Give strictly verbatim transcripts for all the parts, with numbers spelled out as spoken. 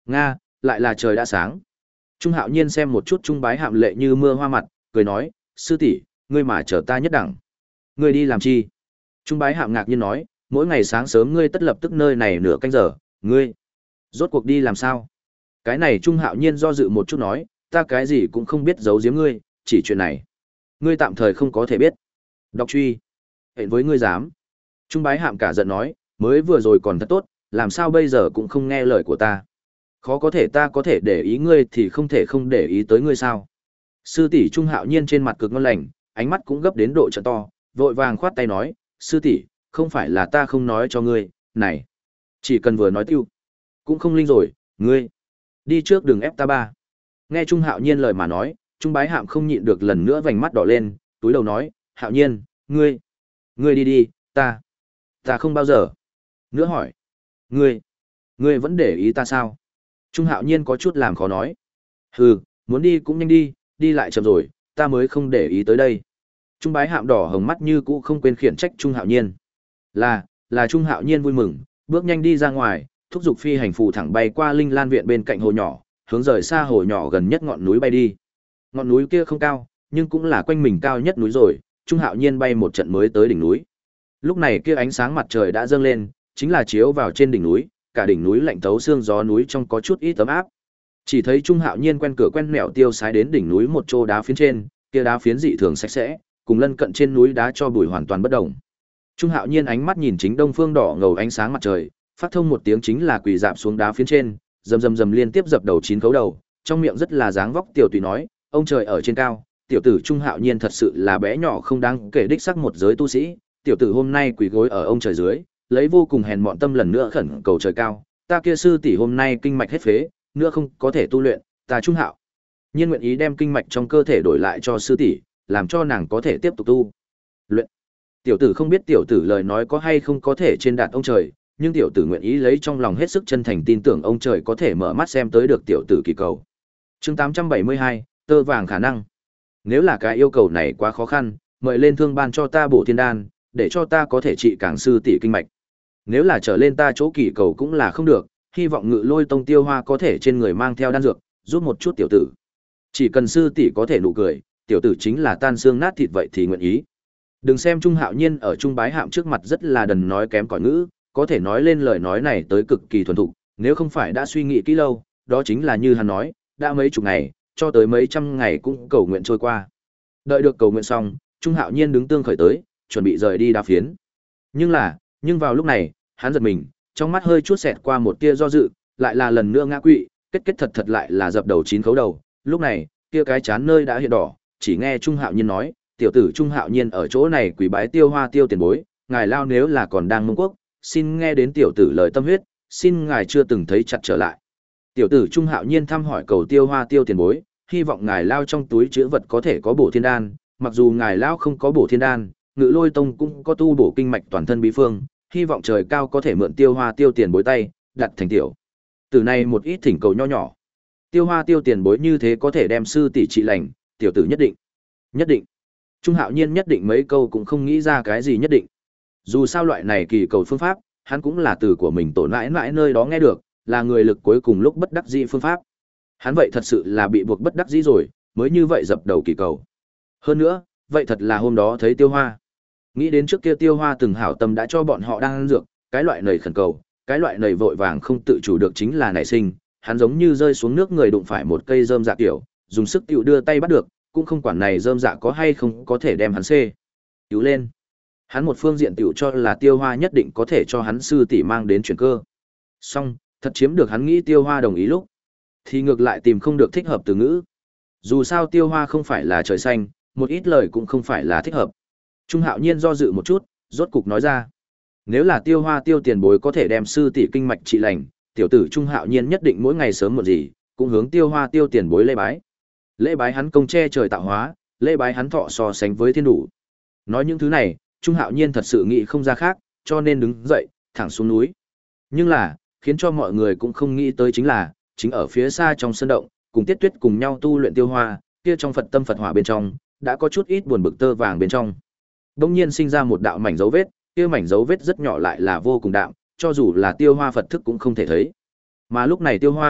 Nga, lại là trời đã sáng. Trung Hạo Nhiên xem một chút Trung Bái Hạm lệ như mưa hoa mặt, cười nói, sư tỷ, ngươi mà chờ ta nhất đẳng. Ngươi đi làm chi? Trung Bái Hạm ngạc nhiên nói, mỗi ngày sáng sớm ngươi tất lập tức nơi này nửa canh giờ, ngươi rốt cuộc đi làm sao? Cái này Trung Hạo Nhiên do dự một chút nói, ta cái gì cũng không biết giấu giếm ngươi, chỉ chuyện này. Ngươi tạm thời không có thể biết. Đọc truy. Hẹn với ngươi dám. Trung Bái Hạm cả giận nói, mới vừa rồi còn thật tốt, làm sao bây giờ cũng không nghe lời của ta. Khó có thể ta có thể để ý ngươi thì không thể không để ý tới ngươi sao. Sư tỷ Trung Hạo Nhiên trên mặt cực ngon lành, ánh mắt cũng gấp đến độ trợ to, vội vàng khoát tay nói, sư tỷ, không phải là ta không nói cho ngươi, này. Chỉ cần vừa nói tiêu, cũng không linh rồi, ngươi. Đi trước đường ép ta ba. Nghe Trung Hạo Nhiên lời mà nói, Trung Bái Hạm không nhịn được lần nữa vành mắt đỏ lên, túi đầu nói, Hạo Nhiên, ngươi, ngươi đi đi, ta, ta không bao giờ. Nữa hỏi, ngươi, ngươi vẫn để ý ta sao? Trung Hạo Nhiên có chút làm khó nói. Hừ, muốn đi cũng nhanh đi, đi lại chậm rồi, ta mới không để ý tới đây. Trung Bái Hạm đỏ hồng mắt như cũ không quên khiển trách Trung Hạo Nhiên. Là, là Trung Hạo Nhiên vui mừng, bước nhanh đi ra ngoài, thúc giục phi hành phù thẳng bay qua Linh Lan viện bên cạnh hồ nhỏ, hướng rời xa hồ nhỏ gần nhất ngọn núi bay đi. Ngọn núi kia không cao, nhưng cũng là quanh mình cao nhất núi rồi, Trung Hạo Nhiên bay một trận mới tới đỉnh núi. Lúc này kia ánh sáng mặt trời đã dâng lên, chính là chiếu vào trên đỉnh núi, cả đỉnh núi lạnh thấu xương, gió núi trong có chút ít ấm áp. Chỉ thấy Trung Hạo Nhiên quen cửa quen mẹo tiêu sái đến đỉnh núi một chỗ đá phiến trên, kia đá phiến dị thường sạch sẽ, cùng lân cận trên núi đá cho bụi hoàn toàn bất động. Trung Hạo Nhiên ánh mắt nhìn chính đông phương đỏ ngầu ánh sáng mặt trời, phát thông một tiếng chính là quỳ dạp xuống đá phiến trên, rầm rầm rầm liên tiếp dập đầu chín khấu đầu, trong miệng rất là dáng vóc tiểu tùy nói, ông trời ở trên cao, tiểu tử Trung Hạo Nhiên thật sự là bé nhỏ không đáng kể đích sắc một giới tu sĩ, tiểu tử hôm nay quỳ gối ở ông trời dưới, lấy vô cùng hèn mọn tâm lần nữa khẩn cầu trời cao, ta kia sư tỷ hôm nay kinh mạch hết phế, nữa không có thể tu luyện, ta Trung Hạo Nhiên nguyện ý đem kinh mạch trong cơ thể đổi lại cho sư tỷ, làm cho nàng có thể tiếp tục tu luyện. Tiểu tử không biết tiểu tử lời nói có hay không có thể trên đạt ông trời, nhưng tiểu tử nguyện ý lấy trong lòng hết sức chân thành tin tưởng ông trời có thể mở mắt xem tới được tiểu tử kỳ cầu. Chương tám trăm bảy mươi hai, tơ vàng khả năng. Nếu là cái yêu cầu này quá khó khăn, mời lên thương ban cho ta bổ thiên đan, để cho ta có thể trị càng sư tỷ kinh mạch. Nếu là trở lên ta chỗ kỳ cầu cũng là không được, hy vọng Ngự Lôi Tông Tiêu Hoa có thể trên người mang theo đan dược, giúp một chút tiểu tử. Chỉ cần sư tỷ có thể nụ cười, tiểu tử chính là tan xương nát thịt vậy thì nguyện ý. Đừng xem Trung Hạo Nhiên ở Trung Bái Hạm trước mặt rất là đần nói kém cỏi ngữ, có thể nói lên lời nói này tới cực kỳ thuần thục, nếu không phải đã suy nghĩ kỹ lâu, đó chính là như hắn nói, đã mấy chục ngày, cho tới mấy trăm ngày cũng cầu nguyện trôi qua. Đợi được cầu nguyện xong, Trung Hạo Nhiên đứng tương khởi tới, chuẩn bị rời đi đá phiến. Nhưng là, nhưng vào lúc này, hắn giật mình, trong mắt hơi chút xẹt qua một tia do dự, lại là lần nữa ngã quỵ, kết kết thật thật lại là dập đầu chín khấu đầu. Lúc này, kia cái chán nơi đã hiện đỏ, chỉ nghe Trung Hạo Nhiên nói, tiểu tử Trung Hạo Nhiên ở chỗ này quỳ bái Tiêu Hoa Tiêu tiền bối, ngài lao nếu là còn đang mông quốc, xin nghe đến tiểu tử lời tâm huyết, xin ngài chưa từng thấy chặt trở lại. Tiểu tử Trung Hạo Nhiên thăm hỏi cầu Tiêu Hoa Tiêu tiền bối, hy vọng ngài lao trong túi chứa vật có thể có bổ thiên đan, mặc dù ngài lao không có bổ thiên đan, Ngự Lôi Tông cũng có tu bổ kinh mạch toàn thân bí phương, hy vọng trời cao có thể mượn Tiêu Hoa Tiêu tiền bối tay, đặt thành tiểu tử này một ít thỉnh cầu nho nhỏ. Tiêu Hoa Tiêu tiền bối như thế có thể đem sư tỷ trị lành, tiểu tử nhất định. Nhất định. Trung Hạo Nhiên nhất định mấy câu cũng không nghĩ ra cái gì nhất định. Dù sao loại này kỳ cầu phương pháp, hắn cũng là từ của mình tổn mãi mãi nơi đó nghe được, là người lực cuối cùng lúc bất đắc dĩ phương pháp. Hắn vậy thật sự là bị buộc bất đắc dĩ rồi, mới như vậy dập đầu kỳ cầu. Hơn nữa, vậy thật là hôm đó thấy Tiêu Hoa. Nghĩ đến trước kia Tiêu Hoa từng hảo tâm đã cho bọn họ đang ăn dược, cái loại nầy khẩn cầu, cái loại nầy vội vàng không tự chủ được chính là nảy sinh, hắn giống như rơi xuống nước người đụng phải một cây rơm dạ tiểu, dùng sức tiểu đưa tay bắt được, cũng không quản này rơm dạ có hay không có thể đem hắn xê cứu lên. Hắn một phương diện tiểu cho là Tiêu Hoa nhất định có thể cho hắn sư tỷ mang đến chuyển cơ. Song, thật chiếm được hắn nghĩ Tiêu Hoa đồng ý lúc, thì ngược lại tìm không được thích hợp từ ngữ. Dù sao Tiêu Hoa không phải là trời xanh, một ít lời cũng không phải là thích hợp. Trung Hạo Nhiên do dự một chút, rốt cục nói ra. Nếu là Tiêu Hoa Tiêu tiền bối có thể đem sư tỷ kinh mạch trị lành, tiểu tử Trung Hạo Nhiên nhất định mỗi ngày sớm muộn gì, cũng hướng Tiêu Hoa Tiêu tiền bối lễ bái. Lễ bái hắn công che trời tạo hóa, lễ bái hắn thọ so sánh với thiên đủ. Nói những thứ này, Trung Hạo Nhiên thật sự nghĩ không ra khác, cho nên đứng dậy, thẳng xuống núi. Nhưng là, khiến cho mọi người cũng không nghĩ tới chính là, chính ở phía xa trong sân động, cùng Tiết Tuyết cùng nhau tu luyện Tiêu Hoa, kia trong Phật tâm Phật hỏa bên trong, đã có chút ít buồn bực tơ vàng bên trong. Đột nhiên sinh ra một đạo mảnh dấu vết, kia mảnh dấu vết rất nhỏ lại là vô cùng đạm, cho dù là Tiêu Hoa Phật thức cũng không thể thấy. Mà lúc này Tiêu Hoa,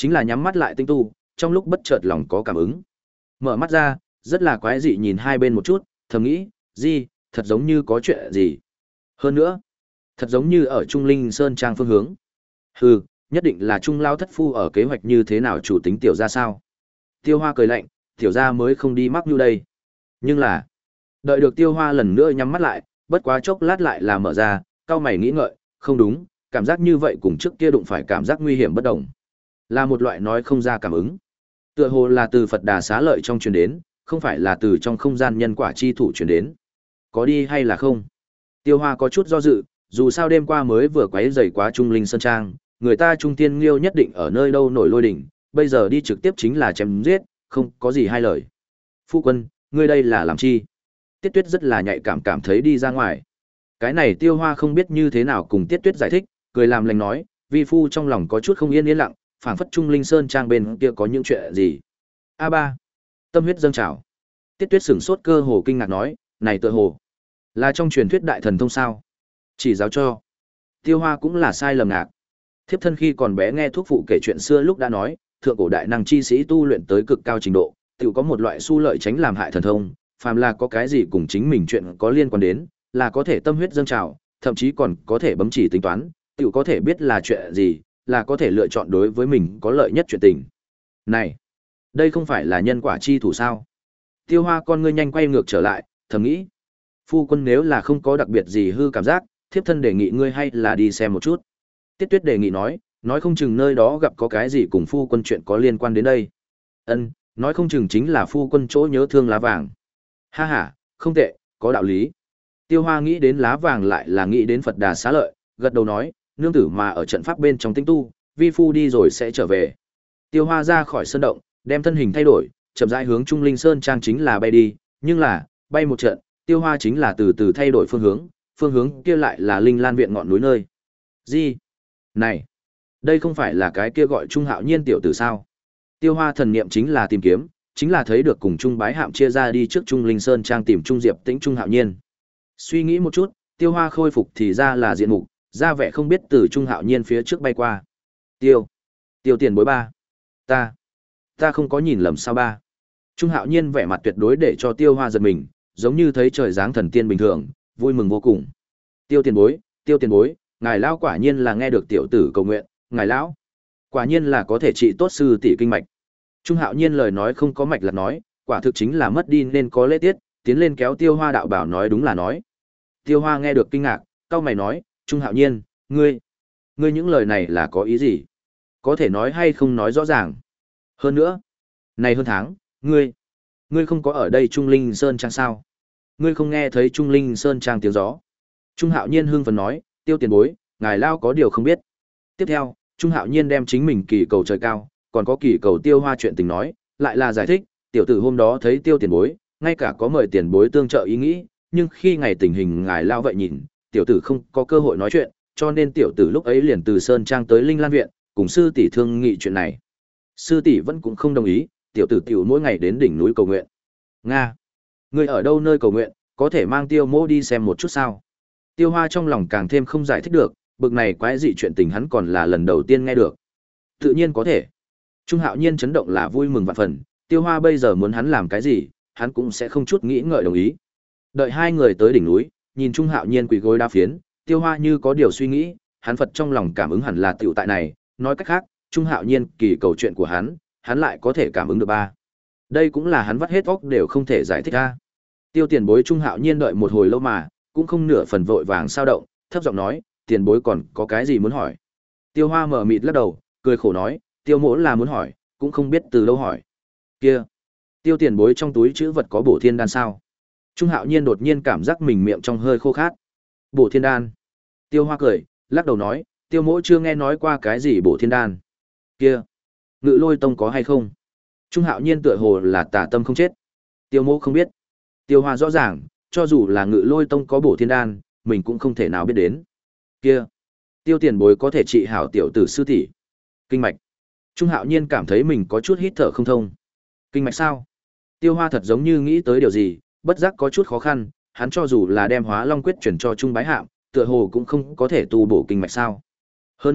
chính là nhắm mắt lại tinh tu, trong lúc bất chợt lòng có cảm ứng. Mở mắt ra, rất là quái dị nhìn hai bên một chút, thầm nghĩ, gì, thật giống như có chuyện gì. Hơn nữa, thật giống như ở Trung Linh Sơn Trang phương hướng. Hừ, nhất định là Trung Lao thất phu ở kế hoạch như thế nào chủ tính tiểu ra sao. Tiêu Hoa cười lạnh, tiểu ra mới không đi mắc như đây. Nhưng là, đợi được Tiêu Hoa lần nữa nhắm mắt lại, bất quá chốc lát lại là mở ra, cao mày nghĩ ngợi, không đúng, cảm giác như vậy cùng trước kia đụng phải cảm giác nguy hiểm bất đồng. Là một loại nói không ra cảm ứng. Tựa hồ là từ Phật Đà Xá Lợi trong truyền đến, không phải là từ trong không gian nhân quả chi thủ truyền đến. Có đi hay là không? Tiêu Hoa có chút do dự, dù sao đêm qua mới vừa quấy rầy quá Trung Linh Sơn Trang, người ta Trung Tiên Liêu nhất định ở nơi đâu nổi lôi đỉnh, bây giờ đi trực tiếp chính là chém giết, không có gì hai lời. Phu quân, ngươi đây là làm chi? Tiết Tuyết rất là nhạy cảm cảm thấy đi ra ngoài. Cái này Tiêu Hoa không biết như thế nào cùng Tiết Tuyết giải thích, cười làm lành nói, vi phu trong lòng có chút không yên yên lặng, phảng phất Trung Linh Sơn Trang bên kia có những chuyện gì. A ba, tâm huyết dâng trào. Tiết Tuyết sửng sốt cơ hồ kinh ngạc nói, này tựa hồ là trong truyền thuyết đại thần thông sao? Chỉ giáo cho. Tiêu Hoa cũng là sai lầm ngạc. Thiếp thân khi còn bé nghe thuốc phụ kể chuyện xưa lúc đã nói, thượng cổ đại năng chi sĩ tu luyện tới cực cao trình độ, tự có một loại su lợi tránh làm hại thần thông, phàm là có cái gì cùng chính mình chuyện có liên quan đến, là có thể tâm huyết dâng trào, thậm chí còn có thể bấm chỉ tính toán, tự có thể biết là chuyện gì, là có thể lựa chọn đối với mình có lợi nhất chuyện tình. Này, đây không phải là nhân quả chi thủ sao? Tiêu Hoa con ngươi nhanh quay ngược trở lại, thầm nghĩ, phu quân nếu là không có đặc biệt gì hư cảm giác, thiếp thân đề nghị ngươi hay là đi xem một chút. Tiết Tuyết đề nghị nói, nói không chừng nơi đó gặp có cái gì cùng phu quân chuyện có liên quan đến đây. Ân, nói không chừng chính là phu quân chỗ nhớ thương lá vàng. Ha ha, không tệ, có đạo lý. Tiêu Hoa nghĩ đến lá vàng lại là nghĩ đến Phật Đà Xá Lợi, gật đầu nói, nương tử mà ở trận pháp bên trong tinh tu, vi phu đi rồi sẽ trở về. Tiêu Hoa ra khỏi sơn động, đem thân hình thay đổi, chậm rãi hướng Trung Linh Sơn Trang chính là bay đi, nhưng là, bay một trận, Tiêu Hoa chính là từ từ thay đổi phương hướng, phương hướng kia lại là Linh Lan viện ngọn núi nơi. Gì? Này, đây không phải là cái kia gọi Trung Hạo Nhiên tiểu tử sao? Tiêu Hoa thần niệm chính là tìm kiếm, chính là thấy được cùng Trung Bái Hạm chia ra đi trước Trung Linh Sơn Trang tìm Trung Diệp Tĩnh Trung Hạo Nhiên. Suy nghĩ một chút, Tiêu Hoa khôi phục thì ra là diện mục, ra vẻ không biết từ Trung Hạo Nhiên phía trước bay qua. Tiêu, Tiêu tiền bối ba. Ta, ta không có nhìn lầm sao ba. Trung Hạo Nhiên vẻ mặt tuyệt đối để cho Tiêu Hoa giật mình, giống như thấy trời giáng thần tiên bình thường, vui mừng vô cùng. Tiêu tiền bối, Tiêu tiền bối, ngài lão quả nhiên là nghe được tiểu tử cầu nguyện, ngài lão quả nhiên là có thể trị tốt sư tỷ kinh mạch. Trung Hạo Nhiên lời nói không có mạch là nói, quả thực chính là mất đi nên có lễ tiết, tiến lên kéo Tiêu Hoa đạo bảo nói đúng là nói. Tiêu Hoa nghe được kinh ngạc, cau mày nói, Trung Hạo Nhiên, ngươi, ngươi những lời này là có ý gì? Có thể nói hay không nói rõ ràng? Hơn nữa, này hơn tháng, ngươi, ngươi không có ở đây Trung Linh Sơn Trang sao? Ngươi không nghe thấy Trung Linh Sơn Trang tiếng gió? Trung Hạo Nhiên hưng phấn nói, Tiêu tiền bối, ngài lao có điều không biết. Tiếp theo, Trung Hạo Nhiên đem chính mình kỳ cầu trời cao, còn có kỳ cầu Tiêu Hoa chuyện tình nói, lại là giải thích, tiểu tử hôm đó thấy Tiêu tiền bối, ngay cả có mời tiền bối tương trợ ý nghĩ, nhưng khi ngày tình hình ngài lao vậy nhìn, tiểu tử không có cơ hội nói chuyện, cho nên tiểu tử lúc ấy liền từ Sơn Trang tới Linh Lan viện, cùng sư tỷ thương nghị chuyện này. Sư tỷ vẫn cũng không đồng ý, tiểu tử tiểu mỗi ngày đến đỉnh núi cầu nguyện. Nga, ngươi ở đâu nơi cầu nguyện, có thể mang Tiêu Mỗ đi xem một chút sao? Tiêu Hoa trong lòng càng thêm không giải thích được, bực này quái dị chuyện tình hắn còn là lần đầu tiên nghe được. Tự nhiên có thể. Trung Hạo Nhiên chấn động là vui mừng vạn phần, Tiêu Hoa bây giờ muốn hắn làm cái gì, hắn cũng sẽ không chút nghĩ ngợi đồng ý. Đợi hai người tới đỉnh núi, nhìn Trung Hạo Nhiên quỳ gối đa phiến, Tiêu Hoa như có điều suy nghĩ, hắn Phật trong lòng cảm ứng hẳn là tiểu tại này, nói cách khác, Trung Hạo Nhiên kỳ cầu chuyện của hắn, hắn lại có thể cảm ứng được ba. Đây cũng là hắn vắt hết óc đều không thể giải thích ra. Tiêu tiền bối Trung Hạo Nhiên đợi một hồi lâu mà, cũng không nửa phần vội vàng sao động, thấp giọng nói, tiền bối còn có cái gì muốn hỏi. Tiêu Hoa mở mịt lắc đầu, cười khổ nói, Tiêu Mỗ là muốn hỏi, cũng không biết từ đâu hỏi. Kia, Tiêu tiền bối trong túi chữ vật có bổ thiên đan sao? Trung Hạo Nhiên đột nhiên cảm giác mình miệng trong hơi khô khát. Bổ thiên đan. Tiêu Hoa cười, lắc đầu nói, Tiêu Mỗ chưa nghe nói qua cái gì bổ thiên đan. Kia, Ngự Lôi Tông có hay không? Trung Hạo Nhiên tựa hồ là tà tâm không chết. Tiêu Mỗ không biết. Tiêu Hoa rõ ràng, cho dù là Ngự Lôi Tông có bổ thiên đan, mình cũng không thể nào biết đến. Kia, Tiêu tiền bối có thể trị hảo tiểu tử sư tỷ kinh mạch. Trung Hạo Nhiên cảm thấy mình có chút hít thở không thông. Kinh mạch sao? Tiêu Hoa thật giống như nghĩ tới điều gì, bất giác có chút khó khăn, hắn cho dù là đem Hóa Long quyết chuyển cho Trung Bái Hạm, tựa hồ cũng không có thể tu bổ kinh mạch sao? Hơn nữa,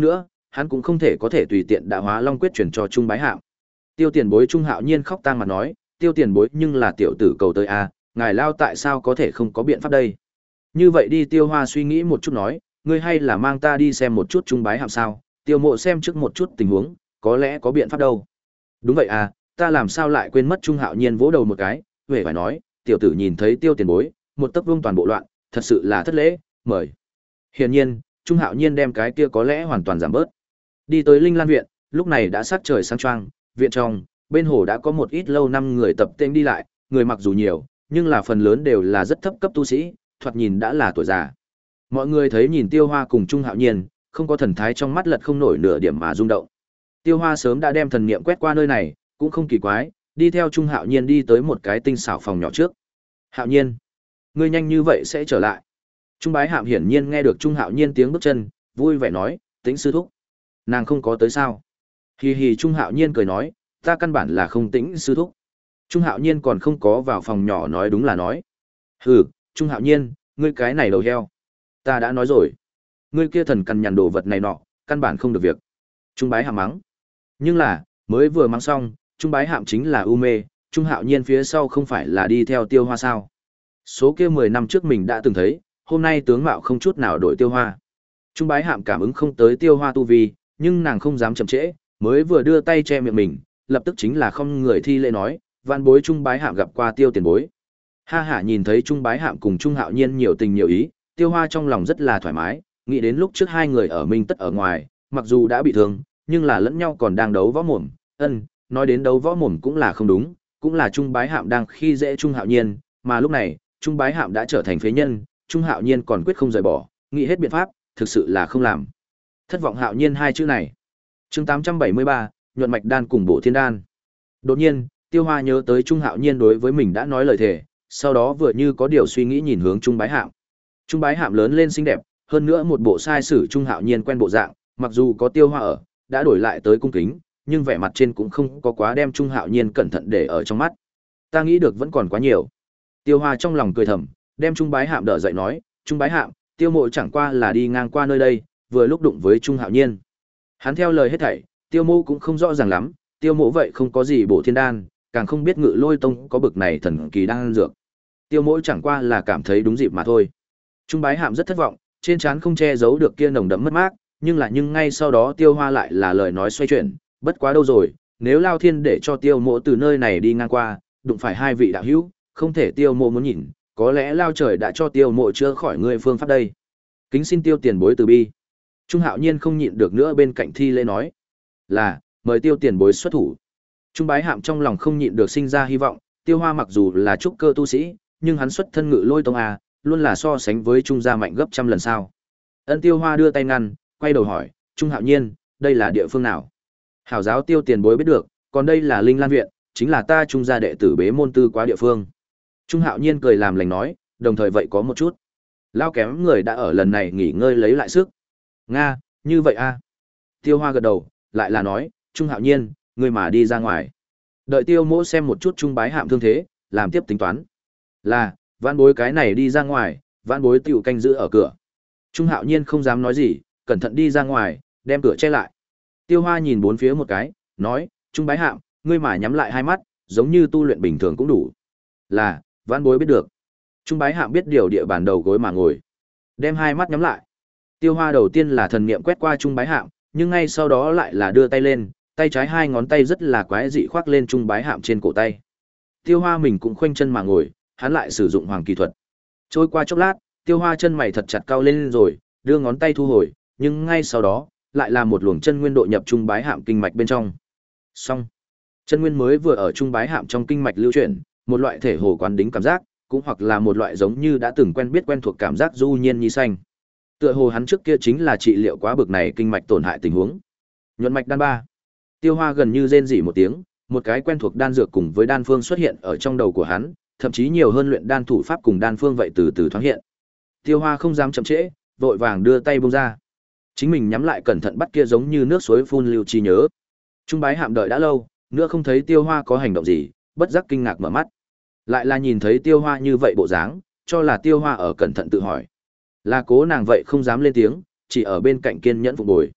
hắn cũng không thể có thể tùy tiện đã hóa long quyết truyền cho Trung Bái Hạm. Tiêu Tiền Bối Trung Hạo Nhiên khóc tang mặt nói, Tiêu Tiền Bối nhưng là tiểu tử cầu tới a, ngài lao tại sao có thể không có biện pháp đây? Như vậy đi Tiêu Hoa suy nghĩ một chút nói, ngươi hay là mang ta đi xem một chút Trung Bái Hạm sao, Tiêu Mộ xem trước một chút tình huống, có lẽ có biện pháp đâu. Đúng vậy à, ta làm sao lại quên mất. Trung Hạo Nhiên vỗ đầu một cái, huệ phải nói, tiểu tử nhìn thấy Tiêu Tiền Bối, một tấc vương toàn bộ loạn, thật sự là thất lễ, mời. Hiển nhiên, Trung Hạo Nhiên đem cái kia có lẽ hoàn toàn giảm bớt. Đi tới Linh Lan viện, lúc này đã sắc trời sáng choang, viện trong, bên hồ đã có một ít lâu năm người tập tên đi lại, người mặc dù nhiều, nhưng là phần lớn đều là rất thấp cấp tu sĩ, thoạt nhìn đã là tuổi già. Mọi người thấy nhìn Tiêu Hoa cùng Trung Hạo Nhiên, không có thần thái trong mắt lật không nổi nửa điểm mà rung động. Tiêu Hoa sớm đã đem thần niệm quét qua nơi này, cũng không kỳ quái, đi theo Trung Hạo Nhiên đi tới một cái tinh xảo phòng nhỏ trước. Hạo Nhiên, ngươi nhanh như vậy sẽ trở lại. Trung Bái Hạm hiển nhiên nghe được Trung Hạo Nhiên tiếng bước chân, vui vẻ nói, Tĩnh sư thúc, nàng không có tới sao? Hì hì. Trung Hạo Nhiên cười nói, ta căn bản là không Tĩnh sư thúc. Trung Hạo Nhiên còn không có vào phòng nhỏ nói đúng là nói. Hừ, Trung Hạo Nhiên, ngươi cái này đầu heo. Ta đã nói rồi, ngươi kia thần cằn nhằn đồ vật này nọ, căn bản không được việc. Trung Bái Hạm mắng. Nhưng là, mới vừa mắng xong, Trung Bái Hạm chính là u mê, Trung Hạo Nhiên phía sau không phải là đi theo Tiêu Hoa sao? Số kia mười năm trước mình đã từng thấy, hôm nay tướng mạo không chút nào đổi Tiêu Hoa. Trung Bái Hạm cảm ứng không tới Tiêu Hoa tu vi, nhưng nàng không dám chậm trễ, mới vừa đưa tay che miệng mình, lập tức chính là không người thi lễ nói, vạn bối Trung Bái Hạm gặp qua Tiêu tiền bối. Ha ha. Nhìn thấy Trung Bái Hạm cùng Trung Hạo Nhiên nhiều tình nhiều ý, Tiêu Hoa trong lòng rất là thoải mái, nghĩ đến lúc trước hai người ở Minh Tất ở ngoài, mặc dù đã bị thương, nhưng là lẫn nhau còn đang đấu võ mồm. Ân, nói đến đấu võ mồm cũng là không đúng, cũng là Trung Bái Hạm đang khi dễ Trung Hạo Nhiên, mà lúc này, Trung Bái Hạm đã trở thành phế nhân, Trung Hạo Nhiên còn quyết không rời bỏ, nghĩ hết biện pháp, thực sự là không làm. Thất vọng Hạo Nhiên hai chữ này. Chương tám trăm bảy mươi ba, nhuận mạch đan cùng bổ thiên đan. Đột nhiên, Tiêu Hoa nhớ tới Trung Hạo Nhiên đối với mình đã nói lời thề, sau đó vừa như có điều suy nghĩ nhìn hướng Trung Bái Hạm. Trung Bái Hạm lớn lên xinh đẹp, hơn nữa một bộ sai sử Trung Hạo Nhiên quen bộ dạng, mặc dù có Tiêu Hoa ở, đã đổi lại tới cung kính, nhưng vẻ mặt trên cũng không có quá đem Trung Hạo Nhiên cẩn thận để ở trong mắt. Ta nghĩ được vẫn còn quá nhiều. Tiêu Hoa trong lòng cười thầm, đem Trung Bái Hạm đỡ dậy nói, Trung Bái Hạm, Tiêu Mộ chẳng qua là đi ngang qua nơi đây, vừa lúc đụng với Trung Hạo Nhiên. Hắn theo lời hết thảy, Tiêu Mộ cũng không rõ ràng lắm, Tiêu Mộ vậy không có gì bổ thiên đan, càng không biết Ngự Lôi Tông có bực này thần kỳ đan dược. Tiêu Mộ chẳng qua là cảm thấy đúng dịp mà thôi. Trung Bái Hạm rất thất vọng, trên trán không che giấu được kia nồng đậm mất mát, nhưng là nhưng ngay sau đó Tiêu Hoa lại là lời nói xoay chuyển, bất quá đâu rồi, nếu Lao Thiên để cho Tiêu Mộ từ nơi này đi ngang qua, đụng phải hai vị đạo hữu, không thể Tiêu Mộ muốn nhìn, có lẽ Lao trời đã cho Tiêu Mộ chữa khỏi người phương pháp đây. Kính xin Tiêu tiền bối từ bi. Trung Hạo Nhiên không nhịn được nữa bên cạnh thi lễ nói, là mời Tiêu tiền bối xuất thủ. Trung Bái Hạm trong lòng không nhịn được sinh ra hy vọng, Tiêu Hoa mặc dù là trúc cơ tu sĩ, nhưng hắn xuất thân Ngự Lôi Tông a, luôn là so sánh với Trung gia mạnh gấp trăm lần sao. Ân. Tiêu Hoa đưa tay ngăn, quay đầu hỏi, Trung Hạo Nhiên, đây là địa phương nào? Hảo giáo Tiêu tiền bối biết được, còn đây là Linh Lan viện, chính là ta Trung gia đệ tử bế môn tư quá địa phương. Trung Hạo Nhiên cười làm lành nói, đồng thời vậy có một chút. Lao kém người đã ở lần này nghỉ ngơi lấy lại sức. Nga, như vậy a. Tiêu Hoa gật đầu, lại là nói, Trung Hạo Nhiên, ngươi mà đi ra ngoài. Đợi Tiêu Mỗ xem một chút Trung Bái Hạm thương thế, làm tiếp tính toán. Là, vãn bối cái này đi ra ngoài, vãn bối tiểu canh giữ ở cửa. Trung Hạo Nhiên không dám nói gì, cẩn thận đi ra ngoài, đem cửa che lại. Tiêu Hoa nhìn bốn phía một cái, nói, Trung Bái Hạm, ngươi mà nhắm lại hai mắt, giống như tu luyện bình thường cũng đủ. Là, vãn bối biết được. Trung Bái Hạm biết điều địa bàn đầu gối mà ngồi, đem hai mắt nhắm lại. Tiêu Hoa đầu tiên là thần niệm quét qua Trung Bái Hạm, nhưng ngay sau đó lại là đưa tay lên, tay trái hai ngón tay rất là quái dị khoác lên Trung Bái Hạm trên cổ tay. Tiêu Hoa mình cũng khoanh chân mà ngồi, hắn lại sử dụng hoàng kỳ thuật. Trôi qua chốc lát, Tiêu Hoa chân mày thật chặt cau lên rồi, đưa ngón tay thu hồi, nhưng ngay sau đó, lại là một luồng chân nguyên độ nhập Trung Bái Hạm kinh mạch bên trong. Xong, chân nguyên mới vừa ở Trung Bái Hạm trong kinh mạch lưu chuyển, một loại thể hồ quán đính cảm giác, cũng hoặc là một loại giống như đã từng quen biết quen thuộc cảm giác du nhiên như xanh. Tựa hồ hắn trước kia chính là trị liệu quá bực này kinh mạch tổn hại tình huống. Nhuận mạch đan ba. Tiêu Hoa gần như rên rỉ một tiếng, một cái quen thuộc đan dược cùng với đan phương xuất hiện ở trong đầu của hắn, thậm chí nhiều hơn luyện đan thủ pháp cùng đan phương vậy từ từ thoáng hiện. Tiêu Hoa không dám chậm trễ, vội vàng đưa tay buông ra. Chính mình nhắm lại cẩn thận bắt kia giống như nước suối phun lưu chi nhớ. Trung Bái Hạm đợi đã lâu, nữa không thấy Tiêu Hoa có hành động gì, bất giác kinh ngạc mở mắt. Lại là nhìn thấy Tiêu Hoa như vậy bộ dáng, cho là Tiêu Hoa ở cẩn thận tự hỏi. Là cố nàng vậy không dám lên tiếng, chỉ ở bên cạnh kiên nhẫn phục bồi.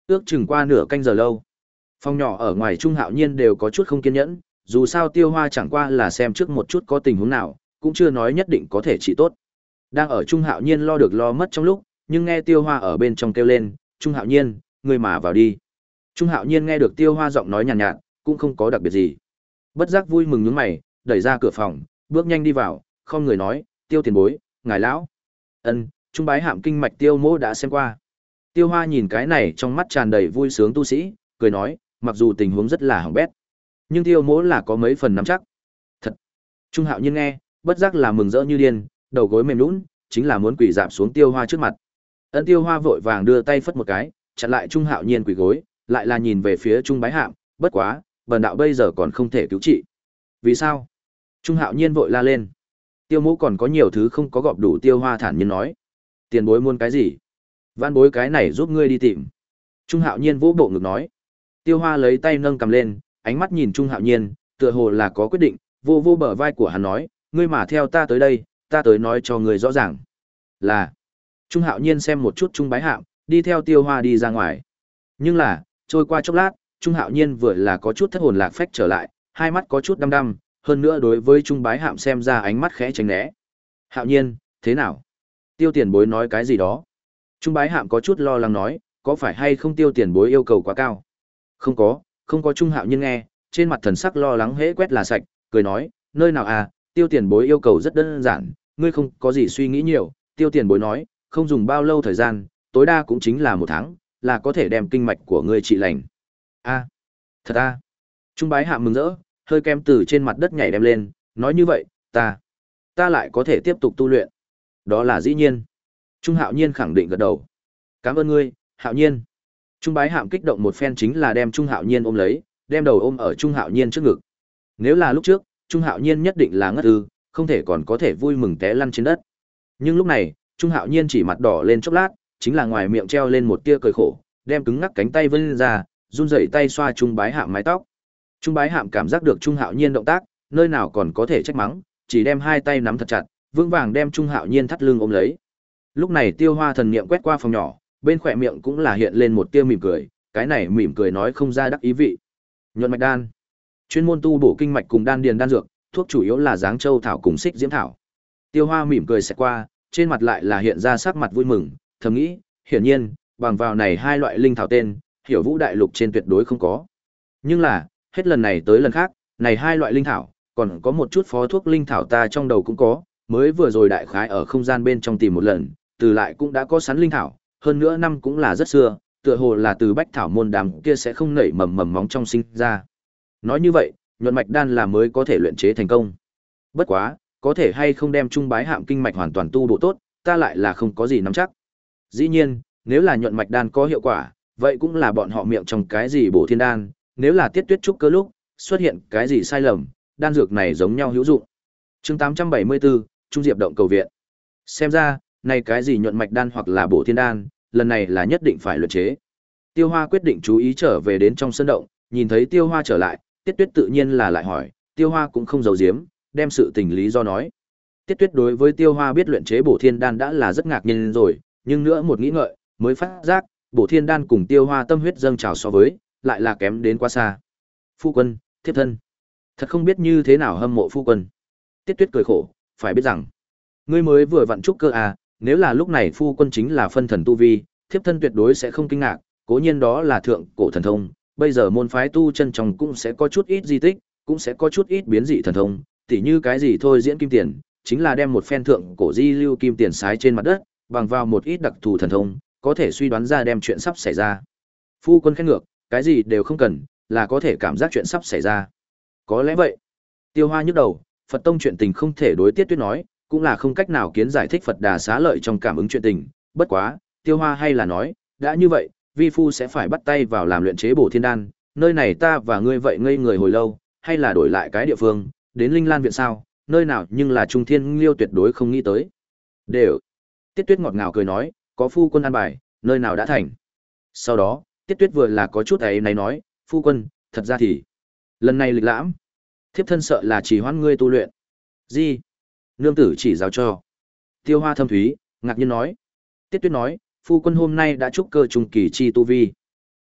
Ước chừng qua nửa canh giờ lâu. Phòng nhỏ ở ngoài Trung Hạo Nhiên đều có chút không kiên nhẫn, dù sao Tiêu Hoa chẳng qua là xem trước một chút có tình huống nào, cũng chưa nói nhất định có thể trị tốt. Đang ở Trung Hạo Nhiên lo được lo mất trong lúc, nhưng nghe Tiêu Hoa ở bên trong kêu lên, "Trung Hạo Nhiên, ngươi mà vào đi." Trung Hạo Nhiên nghe được Tiêu Hoa giọng nói nhàn nhạt, nhạt, cũng không có đặc biệt gì. Bất giác vui mừng nhướng mày, đẩy ra cửa phòng, bước nhanh đi vào, không người nói, "Tiêu tiền bối, ngài lão." "Ân, trung bái hạm kinh mạch Tiêu Mỗ đã xem qua." Tiêu Hoa nhìn cái này trong mắt tràn đầy vui sướng tu sĩ, cười nói, mặc dù tình huống rất là hỏng bét, nhưng Tiêu Mỗ là có mấy phần nắm chắc. Thật. Trung Hạo Nhiên nghe, bất giác là mừng rỡ như điên, đầu gối mềm nhũn, chính là muốn quỳ dạp xuống Tiêu Hoa trước mặt. Ân Tiêu Hoa vội vàng đưa tay phất một cái, chặn lại Trung Hạo Nhiên quỳ gối, lại là nhìn về phía Trung Bái Hạm, bất quá, bần đạo bây giờ còn không thể cứu trị. Vì sao? Trung Hạo Nhiên vội la lên. Tiêu Mỗ còn có nhiều thứ không có gọp đủ. Tiêu Hoa thản nhiên nói. Tiền bối muốn cái gì? Vãn bối cái này giúp ngươi đi tìm. Trung Hạo Nhiên vỗ bộ ngực nói. Tiêu Hoa lấy tay nâng cầm lên, ánh mắt nhìn Trung Hạo Nhiên, tựa hồ là có quyết định, vô vô bờ vai của hắn nói, ngươi mà theo ta tới đây, ta tới nói cho ngươi rõ ràng. Là. Trung Hạo Nhiên xem một chút Trung Bái Hạm, đi theo Tiêu Hoa đi ra ngoài. Nhưng là, trôi qua chốc lát, Trung Hạo Nhiên vừa là có chút thất hồn lạc phách trở lại, hai mắt có chút đăm đăm, hơn nữa đối với Trung Bái Hạm xem ra ánh mắt khẽ tránh né. Hạo Nhiên, thế nào? Tiêu tiền bối nói cái gì đó? Trung Bái Hạm có chút lo lắng nói, có phải hay không Tiêu tiền bối yêu cầu quá cao? Không có, không có. Trung Hạo Nhiên nghe, trên mặt thần sắc lo lắng hễ quét là sạch, cười nói, nơi nào à, Tiêu tiền bối yêu cầu rất đơn giản, ngươi không có gì suy nghĩ nhiều. Tiêu tiền bối nói, không dùng bao lâu thời gian, tối đa cũng chính là một tháng, là có thể đem kinh mạch của ngươi trị lành. A, thật a. Trung Bái Hạm mừng rỡ, hơi kem từ trên mặt đất nhảy đem lên, nói như vậy, ta, ta lại có thể tiếp tục tu luyện. Đó là dĩ nhiên. Trung Hạo Nhiên khẳng định gật đầu. Cảm ơn ngươi, Hạo Nhiên. Trung Bái Hạm kích động một phen chính là đem Trung Hạo Nhiên ôm lấy, đem đầu ôm ở Trung Hạo Nhiên trước ngực. Nếu là lúc trước, Trung Hạo Nhiên nhất định là ngất ư, không thể còn có thể vui mừng té lăn trên đất. Nhưng lúc này, Trung Hạo Nhiên chỉ mặt đỏ lên chốc lát, chính là ngoài miệng treo lên một tia cười khổ, đem cứng ngắc cánh tay vươn ra, run rẩy tay xoa Trung Bái Hạm mái tóc. Trung Bái Hạm cảm giác được Trung Hạo Nhiên động tác, nơi nào còn có thể trách mắng, chỉ đem hai tay nắm thật chặt, vững vàng đem Trung Hạo Nhiên thắt lưng ôm lấy. Lúc này Tiêu Hoa thần niệm quét qua phòng nhỏ, bên khỏe miệng cũng là hiện lên một tia mỉm cười, cái này mỉm cười nói không ra đắc ý vị. Nhuận mạch đan, chuyên môn tu bổ kinh mạch cùng đan điền đan dược, thuốc chủ yếu là Giáng Châu thảo cùng Xích Diễm thảo. Tiêu Hoa mỉm cười sẽ qua, trên mặt lại là hiện ra sắc mặt vui mừng, thầm nghĩ, hiển nhiên, bằng vào này hai loại linh thảo tên, Hiểu Vũ đại lục trên tuyệt đối không có. Nhưng là, hết lần này tới lần khác, này hai loại linh thảo, còn có một chút phó thuốc linh thảo ta trong đầu cũng có, mới vừa rồi đại khái ở không gian bên trong tìm một lần, từ lại cũng đã có sẵn linh thảo, hơn nữa năm cũng là rất xưa, tựa hồ là từ bách thảo môn đám kia sẽ không nảy mầm mầm móng trong sinh ra. Nói như vậy, nhuận mạch đan là mới có thể luyện chế thành công. Bất quá, có thể hay không đem Trung Bái Hạm kinh mạch hoàn toàn tu bổ tốt, ta lại là không có gì nắm chắc. Dĩ nhiên, nếu là nhuận mạch đan có hiệu quả, vậy cũng là bọn họ miệng trong cái gì bổ thiên đan, nếu là tiết tuyết trúc cơ lúc xuất hiện cái gì sai lầm, đan dược này giống nhau hữu dụng. Chương tám trăm bảy mươi tư, Trung Diệp động cầu viện. Xem ra, này cái gì nhuận mạch đan hoặc là bổ thiên đan, lần này là nhất định phải luyện chế. Tiêu Hoa quyết định chú ý trở về đến trong sân động, nhìn thấy Tiêu Hoa trở lại, Tiết Tuyết tự nhiên là lại hỏi, Tiêu Hoa cũng không giấu giếm, đem sự tình lý do nói. Tiết Tuyết đối với Tiêu Hoa biết luyện chế bổ thiên đan đã là rất ngạc nhiên rồi, nhưng nữa một nghĩ ngợi, mới phát giác, bổ thiên đan cùng Tiêu Hoa tâm huyết dâng trào so với, lại là kém đến quá xa. Phu quân, thiếp thân, thật không biết như thế nào hâm mộ phu quân. Tiết Tuyết cười khổ, phải biết rằng, ngươi mới vừa vặn trúc cơ à, nếu là lúc này phu quân chính là phân thần tu vi, thiếp thân tuyệt đối sẽ không kinh ngạc, cố nhiên đó là thượng cổ thần thông, bây giờ môn phái tu chân trong cũng sẽ có chút ít di tích, cũng sẽ có chút ít biến dị thần thông, tỉ như cái gì thôi diễn kim tiền, chính là đem một phen thượng cổ di lưu kim tiền sái trên mặt đất, bằng vào một ít đặc thù thần thông, có thể suy đoán ra đem chuyện sắp xảy ra. Phu quân khen ngược, cái gì đều không cần, là có thể cảm giác chuyện sắp xảy ra. Có lẽ vậy. Tiêu Hoa nhức đầu, Phật tông chuyện tình không thể đối Tiết Tuyết nói, cũng là không cách nào kiến giải thích Phật Đà xá lợi trong cảm ứng chuyện tình, bất quá, Tiêu Hoa hay là nói, đã như vậy, vi phu sẽ phải bắt tay vào làm luyện chế bổ thiên đan, nơi này ta và ngươi vậy ngây người hồi lâu, hay là đổi lại cái địa phương, đến Linh Lan viện sao, nơi nào nhưng là Trung Thiên Liêu tuyệt đối không nghĩ tới. Đều. Tiết Tuyết ngọt ngào cười nói, có phu quân an bài, nơi nào đã thành. Sau đó, Tiết Tuyết vừa là có chút ấy này nói, phu quân, thật ra thì, lần này lịch lãm, thiếp thân sợ là chỉ hoãn ngươi tu luyện. Gì? Nương tử chỉ giáo cho. Tiêu Hoa thâm thúy, ngạc nhiên nói. Tiết Tuyết nói, phu quân hôm nay đã trúc cơ trung kỳ chi tu vi.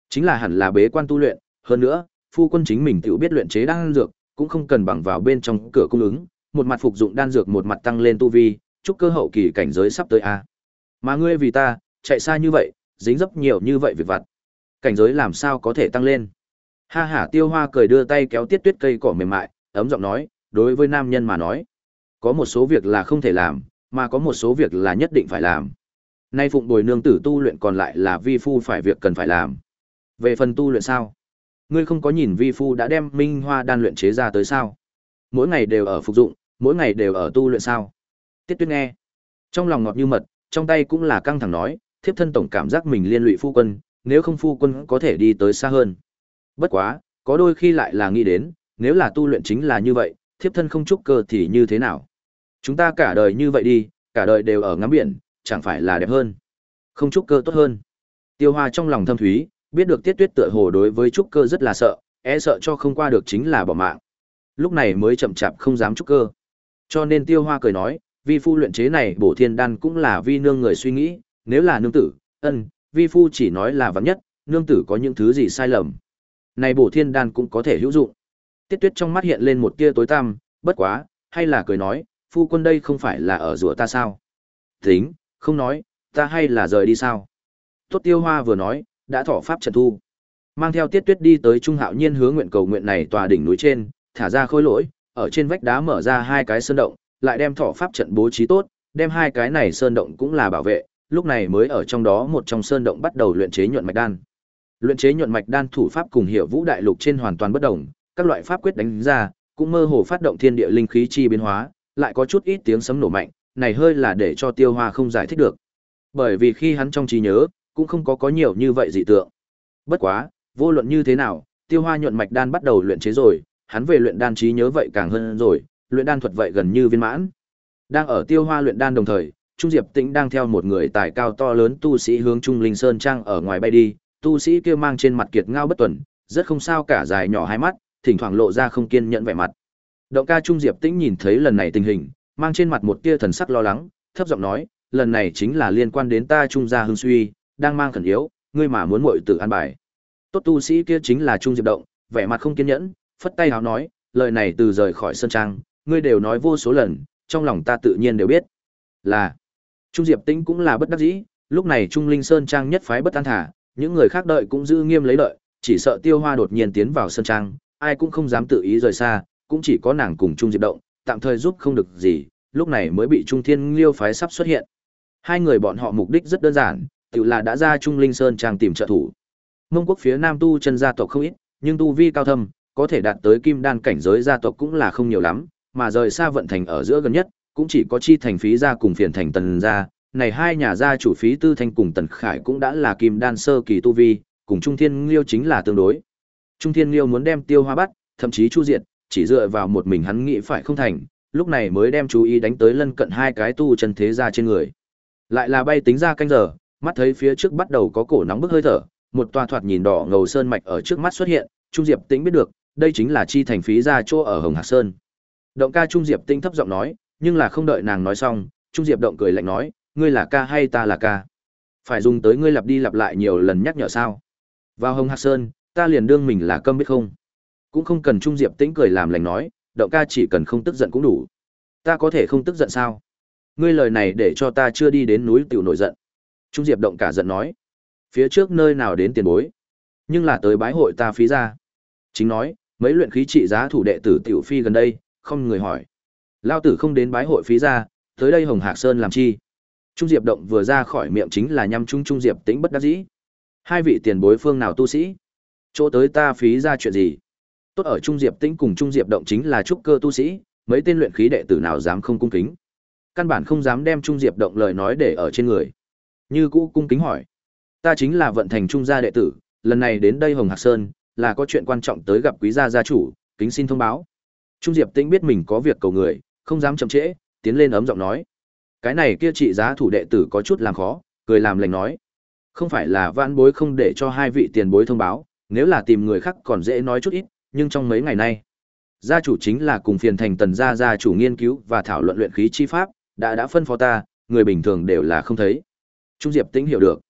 Chính là hẳn là bế quan tu luyện, hơn nữa, phu quân chính mình tự biết luyện chế đan dược, cũng không cần bằng vào bên trong cửa cung ứng, một mặt phục dụng đan dược một mặt tăng lên tu vi, chúc cơ hậu kỳ cảnh giới sắp tới a. Mà ngươi vì ta, chạy xa như vậy, dính dấp nhiều như vậy việc vặt. Cảnh giới làm sao có thể tăng lên? Ha hả Tiêu Hoa cười đưa tay kéo Tiết Tuyết cây cỏ mềm mại, ấm giọng nói, đối với nam nhân mà nói, có một số việc là không thể làm, mà có một số việc là nhất định phải làm. Nay phụng bồi nương tử tu luyện còn lại là vi phu phải việc cần phải làm. Về phần tu luyện sao? Ngươi không có nhìn vi phu đã đem Minh Hoa đan luyện chế ra tới sao? Mỗi ngày đều ở phục dụng, mỗi ngày đều ở tu luyện sao? Tiết Tuyết nghe, trong lòng ngọt như mật, trong tay cũng là căng thẳng nói, thiếp thân tổng cảm giác mình liên lụy phu quân, nếu không phu quân có thể đi tới xa hơn. Bất quá, có đôi khi lại là nghĩ đến, nếu là tu luyện chính là như vậy, thiếp thân không trúc cơ thì như thế nào? Chúng ta cả đời như vậy đi, cả đời đều ở ngắm biển, chẳng phải là đẹp hơn? Không trúc cơ tốt hơn. Tiêu Hoa trong lòng thâm thúy, biết được Tiết Tuyết tựa hồ đối với trúc cơ rất là sợ, e sợ cho không qua được chính là bỏ mạng. Lúc này mới chậm chạp không dám trúc cơ. Cho nên Tiêu Hoa cười nói, vi phu luyện chế này bổ thiên đan cũng là vi nương người suy nghĩ, nếu là nương tử, ân, vi phu chỉ nói là vắn nhất, nương tử có những thứ gì sai lầm. Này bổ thiên đan cũng có thể hữu dụng. Tiết Tuyết trong mắt hiện lên một tia tối tăm, bất quá, hay là cười nói, phu quân đây không phải là ở rủa ta sao? Tính, không nói, ta hay là rời đi sao? Tốt Tiêu Hoa vừa nói, đã thọ pháp trận thu. Mang theo Tiết Tuyết đi tới Trung Hạo Nhiên hướng nguyện cầu nguyện này tòa đỉnh núi trên, thả ra khối lỗi, ở trên vách đá mở ra hai cái sơn động, lại đem thọ pháp trận bố trí tốt, đem hai cái này sơn động cũng là bảo vệ, lúc này mới ở trong đó một trong sơn động bắt đầu luyện chế nhuận mạch đan. Luyện chế nhuận mạch đan thủ pháp cùng Hiểu Vũ đại lục trên hoàn toàn bất đồng, các loại pháp quyết đánh ra, cũng mơ hồ phát động thiên địa linh khí chi biến hóa, lại có chút ít tiếng sấm nổ mạnh, này hơi là để cho Tiêu Hoa không giải thích được. Bởi vì khi hắn trong trí nhớ, cũng không có có nhiều như vậy dị tượng. Bất quá, vô luận như thế nào, Tiêu Hoa nhuận mạch đan bắt đầu luyện chế rồi, hắn về luyện đan trí nhớ vậy càng hơn rồi, luyện đan thuật vậy gần như viên mãn. Đang ở Tiêu Hoa luyện đan đồng thời, Trung Diệp Tĩnh đang theo một người tài cao to lớn tu sĩ hướng Trung Linh Sơn Trang ở ngoài bay đi, tu sĩ kia mang trên mặt kiệt ngao bất tuần, rất không sao cả, dài nhỏ hai mắt, thỉnh thoảng lộ ra không kiên nhẫn vẻ mặt. Động ca Trung Diệp Tĩnh nhìn thấy lần này tình hình, mang trên mặt một tia thần sắc lo lắng, thấp giọng nói, lần này chính là liên quan đến ta Trung gia hưng suy, đang mang khẩn yếu, ngươi mà muốn muội tử an bài. Tốt tu sĩ kia chính là Trung Diệp Động, vẻ mặt không kiên nhẫn, phất tay háo nói, lời này từ rời khỏi sơn trang, ngươi đều nói vô số lần, trong lòng ta tự nhiên đều biết. Là Trung Diệp Tĩnh cũng là bất đắc dĩ, lúc này Trung Linh Sơn Trang nhất phái bất an thả, những người khác đợi cũng giữ nghiêm lấy đợi, chỉ sợ Tiêu Hoa đột nhiên tiến vào sơn trang, ai cũng không dám tự ý rời xa, cũng chỉ có nàng cùng Trung Diệp Động, tạm thời giúp không được gì, lúc này mới bị Trung Thiên Liêu phái sắp xuất hiện. Hai người bọn họ mục đích rất đơn giản, tự là đã ra Trung Linh Sơn Trang tìm trợ thủ. Mông Quốc phía Nam tu chân gia tộc không ít, nhưng tu vi cao thâm, có thể đạt tới kim đan cảnh giới gia tộc cũng là không nhiều lắm, mà rời xa vận thành ở giữa gần nhất, cũng chỉ có Chi Thành Phí gia cùng Phiền Thành Tần gia, này hai nhà gia chủ Phí Tư Thanh cùng Tần Khải cũng đã là kim đan sơ kỳ tu vi, cùng Trung Thiên Liêu chính là tương đối. Trung Thiên Liêu muốn đem Tiêu Hoa bắt, thậm chí chu diệt, chỉ dựa vào một mình hắn nghĩ phải không thành, lúc này mới đem chú ý đánh tới lân cận hai cái tu chân thế gia trên người. Lại là bay tính ra canh giờ, mắt thấy phía trước bắt đầu có cổ nóng bức hơi thở, một tòa thoạt nhìn đỏ ngầu sơn mạch ở trước mắt xuất hiện, Trung Diệp Tĩnh biết được, đây chính là Chi Thành Phí gia chỗ ở Hồng Hạc Sơn. Động ca Trung Diệp Tĩnh thấp giọng nói, nhưng là không đợi nàng nói xong, Trung Diệp Động cười lạnh nói, ngươi là ca hay ta là ca? Phải dùng tới ngươi lặp đi lặp lại nhiều lần nhắc nhở sao? Vào Hồng Hạc Sơn, ta liền đương mình là câm biết không? Cũng không cần. Trung Diệp Tĩnh cười làm lành nói, Động ca chỉ cần không tức giận cũng đủ. Ta có thể không tức giận sao? Ngươi lời này để cho ta chưa đi đến núi tiểu nổi giận. Trung Diệp Động cả giận nói, phía trước nơi nào đến tiền bối, nhưng là tới bái hội ta Phí gia. Chính nói, mấy luyện khí trị giá thủ đệ tử tiểu phi gần đây, không người hỏi. Lao tử không đến bái hội Phí gia, tới đây Hồng Hạc Sơn làm chi? Trung Diệp Động vừa ra khỏi miệng chính là nhằm Trung Trung Diệp Tĩnh bất đắc dĩ. Hai vị tiền bối phương nào tu sĩ? Chỗ tới ta Phí gia chuyện gì? Tốt ở Trung Diệp Tĩnh cùng Trung Diệp Động chính là trúc cơ tu sĩ, mấy tên luyện khí đệ tử nào dám không cung kính? Căn bản không dám đem Trung Diệp Động lời nói để ở trên người. Như cũ cung kính hỏi, ta chính là vận thành Trung gia đệ tử, lần này đến đây Hồng Hạc Sơn là có chuyện quan trọng tới gặp quý gia gia chủ, kính xin thông báo. Trung Diệp Tĩnh biết mình có việc cầu người, không dám chậm trễ, tiến lên ấm giọng nói. Cái này kia trị giá thủ đệ tử có chút làm khó, cười làm lành nói, không phải là vãn bối không để cho hai vị tiền bối thông báo, nếu là tìm người khác còn dễ nói chút ít, nhưng trong mấy ngày nay, gia chủ chính là cùng Phiền Thành Tần gia gia chủ nghiên cứu và thảo luận luyện khí chi pháp, đã đã phân phó ta, người bình thường đều là không thấy. Trung Diệp Tĩnh hiểu được.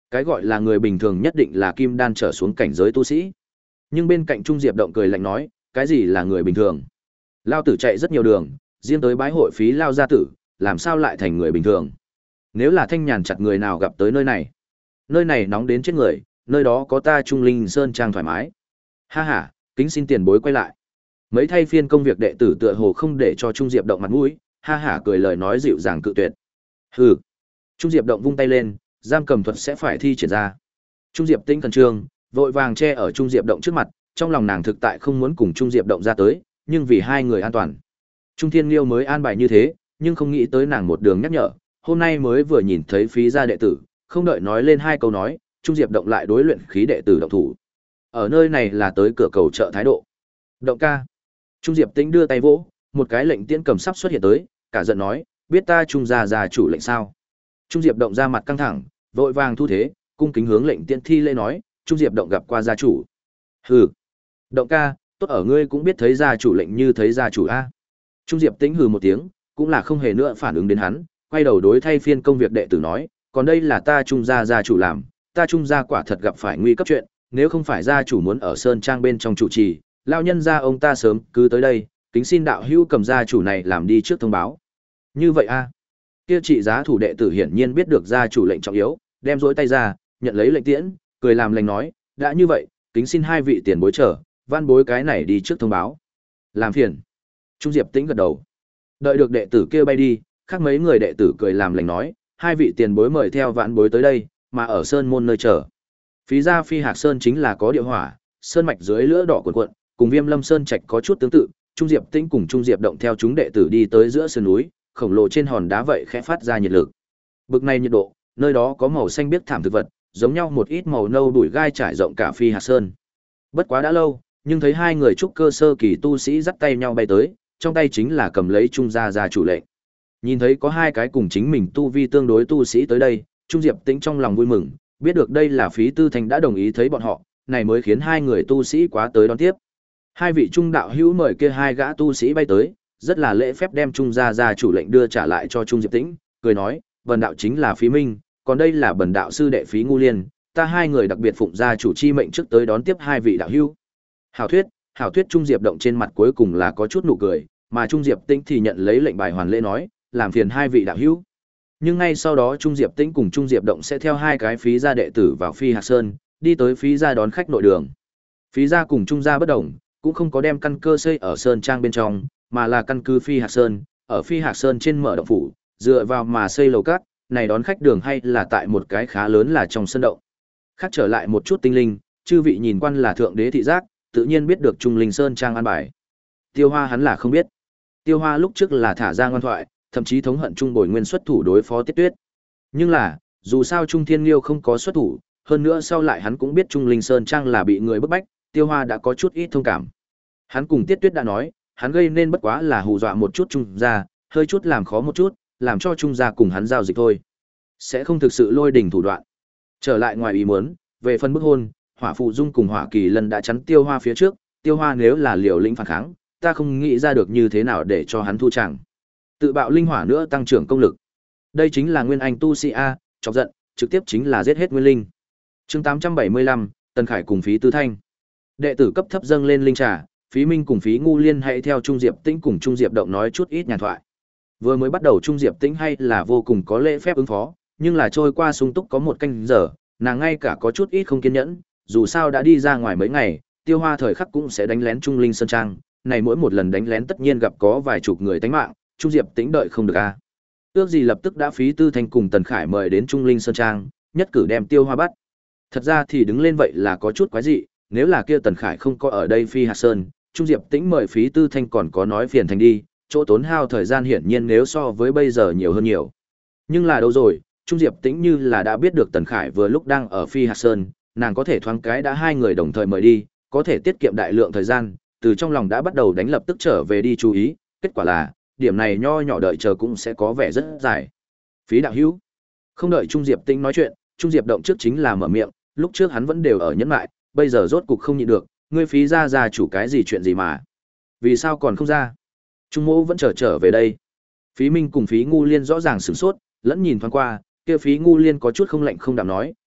Cái gọi là người bình thường nhất định là kim đan trở xuống cảnh giới tu sĩ. Nhưng bên cạnh Trung Diệp Động cười lạnh nói, cái gì là người bình thường? Lao tử chạy rất nhiều đường, riêng tới bái hội phí lao gia tử, làm sao lại thành người bình thường? Nếu là Thanh Nhàn chặt người nào gặp tới nơi này, nơi này nóng đến chết người, nơi đó có ta Trung Linh Sơn Trang thoải mái. Ha ha, kính xin tiền bối quay lại. Mấy thay phiên công việc đệ tử tựa hồ không để cho Trung Diệp Động mặt mũi, ha ha cười lời nói dịu dàng cự tuyệt. Hừ. Trung Diệp Động vung tay lên, giam cầm thuật sẽ phải thi triển ra. Trung Diệp Tĩnh khẩn trương, vội vàng che ở Trung Diệp Động trước mặt, trong lòng nàng thực tại không muốn cùng Trung Diệp Động ra tới, nhưng vì hai người an toàn. Trung Thiên Liêu mới an bài như thế, nhưng không nghĩ tới nàng một đường nhắc nhở, hôm nay mới vừa nhìn thấy phí gia đệ tử, không đợi nói lên hai câu nói, Trung Diệp Động lại đối luyện khí đệ tử động thủ. Ở nơi này là tới cửa cầu trợ thái độ. Động ca. Trung Diệp Tĩnh đưa tay vỗ, một cái lệnh tiễn cầm sắp xuất hiện tới, cả giận nói, biết ta Trung gia gia chủ lệnh sao? Trung Diệp Động ra mặt căng thẳng, vội vàng thu thế, cung kính hướng lệnh tiễn thi lễ nói, Trung Diệp Động gặp qua gia chủ. Hừ. Động ca, tốt ở ngươi cũng biết thấy gia chủ lệnh như thấy gia chủ a. Trung Diệp Tĩnh hừ một tiếng, cũng là không hề nữa phản ứng đến hắn, quay đầu đối thay phiên công việc đệ tử nói, còn đây là ta Trung gia gia chủ làm, ta Trung gia quả thật gặp phải nguy cấp chuyện, nếu không phải gia chủ muốn ở sơn trang bên trong chủ trì, lão nhân gia ông ta sớm cứ tới đây, kính xin đạo hữu cầm gia chủ này làm đi trước thông báo. Như vậy a? Kia trị giá thủ đệ tử hiển nhiên biết được gia chủ lệnh trọng yếu, đem rỗi tay ra, nhận lấy lệnh tiễn, cười làm lành nói, đã như vậy, kính xin hai vị tiền bối chờ, van bối cái này đi trước thông báo. Làm phiền. Trung Diệp Tĩnh gật đầu. Đợi được đệ tử kia bay đi, khác mấy người đệ tử cười làm lành nói, hai vị tiền bối mời theo vãn bối tới đây, mà ở sơn môn nơi chờ. Phí gia Phi Hạc Sơn chính là có địa hỏa, sơn mạch dưới lửa đỏ cuồn cuộn, cùng Viêm Lâm Sơn trạch có chút tương tự, Trung Diệp Tĩnh cùng Trung Diệp Động theo chúng đệ tử đi tới giữa sơn núi, khổng lồ trên hòn đá vậy khẽ phát ra nhiệt lực. Bực này nhiệt độ, nơi đó có màu xanh biếc thảm thực vật, giống nhau một ít màu nâu đùi gai trải rộng cả Phi Hạc Sơn. Bất quá đã lâu, nhưng thấy hai người trúc cơ sơ kỳ tu sĩ dắt tay nhau bay tới, trong tay chính là cầm lấy Trung gia gia chủ lệnh. Nhìn thấy có hai cái cùng chính mình tu vi tương đối tu sĩ tới đây, Trung Diệp Tĩnh trong lòng vui mừng, biết được đây là Phí Tư Thành đã đồng ý thấy bọn họ, này mới khiến hai người tu sĩ quá tới đón tiếp. Hai vị trung đạo hữu mời kia hai gã tu sĩ bay tới, rất là lễ phép đem Trung gia gia chủ lệnh đưa trả lại cho Trung Diệp Tĩnh, cười nói, bần đạo chính là Phí Minh, còn đây là bần đạo sư đệ Phí Ngu Liên, ta hai người đặc biệt phụng gia chủ chi mệnh trước tới đón tiếp hai vị đạo hữu. Hảo thuyết, hảo thuyết. Trung Diệp Động trên mặt cuối cùng là có chút nụ cười, mà Trung Diệp Tĩnh thì nhận lấy lệnh bài hoàn lễ nói, làm phiền hai vị đạo hữu. Nhưng ngay sau đó Trung Diệp Tĩnh cùng Trung Diệp Động sẽ theo hai cái phí gia đệ tử vào Phi Hạc Sơn, đi tới phí gia đón khách nội đường. Phí gia cùng Trung gia bất đồng, cũng không có đem căn cơ xây ở sơn trang bên trong, mà là căn cứ Phi Hạc Sơn, ở Phi Hạc Sơn trên mở động phủ, dựa vào mà xây lầu cát, này đón khách đường hay là tại một cái khá lớn là trong sân động. Khác trở lại một chút tinh linh, chư vị nhìn quan là thượng đế thị giác, tự nhiên biết được Trung Linh Sơn trang an bài. Tiêu Hoa hắn là không biết. Tiêu Hoa lúc trước là thả ra ngoan thoại, thậm chí thống hận Trung Bồi Nguyên xuất thủ đối phó Tiết Tuyết. Nhưng là, dù sao Trung Thiên Liêu không có xuất thủ, hơn nữa sau lại hắn cũng biết Trung Linh Sơn trang là bị người bức bách, Tiêu Hoa đã có chút ít thông cảm. Hắn cùng Tiết Tuyết đã nói, hắn gây nên bất quá là hù dọa một chút Trung gia, hơi chút làm khó một chút, làm cho Trung gia cùng hắn giao dịch thôi. Sẽ không thực sự lôi đình thủ đoạn. Trở lại ngoài ý muốn, về phần bức hôn, Hỏa Phụ Dung cùng Hỏa Kỳ Lân đã chắn Tiêu Hoa phía trước, Tiêu Hoa nếu là liều lĩnh phản kháng, ta không nghĩ ra được như thế nào để cho hắn thu chẳng. Tự bạo linh hỏa nữa tăng trưởng công lực. Đây chính là nguyên anh tu sĩ a, chọc giận, trực tiếp chính là giết hết nguyên linh. Chương tám trăm bảy mươi lăm, Tần Khải cùng Phí Tư Thanh. Đệ tử cấp thấp dâng lên linh trà, Phí Minh cùng Phí Ngu Liên hãy theo Trung Diệp Tĩnh cùng Trung Diệp Động nói chút ít nhàn thoại. Vừa mới bắt đầu Trung Diệp Tĩnh hay là vô cùng có lễ phép ứng phó, nhưng là trôi qua sung túc có một canh giờ, nàng ngay cả có chút ít không kiên nhẫn, dù sao đã đi ra ngoài mấy ngày, Tiêu Hoa thời khắc cũng sẽ đánh lén Trung Linh Sơn Trang, này mỗi một lần đánh lén tất nhiên gặp có vài chục người tánh mạng, Trung Diệp Tĩnh đợi không được a. À. Ước gì lập tức đã Phí Tư Thanh cùng Tần Khải mời đến Trung Linh Sơn Trang, nhất cử đem Tiêu Hoa bắt. Thật ra thì đứng lên vậy là có chút quái dị, nếu là kia Tần Khải không có ở đây Phi Hạc Sơn, Trung Diệp Tĩnh mời Phí Tư Thanh còn có nói phiền thành đi, chỗ tốn hao thời gian hiển nhiên nếu so với bây giờ nhiều hơn nhiều. Nhưng là đâu rồi, Trung Diệp Tĩnh như là đã biết được Tần Khải vừa lúc đang ở Phi Hạc Sơn, nàng có thể thoáng cái đã hai người đồng thời mời đi, có thể tiết kiệm đại lượng thời gian, từ trong lòng đã bắt đầu đánh lập tức trở về đi chú ý, kết quả là, điểm này nho nhỏ đợi chờ cũng sẽ có vẻ rất dài. Phí đạo hữu. Không đợi Trung Diệp Tĩnh nói chuyện, Trung Diệp Động trước chính là mở miệng, lúc trước hắn vẫn đều ở nhẫn lại, bây giờ rốt cục không nhịn được, ngươi Phí gia gia chủ cái gì chuyện gì mà. Vì sao còn không ra? Trung Mỗ vẫn trở trở về đây. Phí Minh cùng Phí Ngu Liên rõ ràng sửng sốt, lẫn nhìn thoáng qua, kia Phí Ngu Liên có chút không lạnh không đạm nói,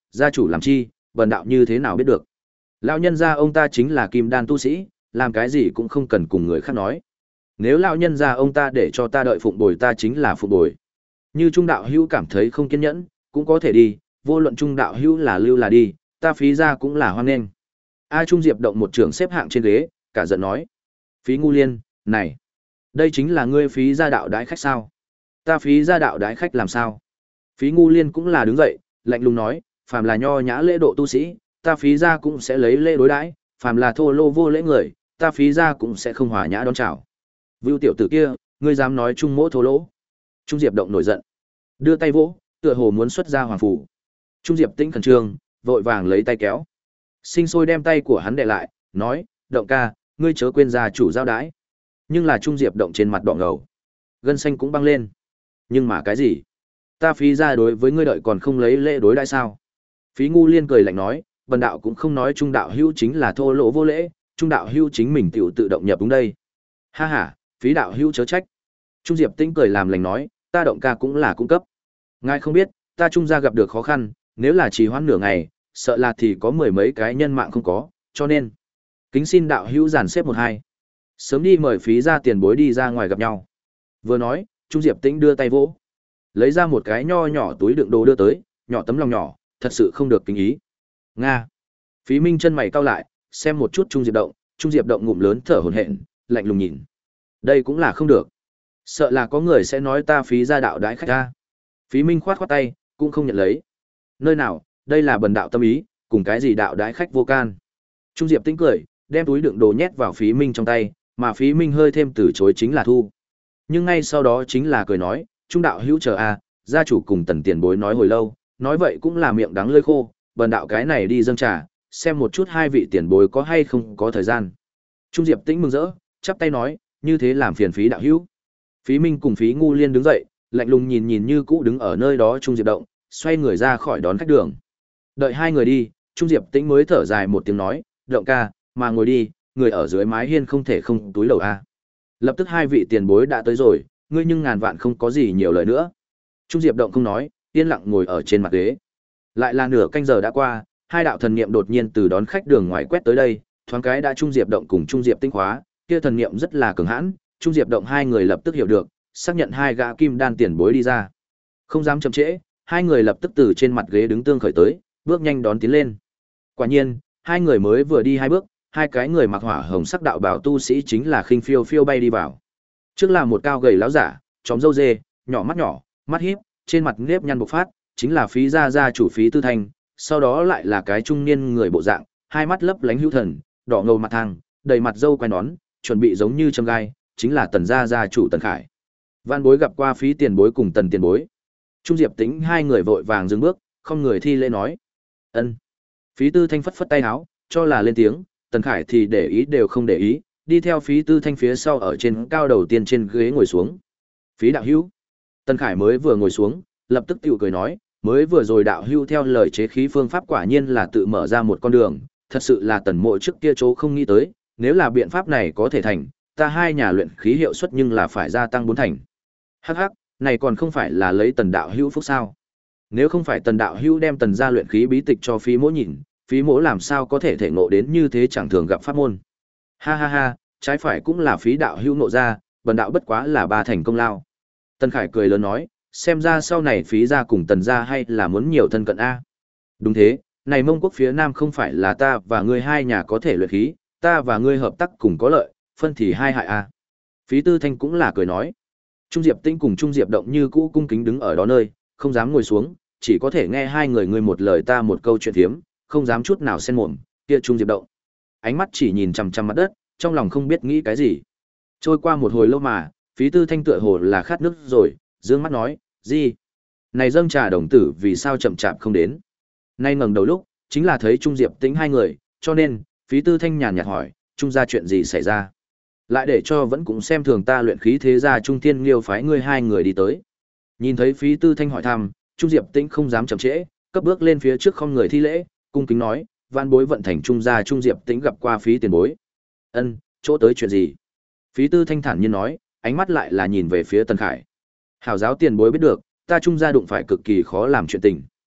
gia chủ làm chi, bần đạo như thế nào biết được. Lão nhân gia ông ta chính là kim đan tu sĩ, làm cái gì cũng không cần cùng người khác nói. Nếu lão nhân gia ông ta để cho ta đợi phụng bồi ta chính là phụng bồi. Như Trung đạo hữu cảm thấy không kiên nhẫn, cũng có thể đi, vô luận Trung đạo hữu là lưu là đi, ta phí ra cũng là hoan nghênh. A Trung Diệp động một trường xếp hạng trên ghế, cả giận nói: "Phí Ngu Liên, này, đây chính là ngươi phí gia đạo đái khách sao? Ta phí gia đạo đái khách làm sao?" Phí Ngu Liên cũng là đứng dậy, lạnh lùng nói: "Phàm là nho nhã lễ độ tu sĩ, ta phí gia cũng sẽ lấy lễ đối đãi, phàm là thô lô vô lễ người, ta phí gia cũng sẽ không hòa nhã đón chào." Vưu tiểu tử kia, ngươi dám nói Trung Mỗ thô lỗ? Trung Diệp động nổi giận, đưa tay vỗ, tựa hồ muốn xuất ra hoàng phủ. Trung Diệp Tĩnh khẩn trương, vội vàng lấy tay kéo. Sinh Sôi đem tay của hắn đè lại, nói: "Động ca, ngươi chớ quên gia chủ giao đái." Nhưng là Trung Diệp động trên mặt đỏ ngầu, gân xanh cũng băng lên. "Nhưng mà cái gì? Ta phí gia đối với ngươi đợi còn không lấy lễ đối đãi sao?" Phí Ngu Liên cười lạnh nói: "Bần đạo cũng không nói Trung đạo hữu chính là thô lỗ vô lễ, Trung đạo hữu chính mình tiểu tự động nhập đúng đây." "Ha ha, Phí đạo hữu chớ trách." Trung Diệp Tĩnh cười làm lành nói: "Ta Động ca cũng là cung cấp. Ngài không biết, ta Trung gia gặp được khó khăn, nếu là trì hoãn nửa ngày, sợ là thì có mười mấy cái nhân mạng không có, cho nên kính xin đạo hữu dàn xếp một hai, sớm đi mời phí ra tiền bối đi ra ngoài gặp nhau." Vừa nói, Trung Diệp Tĩnh đưa tay vỗ, lấy ra một cái nho nhỏ túi đựng đồ đưa tới, nhỏ tấm lòng nhỏ, thật sự không được kính ý. Nga. Phí Minh chân mày cau lại, xem một chút Trung Diệp Động, Trung Diệp Động ngụm lớn thở hổn hển, lạnh lùng nhìn. Đây cũng là không được. Sợ là có người sẽ nói ta phí gia đạo đãi khách ta. Phí Minh khoát khoát tay, cũng không nhận lấy. Nơi nào, đây là bần đạo tâm ý, cùng cái gì đạo đãi khách vô can. Trung Diệp Tĩnh cười, đem túi đựng đồ nhét vào Phí Minh trong tay, mà Phí Minh hơi thêm từ chối chính là thu. Nhưng ngay sau đó chính là cười nói, Trung đạo hữu chờ a, gia chủ cùng Tần tiền bối nói hồi lâu, nói vậy cũng là miệng đắng lưỡi khô, bần đạo cái này đi dâng trà, xem một chút hai vị tiền bối có hay không có thời gian. Trung Diệp Tĩnh mừng rỡ, chắp tay nói, như thế làm phiền Phí đạo hữu. Phí Minh cùng Phí Ngu Liên đứng dậy, lạnh lùng nhìn nhìn như cũ đứng ở nơi đó Trung Diệp Động, xoay người ra khỏi đón khách đường. Đợi hai người đi, Trung Diệp Tĩnh mới thở dài một tiếng nói, Động ca, mà ngồi đi, người ở dưới mái hiên không thể không túi lầu a. Lập tức hai vị tiền bối đã tới rồi, ngươi nhưng ngàn vạn không có gì nhiều lời nữa. Trung Diệp Động không nói, yên lặng ngồi ở trên mặt ghế. Lại là nửa canh giờ đã qua, hai đạo thần niệm đột nhiên từ đón khách đường ngoài quét tới đây, thoáng cái đã Trung Diệp Động cùng Trung Diệp Tĩnh khóa, kia thần niệm rất là cường hãn, Trung Diệp Động hai người lập tức hiểu được, xác nhận hai gã kim đan tiền bối đi ra. Không dám chậm trễ, hai người lập tức từ trên mặt ghế đứng tương khởi tới, bước nhanh đón tiến lên. Quả nhiên, hai người mới vừa đi hai bước, hai cái người mặc hỏa hồng sắc đạo bào tu sĩ chính là khinh phiêu phiêu bay đi vào. Trước là một cao gầy láo giả, chóm râu dê, nhỏ mắt nhỏ, mắt híp, trên mặt nếp nhăn bộc phát, chính là Phí gia gia chủ Phí Tư Thanh, sau đó lại là cái trung niên người bộ dạng, hai mắt lấp lánh hữu thần, đỏ ngầu mặt thang, đầy mặt râu quai nón, chuẩn bị giống như châm gai, chính là Tần gia gia chủ Tần Khải. Van bối gặp qua Phí tiền bối cùng Tần tiền bối. Trung Diệp Tĩnh hai người vội vàng dừng bước, không người thi lễ nói. Ân. Phí Tư Thanh phất phất tay áo, cho là lên tiếng, Tần Khải thì để ý đều không để ý, đi theo Phí Tư Thanh phía sau ở trên cao đầu tiên trên ghế ngồi xuống. Phí đạo hữu. Tần Khải mới vừa ngồi xuống, lập tức tiểu cười nói, mới vừa rồi đạo hữu theo lời chế khí phương pháp quả nhiên là tự mở ra một con đường, thật sự là Tần mộ trước kia chỗ không nghĩ tới, nếu là biện pháp này có thể thành, ta hai nhà luyện khí hiệu suất nhưng là phải gia tăng bốn thành. Hắc hắc, này còn không phải là lấy Tần đạo hữu phúc sao? Nếu không phải Tần đạo hữu đem Tần gia luyện khí bí tịch cho Phí mỗ nhìn, Phí mỗ làm sao có thể thể ngộ đến như thế chẳng thường gặp pháp môn. Ha ha ha, trái phải cũng là Phí đạo hữu ngộ ra, bần đạo bất quá là ba thành công lao. Tần Khải cười lớn nói, xem ra sau này Phí gia cùng Tần gia hay là muốn nhiều thân cận a. Đúng thế, này Mông Quốc phía Nam không phải là ta và ngươi hai nhà có thể luyện khí, ta và ngươi hợp tác cùng có lợi, phân thì hai hại a. Phí Tư Thanh cũng là cười nói. Trung Diệp Tĩnh cùng Trung Diệp Động như cũ cung kính đứng ở đó nơi, không dám ngồi xuống, chỉ có thể nghe hai người ngươi một lời ta một câu chuyện thiếm, không dám chút nào xen mồm. Kia Trung Diệp Động, ánh mắt chỉ nhìn chằm chằm mặt đất, trong lòng không biết nghĩ cái gì. Trôi qua một hồi lâu mà, Phí Tư Thanh tựa hồ là khát nước rồi, dương mắt nói, gì? Này dâng trà đồng tử vì sao chậm chạp không đến? Nay ngẩng đầu lúc, chính là thấy Trung Diệp Tĩnh hai người, cho nên, Phí Tư Thanh nhàn nhạt hỏi, Trung gia chuyện gì xảy ra? Lại để cho vẫn cũng xem thường ta luyện khí thế gia Trung Thiên Liêu phái ngươi hai người đi tới. Nhìn thấy Phí Tư Thanh hỏi thăm, Trung Diệp Tĩnh không dám chậm trễ, cấp bước lên phía trước không người thi lễ, cung kính nói, van bối vận thành Trung gia Trung Diệp Tĩnh gặp qua Phí tiền bối. Ân, chỗ tới chuyện gì? Phí Tư Thanh thản nhiên nói, ánh mắt lại là nhìn về phía Tần Khải. Hảo giáo tiền bối biết được, ta Trung gia đụng phải cực kỳ khó làm chuyện tình.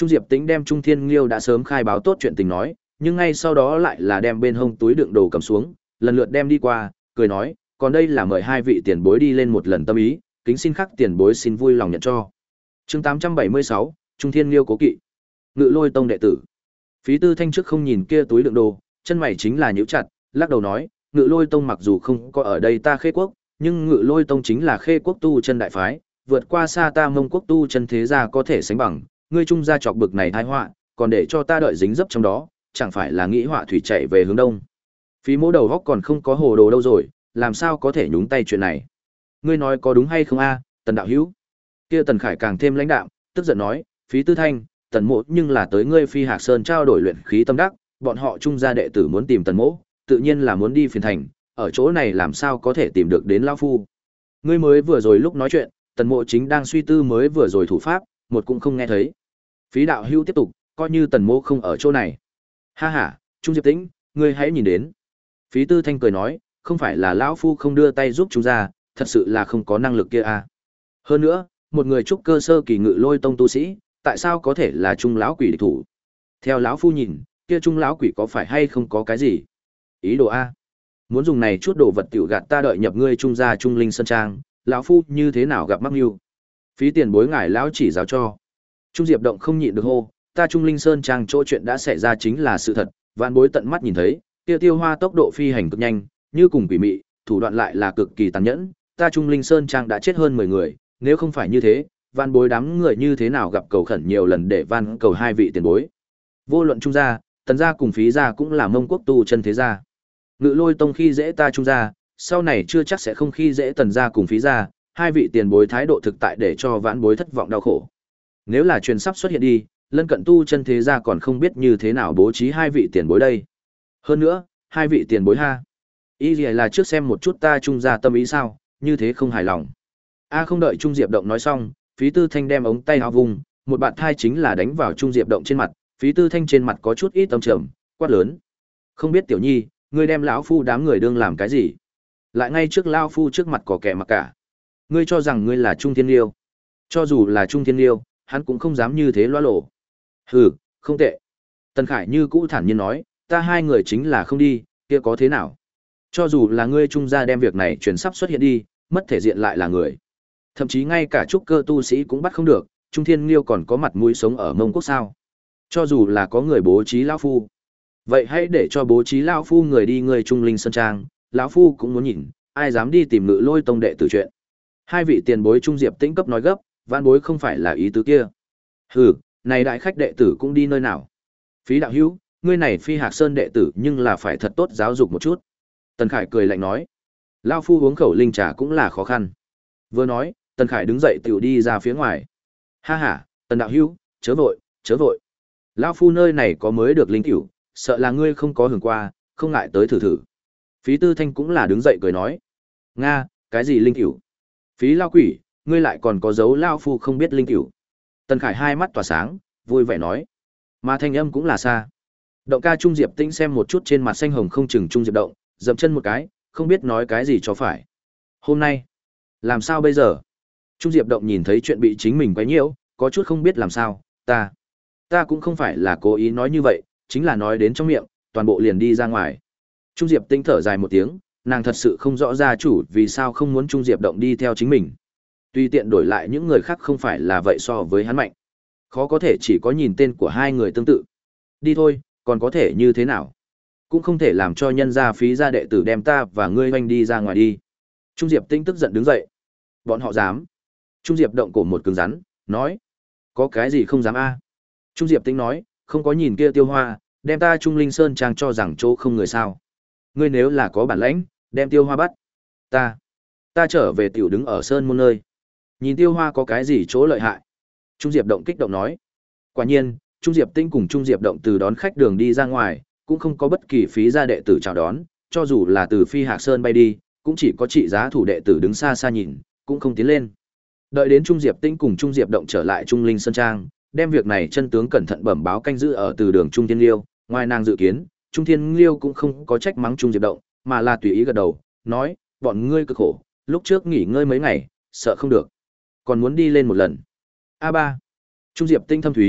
Trung Diệp Tĩnh đem Trung Thiên Liêu đã sớm khai báo tốt chuyện tình nói, nhưng ngay sau đó lại là đem bên hông túi đựng đồ cầm xuống, lần lượt đem đi qua, cười nói, còn đây là mời hai vị tiền bối đi lên một lần tâm ý, kính xin khắc tiền bối xin vui lòng nhận cho. Chương tám trăm bảy mươi sáu, Trung Thiên Liêu cố kỵ. Ngự Lôi Tông đệ tử. Phí Tư Thanh trước không nhìn kia túi đựng đồ, chân mày chính là nhíu chặt, lắc đầu nói, Ngự Lôi Tông mặc dù không có ở đây ta Khê Quốc, nhưng Ngự Lôi Tông chính là Khê Quốc tu chân đại phái, vượt qua xa ta Mông Quốc tu chân thế gia có thể sánh bằng, ngươi trung gia chọc bực này tai họa, còn để cho ta đợi dính dấp trong đó, chẳng phải là nghĩ họa thủy chạy về hướng đông. Phí Mỗ đầu góc còn không có hồ đồ đâu rồi, làm sao có thể nhúng tay chuyện này? Ngươi nói có đúng hay không a, Tần đạo hữu? Kia Tần Khải càng thêm lãnh đạm, tức giận nói, Phí Tư Thanh, Tần Mỗ nhưng là tới ngươi Phi Hạc Sơn trao đổi luyện khí tâm đắc, bọn họ trung gia đệ tử muốn tìm Tần Mỗ, tự nhiên là muốn đi phiền thành, ở chỗ này làm sao có thể tìm được đến lão phu. Ngươi mới vừa rồi lúc nói chuyện, Tần Mỗ chính đang suy tư mới vừa rồi thủ pháp, một cũng không nghe thấy. Phí đạo hữu tiếp tục, coi như Tần Mỗ không ở chỗ này. Ha ha, Trung Diệp Tĩnh, ngươi hãy nhìn đến. Phí Tư Thanh cười nói, không phải là lão phu không đưa tay giúp chúng ra, thật sự là không có năng lực kia à. Hơn nữa, một người trúc cơ sơ kỳ Ngự Lôi Tông tu sĩ, tại sao có thể là trung lão quỷ địch thủ? Theo lão phu nhìn, kia trung lão quỷ có phải hay không có cái gì? Ý đồ a? Muốn dùng này chút đồ vật tiểu gạt ta đợi nhập ngươi trung gia trung linh sơn trang, lão phu như thế nào gặp mắc mưu? Phí tiền bối ngài lão chỉ giáo cho. Trung Diệp Động không nhịn được hô, ta trung linh sơn trang chỗ chuyện đã xảy ra chính là sự thật, vạn bối tận mắt nhìn thấy, kia tiêu hoa tốc độ phi hành cực nhanh, như cùng quỷ mị, thủ đoạn lại là cực kỳ tàn nhẫn, ta trung linh sơn trang đã chết hơn mười người, nếu không phải như thế, van bối đám người như thế nào gặp cầu khẩn nhiều lần để van cầu hai vị tiền bối. Vô luận trung gia, Tần gia cùng Phí gia cũng là Mông Quốc tu chân thế gia. Ngự Lôi Tông khi dễ ta trung gia, sau này chưa chắc sẽ không khi dễ Tần gia cùng Phí gia, hai vị tiền bối thái độ thực tại để cho vãn bối thất vọng đau khổ. Nếu là truyền sắp xuất hiện đi, lân cận tu chân thế gia còn không biết như thế nào bố trí hai vị tiền bối đây. Hơn nữa, hai vị tiền bối ha, ý gì là trước xem một chút ta trung gia tâm ý sao, như thế không hài lòng. A không đợi Trung Diệp Động nói xong, Phí Tư Thanh đem ống tay áo vùng, một bạn thai chính là đánh vào Trung Diệp Động trên mặt, Phí Tư Thanh trên mặt có chút ít âm trầm, quát lớn: "Không biết tiểu nhi, ngươi đem lão phu đám người đương làm cái gì? Lại ngay trước lão phu trước mặt có kẻ mặc cả. Ngươi cho rằng ngươi là Trung Thiên Liêu? Cho dù là Trung Thiên Liêu, hắn cũng không dám như thế loa lổ." "Hừ, không tệ." Tần Khải như cũ thản nhiên nói, "Ta hai người chính là không đi, kia có thế nào? Cho dù là ngươi trung gia đem việc này truyền sắp xuất hiện đi, mất thể diện lại là người. Thậm chí ngay cả trúc cơ tu sĩ cũng bắt không được, Trung Thiên Liêu còn có mặt mũi sống ở Mông Quốc sao? Cho dù là có người bố trí lão phu, vậy hãy để cho bố trí lão phu người đi người Trung Linh Sơn Trang, lão phu cũng muốn nhìn, ai dám đi tìm Ngự Lôi Tông đệ tử chuyện." Hai vị tiền bối Trung Diệp Tĩnh cấp nói gấp, vãn bối không phải là ý tứ kia. "Hừ, này đại khách đệ tử cũng đi nơi nào? Phí đạo hữu, ngươi này Phi Hạc Sơn đệ tử nhưng là phải thật tốt giáo dục một chút." Tần Khải cười lạnh nói, "Lão phu uống khẩu linh trà cũng là khó khăn." Vừa nói, Tần Khải đứng dậy tiểu đi ra phía ngoài. "Ha ha, Tần đạo hữu, chớ vội, chớ vội. Lão phu nơi này có mới được linh tiểu, sợ là ngươi không có hưởng qua, không ngại tới thử thử." Phí Tư Thanh cũng là đứng dậy cười nói, "Nga, cái gì linh tiểu? Phí lao quỷ, ngươi lại còn có dấu lão phu không biết linh tiểu." Tần Khải hai mắt tỏa sáng, vui vẻ nói, mà thanh âm cũng là xa. Động ca Trung Diệp Tĩnh xem một chút trên mặt xanh hồng không chừng Trung Diệp Động, dậm chân một cái, không biết nói cái gì cho phải. Hôm nay, làm sao bây giờ? Trung Diệp Động nhìn thấy chuyện bị chính mình quấy nhiễu, có chút không biết làm sao, ta, ta cũng không phải là cố ý nói như vậy, chính là nói đến trong miệng, toàn bộ liền đi ra ngoài. Trung Diệp Tĩnh thở dài một tiếng, nàng thật sự không rõ gia chủ vì sao không muốn Trung Diệp Động đi theo chính mình. Tuy tiện đổi lại những người khác không phải là vậy so với hắn mạnh. Khó có thể chỉ có nhìn tên của hai người tương tự. Đi thôi, còn có thể như thế nào? Cũng không thể làm cho nhân gia Phí gia đệ tử đem ta và ngươi oanh đi ra ngoài đi. Trung Diệp Tĩnh tức giận đứng dậy. Bọn họ dám. Trung Diệp Động cổ một cứng rắn, nói, có cái gì không dám a? Trung Diệp Tĩnh nói, không có nhìn kia Tiêu Hoa, đem ta Trung Linh Sơn Trang cho rằng chỗ không người sao. Ngươi nếu là có bản lãnh, đem Tiêu Hoa bắt. Ta, ta trở về tiểu đứng ở sơn môn nơi. Nhìn Tiêu Hoa có cái gì chỗ lợi hại. Trung Diệp Động kích động nói. Quả nhiên, Trung Diệp Tĩnh cùng Trung Diệp Động từ đón khách đường đi ra ngoài, cũng không có bất kỳ Phí gia đệ tử chào đón, cho dù là từ Phi Hạc Sơn bay đi, cũng chỉ có trị giá thủ đệ tử đứng xa xa nhìn, cũng không tiến lên. Đợi đến Trung Diệp Tĩnh cùng Trung Diệp Động trở lại Trung Linh Sơn Trang, đem việc này chân tướng cẩn thận bẩm báo canh giữ ở từ đường Trung Thiên Liêu, ngoài nàng dự kiến, Trung Thiên Liêu cũng không có trách mắng Trung Diệp Động, mà là tùy ý gật đầu, nói, bọn ngươi cực khổ, lúc trước nghỉ ngơi mấy ngày, sợ không được, còn muốn đi lên một lần. A ba. Trung Diệp Tinh thâm thúy,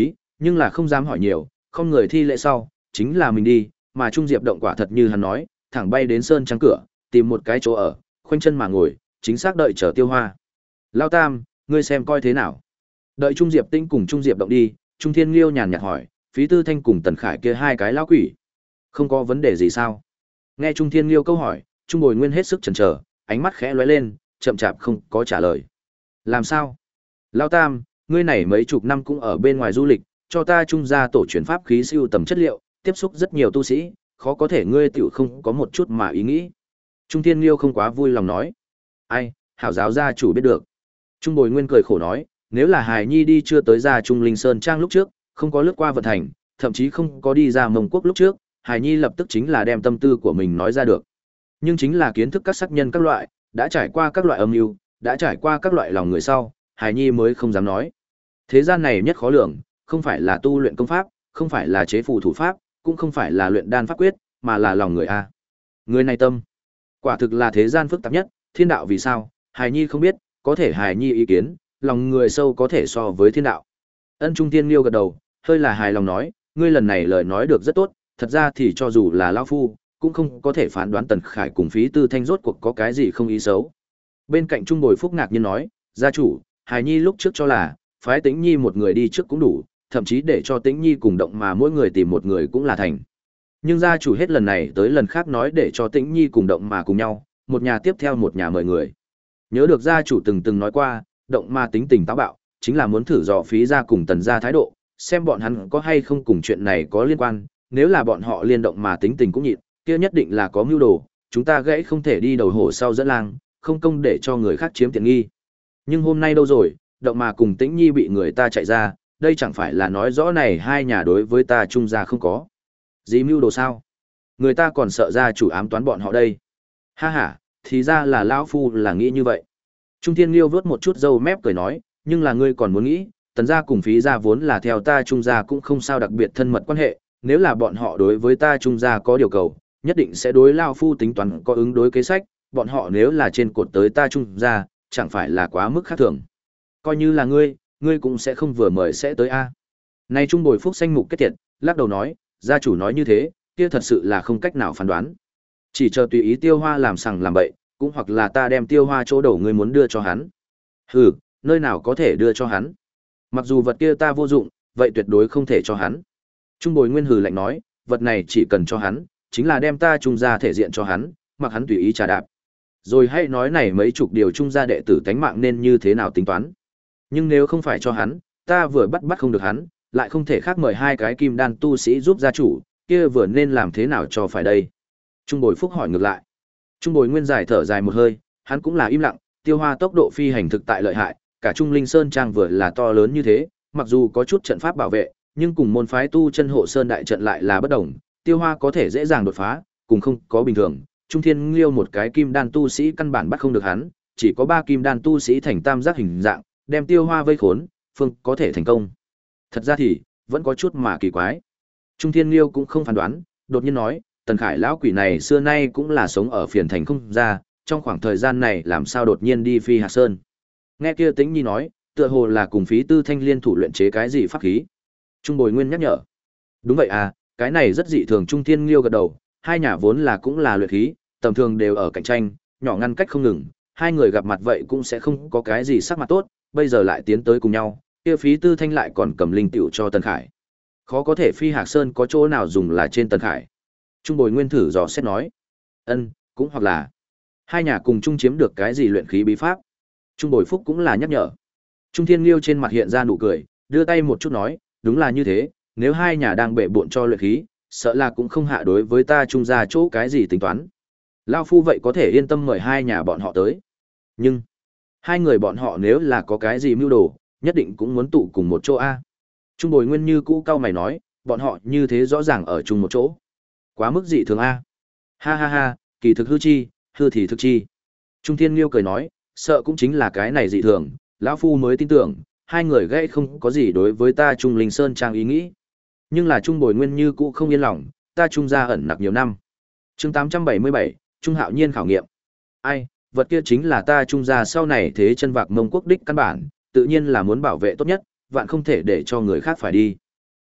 nhưng là không dám hỏi nhiều, không người thi lễ sau, chính là mình đi, mà Trung Diệp động quả thật như hắn nói, thẳng bay đến sơn trang cửa, tìm một cái chỗ ở, khoanh chân mà ngồi, chính xác đợi chờ Tiêu Hoa. Lao Tam, ngươi xem coi thế nào. Đợi Trung Diệp Tinh cùng Trung Diệp động đi, Trung Thiên Liêu nhàn nhạt hỏi, Phí Tư Thanh cùng Tần Khải kia hai cái lão quỷ, không có vấn đề gì sao? Nghe Trung Thiên Liêu câu hỏi, Trung Bồi Nguyên hết sức chần chờ, ánh mắt khẽ lóe lên, chậm chạp không có trả lời. Làm sao? Lao Tam, ngươi này mấy chục năm cũng ở bên ngoài du lịch, cho ta Trung gia tổ truyền pháp khí siêu tầm chất liệu, tiếp xúc rất nhiều tu sĩ, khó có thể ngươi tiểu không có một chút mà ý nghĩ. Trung Thiên Liêu không quá vui lòng nói. Ai, hảo giáo gia chủ biết được. Trung Bồi Nguyên cười khổ nói, nếu là Hải Nhi đi chưa tới ra Trung Linh Sơn Trang lúc trước, không có lướt qua vận thành, thậm chí không có đi ra Mông Quốc lúc trước, Hải Nhi lập tức chính là đem tâm tư của mình nói ra được. Nhưng chính là kiến thức các sắc nhân các loại, đã trải qua các loại âm mưu, đã trải qua các loại lòng người sau, Hải Nhi mới không dám nói. Thế gian này nhất khó lường, không phải là tu luyện công pháp, không phải là chế phù thủ pháp, cũng không phải là luyện đan pháp quyết, mà là lòng người a. Người này tâm, quả thực là thế gian phức tạp nhất, thiên đạo vì sao? Hải Nhi không biết, có thể Hải Nhi ý kiến, lòng người sâu có thể so với thiên đạo. Ân Trung Tiên Liêu gật đầu, hơi là hài lòng nói, ngươi lần này lời nói được rất tốt, thật ra thì cho dù là lão phu, cũng không có thể phán đoán Tần Khải cùng Phí Tư Thanh rốt cuộc có cái gì không ý xấu. Bên cạnh Trung Bồi Phúc ngạc nhiên nói, gia chủ, Hải Nhi lúc trước cho là, phái Tĩnh Nhi một người đi trước cũng đủ, thậm chí để cho Tĩnh Nhi cùng động mà mỗi người tìm một người cũng là thành. Nhưng gia chủ hết lần này tới lần khác nói để cho Tĩnh Nhi cùng động mà cùng nhau, một nhà tiếp theo một nhà mời người. Nhớ được gia chủ từng từng nói qua, động mà tính tình táo bạo, chính là muốn thử dò Phí gia cùng Tần gia thái độ, xem bọn hắn có hay không cùng chuyện này có liên quan, nếu là bọn họ liên động mà tính tình cũng nhịn, kia nhất định là có mưu đồ, chúng ta gãy không thể đi đầu hổ sau dẫn lang, không công để cho người khác chiếm tiện nghi. Nhưng hôm nay đâu rồi, động mà cùng Tĩnh Nhi bị người ta chạy ra, đây chẳng phải là nói rõ này hai nhà đối với ta Trung gia không có gì mưu đồ sao? Người ta còn sợ gia chủ ám toán bọn họ đây. Ha ha, thì ra là lão phu là nghĩ như vậy. Trung Thiên Liêu vớt một chút râu mép cười nói, nhưng là ngươi còn muốn nghĩ, Tần gia cùng Phí gia vốn là theo ta Trung gia cũng không sao đặc biệt thân mật quan hệ, nếu là bọn họ đối với ta Trung gia có điều cầu, nhất định sẽ đối lão phu tính toán có ứng đối kế sách, bọn họ nếu là trên cột tới ta Trung gia, chẳng phải là quá mức khác thường. Coi như là ngươi, ngươi cũng sẽ không vừa mời sẽ tới a. Nay Trung Bồi Phúc xanh mục kết thiệt, lắc đầu nói, gia chủ nói như thế, kia thật sự là không cách nào phán đoán. Chỉ chờ tùy ý Tiêu Hoa làm sằng làm bậy, cũng hoặc là ta đem Tiêu Hoa chỗ đầu ngươi muốn đưa cho hắn. Hừ, nơi nào có thể đưa cho hắn? Mặc dù vật kia ta vô dụng, vậy tuyệt đối không thể cho hắn. Trung Bồi Nguyên hừ lạnh nói, vật này chỉ cần cho hắn, chính là đem ta Trung gia thể diện cho hắn, mặc hắn tùy ý trà đạp. Rồi hãy nói này mấy chục điều Trung gia đệ tử tánh mạng nên như thế nào tính toán. Nhưng nếu không phải cho hắn, ta vừa bắt bắt không được hắn, lại không thể khác mời hai cái kim đan tu sĩ giúp gia chủ, kia vừa nên làm thế nào cho phải đây? Trung Bồi Phúc hỏi ngược lại. Trung Bồi Nguyên giải thở dài một hơi, hắn cũng là im lặng, Tiêu Hoa tốc độ phi hành thực tại lợi hại, cả Trung Linh Sơn Trang vừa là to lớn như thế, mặc dù có chút trận pháp bảo vệ, nhưng cùng môn phái tu chân hộ sơn đại trận lại là bất đồng, Tiêu Hoa có thể dễ dàng đột phá, cùng không có bình thường. Trung Thiên Liêu một cái kim đan tu sĩ căn bản bắt không được hắn, chỉ có ba kim đan tu sĩ thành tam giác hình dạng, đem Tiêu Hoa vây khốn, phương có thể thành công. Thật ra thì, vẫn có chút mà kỳ quái. Trung Thiên Liêu cũng không phán đoán, đột nhiên nói, Tần Khải lão quỷ này xưa nay cũng là sống ở phiền thành không ra, trong khoảng thời gian này làm sao đột nhiên đi Phi Hạc Sơn. Nghe kia Tĩnh Nhi nói, tựa hồ là cùng Phí Tư Thanh liên thủ luyện chế cái gì pháp khí. Trung Bồi Nguyên nhắc nhở. Đúng vậy à, cái này rất dị thường. Trung Thiên Liêu gật đầu, hai nhà vốn là cũng là luyện khí, tầm thường đều ở cạnh tranh, nhỏ ngăn cách không ngừng, hai người gặp mặt vậy cũng sẽ không có cái gì sắc mặt tốt, bây giờ lại tiến tới cùng nhau, kia Phí Tư Thanh lại còn cầm linh tiểu cho Tần Khải. Khó có thể Phi Hạc Sơn có chỗ nào dùng là trên Tần Khải. Trung Bồi Nguyên thử dò xét nói. Ân, cũng hoặc là hai nhà cùng chung chiếm được cái gì luyện khí bí pháp. Trung Bồi Phúc cũng là nhắc nhở. Trung Thiên Liêu trên mặt hiện ra nụ cười, đưa tay một chút nói, đúng là như thế, nếu hai nhà đang bệ bội cho luyện khí, sợ là cũng không hạ đối với ta Trung gia chỗ cái gì tính toán. Lao phu vậy có thể yên tâm mời hai nhà bọn họ tới. Nhưng hai người bọn họ nếu là có cái gì mưu đồ, nhất định cũng muốn tụ cùng một chỗ a. Trung Bồi Nguyên như cũ cao mày nói, bọn họ như thế rõ ràng ở chung một chỗ. Quá mức dị thường a. Ha ha ha, kỳ thực hư chi, hư thì thực chi. Trung Thiên Liêu cười nói, sợ cũng chính là cái này dị thường, lão phu mới tin tưởng, hai người gãy không có gì đối với ta Trung Linh Sơn Trang ý nghĩ. Nhưng là Trung Bồi Nguyên như cũ không yên lòng, ta Trung gia ẩn nặc nhiều năm. Chương tám trăm bảy mươi bảy, Trung Hạo Nhiên khảo nghiệm. Ai, vật kia chính là ta Trung gia sau này thế chân vạc Mông Quốc đích căn bản, tự nhiên là muốn bảo vệ tốt nhất, vạn không thể để cho người khác phải đi.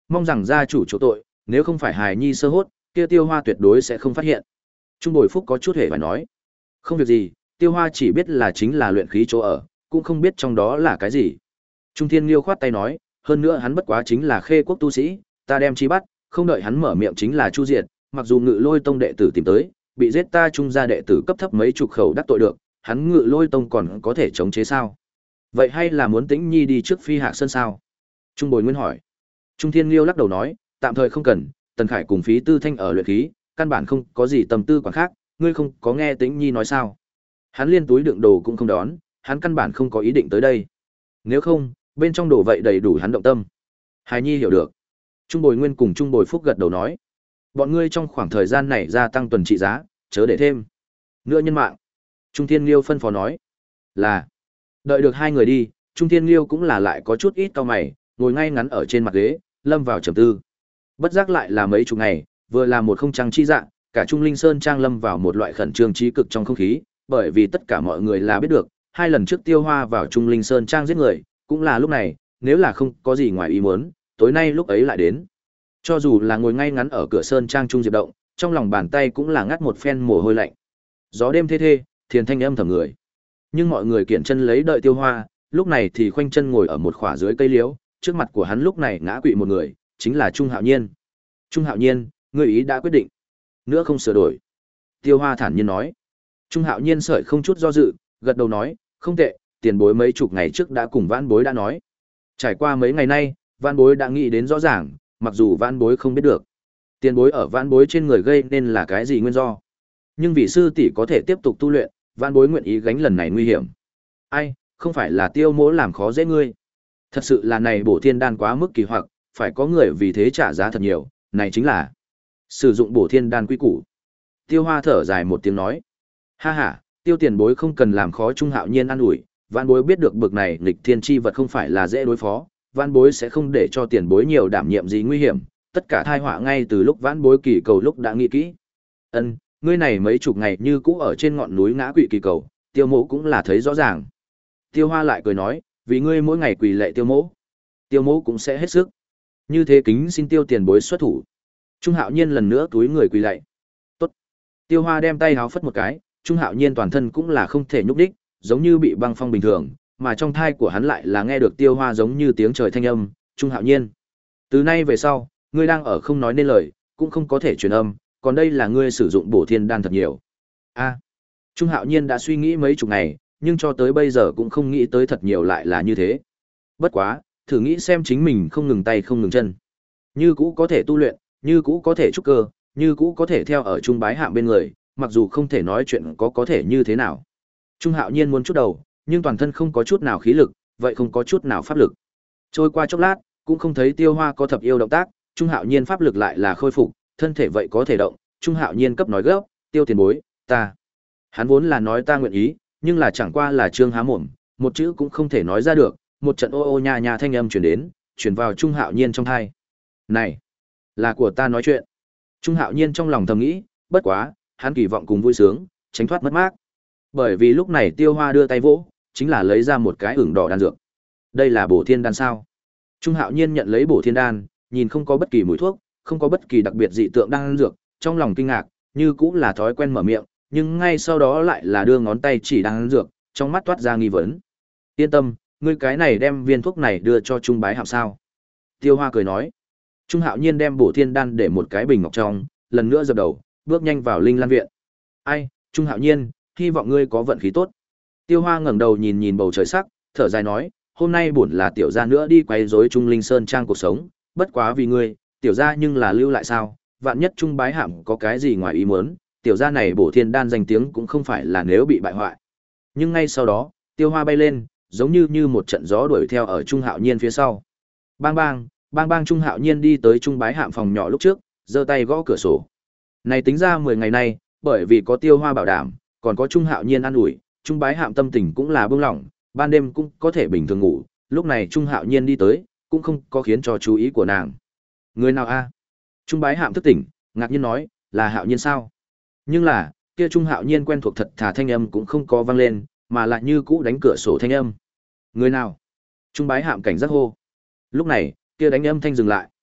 mong rằng gia chủ chỗ tội, nếu không phải hài nhi sơ hốt, kia Tiêu Hoa tuyệt đối sẽ không phát hiện. Trung Bồi Phúc có chút hề phải nói. Không việc gì, Tiêu Hoa chỉ biết là chính là luyện khí chỗ ở, cũng không biết trong đó là cái gì. Trung Thiên Liêu khoát tay nói, hơn nữa hắn bất quá chính là khê quốc tu sĩ, ta đem chi bắt, không đợi hắn mở miệng chính là chu diệt, mặc dù Ngự Lôi Tông đệ tử tìm tới, bị giết ta Trung gia đệ tử cấp thấp mấy chục khẩu đắc tội được, hắn Ngự Lôi Tông còn có thể chống chế sao? Vậy hay là muốn Tĩnh Nhi đi trước Phi Hạc Sơn sao? Trung Bồi Nguyên hỏi. Trung Thiên Liêu lắc đầu nói, tạm thời không cần, Tần Khải cùng Phí Tư Thanh ở luyện khí, căn bản không có gì tâm tư quản khác, ngươi không có nghe Tĩnh Nhi nói sao? Hắn liên túi đựng đồ cũng không đón, hắn căn bản không có ý định tới đây. Nếu không, bên trong đồ vậy đầy đủ hắn động tâm. Hài Nhi hiểu được. Trung Bồi Nguyên cùng Trung Bồi Phúc gật đầu nói, bọn ngươi trong khoảng thời gian này gia tăng tuần trị giá, chớ để thêm nữa nhân mạng. Trung Thiên Liêu phân phó nói, là. Đợi được hai người đi, Trung Thiên Liêu cũng là lại có chút ít cau mày, ngồi ngay ngắn ở trên mặt ghế, lâm vào trầm tư. Bất giác lại là mấy chục ngày, vừa là một không trăng chi dạng, cả Trung Linh Sơn trang lâm vào một loại khẩn trương trí cực trong không khí, bởi vì tất cả mọi người là biết được, hai lần trước Tiêu Hoa vào Trung Linh Sơn trang giết người, cũng là lúc này, nếu là không có gì ngoài ý muốn, tối nay lúc ấy lại đến. Cho dù là ngồi ngay ngắn ở cửa sơn trang Trung Diệp Động, trong lòng bàn tay cũng là ngắt một phen mồ hôi lạnh. Gió đêm thê thê, thiền thanh âm thầm người. Nhưng mọi người kiển chân lấy đợi Tiêu Hoa, lúc này thì khoanh chân ngồi ở một khỏa dưới cây liễu, trước mặt của hắn lúc này ngã quỵ một người, chính là Trung Hạo Nhiên. Trung Hạo Nhiên, ngươi ý đã quyết định, nữa không sửa đổi. Tiêu Hoa thản nhiên nói. Trung Hạo Nhiên sợi không chút do dự, gật đầu nói, không tệ, tiền bối mấy chục ngày trước đã cùng vãn bối đã nói. Trải qua mấy ngày nay, vãn bối đã nghĩ đến rõ ràng, mặc dù vãn bối không biết được tiền bối ở vãn bối trên người gây nên là cái gì nguyên do, nhưng vì sư tỷ có thể tiếp tục tu luyện, vãn bối nguyện ý gánh lần này nguy hiểm. Ai, không phải là Tiêu mỗ làm khó dễ ngươi, thật sự là này bổ thiên đan quá mức kỳ hoặc, phải có người vì thế trả giá thật nhiều, này chính là sử dụng bổ thiên đan quy củ. Tiêu Hoa thở dài một tiếng nói, ha ha, Tiêu tiền bối không cần làm khó Trung Hạo Nhiên an ủi, vãn bối biết được bực này nghịch thiên chi vật không phải là dễ đối phó, vãn bối sẽ không để cho tiền bối nhiều đảm nhiệm gì nguy hiểm, tất cả tai họa ngay từ lúc vãn bối kỳ cầu lúc đã nghĩ kỹ. Ân, ngươi này mấy chục ngày như cũ ở trên ngọn núi ngã quỵ kỳ cầu, Tiêu mỗ cũng là thấy rõ ràng. Tiêu Hoa lại cười nói, vì ngươi mỗi ngày quỳ lệ Tiêu mỗ, Tiêu mỗ cũng sẽ hết sức. Như thế kính xin Tiêu tiền bối xuất thủ. Trung Hạo Nhiên lần nữa túi người quỳ lạy. Tốt. Tiêu Hoa đem tay háo phất một cái, Trung Hạo Nhiên toàn thân cũng là không thể nhúc đích, giống như bị băng phong bình thường, mà trong thai của hắn lại là nghe được Tiêu Hoa giống như tiếng trời thanh âm, Trung Hạo Nhiên. Từ nay về sau, ngươi đang ở không nói nên lời, cũng không có thể truyền âm, còn đây là ngươi sử dụng bổ thiên đan thật nhiều. A. Trung Hạo Nhiên đã suy nghĩ mấy chục ngày, nhưng cho tới bây giờ cũng không nghĩ tới thật nhiều lại là như thế. Bất quá, thử nghĩ xem chính mình không ngừng tay không ngừng chân. Như cũ có thể tu luyện, như cũ có thể trúc cơ, như cũ có thể theo ở Trung Bái Hạm bên người, mặc dù không thể nói chuyện có có thể như thế nào. Trung Hạo Nhiên muốn chút đầu, nhưng toàn thân không có chút nào khí lực, vậy không có chút nào pháp lực. Trôi qua chốc lát, cũng không thấy Tiêu Hoa có thập yêu động tác, Trung Hạo Nhiên pháp lực lại là khôi phục, thân thể vậy có thể động, Trung Hạo Nhiên cấp nói gấp, Tiêu tiền bối, ta. Hắn vốn là nói ta nguyện ý, nhưng là chẳng qua là trương há mồm, một chữ cũng không thể nói ra được, một trận ô ô nha nha thanh âm truyền đến, truyền vào Trung Hạo Nhiên trong tai. Này, là của ta nói chuyện. Trung Hạo Nhiên trong lòng thầm nghĩ, bất quá, hắn kỳ vọng cùng vui sướng, tránh thoát mất mát. Bởi vì lúc này Tiêu Hoa đưa tay vỗ, chính là lấy ra một cái ửng đỏ đan dược. Đây là bổ thiên đan sao? Trung Hạo Nhiên nhận lấy bổ thiên đan, nhìn không có bất kỳ mùi thuốc, không có bất kỳ đặc biệt dị tượng đan dược, trong lòng kinh ngạc, như cũng là thói quen mở miệng, nhưng ngay sau đó lại là đưa ngón tay chỉ đan dược, trong mắt toát ra nghi vấn. Yên tâm, ngươi cái này đem viên thuốc này đưa cho Trung Bái Hạm sao? Tiêu Hoa cười nói. Trung Hạo Nhiên đem bổ thiên đan để một cái bình ngọc trong, lần nữa dập đầu, bước nhanh vào Linh Lan viện. Ai, Trung Hạo Nhiên, hy vọng ngươi có vận khí tốt. Tiêu Hoa ngẩng đầu nhìn nhìn bầu trời sắc, thở dài nói, hôm nay bổn là tiểu gia nữa đi quấy rối Trung Linh Sơn trang cuộc sống, bất quá vì ngươi, tiểu gia nhưng là lưu lại sao? Vạn nhất Trung Bái Hạm có cái gì ngoài ý muốn, tiểu gia này bổ thiên đan danh tiếng cũng không phải là nếu bị bại hoại. Nhưng ngay sau đó, Tiêu Hoa bay lên, giống như như một trận gió đuổi theo ở Trung Hạo Nhiên phía sau. Bang bang, bang bang Trung Hạo Nhiên đi tới Trung Bái Hạm phòng nhỏ lúc trước, giơ tay gõ cửa sổ. Này tính ra mười ngày nay, bởi vì có Tiêu Hoa bảo đảm, còn có Trung Hạo Nhiên an ủi, Trung Bái Hạm tâm tình cũng là bông lỏng, ban đêm cũng có thể bình thường ngủ, lúc này Trung Hạo Nhiên đi tới, cũng không có khiến cho chú ý của nàng. Người nào a? Trung Bái Hạm thức tỉnh, ngạc nhiên nói, là Hạo Nhiên sao? Nhưng là, kia Trung Hạo Nhiên quen thuộc thật thà thanh âm cũng không có vang lên, mà lại như cũ đánh cửa sổ thanh âm. Người nào? Trung Bái Hạm cảnh giác hô. Lúc này, kia đánh âm thanh dừng lại.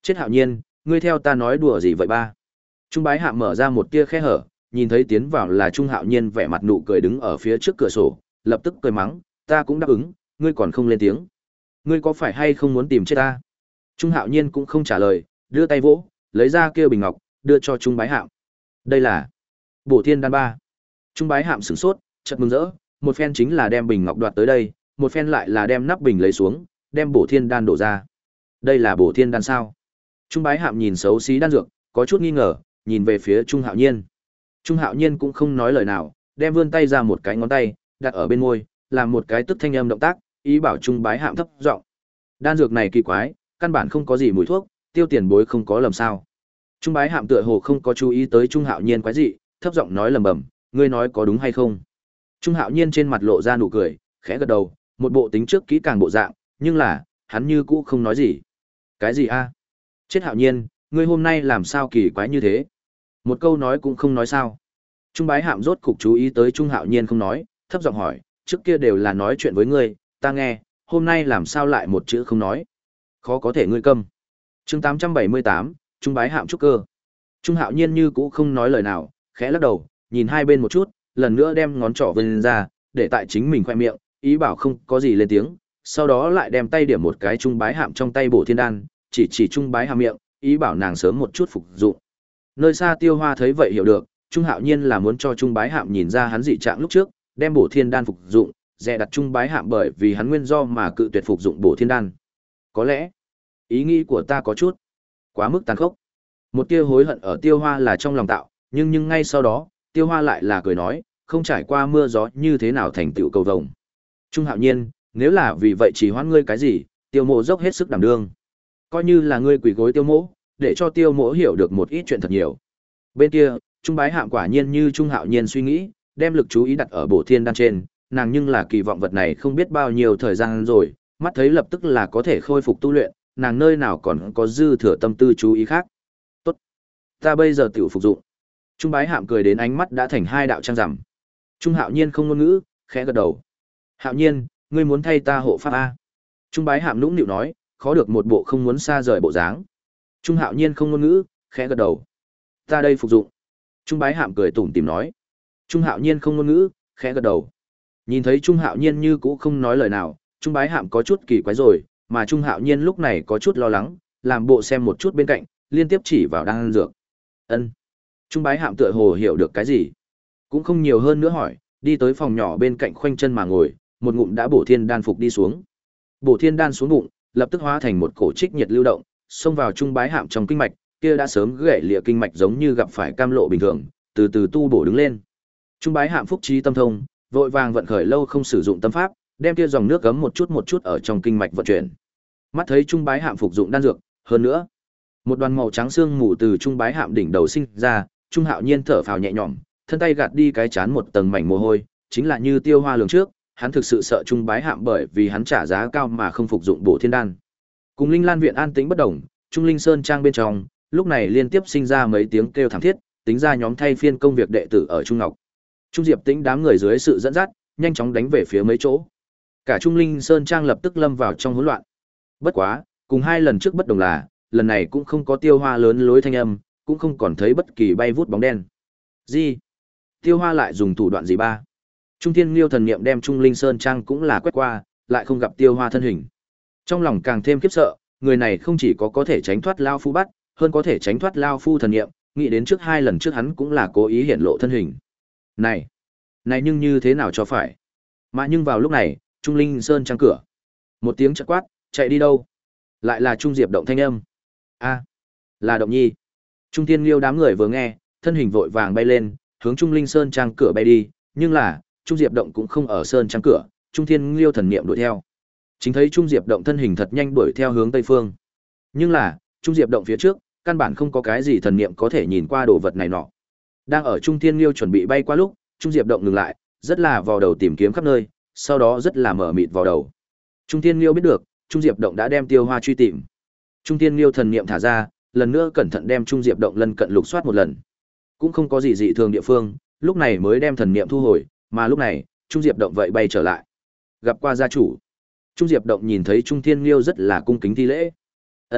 Chết Hạo Nhiên, ngươi theo ta nói đùa gì vậy ba? Trung Bái Hạm mở ra một tia khe hở, nhìn thấy tiến vào là Trung Hạo Nhiên vẻ mặt nụ cười đứng ở phía trước cửa sổ, lập tức cười mắng, ta cũng đáp ứng, ngươi còn không lên tiếng. Ngươi có phải hay không muốn tìm chết ta? Trung Hạo Nhiên cũng không trả lời, đưa tay vỗ, lấy ra kia bình ngọc, đưa cho Trung Bái Hạm. Đây là Bổ Thiên đan ba. Trung Bái Hạm sửng sốt, chợt mừng rỡ, một phen chính là đem bình ngọc đoạt tới đây, một phen lại là đem nắp bình lấy xuống, đem Bổ Thiên đan đổ ra. Đây là Bổ Thiên đan sao? Trung Bái Hạm nhìn xấu xí đan dược, có chút nghi ngờ, nhìn về phía Trung Hạo Nhiên. Trung Hạo Nhiên cũng không nói lời nào, đem vươn tay ra một cái ngón tay, đặt ở bên môi, làm một cái tức thanh âm động tác, ý bảo Trung Bái Hạm thấp giọng. Đan dược này kỳ quái, căn bản không có gì mùi thuốc, tiêu tiền bối không có lầm sao? Trung Bái Hạm tựa hồ không có chú ý tới Trung Hạo Nhiên quái dị, thấp giọng nói lầm bầm, ngươi nói có đúng hay không? Trung Hạo Nhiên trên mặt lộ ra nụ cười, khẽ gật đầu, một bộ tính trước kỹ càng bộ dạng, nhưng là, hắn như cũ không nói gì. Cái gì a? Chết Hạo Nhiên, ngươi hôm nay làm sao kỳ quái như thế? Một câu nói cũng không nói sao? Trung Bái Hạm rốt cục chú ý tới Trung Hạo Nhiên không nói, thấp giọng hỏi, trước kia đều là nói chuyện với ngươi, ta nghe, hôm nay làm sao lại một chữ không nói? Khó có thể ngươi câm. Chương tám trăm bảy mươi tám, Trung Bái Hạm trúc cơ. Trung Hạo Nhiên như cũ không nói lời nào, khẽ lắc đầu, nhìn hai bên một chút, lần nữa đem ngón trỏ vươn ra, để tại chính mình khoe miệng, ý bảo không có gì lên tiếng, sau đó lại đem tay điểm một cái Trung Bái Hạm trong tay Bổ Thiên đan, chỉ chỉ Trung Bái Hạm miệng, ý bảo nàng sớm một chút phục dụng. Nơi xa Tiêu Hoa thấy vậy hiểu được, Trung Hạo Nhiên là muốn cho Trung Bái Hạm nhìn ra hắn dị trạng lúc trước, đem Bổ Thiên đan phục dụng, dè đặt Trung Bái Hạm bởi vì hắn nguyên do mà cự tuyệt phục dụng Bổ Thiên đan. Có lẽ, ý nghĩ của ta có chút quá mức tàn khốc. Một tia hối hận ở Tiêu Hoa là trong lòng tạo, nhưng nhưng ngay sau đó, Tiêu Hoa lại là cười nói, không trải qua mưa gió như thế nào thành tựu cầu vồng. Trung Hạo Nhiên, nếu là vì vậy chỉ hoãn ngươi cái gì, Tiêu Mộ dốc hết sức đảm đương. Coi như là ngươi quỳ gối Tiêu Mộ, để cho Tiêu Mộ hiểu được một ít chuyện thật nhiều. Bên kia, Trung Bái Hạm quả nhiên như Trung Hạo Nhiên suy nghĩ, đem lực chú ý đặt ở Bổ Thiên đan trên, nàng nhưng là kỳ vọng vật này không biết bao nhiêu thời gian rồi, mắt thấy lập tức là có thể khôi phục tu luyện, nàng nơi nào còn có dư thừa tâm tư chú ý khác. Tốt, ta bây giờ tiểu phục dụng. Trung Bái Hạm cười đến ánh mắt đã thành hai đạo trăng rằm. Trung Hạo Nhiên không ngôn ngữ, khẽ gật đầu. Hạo Nhiên, ngươi muốn thay ta hộ pháp a? Trung Bái Hạm nũng nịu nói, khó được một bộ không muốn xa rời bộ dáng. Trung Hạo Nhiên không ngôn ngữ, khẽ gật đầu. Ta đây phục dụng. Trung Bái Hạm cười tủm tỉm nói. Trung Hạo Nhiên không ngôn ngữ, khẽ gật đầu. Nhìn thấy Trung Hạo Nhiên như cũ không nói lời nào, Trung Bái Hạm có chút kỳ quái rồi, mà Trung Hạo Nhiên lúc này có chút lo lắng, làm bộ xem một chút bên cạnh, liên tiếp chỉ vào đang ăn dược. Ân. Trung Bái Hạm tựa hồ hiểu được cái gì, cũng không nhiều hơn nữa hỏi, đi tới phòng nhỏ bên cạnh khoanh chân mà ngồi, một ngụm đã Bổ Thiên đan phục đi xuống. Bổ Thiên đan xuống bụng, lập tức hóa thành một cổ trích nhiệt lưu động, xông vào Trung Bái Hạm trong kinh mạch, kia đã sớm gãy lìa kinh mạch giống như gặp phải cam lộ bình thường, từ từ tu bổ đứng lên. Trung Bái Hạm phúc trí tâm thông, vội vàng vận khởi lâu không sử dụng tâm pháp, đem kia dòng nước gấm một chút một chút ở trong kinh mạch vận chuyển. Mắt thấy Trung Bái Hạm phục dụng đan dược, hơn nữa, một đoàn màu trắng xương mù từ Trung Bái Hạm đỉnh đầu sinh ra, Trung Hạo Nhiên thở phào nhẹ nhõm, thân tay gạt đi cái chán một tầng mảnh mồ hôi, chính là như Tiêu Hoa lường trước, hắn thực sự sợ Trung Bái Hạm bởi vì hắn trả giá cao mà không phục dụng Bổ Thiên đan. Cùng Linh Lan viện an tĩnh bất động, Trung Linh Sơn trang bên trong, lúc này liên tiếp sinh ra mấy tiếng kêu thảm thiết, tính ra nhóm thay phiên công việc đệ tử ở Trung Ngọc. Trung Diệp Tĩnh đám người dưới sự dẫn dắt, nhanh chóng đánh về phía mấy chỗ. Cả Trung Linh Sơn trang lập tức lâm vào trong hỗn loạn. Bất quá, cùng hai lần trước bất đồng là, lần này cũng không có Tiêu Hoa lớn lối thanh âm, cũng không còn thấy bất kỳ bay vút bóng đen. Gì? Tiêu Hoa lại dùng thủ đoạn gì ba? Trung Thiên Liêu thần niệm đem Trung Linh Sơn trang cũng là quét qua, lại không gặp Tiêu Hoa thân hình. Trong lòng càng thêm khiếp sợ, người này không chỉ có có thể tránh thoát lao phu bắt, hơn có thể tránh thoát lao phu thần niệm, nghĩ đến trước hai lần trước hắn cũng là cố ý hiển lộ thân hình. Này, này nhưng như thế nào cho phải? Mà nhưng vào lúc này, Trung Linh Sơn trang cửa, một tiếng chợt quát, chạy đi đâu? Lại là Trung Diệp Động thanh âm. A, là Động Nhi. Trung Thiên Liêu đám người vừa nghe, thân hình vội vàng bay lên, hướng Trung Linh Sơn trang cửa bay đi, nhưng là, Trung Diệp Động cũng không ở sơn trang cửa, Trung Thiên Liêu thần niệm đuổi theo. Chính thấy Trung Diệp Động thân hình thật nhanh đuổi theo hướng tây phương. Nhưng là, Trung Diệp Động phía trước, căn bản không có cái gì thần niệm có thể nhìn qua đồ vật này nọ. Đang ở Trung Thiên Liêu chuẩn bị bay qua lúc, Trung Diệp Động ngừng lại, rất là vò đầu tìm kiếm khắp nơi, sau đó rất là mở mịt vào đầu. Trung Thiên Liêu biết được, Trung Diệp Động đã đem Tiêu Hoa truy tìm. Trung Thiên Liêu thần niệm thả ra, lần nữa cẩn thận đem Trung Diệp Động lân cận lục soát một lần. Cũng không có gì dị thường địa phương, lúc này mới đem thần niệm thu hồi, mà lúc này, Trung Diệp Động vậy bay trở lại. Gặp qua gia chủ. Trung Diệp Động nhìn thấy Trung Thiên Liêu rất là cung kính thi lễ. "Ân,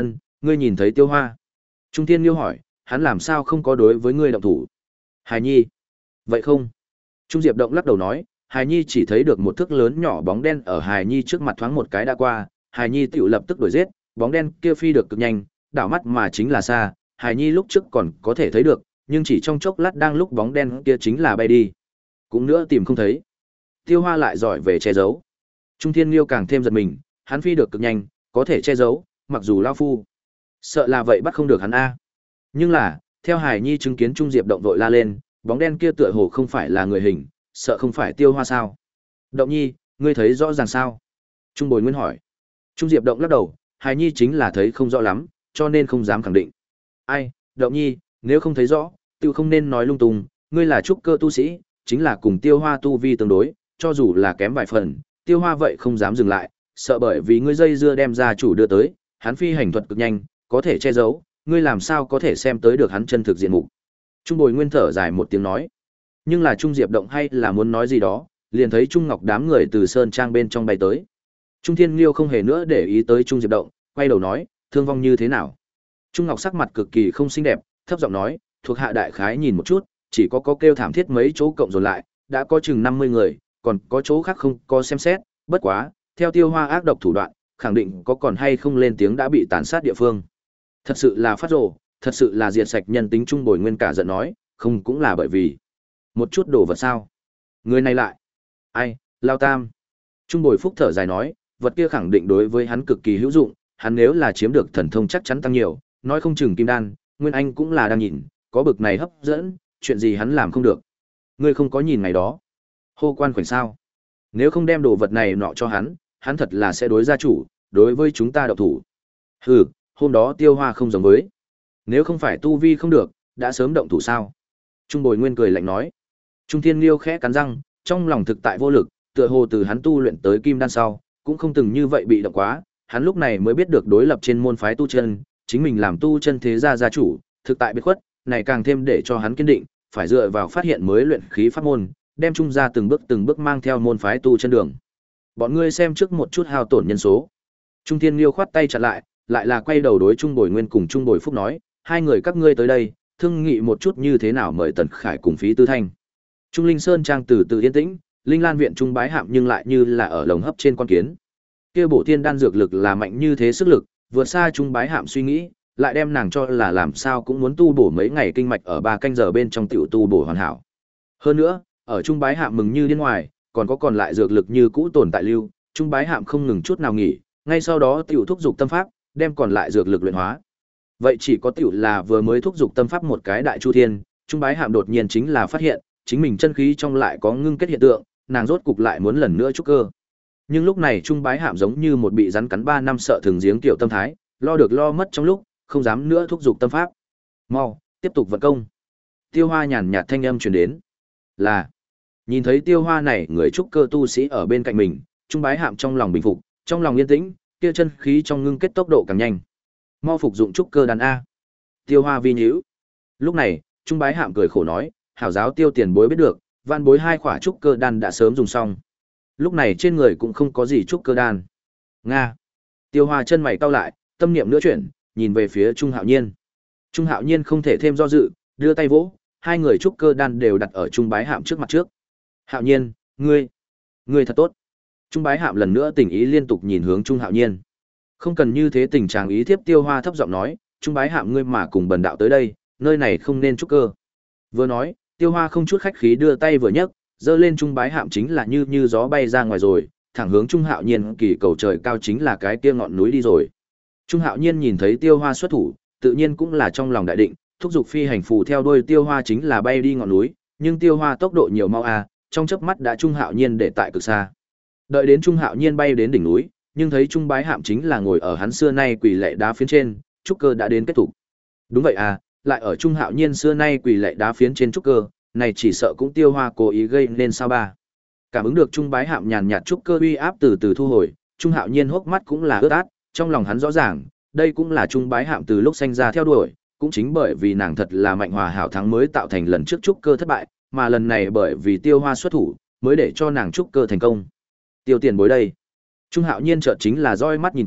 ngươi nhìn thấy Tiêu Hoa? Trung Thiên Liêu hỏi, hắn làm sao không có đối với ngươi động thủ? Hài Nhi. Vậy không? Trung Diệp Động lắc đầu nói, Hài Nhi chỉ thấy được một thước lớn nhỏ bóng đen ở Hài Nhi trước mặt thoáng một cái đã qua, Hài Nhi tiểu lập tức đuổi giết, bóng đen kia phi được cực nhanh, đảo mắt mà chính là xa, Hài Nhi lúc trước còn có thể thấy được, nhưng chỉ trong chốc lát đang lúc bóng đen kia chính là bay đi. Cũng nữa tìm không thấy. Tiêu Hoa lại giỏi về che giấu. Trung Thiên Liêu càng thêm giật mình, hắn phi được cực nhanh, có thể che giấu, mặc dù lao phu sợ là vậy bắt không được hắn a. Nhưng là, theo Hải Nhi chứng kiến Trung Diệp Động vội la lên, bóng đen kia tựa hồ không phải là người hình, sợ không phải Tiêu Hoa sao? Động Nhi, ngươi thấy rõ ràng sao? Trung Bồi Nguyên hỏi. Trung Diệp Động lắc đầu, Hải Nhi chính là thấy không rõ lắm, cho nên không dám khẳng định. Ai, Động Nhi, nếu không thấy rõ, tiêu không nên nói lung tung, ngươi là trúc cơ tu sĩ, chính là cùng Tiêu Hoa tu vi tương đối, cho dù là kém vài phần, Tiêu Hoa vậy không dám dừng lại, sợ bởi vì ngươi dây dưa đem ra chủ đưa tới, hắn phi hành thuật cực nhanh, có thể che giấu, ngươi làm sao có thể xem tới được hắn chân thực diện mục. Trung Bồi Nguyên thở dài một tiếng nói, nhưng là Trung Diệp Động hay là muốn nói gì đó, liền thấy Trung Ngọc đám người từ sơn trang bên trong bay tới. Trung Thiên Liêu không hề nữa để ý tới Trung Diệp Động, quay đầu nói, thương vong như thế nào? Trung Ngọc sắc mặt cực kỳ không xinh đẹp, thấp giọng nói, thuộc hạ đại khái nhìn một chút, chỉ có có kêu thảm thiết mấy chỗ cộng dồn lại, đã có chừng năm mươi người, còn có chỗ khác không có xem xét, bất quá, theo Tiêu Hoa ác độc thủ đoạn, khẳng định có còn hay không lên tiếng đã bị tàn sát địa phương. Thật sự là phát rồ, thật sự là diệt sạch nhân tính. Trung Bồi Nguyên cả giận nói, không cũng là bởi vì một chút đồ vật sao? Người này lại, ai, Lao Tam. Trung Bồi Phúc thở dài nói, vật kia khẳng định đối với hắn cực kỳ hữu dụng, hắn nếu là chiếm được thần thông chắc chắn tăng nhiều, nói không chừng kim đan, Nguyên Anh cũng là đang nhìn, có bực này hấp dẫn, chuyện gì hắn làm không được. Ngươi không có nhìn ngày đó. Hô Quan Khoảnh sao? Nếu không đem đồ vật này nọ cho hắn, hắn thật là sẽ đối gia chủ, đối với chúng ta độc thủ. Hừ, hôm đó Tiêu Hoa không giống với. Nếu không phải tu vi không được, đã sớm động thủ sao? Trung Bồi Nguyên cười lạnh nói. Trung Thiên Liêu khẽ cắn răng, trong lòng thực tại vô lực, tựa hồ từ hắn tu luyện tới kim đan sau, cũng không từng như vậy bị động quá, hắn lúc này mới biết được đối lập trên môn phái tu chân, chính mình làm tu chân thế gia gia chủ, thực tại biệt khuất, này càng thêm để cho hắn kiên định, phải dựa vào phát hiện mới luyện khí pháp môn, đem trung gia từng bước từng bước mang theo môn phái tu chân đường. Bọn ngươi xem trước một chút hao tổn nhân số. Trung Thiên Liêu khoát tay chặn lại, lại là quay đầu đối Trung Bồi Nguyên cùng Trung Bồi Phúc nói, hai người các ngươi tới đây, thương nghị một chút như thế nào mời Tần Khải cùng Phí Tư Thanh. Trung Linh Sơn trang từ từ yên tĩnh, Linh Lan viện trung bái hạm nhưng lại như là ở lồng hấp trên con kiến. Kia bổ thiên đan dược lực là mạnh như thế sức lực, vượt xa trung bái hạm suy nghĩ, lại đem nàng cho là làm sao cũng muốn tu bổ mấy ngày kinh mạch ở ba canh giờ bên trong tiểu tu bổ hoàn hảo. Hơn nữa, ở trung bái hạm mừng như điên ngoài, còn có còn lại dược lực như cũ tồn tại lưu, trung bái hạm không ngừng chút nào nghỉ, ngay sau đó tiểu thúc dục tâm pháp, đem còn lại dược lực luyện hóa. Vậy chỉ có tiểu là vừa mới thúc dục tâm pháp một cái đại chu thiên, trung bái hạm đột nhiên chính là phát hiện, chính mình chân khí trong lại có ngưng kết hiện tượng, nàng rốt cục lại muốn lần nữa trúc cơ. Nhưng lúc này trung bái hạm giống như một bị rắn cắn ba năm sợ thường giếng tiểu tâm thái, lo được lo mất trong lúc, không dám nữa thúc dục tâm pháp. Mau, tiếp tục vận công. Tiêu Hoa nhàn nhạt thanh âm truyền đến. Là, nhìn thấy Tiêu Hoa này người trúc cơ tu sĩ ở bên cạnh mình, trung bái hạm trong lòng bình phục, trong lòng yên tĩnh, kia chân khí trong ngưng kết tốc độ càng nhanh. Mau phục dụng trúc cơ đan a. Tiêu Hoa vi nhíu. Lúc này, trung bái hạm cười khổ nói, hảo giáo Tiêu tiền bối biết được, van bối hai khỏa trúc cơ đan đã sớm dùng xong. Lúc này trên người cũng không có gì trúc cơ đan. Nga. Tiêu Hoa chân mày cau lại, tâm niệm nữa chuyển, nhìn về phía Trung Hạo Nhiên. Trung Hạo Nhiên không thể thêm do dự, đưa tay vỗ, hai người trúc cơ đan đều đặt ở Trung bái hạm trước mặt trước. Hạo Nhiên, ngươi, ngươi thật tốt. Trung bái hạm lần nữa tình ý liên tục nhìn hướng Trung Hạo Nhiên. Không cần như thế tình trạng ý thiếp. Tiêu Hoa thấp giọng nói, Trung bái hạm ngươi mà cùng bần đạo tới đây, nơi này không nên trúc cơ. Vừa nói, Tiêu Hoa không chút khách khí đưa tay vừa nhấc, giơ lên Trung bái hạm chính là như như gió bay ra ngoài rồi, thẳng hướng Trung Hạo Nhiên kỳ cầu trời cao chính là cái kia ngọn núi đi rồi. Trung Hạo Nhiên nhìn thấy Tiêu Hoa xuất thủ, tự nhiên cũng là trong lòng đại định, thúc giục phi hành phù theo đuôi Tiêu Hoa chính là bay đi ngọn núi, nhưng Tiêu Hoa tốc độ nhiều mau a, trong chớp mắt đã Trung Hạo Nhiên để tại cực xa. Đợi đến Trung Hạo Nhiên bay đến đỉnh núi, nhưng thấy Trung bái hạm chính là ngồi ở hắn xưa nay quỳ lạy đá phiến trên, trúc cơ đã đến kết thúc. Đúng vậy à, lại ở Trung Hạo Nhiên xưa nay quỳ lạy đá phiến trên trúc cơ, này chỉ sợ cũng Tiêu Hoa cố ý gây nên sao ba. Cảm ứng được Trung bái hạm nhàn nhạt trúc cơ uy áp từ từ thu hồi, Trung Hạo Nhiên hốc mắt cũng là ướt át, trong lòng hắn rõ ràng, đây cũng là Trung bái hạm từ lúc sinh ra theo đuổi, cũng chính bởi vì nàng thật là mạnh hòa hảo thắng mới tạo thành lần trước trúc cơ thất bại, mà lần này bởi vì Tiêu Hoa xuất thủ, mới để cho nàng trúc cơ thành công. Tiêu tiền bối đây. Trung Hạo Nhiên chợt chính là roi mắt nhìn quanh,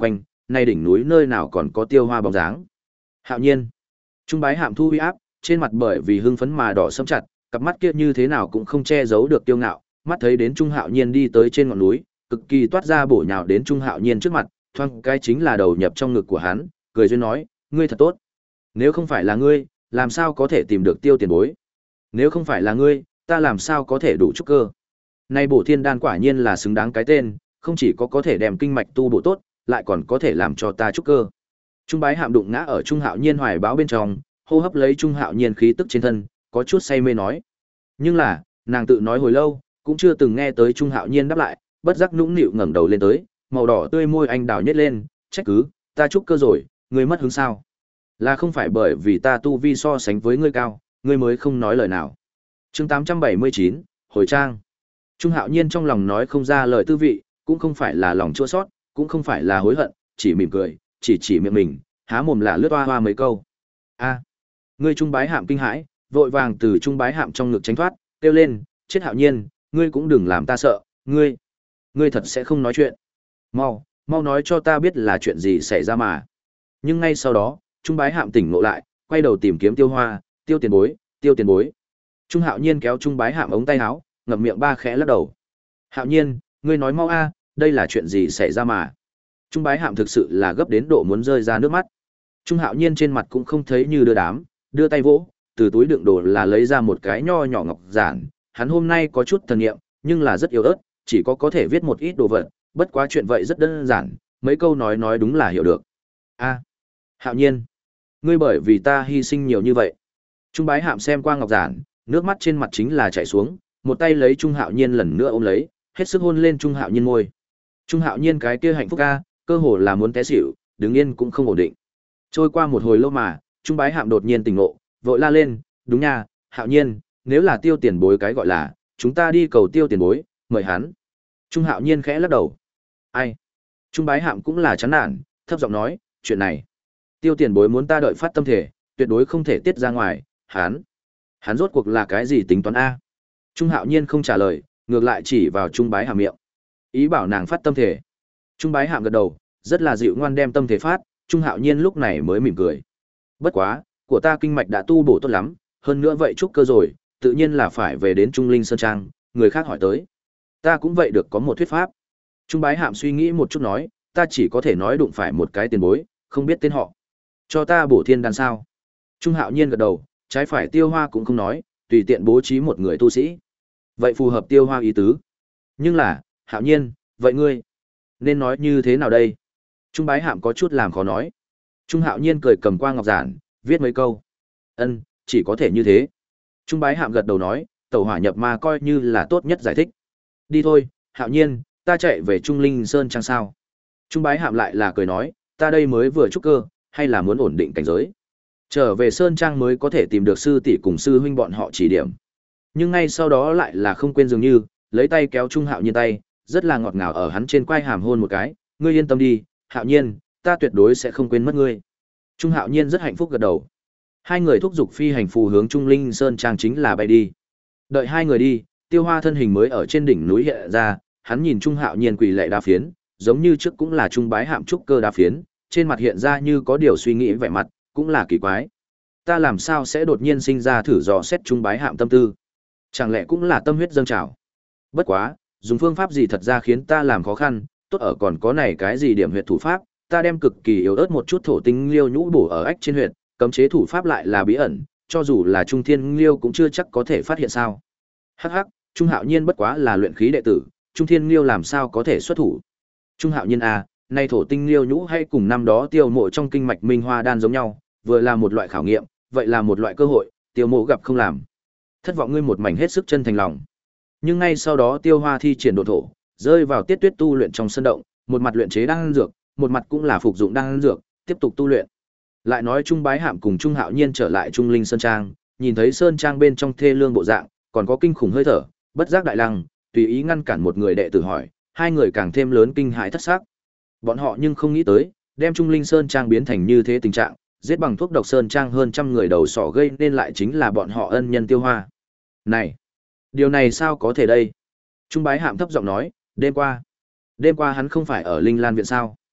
nay đỉnh núi nơi nào còn có Tiêu Hoa bóng dáng. Hạo Nhiên. Trung Bái Hạm thu uy áp, trên mặt bởi vì hưng phấn mà đỏ sẫm chặt, cặp mắt kia như thế nào cũng không che giấu được kiêu ngạo, mắt thấy đến Trung Hạo Nhiên đi tới trên ngọn núi, cực kỳ toát ra bổ nhào đến Trung Hạo Nhiên trước mặt, thoáng cái chính là đầu nhập trong ngực của hắn, cười duyên nói, ngươi thật tốt. Nếu không phải là ngươi, làm sao có thể tìm được Tiêu tiền bối? Nếu không phải là ngươi, ta làm sao có thể đủ trúc cơ? Nay bổ thiên đan quả nhiên là xứng đáng cái tên, không chỉ có có thể đem kinh mạch tu bổ tốt, lại còn có thể làm cho ta trúc cơ. Trung Bái Hạm đụng ngã ở Trung Hạo Nhiên hoài báo bên trong, hô hấp lấy Trung Hạo Nhiên khí tức trên thân, có chút say mê nói. Nhưng là, nàng tự nói hồi lâu, cũng chưa từng nghe tới Trung Hạo Nhiên đáp lại, bất giác nũng nịu ngẩng đầu lên tới, màu đỏ tươi môi anh đào nhếch lên, trách cứ, ta trúc cơ rồi, ngươi mất hứng sao? Là không phải bởi vì ta tu vi so sánh với ngươi cao, ngươi mới không nói lời nào. Chương tám trăm bảy mươi chín, hồi trang. Trung Hạo Nhiên trong lòng nói không ra lời tư vị, cũng không phải là lòng chua xót, cũng không phải là hối hận, chỉ mỉm cười, chỉ chỉ miệng mình, há mồm là lướt hoa hoa mấy câu. A, ngươi Trung Bái Hạm kinh hãi, vội vàng từ Trung Bái Hạm trong ngực tránh thoát, kêu lên, chết Hạo Nhiên, ngươi cũng đừng làm ta sợ, ngươi, ngươi thật sẽ không nói chuyện. Mau, mau nói cho ta biết là chuyện gì xảy ra mà. Nhưng ngay sau đó, Trung Bái Hạm tỉnh ngộ lại, quay đầu tìm kiếm Tiêu Hoa, Tiêu tiền bối, Tiêu tiền bối. Trung Hạo Nhiên kéo Trung Bái Hạm ống tay áo, ngậm miệng ba khẽ lắc đầu. Hạo Nhiên, ngươi nói mau a, đây là chuyện gì xảy ra mà. Trung Bái Hạm thực sự là gấp đến độ muốn rơi ra nước mắt. Trung Hạo Nhiên trên mặt cũng không thấy như đưa đám, đưa tay vỗ, từ túi đựng đồ là lấy ra một cái nho nhỏ ngọc giản, hắn hôm nay có chút thần niệm, nhưng là rất yếu ớt, chỉ có có thể viết một ít đồ vật, bất quá chuyện vậy rất đơn giản, mấy câu nói nói đúng là hiểu được. A, Hạo Nhiên, ngươi bởi vì ta hy sinh nhiều như vậy. Trung Bái Hạm xem qua ngọc giản, nước mắt trên mặt chính là chảy xuống, một tay lấy Trung Hạo Nhiên lần nữa ôm lấy, hết sức hôn lên Trung Hạo Nhiên môi. Trung Hạo Nhiên cái kia hạnh phúc a, cơ hồ là muốn té xỉu, đứng yên cũng không ổn định. Trôi qua một hồi lâu mà, Trung Bái Hạm đột nhiên tỉnh ngộ, vội la lên, đúng nha, Hạo Nhiên, nếu là Tiêu tiền bối cái gọi là, chúng ta đi cầu Tiêu tiền bối, mời hắn. Trung Hạo Nhiên khẽ lắc đầu. Ai? Trung Bái Hạm cũng là chán nản, thấp giọng nói, chuyện này, Tiêu tiền bối muốn ta đợi phát tâm thể, tuyệt đối không thể tiết ra ngoài, hắn, hắn rốt cuộc là cái gì tính toán a? Trung Hạo Nhiên không trả lời, ngược lại chỉ vào Trung Bái Hạm miệng, ý bảo nàng phát tâm thể. Trung Bái Hạm gật đầu, rất là dịu ngoan đem tâm thể phát, Trung Hạo Nhiên lúc này mới mỉm cười. Bất quá, của ta kinh mạch đã tu bổ tốt lắm, hơn nữa vậy trúc cơ rồi, tự nhiên là phải về đến Trung Linh Sơn Trang, người khác hỏi tới. Ta cũng vậy được có một thuyết pháp. Trung Bái Hạm suy nghĩ một chút nói, ta chỉ có thể nói đụng phải một cái tiền bối, không biết tên họ. Cho ta bổ thiên đan sao? Trung Hạo Nhiên gật đầu, trái phải Tiêu Hoa cũng không nói, tùy tiện bố trí một người tu sĩ. Vậy phù hợp Tiêu Hoa ý tứ. Nhưng là, Hạo Nhiên, vậy ngươi nên nói như thế nào đây? Trung Bái Hạm có chút làm khó nói. Trung Hạo Nhiên cười cầm qua ngọc giản, viết mấy câu. Ân, chỉ có thể như thế. Trung Bái Hạm gật đầu nói, tẩu hỏa nhập ma coi như là tốt nhất giải thích. Đi thôi, Hạo Nhiên, ta chạy về Trung Linh Sơn Trang sao? Trung Bái Hạm lại là cười nói, ta đây mới vừa trúc cơ, hay là muốn ổn định cảnh giới. Trở về Sơn Trang mới có thể tìm được sư tỷ cùng sư huynh bọn họ chỉ điểm. Nhưng ngay sau đó lại là không quên dường như, lấy tay kéo Trung Hạo Nhiên tay, rất là ngọt ngào ở hắn trên quai hàm hôn một cái, ngươi yên tâm đi, Hạo Nhiên, ta tuyệt đối sẽ không quên mất ngươi. Trung Hạo Nhiên rất hạnh phúc gật đầu. Hai người thúc giục phi hành phù hướng Trung Linh Sơn Trang chính là bay đi. Đợi hai người đi, Tiêu Hoa thân hình mới ở trên đỉnh núi hiện ra, hắn nhìn Trung Hạo Nhiên quỳ lạy đa phiến, giống như trước cũng là Trung Bái Hạm trúc cơ đa phiến, trên mặt hiện ra như có điều suy nghĩ vẻ mặt, cũng là kỳ quái. Ta làm sao sẽ đột nhiên sinh ra thử dò xét Trung Bái Hạm tâm tư? Chẳng lẽ cũng là tâm huyết dâng trào? Bất quá, dùng phương pháp gì thật ra khiến ta làm khó khăn, tốt ở còn có này cái gì điểm huyệt thủ pháp, ta đem cực kỳ yếu ớt một chút thổ tinh liêu nhũ bổ ở ách trên huyệt, cấm chế thủ pháp lại là bí ẩn, cho dù là Trung Thiên Liêu cũng chưa chắc có thể phát hiện sao. Hắc hắc, Trung Hạo Nhiên bất quá là luyện khí đệ tử, Trung Thiên Liêu làm sao có thể xuất thủ. Trung Hạo Nhiên à, nay thổ tinh liêu nhũ hay cùng năm đó tiêu mộ trong kinh mạch minh hoa đan giống nhau, vừa là một loại khảo nghiệm, vậy là một loại cơ hội, tiêu mộ gặp không làm. Thất vọng ngươi một mảnh hết sức chân thành lòng. Nhưng ngay sau đó Tiêu Hoa thi triển độ thổ, rơi vào tiết tuyết tu luyện trong sân động, một mặt luyện chế đan dược, một mặt cũng là phục dụng đan dược, tiếp tục tu luyện. Lại nói Trung Bái Hạm cùng Trung Hạo Nhiên trở lại Trung Linh Sơn Trang, nhìn thấy Sơn Trang bên trong thê lương bộ dạng, còn có kinh khủng hơi thở, bất giác đại lăng, tùy ý ngăn cản một người đệ tử hỏi, hai người càng thêm lớn kinh hãi thất sắc. Bọn họ nhưng không nghĩ tới, đem Trung Linh Sơn Trang biến thành như thế tình trạng, giết bằng thuốc độc Sơn Trang hơn trăm người đầu sỏ gây nên lại chính là bọn họ ân nhân Tiêu Hoa. Này, điều này sao có thể đây? Trung Bái Hạm thấp giọng nói, đêm qua, đêm qua hắn không phải ở Linh Lan viện sao?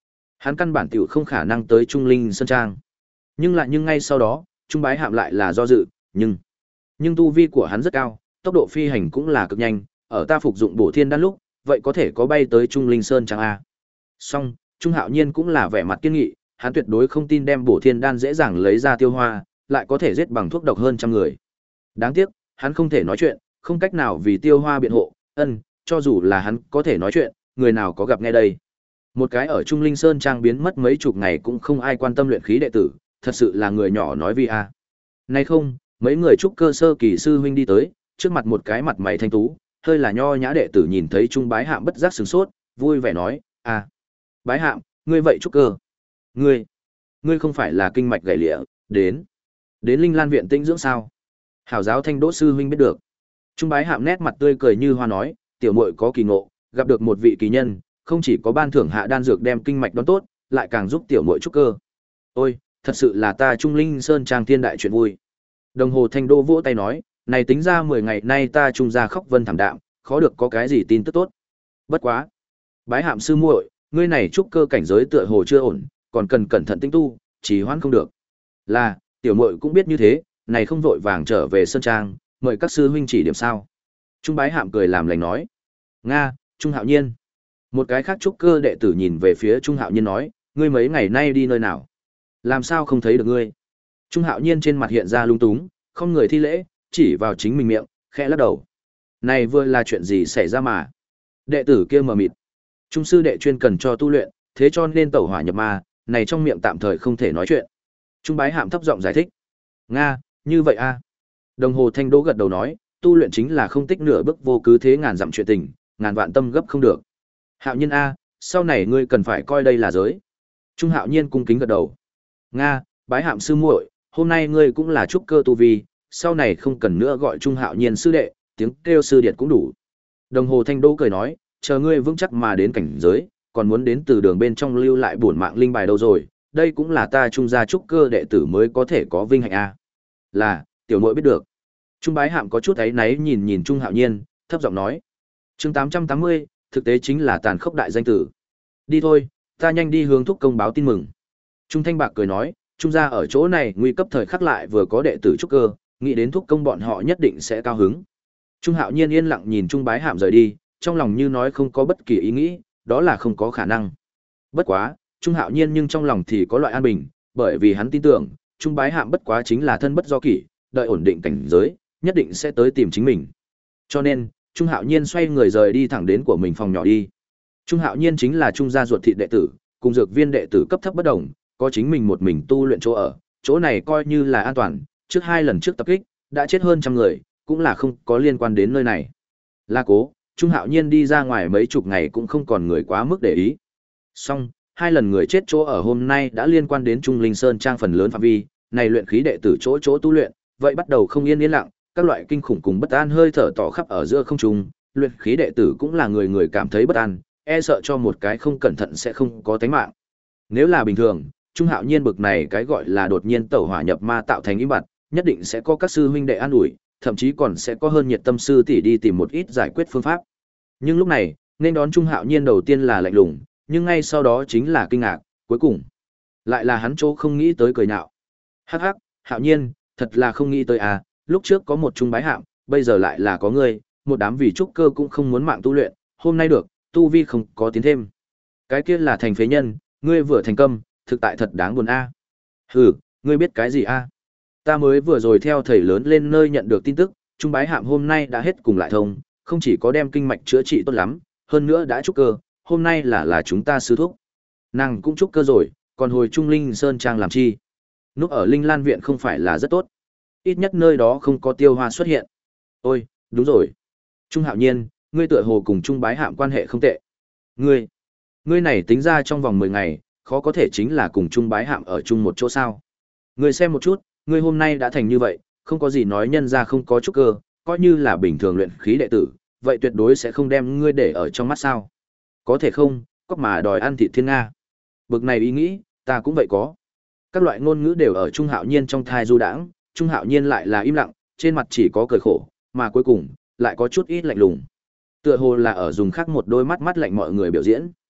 hắn căn bản tiểu không khả năng tới Trung Linh Sơn Trang. Nhưng lại nhưng ngay sau đó, Trung Bái Hạm lại là do dự, nhưng nhưng tu vi của hắn rất cao, tốc độ phi hành cũng là cực nhanh, ở ta phục dụng Bổ Thiên Đan lúc, vậy có thể có bay tới Trung Linh Sơn Trang a. Song, Trung Hạo Nhiên cũng là vẻ mặt kiên nghị, hắn tuyệt đối không tin đem Bổ Thiên Đan dễ dàng lấy ra tiêu hoa, lại có thể giết bằng thuốc độc hơn trăm người. Đáng tiếc, hắn không thể nói chuyện, không cách nào vì tiêu hoa biện hộ, ân, cho dù là hắn có thể nói chuyện, người nào có gặp nghe đây. Một cái ở Trung Linh Sơn Trang biến mất mấy chục ngày cũng không ai quan tâm luyện khí đệ tử, thật sự là người nhỏ nói vi a. Nay không, mấy người trúc cơ sơ kỳ sư huynh đi tới, trước mặt một cái mặt mày thanh tú, hơi là nho nhã đệ tử nhìn thấy Trung Bái Hạm bất giác sửng sốt, vui vẻ nói, "À, Bái Hạm, ngươi vậy trúc cơ? Ngươi, ngươi không phải là kinh mạch gãy lịa, đến đến Linh Lan viện tĩnh dưỡng sao?" Hảo giáo Thanh Đỗ sư huynh biết được. Trung Bái Hạm nét mặt tươi cười như hoa nói, "Tiểu muội có kỳ ngộ, gặp được một vị kỳ nhân, không chỉ có ban thưởng hạ đan dược đem kinh mạch đón tốt, lại càng giúp tiểu muội trúc cơ. Ôi, thật sự là ta Trung Linh Sơn Trang thiên đại chuyện vui." Đồng hồ Thanh Đô vỗ tay nói, "Này tính ra mười ngày nay ta Trung gia khóc vân thảm đạm, khó được có cái gì tin tức tốt. Bất quá, Bái Hạm sư muội, ngươi này trúc cơ cảnh giới tựa hồ chưa ổn, còn cần cẩn thận tinh tu, trì hoãn không được." Là, tiểu muội cũng biết như thế, này không vội vàng trở về Sơn Trang, mời các sư huynh chỉ điểm sao. Trung Bái Hạm cười làm lành nói, "Nga, Trung Hạo Nhiên." Một cái khác trúc cơ đệ tử nhìn về phía Trung Hạo Nhiên nói, "Ngươi mấy ngày nay đi nơi nào? Làm sao không thấy được ngươi?" Trung Hạo Nhiên trên mặt hiện ra lung túng, không người thi lễ, chỉ vào chính mình miệng, khẽ lắc đầu. Này vừa là chuyện gì xảy ra mà? Đệ tử kia mờ mịt. Trung sư đệ chuyên cần cho tu luyện, thế cho nên tẩu hỏa nhập ma, này trong miệng tạm thời không thể nói chuyện. Trung Bái Hạm thấp giọng giải thích. Nga, như vậy a. Đồng hồ Thanh Đỗ gật đầu nói, tu luyện chính là không tích nửa bước vô cứ thế ngàn dặm chuyện tình, ngàn vạn tâm gấp không được. Hạo Nhiên a, sau này ngươi cần phải coi đây là giới. Trung Hạo Nhiên cung kính gật đầu. Nga, Bái Hạm sư muội, hôm nay ngươi cũng là trúc cơ tu vi, sau này không cần nữa gọi Trung Hạo Nhiên sư đệ, tiếng kêu sư điệt cũng đủ. Đồng hồ Thanh Đỗ cười nói, chờ ngươi vững chắc mà đến cảnh giới, còn muốn đến từ đường bên trong lưu lại bổn mạng linh bài đâu rồi, đây cũng là ta Trung gia trúc cơ đệ tử mới có thể có vinh hạnh a. Là, tiểu muội biết được. Trung Bái Hạm có chút áy náy nhìn nhìn Trung Hạo Nhiên, thấp giọng nói. Chương tám trăm tám mươi, thực tế chính là tàn khốc đại danh tử. Đi thôi, ta nhanh đi hướng thúc công báo tin mừng. Trung Thanh Bạc cười nói, Trung gia ở chỗ này nguy cấp thời khắc lại vừa có đệ tử trúc cơ, nghĩ đến thúc công bọn họ nhất định sẽ cao hứng. Trung Hạo Nhiên yên lặng nhìn Trung Bái Hạm rời đi, trong lòng như nói không có bất kỳ ý nghĩ, đó là không có khả năng. Bất quá, Trung Hạo Nhiên nhưng trong lòng thì có loại an bình, bởi vì hắn tin tưởng, Trung Bái Hạm bất quá chính là thân bất do kỷ, đợi ổn định cảnh giới, nhất định sẽ tới tìm chính mình. Cho nên, Trung Hạo Nhiên xoay người rời đi thẳng đến của mình phòng nhỏ đi. Trung Hạo Nhiên chính là Trung gia ruột thịt đệ tử, cùng dược viên đệ tử cấp thấp bất đồng, có chính mình một mình tu luyện chỗ ở, chỗ này coi như là an toàn, trước hai lần trước tập kích, đã chết hơn trăm người, cũng là không có liên quan đến nơi này. La Cố, Trung Hạo Nhiên đi ra ngoài mấy chục ngày cũng không còn người quá mức để ý. Song, hai lần người chết chỗ ở hôm nay đã liên quan đến Trung Linh Sơn Trang phần lớn phạm vi, này luyện khí đệ tử chỗ chỗ tu luyện, vậy bắt đầu không yên yên lặng, các loại kinh khủng cùng bất an hơi thở tỏ khắp ở giữa không trung, luyện khí đệ tử cũng là người người cảm thấy bất an, e sợ cho một cái không cẩn thận sẽ không có tánh mạng. Nếu là bình thường, Trung Hạo Nhiên bực này cái gọi là đột nhiên tẩu hỏa nhập ma tạo thành im bặt, nhất định sẽ có các sư huynh đệ an ủi, thậm chí còn sẽ có hơn nhiệt tâm sư tỷ đi tìm một ít giải quyết phương pháp. Nhưng lúc này, nên đón Trung Hạo Nhiên đầu tiên là lạnh lùng, nhưng ngay sau đó chính là kinh ngạc, cuối cùng lại là hắn chỗ không nghĩ tới cười nhạo. Hắc hắc, Hạo Nhiên, thật là không nghĩ tới à, lúc trước có một Trung Bái Hạm, bây giờ lại là có ngươi, một đám vì trúc cơ cũng không muốn mạng tu luyện, hôm nay được, tu vi không có tiến thêm. Cái kia là thành phế nhân, ngươi vừa thành công, thực tại thật đáng buồn a. Hừ, ngươi biết cái gì a? Ta mới vừa rồi theo thầy lớn lên nơi nhận được tin tức, Trung Bái Hạm hôm nay đã hết cùng lại thông, không chỉ có đem kinh mạch chữa trị tốt lắm, hơn nữa đã trúc cơ, hôm nay là là chúng ta sư thúc. Nàng cũng trúc cơ rồi, còn hồi Trung Linh Sơn Trang làm chi? Núp ở Linh Lan viện không phải là rất tốt. Ít nhất nơi đó không có tiêu hoa xuất hiện. Ôi, đúng rồi. Trung Hạo Nhiên, ngươi tựa hồ cùng Trung Bái Hạm quan hệ không tệ. Ngươi, ngươi này tính ra trong vòng mười ngày, khó có thể chính là cùng Trung Bái Hạm ở chung một chỗ sao. Ngươi xem một chút, ngươi hôm nay đã thành như vậy, không có gì nói nhân ra không có trúc cơ, coi như là bình thường luyện khí đệ tử, vậy tuyệt đối sẽ không đem ngươi để ở trong mắt sao. Có thể không, cóc mà đòi ăn thịt thiên Nga. Bực này ý nghĩ, ta cũng vậy có. Các loại ngôn ngữ đều ở Trung Hạo Nhiên trong thai du đãng, Trung Hạo Nhiên lại là im lặng, trên mặt chỉ có cười khổ, mà cuối cùng, lại có chút ít lạnh lùng. Tựa hồ là ở dùng khác một đôi mắt mắt lạnh mọi người biểu diễn.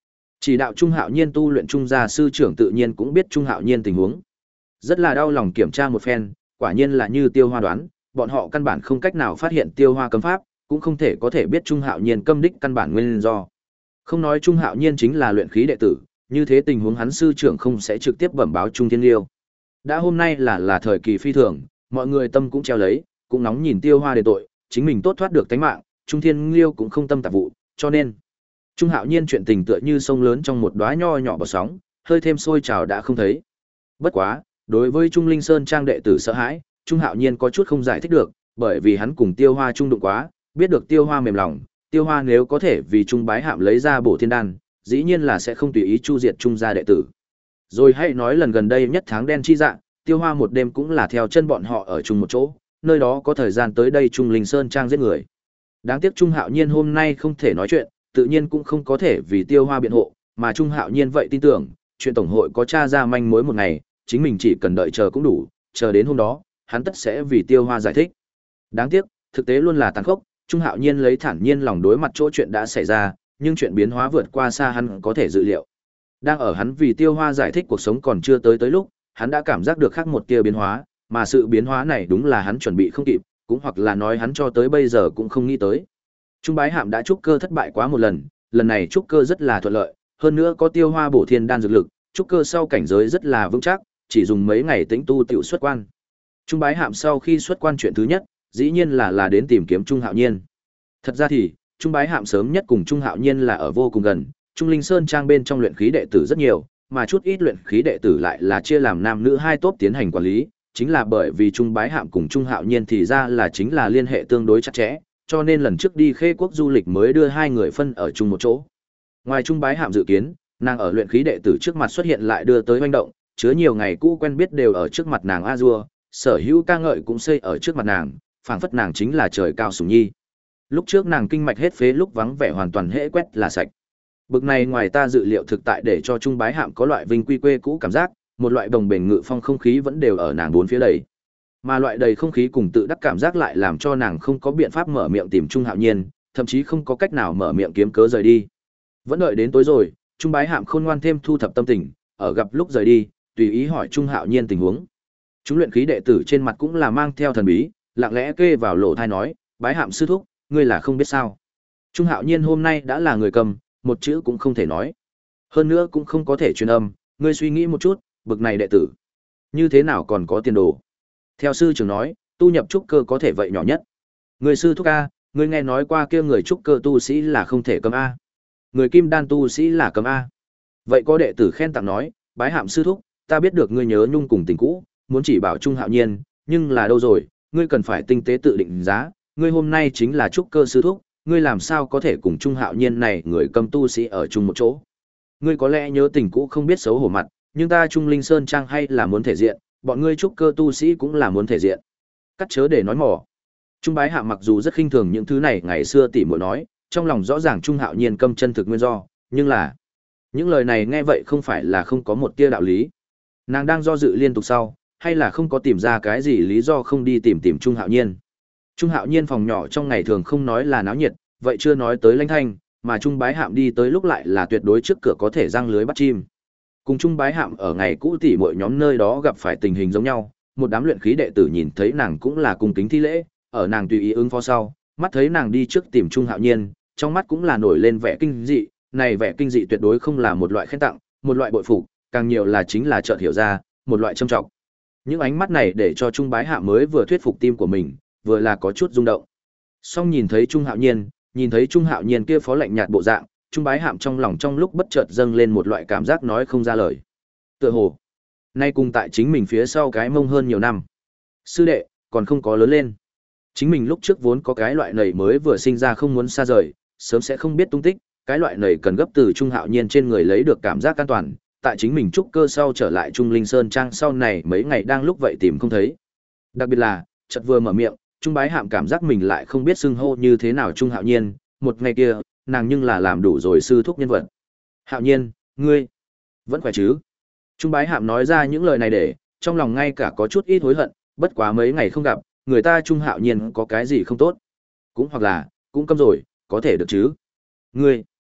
Chỉ đạo Trung Hạo Nhiên tu luyện trung gia sư trưởng tự nhiên cũng biết Trung Hạo Nhiên tình huống. Rất là đau lòng kiểm tra một phen, quả nhiên là như Tiêu Hoa đoán, bọn họ căn bản không cách nào phát hiện Tiêu Hoa cấm pháp, cũng không thể có thể biết Trung Hạo Nhiên câm đích căn bản nguyên do. Không nói Trung Hạo Nhiên chính là luyện khí đệ tử, như thế tình huống hắn sư trưởng không sẽ trực tiếp bẩm báo Trung Thiên Liêu. Đã hôm nay là là thời kỳ phi thường, mọi người tâm cũng treo lấy, cũng nóng nhìn Tiêu Hoa đền tội, chính mình tốt thoát được tánh mạng, Trung Thiên Liêu cũng không tâm tạp vụ, cho nên Trung Hạo Nhiên chuyện tình tựa như sông lớn trong một đóa nho nhỏ bọt sóng, hơi thêm sôi trào đã không thấy. Bất quá, đối với Trung Linh Sơn trang đệ tử sợ hãi, Trung Hạo Nhiên có chút không giải thích được, bởi vì hắn cùng Tiêu Hoa chung đụng quá, biết được Tiêu Hoa mềm lòng, Tiêu Hoa nếu có thể vì Trung Bái Hạm lấy ra bổ thiên đan, dĩ nhiên là sẽ không tùy ý chu diệt Trung gia đệ tử. Rồi hãy nói lần gần đây nhất tháng đen chi dạng, Tiêu Hoa một đêm cũng là theo chân bọn họ ở chung một chỗ, nơi đó có thời gian tới đây Trung Linh Sơn trang giết người. Đáng tiếc Trung Hạo Nhiên hôm nay không thể nói chuyện, tự nhiên cũng không có thể vì Tiêu Hoa biện hộ, mà Trung Hạo Nhiên vậy tin tưởng, chuyện tổng hội có tra ra manh mối một ngày, chính mình chỉ cần đợi chờ cũng đủ, chờ đến hôm đó, hắn tất sẽ vì Tiêu Hoa giải thích. Đáng tiếc, thực tế luôn là tàn khốc, Trung Hạo Nhiên lấy thản nhiên lòng đối mặt chỗ chuyện đã xảy ra, nhưng chuyện biến hóa vượt qua xa hắn có thể dự liệu. Đang ở hắn vì Tiêu Hoa giải thích cuộc sống còn chưa tới tới lúc, hắn đã cảm giác được khác một tia biến hóa, mà sự biến hóa này đúng là hắn chuẩn bị không kịp, cũng hoặc là nói hắn cho tới bây giờ cũng không nghĩ tới. Trung Bái Hạm đã trúc cơ thất bại quá một lần, lần này trúc cơ rất là thuận lợi, hơn nữa có Tiêu Hoa bổ thiên đan dược lực, trúc cơ sau cảnh giới rất là vững chắc, chỉ dùng mấy ngày tĩnh tu tiểu xuất quan. Trung Bái Hạm sau khi xuất quan chuyện thứ nhất, dĩ nhiên là là đến tìm kiếm Trung Hạo Nhiên. Thật ra thì, Trung Bái Hạm sớm nhất cùng Trung Hạo Nhiên là ở vô cùng gần, Trung Linh Sơn trang bên trong luyện khí đệ tử rất nhiều, mà chút ít luyện khí đệ tử lại là chia làm nam nữ hai tốp tiến hành quản lý, chính là bởi vì Trung Bái Hạm cùng Trung Hạo Nhiên thì ra là chính là liên hệ tương đối chặt chẽ, cho nên lần trước đi Khê Quốc du lịch mới đưa hai người phân ở chung một chỗ. Ngoài Trung Bái Hạm dự kiến, nàng ở luyện khí đệ tử trước mặt xuất hiện lại đưa tới hoành động, chứa nhiều ngày cũ quen biết đều ở trước mặt nàng a dua, sở hữu ca ngợi cũng xây ở trước mặt nàng, phảng phất nàng chính là trời cao sủng nhi. Lúc trước nàng kinh mạch hết phế lúc vắng vẻ hoàn toàn hễ quét là sạch. Bực này ngoài ta dự liệu thực tại để cho Trung Bái Hạm có loại vinh quy quê cũ cảm giác, một loại đồng bền ngự phong không khí vẫn đều ở nàng bốn phía đầy. Mà loại đầy không khí cùng tự đắc cảm giác lại làm cho nàng không có biện pháp mở miệng tìm Trung Hạo Nhiên, thậm chí không có cách nào mở miệng kiếm cớ rời đi. Vẫn đợi đến tối rồi, Trung Bái Hạm khôn ngoan thêm thu thập tâm tình, ở gặp lúc rời đi, tùy ý hỏi Trung Hạo Nhiên tình huống. Chúng luyện khí đệ tử trên mặt cũng là mang theo thần bí, lặng lẽ kê vào lỗ tai nói, Bái Hạm sư thúc, ngươi là không biết sao? Trung Hạo Nhiên hôm nay đã là người cầm, một chữ cũng không thể nói. Hơn nữa cũng không có thể truyền âm, ngươi suy nghĩ một chút, bực này đệ tử, như thế nào còn có tiền đồ? Theo sư trưởng nói, tu nhập trúc cơ có thể vậy nhỏ nhất. Người sư thúc a, ngươi nghe nói qua kia người trúc cơ tu sĩ là không thể cầm a. Người kim đan tu sĩ là cầm a. Vậy có đệ tử khen tặng nói, Bái Hạm sư thúc, ta biết được ngươi nhớ nhung cùng tình cũ, muốn chỉ bảo Trung Hạo Nhiên, nhưng là đâu rồi, ngươi cần phải tinh tế tự định giá, ngươi hôm nay chính là trúc cơ sư thúc, ngươi làm sao có thể cùng Trung Hạo Nhiên này người cầm tu sĩ ở chung một chỗ? Ngươi có lẽ nhớ tình cũ không biết xấu hổ mặt, nhưng ta Trung Linh Sơn trang hay là muốn thể diện, bọn ngươi trúc cơ tu sĩ cũng là muốn thể diện. Cắt chớ để nói mỏ. Trung Bái Hạm mặc dù rất khinh thường những thứ này ngày xưa tỉ muội nói, trong lòng rõ ràng Trung Hạo Nhiên câm chân thực nguyên do, nhưng là những lời này nghe vậy không phải là không có một tia đạo lý. Nàng đang do dự liên tục sau, hay là không có tìm ra cái gì lý do không đi tìm tìm Trung Hạo Nhiên. Trung Hạo Nhiên phòng nhỏ trong ngày thường không nói là náo nhiệt, vậy chưa nói tới lãnh thanh, mà Trung Bái Hạm đi tới lúc lại là tuyệt đối trước cửa có thể răng lưới bắt chim. Cùng Trung Bái Hạm ở ngày cũ tỉ muội nhóm nơi đó gặp phải tình hình giống nhau, một đám luyện khí đệ tử nhìn thấy nàng cũng là cung kính thi lễ, ở nàng tùy ý ứng phó sau, mắt thấy nàng đi trước tìm Trung Hạo Nhiên, trong mắt cũng là nổi lên vẻ kinh dị, này vẻ kinh dị tuyệt đối không là một loại khen tặng, một loại bội phục, càng nhiều là chính là chợt hiểu ra, một loại trâm trọng. Những ánh mắt này để cho Trung Bái Hạm mới vừa thuyết phục tim của mình, vừa là có chút rung động. Song nhìn thấy Trung Hạo Nhiên, nhìn thấy Trung Hạo Nhiên kia phó lạnh nhạt bộ dạng, Trung Bái Hạm trong lòng trong lúc bất chợt dâng lên một loại cảm giác nói không ra lời. Tựa hồ, nay cùng tại chính mình phía sau cái mông hơn nhiều năm. Sư đệ, còn không có lớn lên. Chính mình lúc trước vốn có cái loại nầy mới vừa sinh ra không muốn xa rời, sớm sẽ không biết tung tích, cái loại nầy cần gấp từ Trung Hạo Nhiên trên người lấy được cảm giác an toàn, tại chính mình trúc cơ sau trở lại Trung Linh Sơn trang sau này mấy ngày đang lúc vậy tìm không thấy. Đặc biệt là, chợt vừa mở miệng, Trung Bái Hạm cảm giác mình lại không biết xưng hô như thế nào Trung Hạo Nhiên, một ngày kia, nàng nhưng là làm đủ rồi sư thúc nhân vật. Hạo Nhiên, ngươi vẫn khỏe chứ? Trung Bái Hạm nói ra những lời này để, trong lòng ngay cả có chút ít hối hận, bất quá mấy ngày không gặp, người ta Trung Hạo Nhiên có cái gì không tốt? Cũng hoặc là, cũng câm rồi, có thể được chứ? Ngươi,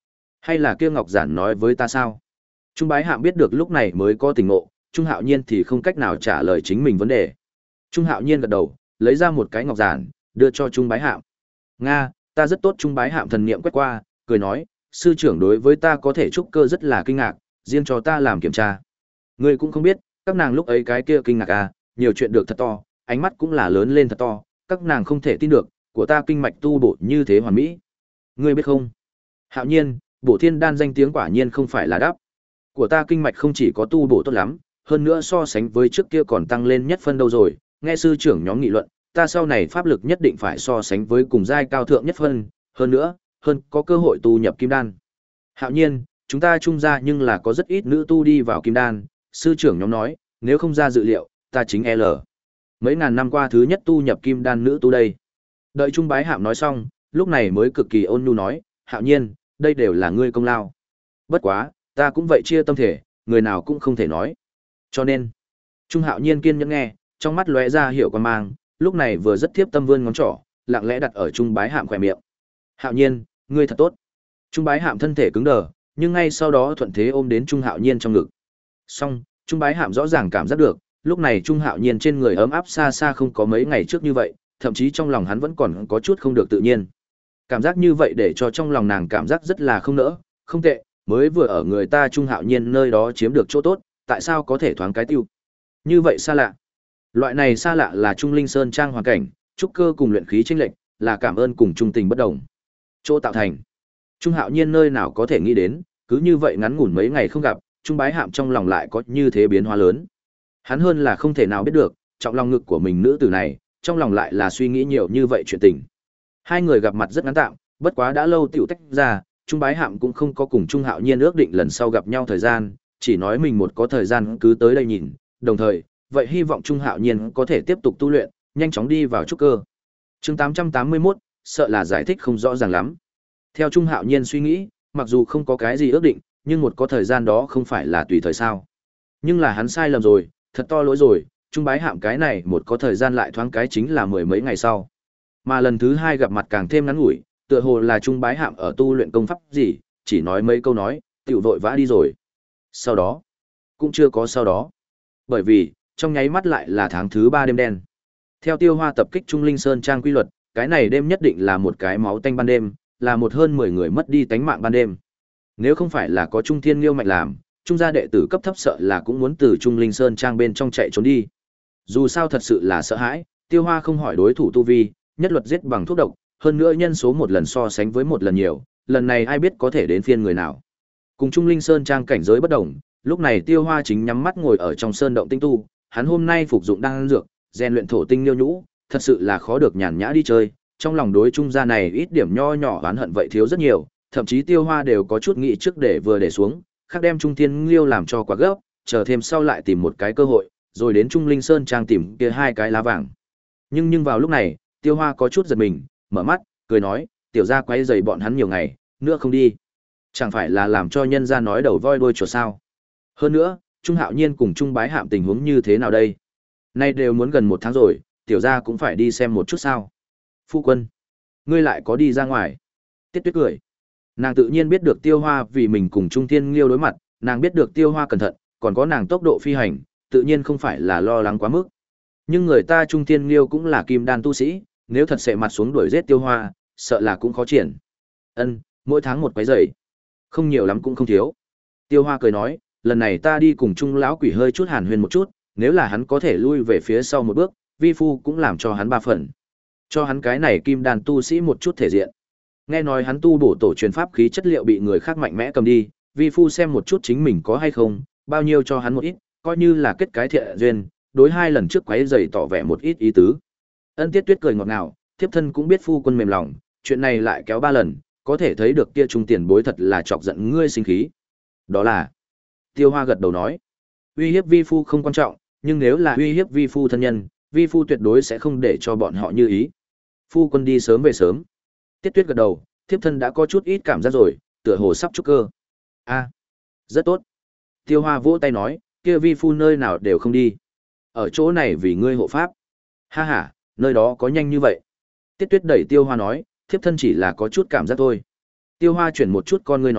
Hay là kia Ngọc Giản nói với ta sao? Trung Bái Hạm biết được lúc này mới có tình ngộ, Trung Hạo Nhiên thì không cách nào trả lời chính mình vấn đề. Trung Hạo Nhiên gật đầu, lấy ra một cái ngọc giản, đưa cho Trung Bái Hạm. Nga, ta rất tốt. Trung Bái Hạm thần niệm quét qua, cười nói, sư trưởng đối với ta có thể trúc cơ rất là kinh ngạc, riêng cho ta làm kiểm tra. Ngươi cũng không biết, các nàng lúc ấy cái kia kinh ngạc à, nhiều chuyện được thật to, ánh mắt cũng là lớn lên thật to, các nàng không thể tin được, của ta kinh mạch tu bổ như thế hoàn mỹ. Ngươi biết không? Hạo Nhiên, bổ thiên đan danh tiếng quả nhiên không phải là đáp. Của ta kinh mạch không chỉ có tu bổ tốt lắm, hơn nữa so sánh với trước kia còn tăng lên nhất phân đâu rồi, nghe sư trưởng nhóm nghị luận, ta sau này pháp lực nhất định phải so sánh với cùng giai cao thượng nhất phân, hơn nữa, hơn có cơ hội tu nhập kim đan. Hạo Nhiên, chúng ta trung gia nhưng là có rất ít nữ tu đi vào kim đan, sư trưởng nhóm nói, nếu không ra dự liệu, ta chính L. Mấy ngàn năm qua thứ nhất tu nhập kim đan nữ tu đây. Đợi Trung Bái Hạm nói xong, lúc này mới cực kỳ ôn nhu nói, Hạo Nhiên, đây đều là ngươi công lao. Bất quá, ta cũng vậy chia tâm thể, người nào cũng không thể nói. Cho nên, Trung Hạo Nhiên kiên nhẫn nghe, trong mắt lóe ra hiểu quan mang, lúc này vừa rất thiếp tâm vươn ngón trỏ, lặng lẽ đặt ở Trung Bái Hạm khỏe miệng. Hạo Nhiên, ngươi thật tốt. Trung Bái Hạm thân thể cứng đờ, nhưng ngay sau đó thuận thế ôm đến Trung Hạo Nhiên trong ngực. Xong, Trung Bái Hạm rõ ràng cảm giác được, lúc này Trung Hạo Nhiên trên người ấm áp xa xa không có mấy ngày trước như vậy, thậm chí trong lòng hắn vẫn còn có chút không được tự nhiên. Cảm giác như vậy để cho trong lòng nàng cảm giác rất là không nỡ, không tệ, mới vừa ở người ta Trung Hạo Nhiên nơi đó chiếm được chỗ tốt, tại sao có thể thoáng cái tiêu. Như vậy xa lạ. Loại này xa lạ là Trung Linh Sơn trang hoàn cảnh, trúc cơ cùng luyện khí chênh lệch, là cảm ơn cùng trung tình bất đồng. Chỗ tạo thành. Trung Hạo Nhiên nơi nào có thể nghĩ đến, cứ như vậy ngắn ngủn mấy ngày không gặp, Trung Bái Hạm trong lòng lại có như thế biến hóa lớn. Hắn hơn là không thể nào biết được, trong lòng ngực của mình nữ tử này, trong lòng lại là suy nghĩ nhiều như vậy chuyện tình. Hai người gặp mặt rất ngắn tạm, bất quá đã lâu tiểu tách ra, Trung Bái Hạm cũng không có cùng Trung Hạo Nhiên ước định lần sau gặp nhau thời gian, chỉ nói mình một có thời gian cứ tới đây nhìn, đồng thời, vậy hy vọng Trung Hạo Nhiên có thể tiếp tục tu luyện, nhanh chóng đi vào trúc cơ. Chương tám trăm tám mươi mốt, sợ là giải thích không rõ ràng lắm. Theo Trung Hạo Nhiên suy nghĩ, mặc dù không có cái gì ước định, nhưng một có thời gian đó không phải là tùy thời sao. Nhưng là hắn sai lầm rồi, thật to lỗi rồi, Trung Bái Hạm cái này một có thời gian lại thoáng cái chính là mười mấy ngày sau. Mà lần thứ hai gặp mặt càng thêm ngắn ngủi, tựa hồ là Trung Bái Hạm ở tu luyện công pháp gì, chỉ nói mấy câu nói, tiểu vội vã đi rồi. Sau đó, cũng chưa có sau đó. Bởi vì, trong nháy mắt lại là tháng thứ ba đêm đen. Theo Tiêu Hoa tập kích Trung Linh Sơn trang quy luật, cái này đêm nhất định là một cái máu tanh ban đêm, là một hơn mười người mất đi tánh mạng ban đêm. Nếu không phải là có Trung Thiên Liêu mạnh làm, Trung gia đệ tử cấp thấp sợ là cũng muốn từ Trung Linh Sơn trang bên trong chạy trốn đi. Dù sao thật sự là sợ hãi, Tiêu Hoa không hỏi đối thủ tu vi, nhất luật giết bằng thuốc độc, hơn nữa nhân số một lần so sánh với một lần nhiều, lần này ai biết có thể đến phiên người nào. Cùng Trung Linh Sơn trang cảnh giới bất đồng, lúc này Tiêu Hoa chính nhắm mắt ngồi ở trong sơn động tinh tu, hắn hôm nay phục dụng đan dược, rèn luyện thổ tinh liêu nhũ, thật sự là khó được nhàn nhã đi chơi, trong lòng đối Trung gia này ít điểm nho nhỏ oán hận vậy thiếu rất nhiều, thậm chí Tiêu Hoa đều có chút nghĩ trước để vừa để xuống, khác đem Trung Thiên Liêu làm cho quá gấp, chờ thêm sau lại tìm một cái cơ hội, rồi đến Trung Linh Sơn trang tìm kia hai cái lá vàng. Nhưng nhưng vào lúc này, Tiêu Hoa có chút giật mình, mở mắt, cười nói, tiểu gia quấy rầy bọn hắn nhiều ngày, nữa không đi. Chẳng phải là làm cho nhân gia nói đầu voi đuôi chuột sao? Hơn nữa, Trung Hạo Nhiên cùng Trung Bái Hạm tình huống như thế nào đây? Nay đều muốn gần một tháng rồi, tiểu gia cũng phải đi xem một chút sao? Phu quân, ngươi lại có đi ra ngoài? Tiết Tuyết cười. Nàng tự nhiên biết được Tiêu Hoa vì mình cùng Trung Thiên Liêu đối mặt, nàng biết được Tiêu Hoa cẩn thận, còn có nàng tốc độ phi hành, tự nhiên không phải là lo lắng quá mức. Nhưng người ta Trung Thiên Liêu cũng là kim đan tu sĩ, nếu thật sẽ mặt xuống đuổi giết Tiêu Hoa, sợ là cũng khó triển. Ân, mỗi tháng một quấy rầy, không nhiều lắm cũng không thiếu. Tiêu Hoa cười nói, lần này ta đi cùng Trung lão quỷ hơi chút hàn huyên một chút, nếu là hắn có thể lui về phía sau một bước, vi phu cũng làm cho hắn ba phần. Cho hắn cái này kim đan tu sĩ một chút thể diện. Nghe nói hắn tu bổ tổ truyền pháp khí chất liệu bị người khác mạnh mẽ cầm đi, vi phu xem một chút chính mình có hay không, bao nhiêu cho hắn một ít, coi như là kết cái thiện duyên, đối hai lần trước quấy rầy tỏ vẻ một ít ý tứ. Ân Tiết Tuyết cười ngọt ngào, thiếp thân cũng biết phu quân mềm lòng, chuyện này lại kéo ba lần, có thể thấy được kia trung tiền bối thật là chọc giận ngươi sinh khí. Đó là, Tiêu Hoa gật đầu nói, uy hiếp vi phu không quan trọng, nhưng nếu là uy hiếp vi phu thân nhân, vi phu tuyệt đối sẽ không để cho bọn họ như ý. Phu quân đi sớm về sớm. Tiết Tuyết gật đầu, thiếp thân đã có chút ít cảm giác rồi, tựa hồ sắp trúc cơ. A, rất tốt. Tiêu Hoa vỗ tay nói, kia vi phu nơi nào đều không đi. Ở chỗ này vì ngươi hộ pháp. Ha ha, nơi đó có nhanh như vậy. Tiết Tuyết đẩy Tiêu Hoa nói, thiếp thân chỉ là có chút cảm giác thôi. Tiêu Hoa chuyển một chút con ngươi nói,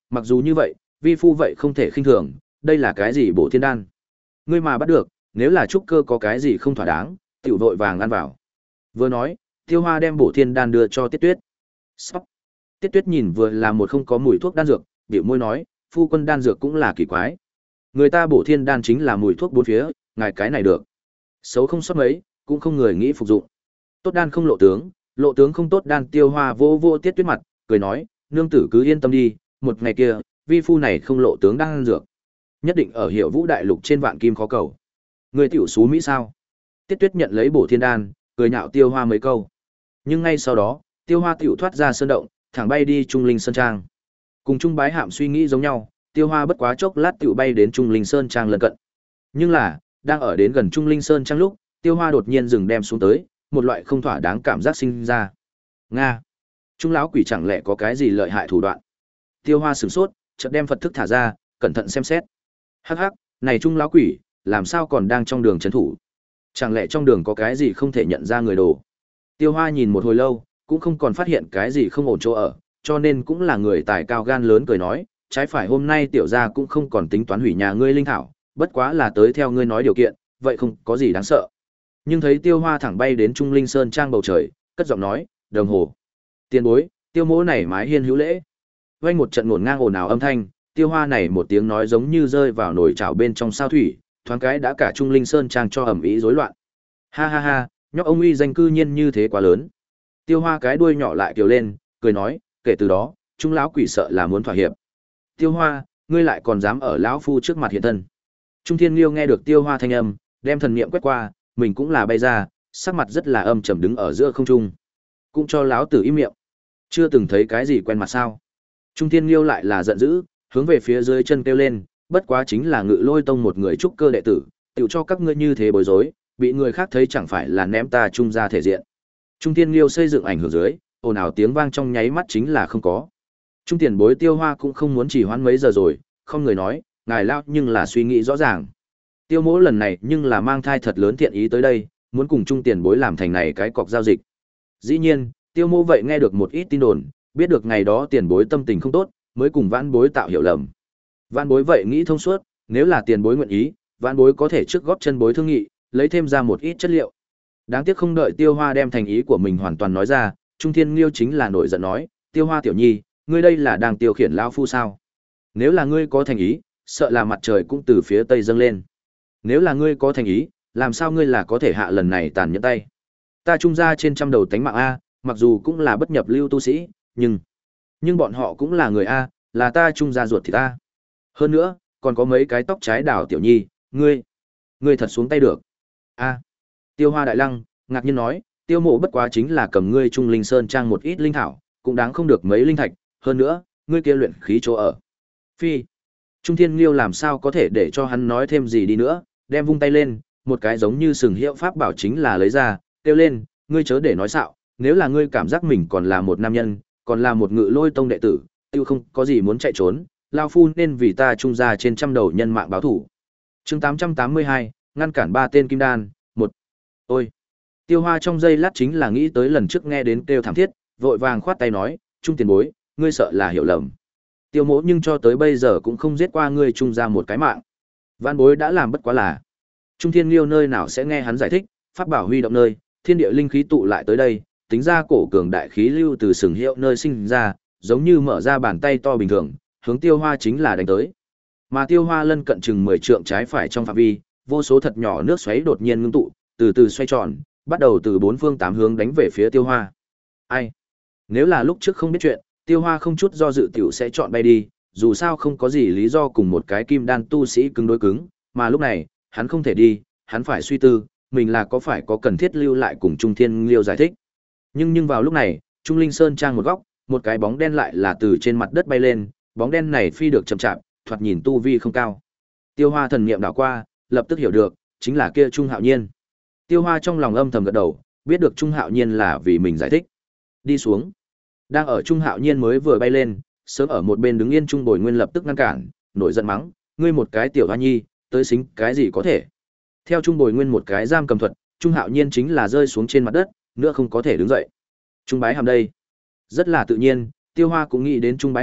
mặc dù như vậy, vi phu vậy không thể khinh thường, đây là cái gì bổ thiên đan. Ngươi mà bắt được, nếu là trúc cơ có cái gì không thỏa đáng, tiểu vội vàng ăn vào. Vừa nói, Tiêu Hoa đem bổ thiên đan đưa cho Tiết Tuyết. Sóc. Tiết Tuyết nhìn vừa là một không có mùi thuốc đan dược, bĩu môi nói, phu quân đan dược cũng là kỳ quái. Người ta bổ thiên đan chính là mùi thuốc bốn phía, ngài cái này được. Xấu không sót mấy, cũng không người nghĩ phục dụng. Tốt đan không lộ tướng, lộ tướng không tốt đan. Tiêu Hoa vô vô Tiết Tuyết mặt, cười nói, nương tử cứ yên tâm đi, một ngày kia, vi phu này không lộ tướng đan dược, nhất định ở Hiệu Vũ đại lục trên vạn kim khó cầu. Người tiểu xú Mỹ sao? Tiết Tuyết nhận lấy bổ thiên đan, cười nhạo Tiêu Hoa mấy câu. Nhưng ngay sau đó, Tiêu Hoa tiểu thoát ra sơn động, thẳng bay đi Trung Linh Sơn Trang. Cùng Trung Bái Hạm suy nghĩ giống nhau, Tiêu Hoa bất quá chốc lát tiểu bay đến Trung Linh Sơn Trang lân cận. Nhưng là, đang ở đến gần Trung Linh Sơn Trang lúc, Tiêu Hoa đột nhiên dừng đem xuống tới, một loại không thỏa đáng cảm giác sinh ra. Nga, Trung lão quỷ chẳng lẽ có cái gì lợi hại thủ đoạn? Tiêu Hoa sửng sốt, chợt đem Phật thức thả ra, cẩn thận xem xét. Hắc hắc, này Trung lão quỷ, làm sao còn đang trong đường trấn thủ? Chẳng lẽ trong đường có cái gì không thể nhận ra người đồ? Tiêu Hoa nhìn một hồi lâu, cũng không còn phát hiện cái gì không ổn chỗ ở, cho nên cũng là người tài cao gan lớn cười nói, trái phải hôm nay tiểu gia cũng không còn tính toán hủy nhà ngươi linh thảo, bất quá là tới theo ngươi nói điều kiện, vậy không có gì đáng sợ. Nhưng thấy Tiêu Hoa thẳng bay đến Trung Linh Sơn Trang bầu trời, cất giọng nói, đồng hồ. Tiền bối, Tiêu mỗ này mái hiên hữu lễ. Vang một trận ngổn ngang ồn ào âm thanh, Tiêu Hoa này một tiếng nói giống như rơi vào nồi chảo bên trong sao thủy, thoáng cái đã cả Trung Linh Sơn Trang cho ầm ĩ rối loạn. Ha ha ha, nhóc ông uy danh cư nhiên như thế quá lớn. Tiêu Hoa cái đuôi nhỏ lại kiều lên, cười nói, kể từ đó, Trung lão quỷ sợ là muốn thỏa hiệp. Tiêu Hoa, ngươi lại còn dám ở lão phu trước mặt hiện thân. Trung Thiên Liêu nghe được Tiêu Hoa thanh âm, đem thần niệm quét qua, mình cũng là bay ra, sắc mặt rất là âm trầm đứng ở giữa không trung. Cũng cho lão tử im miệng. Chưa từng thấy cái gì quen mặt sao? Trung Thiên Liêu lại là giận dữ, hướng về phía dưới chân kêu lên, bất quá chính là Ngự Lôi Tông một người trúc cơ đệ tử, tiểu cho các ngươi như thế bối rối, bị người khác thấy chẳng phải là ném ta Trung ra thể diện. Trung Thiên Liêu xây dựng ảnh hưởng dưới, ồn ào tiếng vang trong nháy mắt chính là không có. Trung tiền bối Tiêu Hoa cũng không muốn trì hoãn mấy giờ rồi, không người nói, ngài lao nhưng là suy nghĩ rõ ràng. Tiêu mỗ lần này nhưng là mang thai thật lớn thiện ý tới đây, muốn cùng Trung tiền bối làm thành này cái cọc giao dịch. Dĩ nhiên, Tiêu mỗ vậy nghe được một ít tin đồn, biết được ngày đó tiền bối tâm tình không tốt, mới cùng vãn bối tạo hiểu lầm. Vãn bối vậy nghĩ thông suốt, nếu là tiền bối nguyện ý, vãn bối có thể trước góp chân bối thương nghị, lấy thêm ra một ít chất liệu. Đáng tiếc không đợi Tiêu Hoa đem thành ý của mình hoàn toàn nói ra, Trung Thiên Liêu chính là nổi giận nói, Tiêu Hoa tiểu nhi, ngươi đây là đang tiêu khiển lão phu sao? Nếu là ngươi có thành ý, sợ là mặt trời cũng từ phía tây dâng lên. Nếu là ngươi có thành ý, làm sao ngươi là có thể hạ lần này tàn nhẫn tay? Ta Trung gia trên trăm đầu tánh mạng a, mặc dù cũng là bất nhập lưu tu sĩ, nhưng nhưng bọn họ cũng là người a, là ta Trung gia ruột thì ta. Hơn nữa, còn có mấy cái tóc trái đảo tiểu nhi, ngươi, ngươi thật xuống tay được. A. Tiêu Hoa đại lăng, ngạc nhiên nói, Tiêu mộ bất quá chính là cầm ngươi Trung Linh Sơn Trang một ít linh thảo, cũng đáng không được mấy linh thạch, hơn nữa, ngươi kia luyện khí chỗ ở. Phi. Trung Thiên Liêu làm sao có thể để cho hắn nói thêm gì đi nữa, đem vung tay lên, một cái giống như sừng hiệu pháp bảo chính là lấy ra, kêu lên, ngươi chớ để nói xạo, nếu là ngươi cảm giác mình còn là một nam nhân, còn là một Ngự Lôi Tông đệ tử, tiêu không có gì muốn chạy trốn, lao phu nên vì ta Trung gia trên trăm đầu nhân mạng báo thủ. Chương tám trăm tám mươi hai, ngăn cản ba tên kim đan, một. Ôi. Tiêu Hoa trong giây lát chính là nghĩ tới lần trước nghe đến kêu thảm thiết, vội vàng khoát tay nói, Trung tiền bối, ngươi sợ là hiểu lầm. Tiêu mỗ nhưng cho tới bây giờ cũng không giết qua ngươi Trung ra một cái mạng. Vãn bối đã làm bất quá là. Trung Thiên Liêu nơi nào sẽ nghe hắn giải thích, pháp bảo huy động nơi, thiên địa linh khí tụ lại tới đây, tính ra cổ cường đại khí lưu từ sừng hiệu nơi sinh ra, giống như mở ra bàn tay to bình thường, hướng Tiêu Hoa chính là đánh tới. Mà Tiêu Hoa lân cận chừng mười trượng trái phải trong phạm vi, vô số thật nhỏ nước xoáy đột nhiên ngưng tụ, từ từ xoay tròn, bắt đầu từ bốn phương tám hướng đánh về phía Tiêu Hoa. Ai? Nếu là lúc trước không biết chuyện, Tiêu Hoa không chút do dự tiểu sẽ chọn bay đi, dù sao không có gì lý do cùng một cái kim đan tu sĩ cứng đối cứng, mà lúc này, hắn không thể đi, hắn phải suy tư, mình là có phải có cần thiết lưu lại cùng Trung Thiên Liêu giải thích. Nhưng nhưng vào lúc này, Trung Linh Sơn Trang một góc, một cái bóng đen lại là từ trên mặt đất bay lên, bóng đen này phi được chậm chạp, thoạt nhìn tu vi không cao. Tiêu Hoa thần niệm đảo qua, lập tức hiểu được, chính là kia Trung Hạo Nhiên. Tiêu Hoa trong lòng âm thầm gật đầu, biết được Trung Hạo Nhiên là vì mình giải thích. Đi xuống. Đang ở Trung Hạo Nhiên mới vừa bay lên, sớm ở một bên đứng yên Trung Bồi Nguyên lập tức ngăn cản, nổi giận mắng, ngươi một cái tiểu hoa nhi, tới xính cái gì có thể. Theo Trung Bồi Nguyên một cái giam cầm thuật, Trung Hạo Nhiên chính là rơi xuống trên mặt đất, nữa không có thể đứng dậy. Trung Bái Hàm đây. Rất là tự nhiên, Tiêu Hoa cũng nghĩ đến Trung Bái Hạm,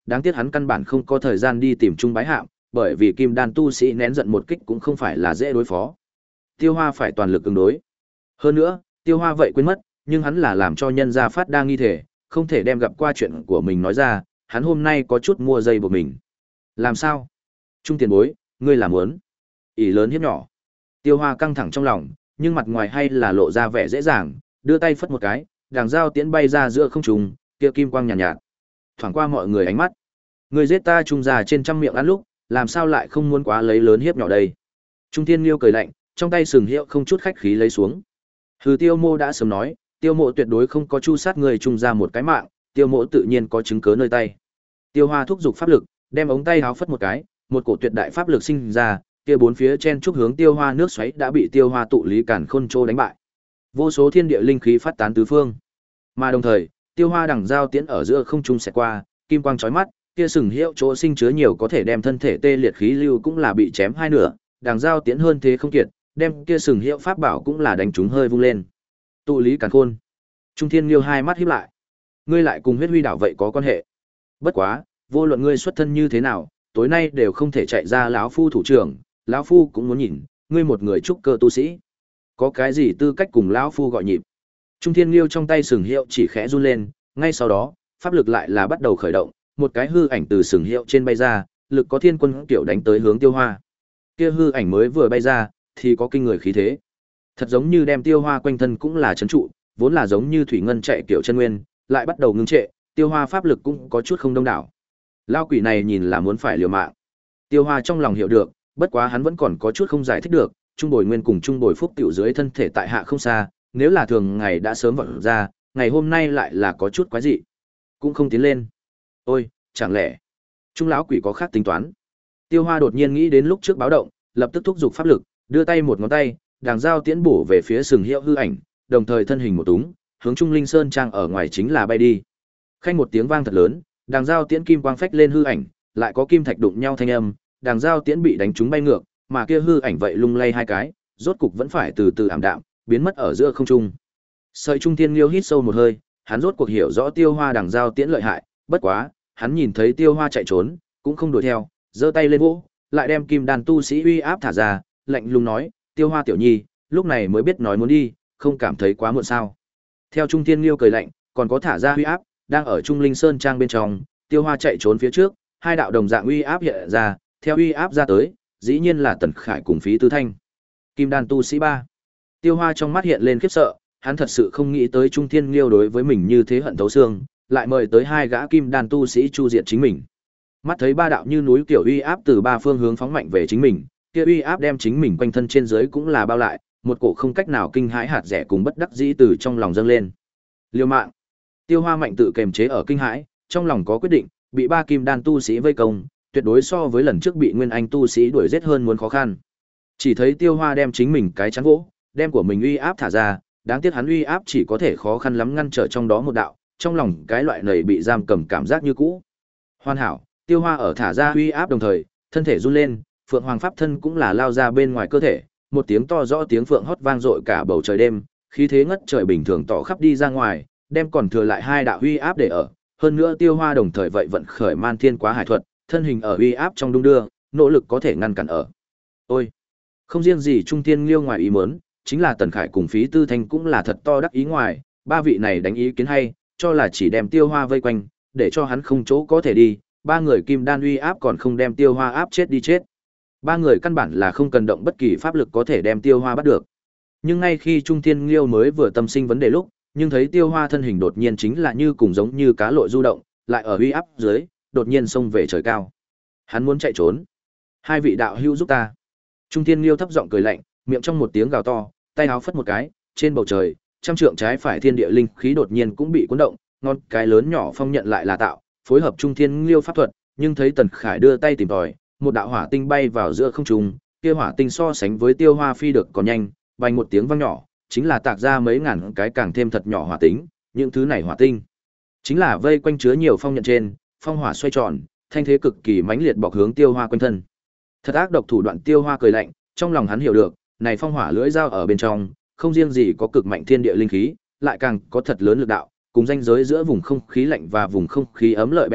đáng tiếc hắn căn bản không có thời gian đi tìm Trung Bái Hạm, bởi vì kim đan tu sĩ nén giận một kích cũng không phải là dễ đối phó. Tiêu Hoa phải toàn lực ứng đối. Hơn nữa, Tiêu Hoa vậy quên mất, nhưng hắn là làm cho nhân gia phát đa nghi thể, không thể đem gặp qua chuyện của mình nói ra, hắn hôm nay có chút mua dây buộc mình. Làm sao? Trung tiền bối, ngươi làm muốn? ỷ lớn hiếp nhỏ. Tiêu Hoa căng thẳng trong lòng, nhưng mặt ngoài hay là lộ ra vẻ dễ dàng, đưa tay phất một cái, đàng dao tiễn bay ra giữa không trung, kia kim quang nhàn nhạt, nhạt. Thoảng qua mọi người ánh mắt. Ngươi giết ta Trung già trên trăm miệng ăn lúc, làm sao lại không muốn quá lấy lớn hiếp nhỏ đây? Trung Thiên Liêu cười lạnh, trong tay sừng hiệu không chút khách khí lấy xuống. Hừ, Tiêu Mô đã sớm nói, Tiêu Mộ tuyệt đối không có chu sát người Trung gia một cái mạng, Tiêu Mộ tự nhiên có chứng cớ nơi tay. Tiêu Hoa thúc giục pháp lực, đem ống tay háo phất một cái, một cổ tuyệt đại pháp lực sinh ra, kia bốn phía chen trúc hướng Tiêu Hoa nước xoáy đã bị Tiêu Hoa tụ lý cản khôn trô đánh bại. Vô số thiên địa linh khí phát tán tứ phương. Mà đồng thời, Tiêu Hoa đằng dao tiễn ở giữa không trung xẹt qua, kim quang chói mắt, kia sừng hiệu chỗ sinh chứa nhiều có thể đem thân thể tê liệt khí lưu cũng là bị chém hai nửa, đằng dao tiễn hơn thế không kiệt, đem kia sừng hiệu pháp bảo cũng là đánh trúng hơi vung lên. Tụ lý càn khôn. Trung Thiên Liêu hai mắt híp lại. Ngươi lại cùng huyết huy đảo vậy có quan hệ. Bất quá, vô luận ngươi xuất thân như thế nào, tối nay đều không thể chạy ra lão phu thủ trưởng, lão phu cũng muốn nhìn, ngươi một người trúc cơ tu sĩ, có cái gì tư cách cùng lão phu gọi nhịp. Trung Thiên Liêu trong tay sừng hiệu chỉ khẽ run lên, ngay sau đó, pháp lực lại là bắt đầu khởi động, một cái hư ảnh từ sừng hiệu trên bay ra, lực có thiên quân kiểu đánh tới hướng Tiêu Hoa. Kia hư ảnh mới vừa bay ra, thì có kinh người khí thế. Thật giống như đem Tiêu Hoa quanh thân cũng là trấn trụ, vốn là giống như thủy ngân chạy kiểu chân nguyên, lại bắt đầu ngưng trệ, Tiêu Hoa pháp lực cũng có chút không đông đảo. Lao quỷ này nhìn là muốn phải liều mạng. Tiêu Hoa trong lòng hiểu được, bất quá hắn vẫn còn có chút không giải thích được, Trung Bồi Nguyên cùng Trung Bồi Phúc tiểu dưới thân thể tại hạ không xa, nếu là thường ngày đã sớm vọt ra, ngày hôm nay lại là có chút quái dị, cũng không tiến lên. Ôi, chẳng lẽ Trung lão quỷ có khác tính toán? Tiêu Hoa đột nhiên nghĩ đến lúc trước báo động, lập tức thúc giục pháp lực, đưa tay một ngón tay, đàng dao tiễn bổ về phía sừng hiệu hư ảnh, đồng thời thân hình một túng, hướng Trung Linh Sơn trang ở ngoài chính là bay đi. Khanh một tiếng vang thật lớn, đàng dao tiễn kim quang phách lên hư ảnh, lại có kim thạch đụng nhau thanh âm, đàng dao tiễn bị đánh trúng bay ngược, mà kia hư ảnh vậy lung lay hai cái, rốt cục vẫn phải từ từ ảm đạm, biến mất ở giữa không trung. Sợi Trung Thiên Liêu hít sâu một hơi, hắn rốt cuộc hiểu rõ Tiêu Hoa đằng dao tiễn lợi hại, bất quá, hắn nhìn thấy Tiêu Hoa chạy trốn, cũng không đuổi theo, giơ tay lên vỗ, lại đem kim đan tu sĩ uy áp thả ra, lạnh lùng nói, Tiêu Hoa tiểu nhi, lúc này mới biết nói muốn đi, không cảm thấy quá muộn sao? Theo Trung Thiên Liêu cười lạnh, còn có thả ra uy áp, đang ở Trung Linh Sơn trang bên trong, Tiêu Hoa chạy trốn phía trước, hai đạo đồng dạng uy áp hiện ra, theo uy áp ra tới, dĩ nhiên là Tần Khải cùng Phí Tư Thanh. Kim đan tu sĩ ba. Tiêu Hoa trong mắt hiện lên khiếp sợ, hắn thật sự không nghĩ tới Trung Thiên Liêu đối với mình như thế hận thấu xương, lại mời tới hai gã kim đan tu sĩ chu diệt chính mình. Mắt thấy ba đạo như núi kiểu uy áp từ ba phương hướng phóng mạnh về chính mình, kia uy áp đem chính mình quanh thân trên dưới cũng là bao lại, một cổ không cách nào kinh hãi hạt rẻ cùng bất đắc dĩ từ trong lòng dâng lên. Liêu mạng. Tiêu Hoa mạnh tự kềm chế ở kinh hãi, trong lòng có quyết định, bị ba kim đan tu sĩ vây công, tuyệt đối so với lần trước bị Nguyên Anh tu sĩ đuổi giết hơn muốn khó khăn. Chỉ thấy Tiêu Hoa đem chính mình cái chắn gỗ, đem của mình uy áp thả ra, đáng tiếc hắn uy áp chỉ có thể khó khăn lắm ngăn trở trong đó một đạo, trong lòng cái loại này bị giam cầm cảm giác như cũ. Hoàn hảo, Tiêu Hoa ở thả ra uy áp đồng thời, thân thể run lên, Phượng Hoàng pháp thân cũng là lao ra bên ngoài cơ thể, một tiếng to rõ tiếng phượng hót vang dội cả bầu trời đêm, khí thế ngất trời bình thường tỏ khắp đi ra ngoài, đem còn thừa lại hai đạo uy áp để ở, hơn nữa Tiêu Hoa đồng thời vậy vận khởi Man Thiên Quá Hải thuật, thân hình ở uy áp trong đung đưa, nỗ lực có thể ngăn cản ở. Ôi, không riêng gì Trung Thiên Liêu ngoài ý muốn, chính là Tần Khải cùng Phí Tư Thanh cũng là thật to đắc ý ngoài, ba vị này đánh ý kiến hay, cho là chỉ đem Tiêu Hoa vây quanh, để cho hắn không chỗ có thể đi, ba người kim đan uy áp còn không đem Tiêu Hoa áp chết đi chết. Ba người căn bản là không cần động bất kỳ pháp lực có thể đem Tiêu Hoa bắt được. Nhưng ngay khi Trung Thiên Liêu mới vừa tâm sinh vấn đề lúc, nhưng thấy Tiêu Hoa thân hình đột nhiên chính là như cùng giống như cá lội du động, lại ở uy áp dưới, đột nhiên xông về trời cao. Hắn muốn chạy trốn. Hai vị đạo hữu giúp ta. Trung Thiên Liêu thấp giọng cười lạnh, miệng trong một tiếng gào to, tay áo phất một cái, trên bầu trời, trăm trượng trái phải thiên địa linh khí đột nhiên cũng bị cuốn động, ngon cái lớn nhỏ phong nhận lại là tạo, phối hợp Trung Thiên Liêu pháp thuật, nhưng thấy Tần Khải đưa tay tìm tòi, một đạo hỏa tinh bay vào giữa không trung, kia hỏa tinh so sánh với Tiêu Hoa phi được còn nhanh, vang một tiếng vang nhỏ, chính là tạc ra mấy ngàn cái càng thêm thật nhỏ hỏa tinh, những thứ này hỏa tinh chính là vây quanh chứa nhiều phong nhận trên, phong hỏa xoay tròn, thanh thế cực kỳ mãnh liệt bọc hướng Tiêu Hoa quanh thân. Thật ác độc thủ đoạn, Tiêu Hoa cười lạnh, trong lòng hắn hiểu được, này phong hỏa lưỡi dao ở bên trong, không riêng gì có cực mạnh thiên địa linh khí, lại càng có thật lớn lực đạo, cùng ranh giới giữa vùng không khí lạnh và vùng không khí ấm lợi bén nhọn,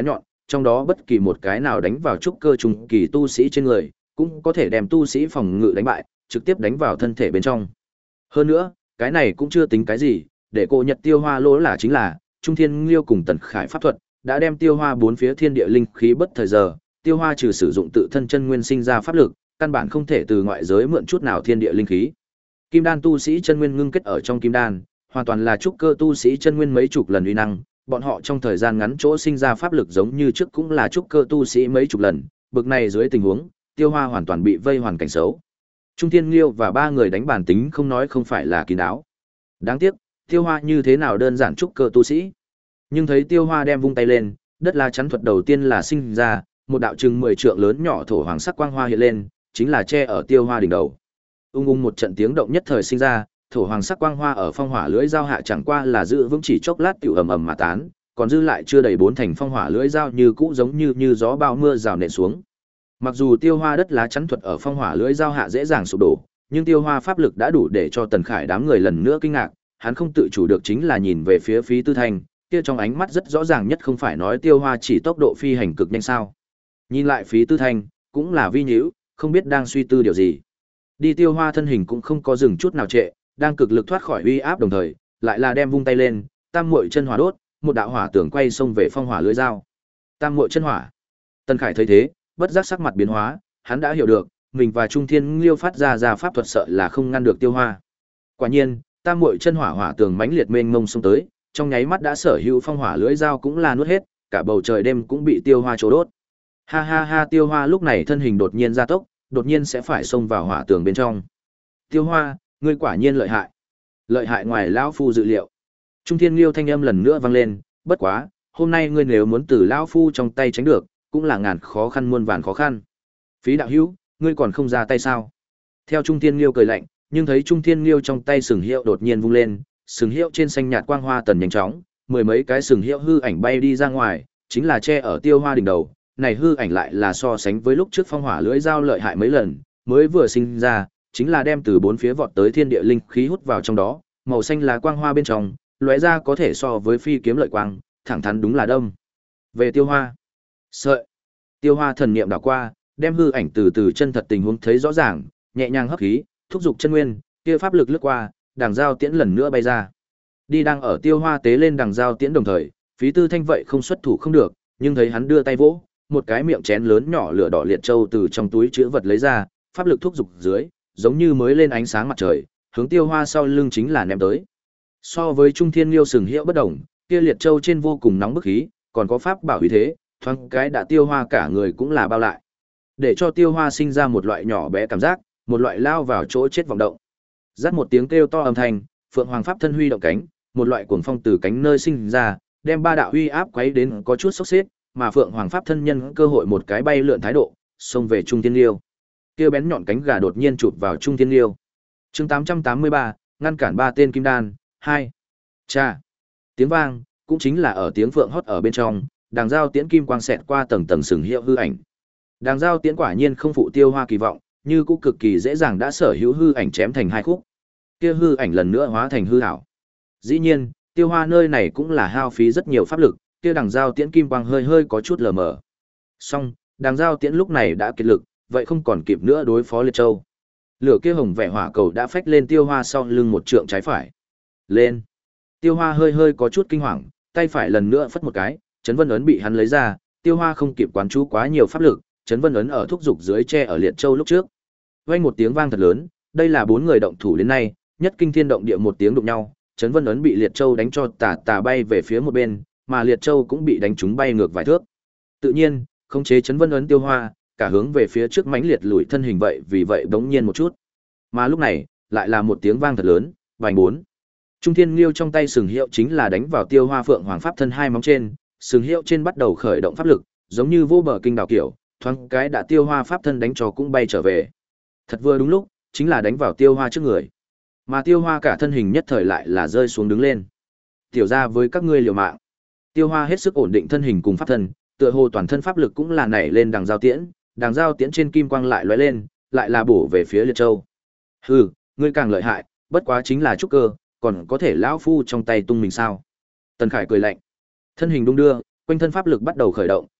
trong đó bất kỳ một cái nào đánh vào trúc cơ trung kỳ tu sĩ trên người, cũng có thể đem tu sĩ phòng ngự đánh bại, trực tiếp đánh vào thân thể bên trong. Hơn nữa, cái này cũng chưa tính cái gì, để cô Nhật Tiêu Hoa lỗ là chính là, Trung Thiên Liêu cùng Tần Khải pháp thuật, đã đem Tiêu Hoa bốn phía thiên địa linh khí bất thời giờ, Tiêu Hoa trừ sử dụng tự thân chân nguyên sinh ra pháp lực, căn bản không thể từ ngoại giới mượn chút nào thiên địa linh khí. Kim đan tu sĩ chân nguyên ngưng kết ở trong kim đan, hoàn toàn là trúc cơ tu sĩ chân nguyên mấy chục lần uy năng, bọn họ trong thời gian ngắn chỗ sinh ra pháp lực giống như trước cũng là trúc cơ tu sĩ mấy chục lần, bực này dưới tình huống, Tiêu Hoa hoàn toàn bị vây hoàn cảnh xấu. Trung Thiên Liêu và ba người đánh bản tính không nói không phải là kín đáo. Đáng tiếc, Tiêu Hoa như thế nào đơn giản trúc cơ tu sĩ. Nhưng thấy Tiêu Hoa đem vung tay lên, đất la chắn thuật đầu tiên là sinh ra, một đạo chừng mười trượng lớn nhỏ thổ hoàng sắc quang hoa hiện lên, chính là che ở Tiêu Hoa đỉnh đầu. Ung ung một trận tiếng động nhất thời sinh ra, thổ hoàng sắc quang hoa ở phong hỏa lưỡi dao hạ chẳng qua là giữ vững chỉ chốc lát tiểu ầm ầm mà tán, còn dư lại chưa đầy bốn thành phong hỏa lưỡi dao như cũ giống như như gió bao mưa rào nện xuống. Mặc dù Tiêu Hoa đất lá chắn thuật ở phong hỏa lưỡi dao hạ dễ dàng sụp đổ, nhưng Tiêu Hoa pháp lực đã đủ để cho Tần Khải đám người lần nữa kinh ngạc, hắn không tự chủ được chính là nhìn về phía Phí Tư Thanh, kia trong ánh mắt rất rõ ràng nhất không phải nói Tiêu Hoa chỉ tốc độ phi hành cực nhanh sao? Nhìn lại Phí Tư Thanh, cũng là vi nhíu, không biết đang suy tư điều gì. Đi Tiêu Hoa thân hình cũng không có dừng chút nào trệ, đang cực lực thoát khỏi uy áp đồng thời, lại là đem vung tay lên, tam muội chân hỏa đốt, một đạo hỏa tường quay xông về phong hỏa lưỡi dao. Tam muội chân hỏa. Tần Khải thấy thế, bất giác sắc mặt biến hóa, hắn đã hiểu được, mình và Trung Thiên Liêu phát ra ra pháp thuật sợ là không ngăn được Tiêu Hoa. Quả nhiên, tam muội chân hỏa hỏa tường mãnh liệt mênh mông xông tới, trong nháy mắt đã sở hữu phong hỏa lưỡi dao cũng là nuốt hết, cả bầu trời đêm cũng bị Tiêu Hoa trổ đốt. Ha ha ha, Tiêu Hoa lúc này thân hình đột nhiên gia tốc, đột nhiên sẽ phải xông vào hỏa tường bên trong. Tiêu Hoa, ngươi quả nhiên lợi hại. Lợi hại ngoài lão phu dự liệu. Trung Thiên Liêu thanh âm lần nữa vang lên, bất quá, hôm nay ngươi nếu muốn từ lão phu trong tay tránh được, cũng là ngàn khó khăn muôn vàn khó khăn. Phí đạo hữu, ngươi còn không ra tay sao? Theo Trung Thiên Liêu cười lạnh, nhưng thấy Trung Thiên Liêu trong tay sừng hiệu đột nhiên vung lên, sừng hiệu trên xanh nhạt quang hoa tần nhanh chóng, mười mấy cái sừng hiệu hư ảnh bay đi ra ngoài, chính là che ở Tiêu Hoa đỉnh đầu. Này hư ảnh lại là so sánh với lúc trước phong hỏa lưỡi dao lợi hại mấy lần, mới vừa sinh ra, chính là đem từ bốn phía vọt tới thiên địa linh khí hút vào trong đó, màu xanh là quang hoa bên trong, lóe ra có thể so với phi kiếm lợi quang, thẳng thắn đúng là đâm. Về Tiêu Hoa, sợi. Tiêu Hoa thần niệm đảo qua, đem hư ảnh từ từ chân thật tình huống thấy rõ ràng, nhẹ nhàng hấp khí, thúc giục chân nguyên, kia pháp lực lướt qua, đằng dao tiễn lần nữa bay ra. Đi đang ở Tiêu Hoa tế lên đằng dao tiễn đồng thời, Phí Tư Thanh vậy không xuất thủ không được, nhưng thấy hắn đưa tay vỗ, một cái miệng chén lớn nhỏ lửa đỏ liệt châu từ trong túi chứa vật lấy ra, pháp lực thúc giục dưới, giống như mới lên ánh sáng mặt trời, hướng Tiêu Hoa sau lưng chính là ném tới. So với Trung Thiên Liêu sừng hiệu bất động, kia liệt châu trên vô cùng nóng bức khí, còn có pháp bảo uy thế, thoáng cái đã Tiêu Hoa cả người cũng là bao lại. Để cho Tiêu Hoa sinh ra một loại nhỏ bé cảm giác, một loại lao vào chỗ chết vọng động. Rát một tiếng kêu to âm thanh, Phượng Hoàng pháp thân huy động cánh, một loại cuồng phong từ cánh nơi sinh ra, đem ba đạo uy áp quấy đến có chút sốc xếp, mà Phượng Hoàng pháp thân nhân cơ hội một cái bay lượn thái độ, xông về Trung Thiên Liêu. Kia bén nhọn cánh gà đột nhiên chụp vào Trung Thiên Liêu. Chương tám trăm tám mươi ba, ngăn cản ba tên kim đan, hai. Cha. Tiếng vang, cũng chính là ở tiếng phượng hót ở bên trong, đàng dao tiễn kim quang xẹt qua tầng tầng sừng hiệu hư ảnh. Đàng dao tiễn quả nhiên không phụ Tiêu Hoa kỳ vọng, như cũng cực kỳ dễ dàng đã sở hữu hư ảnh chém thành hai khúc. Kia hư ảnh lần nữa hóa thành hư ảo. Dĩ nhiên, Tiêu Hoa nơi này cũng là hao phí rất nhiều pháp lực, kia đằng dao tiễn kim quang hơi hơi có chút lờ mờ. Song, đằng dao tiễn lúc này đã kiệt lực, vậy không còn kịp nữa đối phó Liệt Châu. Lửa kia hồng vẻ hỏa cầu đã phách lên Tiêu Hoa sau lưng một trượng trái phải. Lên. Tiêu Hoa hơi hơi có chút kinh hoàng, tay phải lần nữa phất một cái, chấn vân ấn bị hắn lấy ra, Tiêu Hoa không kịp quán chú quá nhiều pháp lực, chấn vân ấn ở thúc dục dưới che ở Liệt Châu lúc trước. Vang một tiếng vang thật lớn, đây là bốn người động thủ đến nay, nhất kinh thiên động địa một tiếng đụng nhau, chấn vân ấn bị Liệt Châu đánh cho tà tà bay về phía một bên, mà Liệt Châu cũng bị đánh trúng bay ngược vài thước. Tự nhiên, khống chế chấn vân ấn Tiêu Hoa, cả hướng về phía trước mãnh liệt lùi thân hình vậy vì vậy bỗng nhiên một chút. Mà lúc này, lại là một tiếng vang thật lớn, vành bốn. Trung Thiên Liêu trong tay sừng hiệu chính là đánh vào Tiêu Hoa Phượng Hoàng pháp thân hai móng trên, sừng hiệu trên bắt đầu khởi động pháp lực, giống như vô bờ kinh đảo kiểu, thoáng cái đã Tiêu Hoa pháp thân đánh cho cũng bay trở về. Thật vừa đúng lúc, chính là đánh vào Tiêu Hoa trước người. Mà Tiêu Hoa cả thân hình nhất thời lại là rơi xuống đứng lên. Tiểu ra với các ngươi liều mạng. Tiêu Hoa hết sức ổn định thân hình cùng pháp thân, tựa hồ toàn thân pháp lực cũng là nảy lên đằng giao tiễn, đằng giao tiễn trên kim quang lại lóe lên, lại là bổ về phía Liệt Châu. Hừ, ngươi càng lợi hại, bất quá chính là trúc cơ, còn có thể lão phu trong tay tung mình sao? Tần Khải cười lạnh. Thân hình đung đưa, quanh thân pháp lực bắt đầu khởi động,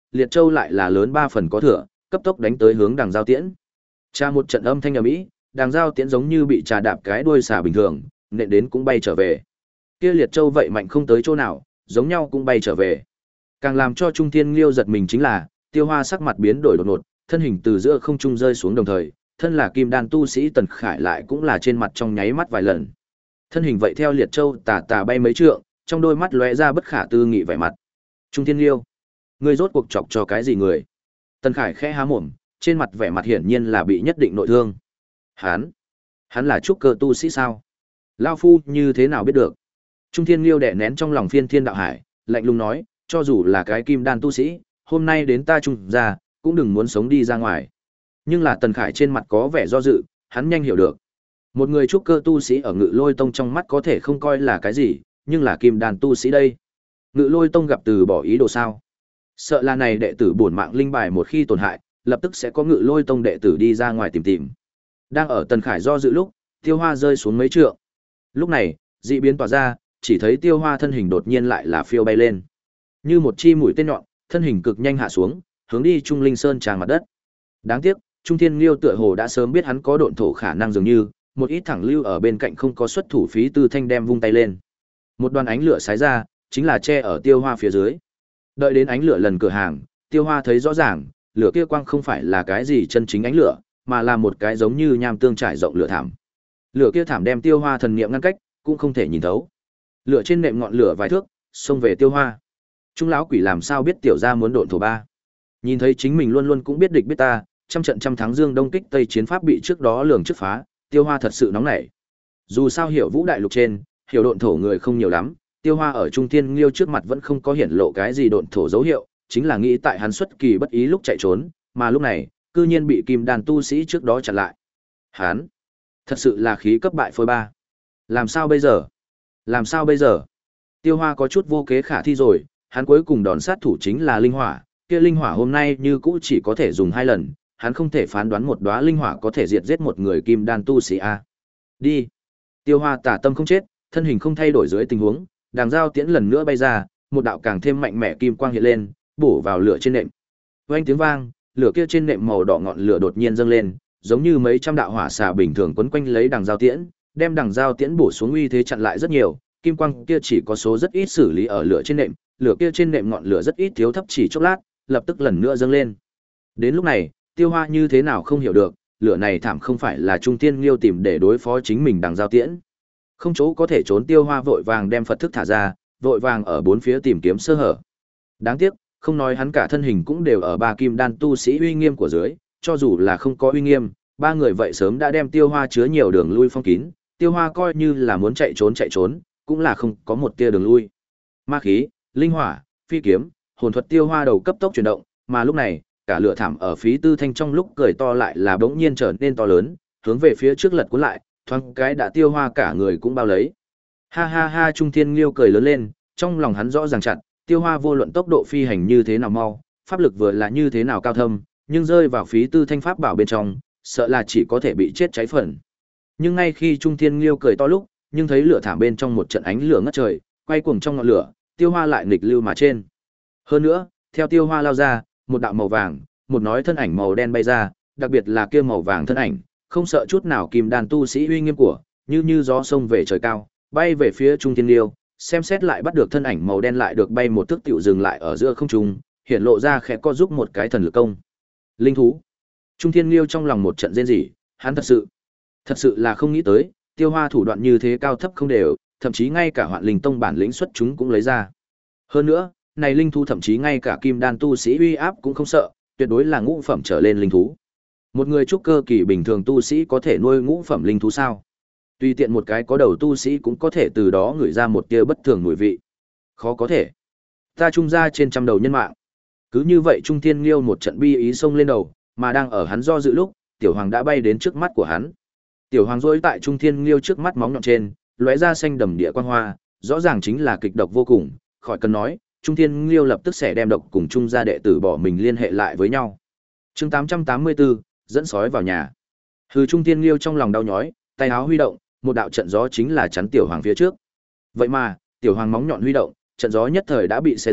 Liệt Châu lại là lớn ba phần có thừa, cấp tốc đánh tới hướng Đằng Giao Tiễn. Tra một trận âm thanh ầm ĩ, Đằng Giao Tiễn giống như bị trà đạp cái đuôi xà bình thường, nện đến cũng bay trở về. Kia Liệt Châu vậy mạnh không tới chỗ nào, giống nhau cũng bay trở về. Càng làm cho Trung Thiên Liêu giật mình chính là, Tiêu Hoa sắc mặt biến đổi đột ngột, thân hình từ giữa không trung rơi xuống đồng thời, thân là kim đan tu sĩ Tần Khải lại cũng là trên mặt trong nháy mắt vài lần. Thân hình vậy theo Liệt Châu tà tà bay mấy trượng, trong đôi mắt lóe ra bất khả tư nghị vẻ mặt. Trung Thiên Liêu, ngươi rốt cuộc chọc cho cái gì người? Tần Khải khẽ há mồm, trên mặt vẻ mặt hiển nhiên là bị nhất định nội thương. Hắn, hắn là trúc cơ tu sĩ sao? Lao phu như thế nào biết được? Trung Thiên Liêu đè nén trong lòng phiên thiên đạo hải, lạnh lùng nói, cho dù là cái kim đan tu sĩ, hôm nay đến ta trung ra, cũng đừng muốn sống đi ra ngoài. Nhưng là Tần Khải trên mặt có vẻ do dự, hắn nhanh hiểu được. Một người trúc cơ tu sĩ ở Ngự Lôi Tông trong mắt có thể không coi là cái gì, nhưng là kim đan tu sĩ đây. Ngự Lôi Tông gặp từ bỏ ý đồ sao? Sợ là này đệ tử bổn mạng linh bài một khi tổn hại, lập tức sẽ có Ngự Lôi Tông đệ tử đi ra ngoài tìm tìm. Đang ở Tần Khải do dự lúc, Tiêu Hoa rơi xuống mấy trượng. Lúc này, dị biến tỏa ra, chỉ thấy Tiêu Hoa thân hình đột nhiên lại là phiêu bay lên. Như một chi mũi tên nhọn, thân hình cực nhanh hạ xuống, hướng đi Trung Linh Sơn tràn mặt đất. Đáng tiếc, Trung Thiên Liêu tựa hồ đã sớm biết hắn có độn thổ khả năng dường như, một ít thẳng lưu ở bên cạnh không có xuất thủ phí tư thanh đem vung tay lên. Một đoàn ánh lửa xái ra, chính là che ở Tiêu Hoa phía dưới. Đợi đến ánh lửa lần cửa hàng, Tiêu Hoa thấy rõ ràng, lửa kia quang không phải là cái gì chân chính ánh lửa, mà là một cái giống như nham tương trải rộng lửa thảm. Lửa kia thảm đem Tiêu Hoa thần niệm ngăn cách, cũng không thể nhìn thấu. Lửa trên nệm ngọn lửa vài thước, xông về Tiêu Hoa. Trung lão quỷ làm sao biết tiểu gia muốn độn thổ ba? Nhìn thấy chính mình luôn luôn cũng biết địch biết ta, trăm trận trăm thắng Dương Đông kích Tây chiến pháp bị trước đó lường trước phá, Tiêu Hoa thật sự nóng nảy. Dù sao hiểu vũ đại lục trên, hiểu độn thổ người không nhiều lắm, Tiêu Hoa ở Trung Thiên Liêu trước mặt vẫn không có hiển lộ cái gì độn thổ dấu hiệu, chính là nghĩ tại hắn xuất kỳ bất ý lúc chạy trốn, mà lúc này, cư nhiên bị kim đan tu sĩ trước đó chặn lại. Hắn, thật sự là khí cấp bại phôi ba. Làm sao bây giờ? Làm sao bây giờ? Tiêu Hoa có chút vô kế khả thi rồi, hắn cuối cùng đòn sát thủ chính là linh hỏa, kia linh hỏa hôm nay như cũ chỉ có thể dùng hai lần, hắn không thể phán đoán một đóa linh hỏa có thể diệt giết một người kim đan tu sĩ a. Đi. Tiêu Hoa tả tâm không chết, thân hình không thay đổi dưới tình huống, Đằng Giao Tiễn lần nữa bay ra, một đạo càng thêm mạnh mẽ kim quang hiện lên, bổ vào lửa trên nệm. Oanh tiếng vang, lửa kia trên nệm màu đỏ ngọn lửa đột nhiên dâng lên, giống như mấy trăm đạo hỏa xà bình thường quấn quanh lấy Đằng Giao Tiễn, đem Đằng Giao Tiễn bổ xuống uy thế chặn lại rất nhiều, kim quang kia chỉ có số rất ít xử lý ở lửa trên nệm, lửa kia trên nệm ngọn lửa rất ít thiếu thấp chỉ chốc lát, lập tức lần nữa dâng lên. Đến lúc này, Tiêu Hoa như thế nào không hiểu được, lửa này thảm không phải là Trung Thiên Liêu tìm để đối phó chính mình Đằng Giao Tiễn. Không chỗ có thể trốn, Tiêu Hoa vội vàng đem Phật thức thả ra, vội vàng ở bốn phía tìm kiếm sơ hở. Đáng tiếc, không nói hắn cả thân hình cũng đều ở ba kim đan tu sĩ uy nghiêm của dưới, cho dù là không có uy nghiêm, ba người vậy sớm đã đem Tiêu Hoa chứa nhiều đường lui phong kín, Tiêu Hoa coi như là muốn chạy trốn chạy trốn, cũng là không có một tia đường lui. Ma khí, linh hỏa, phi kiếm, hồn thuật Tiêu Hoa đầu cấp tốc chuyển động, mà lúc này, cả lửa thảm ở phí tư thanh trong lúc cười to lại là bỗng nhiên trở nên to lớn, hướng về phía trước lật cuốn lại, thoáng cái đã Tiêu Hoa cả người cũng bao lấy. Ha ha ha, Trung Thiên Liêu cười lớn lên, trong lòng hắn rõ ràng chặt, Tiêu Hoa vô luận tốc độ phi hành như thế nào mau, pháp lực vừa là như thế nào cao thâm, nhưng rơi vào phí tư thanh pháp bảo bên trong, sợ là chỉ có thể bị chết cháy phần. Nhưng ngay khi Trung Thiên Liêu cười to lúc, nhưng thấy lửa thảm bên trong một trận ánh lửa ngất trời, quay cuồng trong ngọn lửa, Tiêu Hoa lại nghịch lưu mà trên. Hơn nữa, theo Tiêu Hoa lao ra, một đạo màu vàng, một nói thân ảnh màu đen bay ra, đặc biệt là kia màu vàng thân ảnh, không sợ chút nào kim đan tu sĩ uy nghiêm của, như như gió sông về trời cao, bay về phía Trung Thiên Liêu, xem xét lại bắt được thân ảnh màu đen lại được bay một thước tiểu dừng lại ở giữa không trung, hiện lộ ra khẽ co giúp một cái thần lực công. Linh thú. Trung Thiên Liêu trong lòng một trận rên rỉ, hắn thật sự, thật sự là không nghĩ tới, Tiêu Hoa thủ đoạn như thế cao thấp không đều, thậm chí ngay cả Hoạn Linh Tông bản lĩnh xuất chúng cũng lấy ra. Hơn nữa, này linh thú thậm chí ngay cả kim đan tu sĩ uy áp cũng không sợ, tuyệt đối là ngũ phẩm trở lên linh thú. Một người trúc cơ kỳ bình thường tu sĩ có thể nuôi ngũ phẩm linh thú sao? Tùy tiện một cái có đầu tu sĩ cũng có thể từ đó ngửi ra một tia bất thường mùi vị. Khó có thể. Ta trung ra trên trăm đầu nhân mạng. Cứ như vậy Trung Thiên Liêu một trận bi ý xông lên đầu, mà đang ở hắn do dự lúc, Tiểu Hoàng đã bay đến trước mắt của hắn. Tiểu Hoàng rỗi tại Trung Thiên Liêu trước mắt móng nhọn trên, lóe ra xanh đầm địa quang hoa, rõ ràng chính là kịch độc vô cùng, khỏi cần nói, Trung Thiên Liêu lập tức sẽ đem độc cùng Trung gia đệ tử bỏ mình liên hệ lại với nhau. Chương tám trăm tám mươi tư, dẫn sói vào nhà. Hừ, Trung Thiên Liêu trong lòng đau nhói, tay áo huy động, một đạo trận gió chính là chắn Tiểu Hoàng phía trước. Vậy mà, Tiểu Hoàng móng nhọn huy động, trận gió nhất thời đã bị xé rách,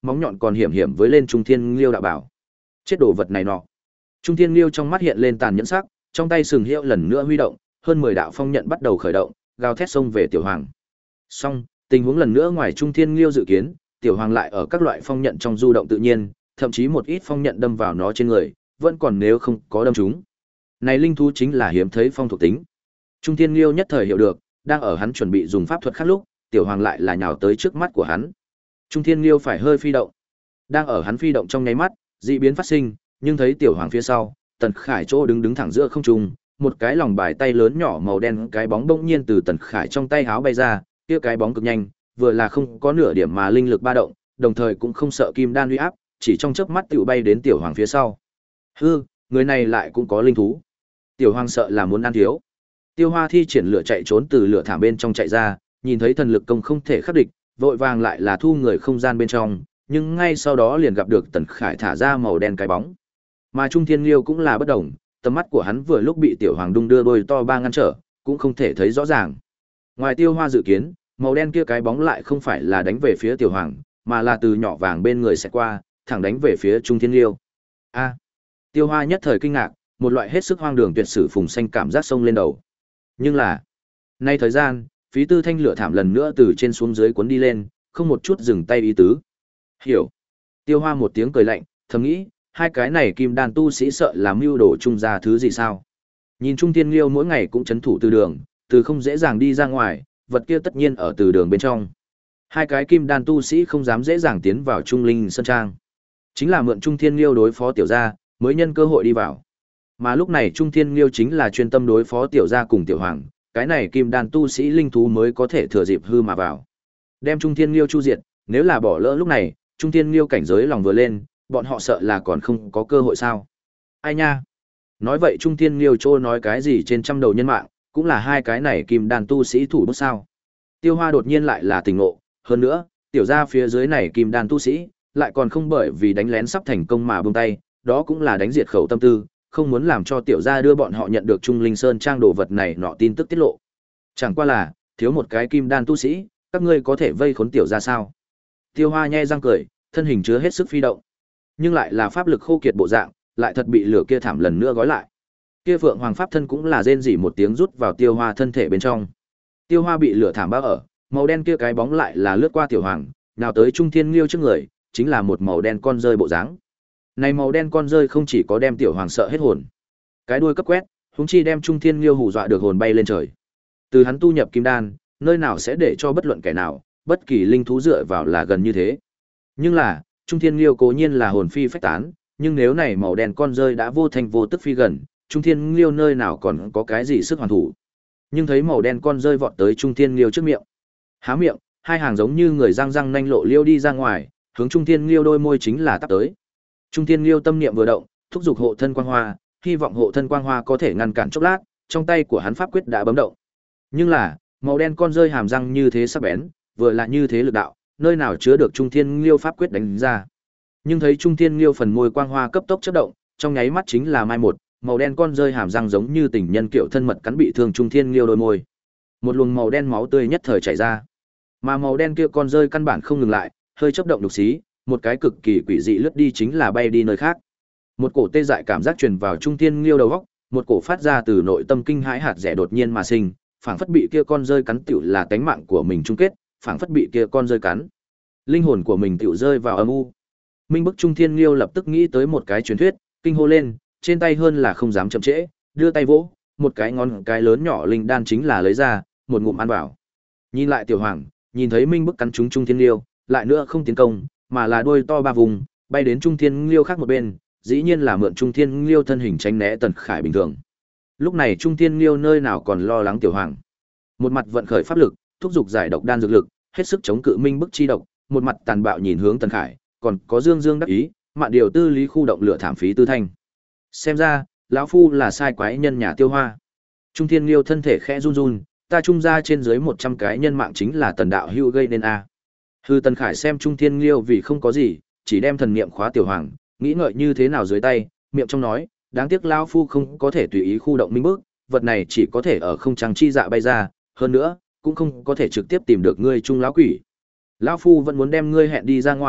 móng nhọn còn hiểm hiểm với lên Trung Thiên Liêu đạo bảo. Chết đồ vật này nọ. Trung Thiên Liêu trong mắt hiện lên tàn nhẫn sắc, trong tay sừng hiệu lần nữa huy động, hơn mười đạo phong nhận bắt đầu khởi động, gào thét xông về Tiểu Hoàng. Song, tình huống lần nữa ngoài Trung Thiên Liêu dự kiến, Tiểu Hoàng lại ở các loại phong nhận trong du động tự nhiên, thậm chí một ít phong nhận đâm vào nó trên người, vẫn còn nếu không có đâm trúng. Này linh thú chính là hiếm thấy phong thuộc tính. Trung Thiên Liêu nhất thời hiểu được, đang ở hắn chuẩn bị dùng pháp thuật khác lúc, Tiểu Hoàng lại là nhào tới trước mắt của hắn. Trung Thiên Liêu phải hơi phi động. Đang ở hắn phi động trong nháy mắt, dị biến phát sinh, nhưng thấy Tiểu Hoàng phía sau, Tần Khải chỗ đứng đứng thẳng giữa không trung, một cái lòng bài tay lớn nhỏ màu đen cái bóng bỗng nhiên từ Tần Khải trong tay háo bay ra, kia cái bóng cực nhanh, vừa là không có nửa điểm mà linh lực ba động, đồng thời cũng không sợ kim đan uy áp, chỉ trong chớp mắt tiểu bay đến Tiểu Hoàng phía sau. Hư, người này lại cũng có linh thú. Tiểu Hoàng sợ là muốn ăn thiếu. Tiêu Hoa thi triển lửa chạy trốn từ lửa thảm bên trong chạy ra, nhìn thấy thần lực công không thể khắc địch, vội vàng lại là thu người không gian bên trong, nhưng ngay sau đó liền gặp được Tần Khải thả ra màu đen cái bóng. Mà Trung Thiên Liêu cũng là bất động, tầm mắt của hắn vừa lúc bị Tiểu Hoàng đung đưa đôi to ba ngăn trở, cũng không thể thấy rõ ràng. Ngoài Tiêu Hoa dự kiến, màu đen kia cái bóng lại không phải là đánh về phía Tiểu Hoàng, mà là từ nhỏ vàng bên người sẽ qua, thẳng đánh về phía Trung Thiên Liêu. A! Tiêu Hoa nhất thời kinh ngạc, một loại hết sức hoang đường tuyệt sử phùng xanh cảm giác sông lên đầu. Nhưng là, nay thời gian, phí tư thanh lửa thảm lần nữa từ trên xuống dưới cuốn đi lên, không một chút dừng tay ý tứ. Hiểu. Tiêu Hoa một tiếng cười lạnh, thầm nghĩ, hai cái này kim đan tu sĩ sợ làm mưu đồ chung ra thứ gì sao? Nhìn Trung Thiên Liêu mỗi ngày cũng chấn thủ từ đường, từ không dễ dàng đi ra ngoài, vật kia tất nhiên ở từ đường bên trong. Hai cái kim đan tu sĩ không dám dễ dàng tiến vào Trung Linh Sơn Trang. Chính là mượn Trung Thiên Liêu đối phó tiểu gia, mới nhân cơ hội đi vào. Mà lúc này Trung Thiên Liêu chính là chuyên tâm đối phó tiểu gia cùng tiểu hoàng, cái này kim đan tu sĩ linh thú mới có thể thừa dịp hư mà vào. Đem Trung Thiên Liêu chu diệt, nếu là bỏ lỡ lúc này, Trung Thiên Liêu cảnh giới lòng vừa lên, bọn họ sợ là còn không có cơ hội sao? Ai nha? Nói vậy Trung Thiên Liêu trô nói cái gì trên trăm đầu nhân mạng, cũng là hai cái này kim đan tu sĩ thủ bút sao? Tiêu Hoa đột nhiên lại là tỉnh ngộ, hơn nữa, tiểu gia phía dưới này kim đan tu sĩ, lại còn không bởi vì đánh lén sắp thành công mà buông tay, đó cũng là đánh diệt khẩu tâm tư, không muốn làm cho tiểu gia đưa bọn họ nhận được Trung Linh Sơn Trang đồ vật này nọ tin tức tiết lộ. Chẳng qua là, thiếu một cái kim đan tu sĩ, các ngươi có thể vây khốn tiểu gia sao? Tiêu Hoa nhe răng cười, thân hình chứa hết sức phi động, nhưng lại là pháp lực khô kiệt bộ dạng, lại thật bị lửa kia thảm lần nữa gói lại. Kia Phượng Hoàng pháp thân cũng là rên rỉ một tiếng rút vào Tiêu Hoa thân thể bên trong. Tiêu Hoa bị lửa thảm bao ở, màu đen kia cái bóng lại là lướt qua Tiểu Hoàng, nào tới Trung Thiên Liêu trước người, chính là một màu đen con rơi bộ dáng. Này màu đen con rơi không chỉ có đem Tiểu Hoàng sợ hết hồn, cái đuôi cấp quét, huống chi đem Trung Thiên Liêu hù dọa được hồn bay lên trời. Từ hắn tu nhập kim đan, nơi nào sẽ để cho bất luận kẻ nào, bất kỳ linh thú dựa vào là gần như thế. Nhưng là, Trung Thiên Liêu cố nhiên là hồn phi phách tán, nhưng nếu này màu đen con rơi đã vô thành vô tức phi gần, Trung Thiên Liêu nơi nào còn có cái gì sức hoàn thủ. Nhưng thấy màu đen con rơi vọt tới Trung Thiên Liêu trước miệng. Há miệng, hai hàng giống như người răng răng nanh lộ liêu đi ra ngoài, hướng Trung Thiên Liêu đôi môi chính là tắp tới. Trung Thiên Liêu tâm niệm vừa động, thúc giục hộ thân quang hoa, hy vọng hộ thân quang hoa có thể ngăn cản chốc lát, trong tay của hắn pháp quyết đã bấm động. Nhưng là, màu đen con rơi hàm răng như thế sắc bén, vừa là như thế lực đạo, nơi nào chứa được Trung Thiên Liêu pháp quyết đánh ra. Nhưng thấy Trung Thiên Liêu phần môi quang hoa cấp tốc chớp động, trong nháy mắt chính là mai một, màu đen con rơi hàm răng giống như tình nhân kiểu thân mật cắn bị thương Trung Thiên Liêu đôi môi. Một luồng màu đen máu tươi nhất thời chảy ra. Mà màu đen kia con rơi căn bản không ngừng lại, hơi chớp động đục xí, một cái cực kỳ quỷ dị lướt đi chính là bay đi nơi khác. Một cổ tê dại cảm giác truyền vào Trung Thiên Liêu đầu óc, một cổ phát ra từ nội tâm kinh hãi hạt rẻ đột nhiên mà sinh, phảng phất bị kia con rơi cắn tiểu là tánh mạng của mình chung kết, phảng phất bị kia con rơi cắn. Linh hồn của mình tiểu rơi vào âm u. Minh Bức Trung Thiên Liêu lập tức nghĩ tới một cái truyền thuyết, kinh hô lên, trên tay hơn là không dám chậm trễ, đưa tay vỗ, một cái ngón cái lớn nhỏ linh đan chính là lấy ra, một ngụm ăn vào. Nhìn lại Tiểu Hoàng, nhìn thấy Minh Bức cắn trúng Trung Thiên Liêu, lại nữa không tiến công, mà là đuôi to ba vùng, bay đến Trung Thiên Liêu khác một bên, dĩ nhiên là mượn Trung Thiên Liêu thân hình tránh né Tần Khải bình thường. Lúc này Trung Thiên Liêu nơi nào còn lo lắng Tiểu Hoàng. Một mặt vận khởi pháp lực, thúc giục giải độc đan dược lực, hết sức chống cự Minh Bức chi độc, một mặt tàn bạo nhìn hướng Tần Khải, còn có Dương Dương đắc ý, mạn điều tư lý khu động lửa thảm phí tư thanh. Xem ra, lão phu là sai quái nhân nhà Tiêu Hoa. Trung Thiên Liêu thân thể khẽ run run, ta trung ra trên dưới một trăm cái nhân mạng chính là Tần đạo hữu gây nên a. Hư Tần Khải xem Trung Thiên Liêu vì không có gì, chỉ đem thần niệm khóa Tiểu Hoàng, nghĩ ngợi như thế nào dưới tay, miệng trong nói, đáng tiếc lão phu không có thể tùy ý khu động Minh Bức, vật này chỉ có thể ở không trăng chi dạ bay ra, hơn nữa, cũng không có thể trực tiếp tìm được ngươi trung lão quỷ. Lão phu vẫn muốn đem ngươi hẹn đi ra ngoài,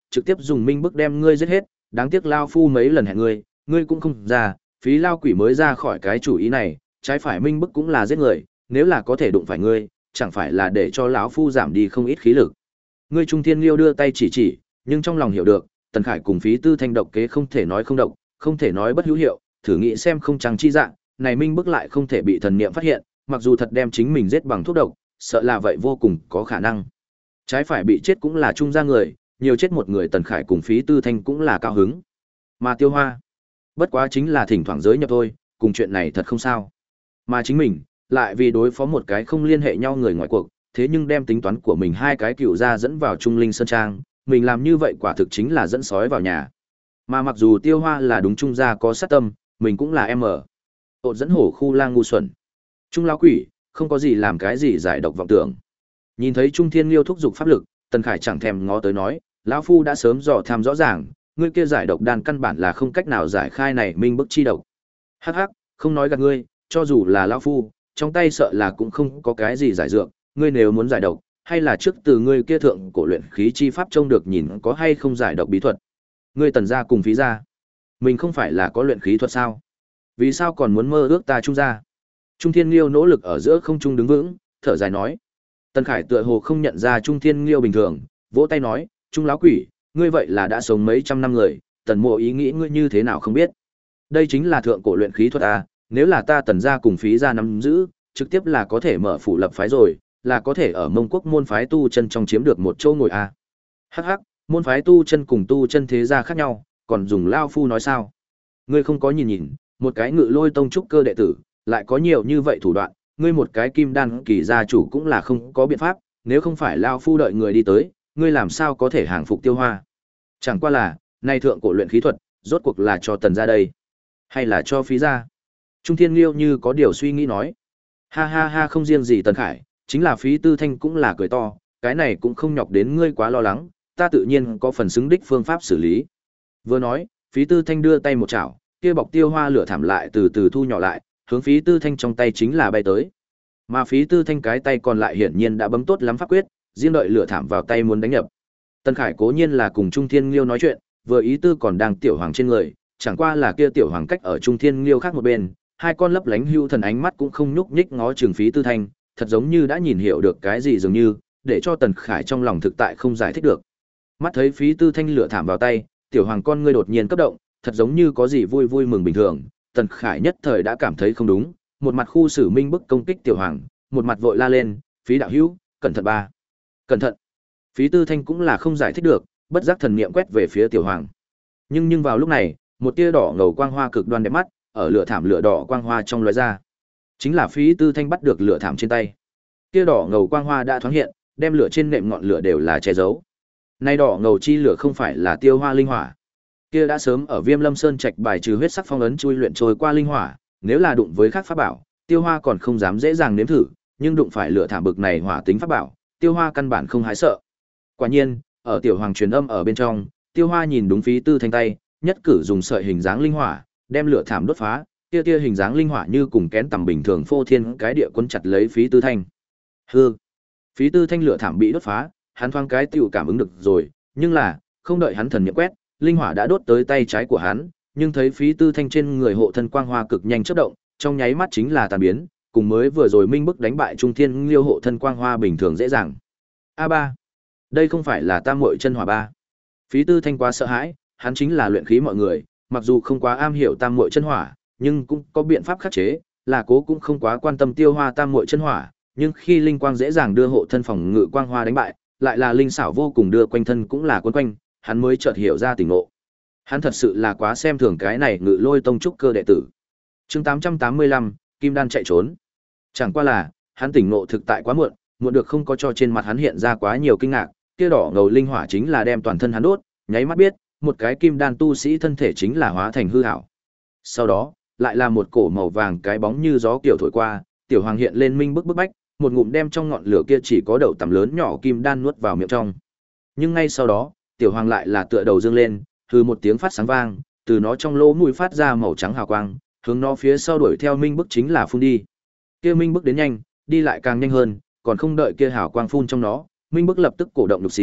trực tiếp dùng minh bức đem ngươi giết hết, đáng tiếc lao phu mấy lần hẹn ngươi, ngươi cũng không ra, phí lao quỷ mới ra khỏi cái chủ ý này, trái phải minh bức cũng là giết người, nếu là có thể đụng phải ngươi, chẳng phải là để cho lão phu giảm đi không ít khí lực. Ngươi Trung Thiên Liêu đưa tay chỉ chỉ, nhưng trong lòng hiểu được, Tần Khải cùng Phí Tư Thanh độc kế không thể nói không độc, không thể nói bất hữu hiệu, thử nghĩ xem không trắng chi dạng, này minh bức lại không thể bị thần niệm phát hiện, mặc dù thật đem chính mình giết bằng thuốc độc, sợ là vậy vô cùng có khả năng. Trái phải bị chết cũng là trung gia người, nhiều chết một người Tần Khải cùng Phí Tư Thanh cũng là cao hứng. Mà Tiêu Hoa, bất quá chính là thỉnh thoảng giới nhập thôi, cùng chuyện này thật không sao. Mà chính mình, lại vì đối phó một cái không liên hệ nhau người ngoài cuộc, thế nhưng đem tính toán của mình hai cái cựu gia dẫn vào Trung Linh Sơn Trang, mình làm như vậy quả thực chính là dẫn sói vào nhà. Mà mặc dù Tiêu Hoa là đúng trung gia có sát tâm, mình cũng là em ở. Ột dẫn hổ khu lang ngu xuẩn. Trung lão quỷ, không có gì làm cái gì giải độc vọng tưởng. Nhìn thấy Trung Thiên Liêu thúc giục pháp lực, Tần Khải chẳng thèm ngó tới nói, lão phu đã sớm dò tham rõ ràng, ngươi kia giải độc đan căn bản là không cách nào giải khai này minh bức chi độc. Hắc hắc, không nói gạt ngươi, cho dù là lão phu, trong tay sợ là cũng không có cái gì giải dược, ngươi nếu muốn giải độc, hay là trước từ ngươi kia thượng cổ luyện khí chi pháp trông được nhìn có hay không giải độc bí thuật. Ngươi Tần gia cùng Phí gia, mình không phải là có luyện khí thuật sao? Vì sao còn muốn mơ ước ta Trung gia? Trung Thiên Liêu nỗ lực ở giữa không trung đứng vững, thở dài nói. Tần Khải tựa hồ không nhận ra Trung Thiên Liêu bình thường, vỗ tay nói, Trung lão quỷ, ngươi vậy là đã sống mấy trăm năm người, Tần mộ ý nghĩ ngươi như thế nào không biết. Đây chính là thượng cổ luyện khí thuật à, nếu là ta Tần gia cùng Phí gia nắm giữ, trực tiếp là có thể mở phủ lập phái rồi, là có thể ở Mông Quốc môn phái tu chân trong chiếm được một chỗ ngồi à. Hắc hắc, môn phái tu chân cùng tu chân thế gia khác nhau, còn dùng lao phu nói sao? Ngươi không có nhìn nhìn, một cái Ngự Lôi tông trúc cơ đệ tử, lại có nhiều như vậy thủ đoạn, ngươi một cái kim đan kỳ gia chủ cũng là không có biện pháp, nếu không phải lao phu đợi người đi tới, ngươi làm sao có thể hàng phục Tiêu Hoa? Chẳng qua là, nay thượng cổ luyện khí thuật, rốt cuộc là cho Tần gia đây, hay là cho Phí gia? Trung Thiên Liêu như có điều suy nghĩ nói. Ha ha ha, không riêng gì Tần Khải, chính là Phí Tư Thanh cũng là cười to, cái này cũng không nhọc đến ngươi quá lo lắng, ta tự nhiên có phần xứng đích phương pháp xử lý. Vừa nói, Phí Tư Thanh đưa tay một chảo, kia bọc Tiêu Hoa lửa thảm lại từ từ thu nhỏ lại, hướng Phí Tư Thanh trong tay chính là bay tới. Mà Phí Tư Thanh cái tay còn lại hiển nhiên đã bấm tốt lắm pháp quyết, riêng đợi lửa thảm vào tay muốn đánh nhập. Tần Khải cố nhiên là cùng Trung Thiên Liêu nói chuyện, vừa ý tư còn đang tiểu hoàng trên người, chẳng qua là kia tiểu hoàng cách ở Trung Thiên Liêu khác một bên, hai con lấp lánh hưu thần ánh mắt cũng không nhúc nhích ngó Trường Phí Tư Thanh, thật giống như đã nhìn hiểu được cái gì dường như, để cho Tần Khải trong lòng thực tại không giải thích được. Mắt thấy Phí Tư Thanh lửa thảm vào tay, tiểu hoàng con ngươi đột nhiên cấp động, thật giống như có gì vui vui mừng bình thường, Tần Khải nhất thời đã cảm thấy không đúng, một mặt khu xử minh bức công kích tiểu hoàng, một mặt vội la lên, Phí đạo hữu, cẩn thận ba, cẩn thận. Phí Tư Thanh cũng là không giải thích được, bất giác thần niệm quét về phía tiểu hoàng. Nhưng nhưng vào lúc này, một tia đỏ ngầu quang hoa cực đoan đẹp mắt, ở lửa thảm lửa đỏ quang hoa trong lóe ra. Chính là Phí Tư Thanh bắt được lửa thảm trên tay. Tia đỏ ngầu quang hoa đã thoáng hiện, đem lửa trên nệm ngọn lửa đều là che giấu. Nay đỏ ngầu chi lửa không phải là Tiêu Hoa linh hỏa. Kia đã sớm ở Viêm Lâm Sơn trạch bài trừ huyết sắc phong ấn chui luyện trôi qua linh hỏa, nếu là đụng với khác pháp bảo, Tiêu Hoa còn không dám dễ dàng nếm thử, nhưng đụng phải lửa thảm bực này hỏa tính pháp bảo, Tiêu Hoa căn bản không hái sợ. Quả nhiên, ở tiểu hoàng truyền âm ở bên trong, Tiêu Hoa nhìn đúng Phí Tư Thanh tay, nhất cử dùng sợi hình dáng linh hỏa, đem lửa thảm đốt phá, tia tia hình dáng linh hỏa như cùng kén tầm bình thường phô thiên cái địa quân chặt lấy Phí Tư Thanh. Hư. Phí Tư Thanh lửa thảm bị đốt phá, hắn thoáng cái tiểu cảm ứng được rồi, nhưng là, không đợi hắn thần niệm quét, linh hỏa đã đốt tới tay trái của hắn, nhưng thấy Phí Tư Thanh trên người hộ thân quang hoa cực nhanh chớp động, trong nháy mắt chính là tàn biến, cùng mới vừa rồi minh bức đánh bại Trung Thiên Liêu hộ thân quang hoa bình thường dễ dàng. A ba, đây không phải là Tam Muội chân hỏa ba. Phí Tư Thanh quá sợ hãi, hắn chính là luyện khí mọi người, mặc dù không quá am hiểu Tam Muội chân hỏa, nhưng cũng có biện pháp khắc chế, là cố cũng không quá quan tâm Tiêu Hoa Tam Muội chân hỏa, nhưng khi linh quang dễ dàng đưa hộ thân phòng ngự quang hoa đánh bại, lại là linh xảo vô cùng đưa quanh thân cũng là cuốn quanh, hắn mới chợt hiểu ra tình ngộ. Hắn thật sự là quá xem thường cái này Ngự Lôi tông trúc cơ đệ tử. Chương tám trăm tám mươi lăm, Kim Đan chạy trốn. Chẳng qua là, hắn tỉnh ngộ thực tại quá muộn, muộn được không có cho trên mặt hắn hiện ra quá nhiều kinh ngạc, kia đỏ ngầu linh hỏa chính là đem toàn thân hắn đốt, nháy mắt biết, một cái kim đan tu sĩ thân thể chính là hóa thành hư ảo. Sau đó, lại là một cổ màu vàng cái bóng như gió kiểu thổi qua, tiểu hoàng hiện lên minh bức bức bách, một ngụm đem trong ngọn lửa kia chỉ có đậu tằm lớn nhỏ kim đan nuốt vào miệng trong. Nhưng ngay sau đó, tiểu hoàng lại là tựa đầu dương lên, hừ một tiếng phát sáng vang, từ nó trong lỗ mũi phát ra màu trắng hào quang, hướng nó phía sau đuổi theo minh bức chính là phun đi. Kia minh bức đến nhanh, đi lại càng nhanh hơn, còn không đợi kia hào quang phun trong nó, minh bức lập tức cổ động lục xí,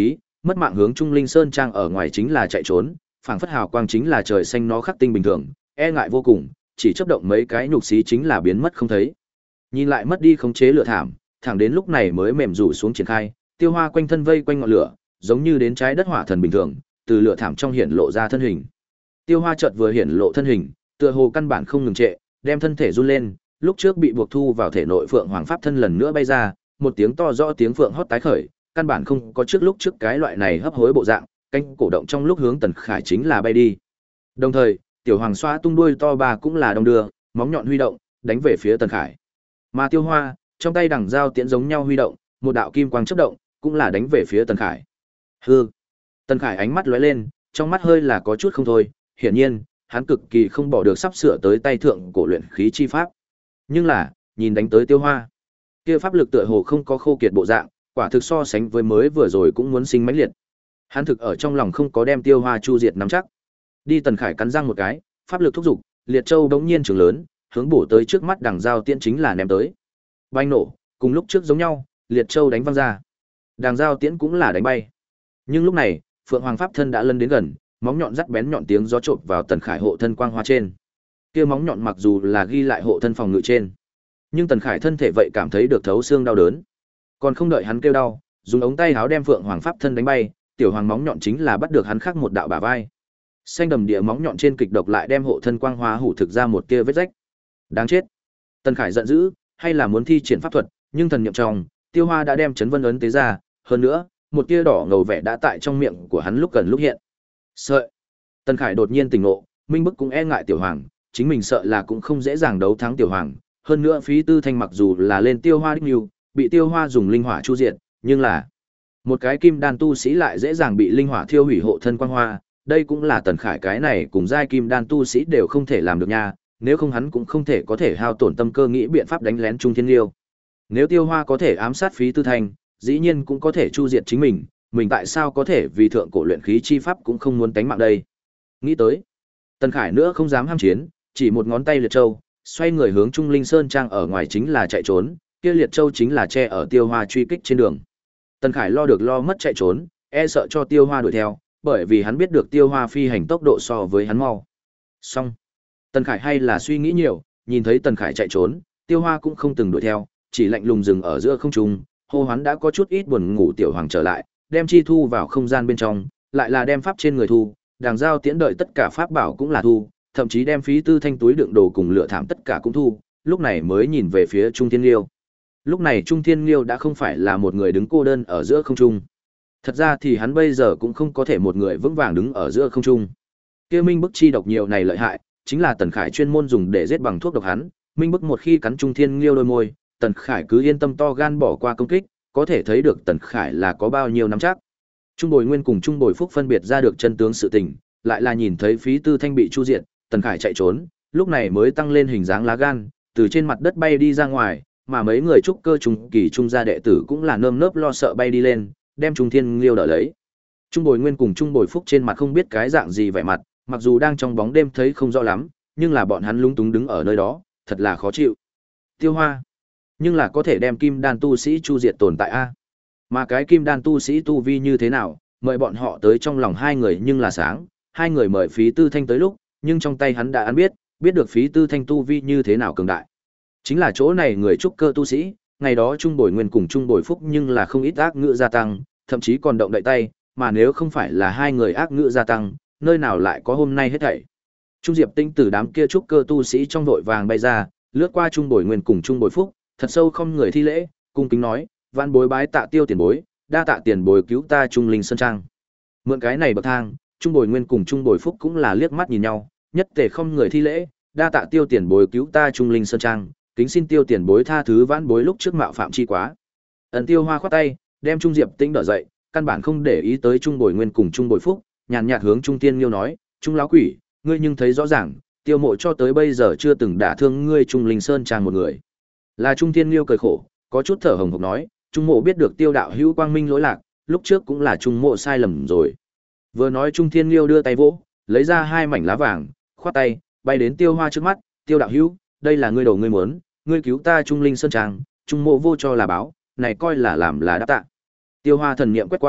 mất mạng hướng Trung Linh Sơn Trang ở ngoài chính là chạy trốn, phảng phất hào quang chính là trời xanh nó khắc tinh bình thường, e ngại vô cùng, chỉ chấp động mấy cái nhục xí chính là biến mất không thấy. Nhìn lại mất đi khống chế lửa thảm, thẳng đến lúc này mới mềm rủ xuống triển khai, Tiêu Hoa quanh thân vây quanh ngọn lửa, giống như đến trái đất hỏa thần bình thường, từ lửa thảm trong hiện lộ ra thân hình. Tiêu Hoa chợt vừa hiện lộ thân hình, tựa hồ căn bản không ngừng trệ, đem thân thể run lên, lúc trước bị buộc thu vào thể nội Phượng Hoàng Pháp thân lần nữa bay ra, một tiếng to rõ tiếng phượng hót tái khởi, căn bản không có trước lúc trước cái loại này hấp hối bộ dạng, cánh cổ động trong lúc hướng Tần Khải chính là bay đi. Đồng thời, tiểu hoàng xoa tung đuôi to ba cũng là đồng đưa, móng nhọn huy động, đánh về phía Tần Khải. Mà Tiêu Hoa, trong tay đằng dao tiễn giống nhau huy động, một đạo kim quang chớp động, cũng là đánh về phía Tần Khải. Hư. Tần Khải ánh mắt lóe lên, trong mắt hơi là có chút không thôi, hiển nhiên, hắn cực kỳ không bỏ được sắp sửa tới tay thượng cổ luyện khí chi pháp. Nhưng là, nhìn đánh tới Tiêu Hoa, kia pháp lực tựa hồ không có khô kiệt bộ dạng, quả thực so sánh với mới vừa rồi cũng muốn sinh mãnh liệt. Hắn thực ở trong lòng không có đem Tiêu Hoa chu diệt nắm chắc. Đi Tần Khải cắn răng một cái, pháp lực thúc dục, liệt châu đống nhiên trường lớn, hướng bổ tới trước mắt đằng dao tiễn chính là ném tới. Banh nổ, cùng lúc trước giống nhau, liệt châu đánh văng ra. Đằng dao tiễn cũng là đánh bay. Nhưng lúc này, Phượng Hoàng Pháp thân đã lân đến gần, móng nhọn rắc bén nhọn tiếng gió chộp vào Tần Khải hộ thân quang hoa trên. Kia móng nhọn mặc dù là ghi lại hộ thân phòng ngự trên, nhưng Tần Khải thân thể vậy cảm thấy được thấu xương đau đớn. Còn không đợi hắn kêu đau, dùng ống tay áo đem Phượng Hoàng Pháp thân đánh bay, tiểu hoàng móng nhọn chính là bắt được hắn khắc một đạo bả vai. Xanh đầm địa móng nhọn trên kịch độc lại đem hộ thân quang hoa hủ thực ra một tia vết rách. Đáng chết. Tần Khải giận dữ, hay là muốn thi triển pháp thuật, nhưng thần niệm trong, Tiêu Hoa đã đem chấn vân ấn tế ra, hơn nữa, một tia đỏ ngầu vẻ đã tại trong miệng của hắn lúc gần lúc hiện. Sợ. Tần Khải đột nhiên tỉnh ngộ, Minh Bức cũng e ngại tiểu hoàng, chính mình sợ là cũng không dễ dàng đấu thắng tiểu hoàng, hơn nữa Phí Tư Thanh mặc dù là lên Tiêu Hoa đích nhu, bị Tiêu Hoa dùng linh hỏa chu diệt, nhưng là một cái kim đan tu sĩ lại dễ dàng bị linh hỏa thiêu hủy hộ thân quang hoa, đây cũng là Tần Khải cái này cùng giai kim đan tu sĩ đều không thể làm được nha, nếu không hắn cũng không thể có thể hao tổn tâm cơ nghĩ biện pháp đánh lén Trung Thiên Liêu. Nếu Tiêu Hoa có thể ám sát Phí Tư Thanh, dĩ nhiên cũng có thể chu diệt chính mình, mình tại sao có thể vì thượng cổ luyện khí chi pháp cũng không muốn tánh mạng đây. Nghĩ tới, Tần Khải nữa không dám ham chiến, chỉ một ngón tay liệt châu, xoay người hướng Trung Linh Sơn Trang ở ngoài chính là chạy trốn, kia liệt châu chính là che ở Tiêu Hoa truy kích trên đường. Tần Khải lo được lo mất chạy trốn, e sợ cho Tiêu Hoa đuổi theo, bởi vì hắn biết được Tiêu Hoa phi hành tốc độ so với hắn mau. Xong, Tần Khải hay là suy nghĩ nhiều, nhìn thấy Tần Khải chạy trốn, Tiêu Hoa cũng không từng đuổi theo, chỉ lạnh lùng dừng ở giữa không trung, hô hoán đã có chút ít buồn ngủ tiểu hoàng trở lại, đem chi thu vào không gian bên trong, lại là đem pháp trên người thu, đàng giao tiễn đợi tất cả pháp bảo cũng là thu, thậm chí đem Phí Tư Thanh túi đựng đồ cùng lựa thảm tất cả cũng thu, lúc này mới nhìn về phía Trung Thiên Liêu. Lúc này Trung Thiên Liêu đã không phải là một người đứng cô đơn ở giữa không trung. Thật ra thì hắn bây giờ cũng không có thể một người vững vàng đứng ở giữa không trung. Kia Minh Bức chi độc nhiều này lợi hại, chính là Tần Khải chuyên môn dùng để giết bằng thuốc độc hắn, Minh Bức một khi cắn Trung Thiên Liêu đôi môi, Tần Khải cứ yên tâm to gan bỏ qua công kích, có thể thấy được Tần Khải là có bao nhiêu nắm chắc. Trung Bồi Nguyên cùng Trung Bồi Phúc phân biệt ra được chân tướng sự tình, lại là nhìn thấy Phí Tư Thanh bị chu diệt, Tần Khải chạy trốn, lúc này mới tăng lên hình dáng lá gan, từ trên mặt đất bay đi ra ngoài, mà mấy người trúc cơ trung kỳ trung gia đệ tử cũng là nơm nớp lo sợ bay đi lên, đem Trung Thiên Liêu đỡ lấy. Trung Bồi Nguyên cùng Trung Bồi Phúc trên mặt không biết cái dạng gì vẻ mặt, mặc dù đang trong bóng đêm thấy không rõ lắm, nhưng là bọn hắn lúng túng đứng ở nơi đó, thật là khó chịu. Tiêu Hoa, nhưng là có thể đem kim đan tu sĩ chu diệt tồn tại a. Mà cái kim đan tu sĩ tu vi như thế nào, mời bọn họ tới trong lòng hai người nhưng là sáng, hai người mời Phí Tư Thanh tới lúc, nhưng trong tay hắn đã ăn biết, biết được Phí Tư Thanh tu vi như thế nào cường đại. Chính là chỗ này người trúc cơ tu sĩ, ngày đó Trung Bồi Nguyên cùng Trung Bồi Phúc nhưng là không ít ác ngữ gia tăng, thậm chí còn động đậy tay, mà nếu không phải là hai người ác ngữ gia tăng, nơi nào lại có hôm nay hết thảy. Trung Diệp Tinh từ đám kia trúc cơ tu sĩ trong vội vàng bay ra, lướt qua Trung Bồi Nguyên cùng Trung Bồi Phúc, thật sâu không người thi lễ, cung kính nói, vạn bối bái tạ Tiêu tiền bối, đa tạ tiền bối cứu ta Trung Linh Sơn Trang. Mượn cái này bậc thang, Trung Bồi Nguyên cùng Trung Bồi Phúc cũng là liếc mắt nhìn nhau, nhất tề không người thi lễ, đa tạ Tiêu tiền bối cứu ta Trung Linh Sơn Trang, kính xin Tiêu tiền bối tha thứ vãn bối lúc trước mạo phạm chi quá. Ẩn Tiêu Hoa khoát tay, đem Trung Diệp Tĩnh đỡ dậy, căn bản không để ý tới Trung Bồi Nguyên cùng Trung Bồi Phúc, nhàn nhạt hướng Trung Tiên Liêu nói, Trung lão quỷ, ngươi nhưng thấy rõ ràng, Tiêu mộ cho tới bây giờ chưa từng đả thương ngươi Trung Linh Sơn Trang một người. Là Trung Tiên Liêu cười khổ, có chút thở hồng hộc nói, Trung mộ biết được Tiêu đạo hữu quang minh lỗi lạc, lúc trước cũng là Trung mộ sai lầm rồi. Vừa nói Trung Thiên Liêu đưa tay vỗ, lấy ra hai mảnh lá vàng, khoát tay, bay đến Tiêu Hoa trước mắt, Tiêu đạo hữu, đây là ngươi đầu ngươi muốn, ngươi cứu ta Trung Linh Sơn Trang, Trung mộ vô cho là báo, này coi là làm là đáp tạ. Tiêu Hoa thần niệm quét qua,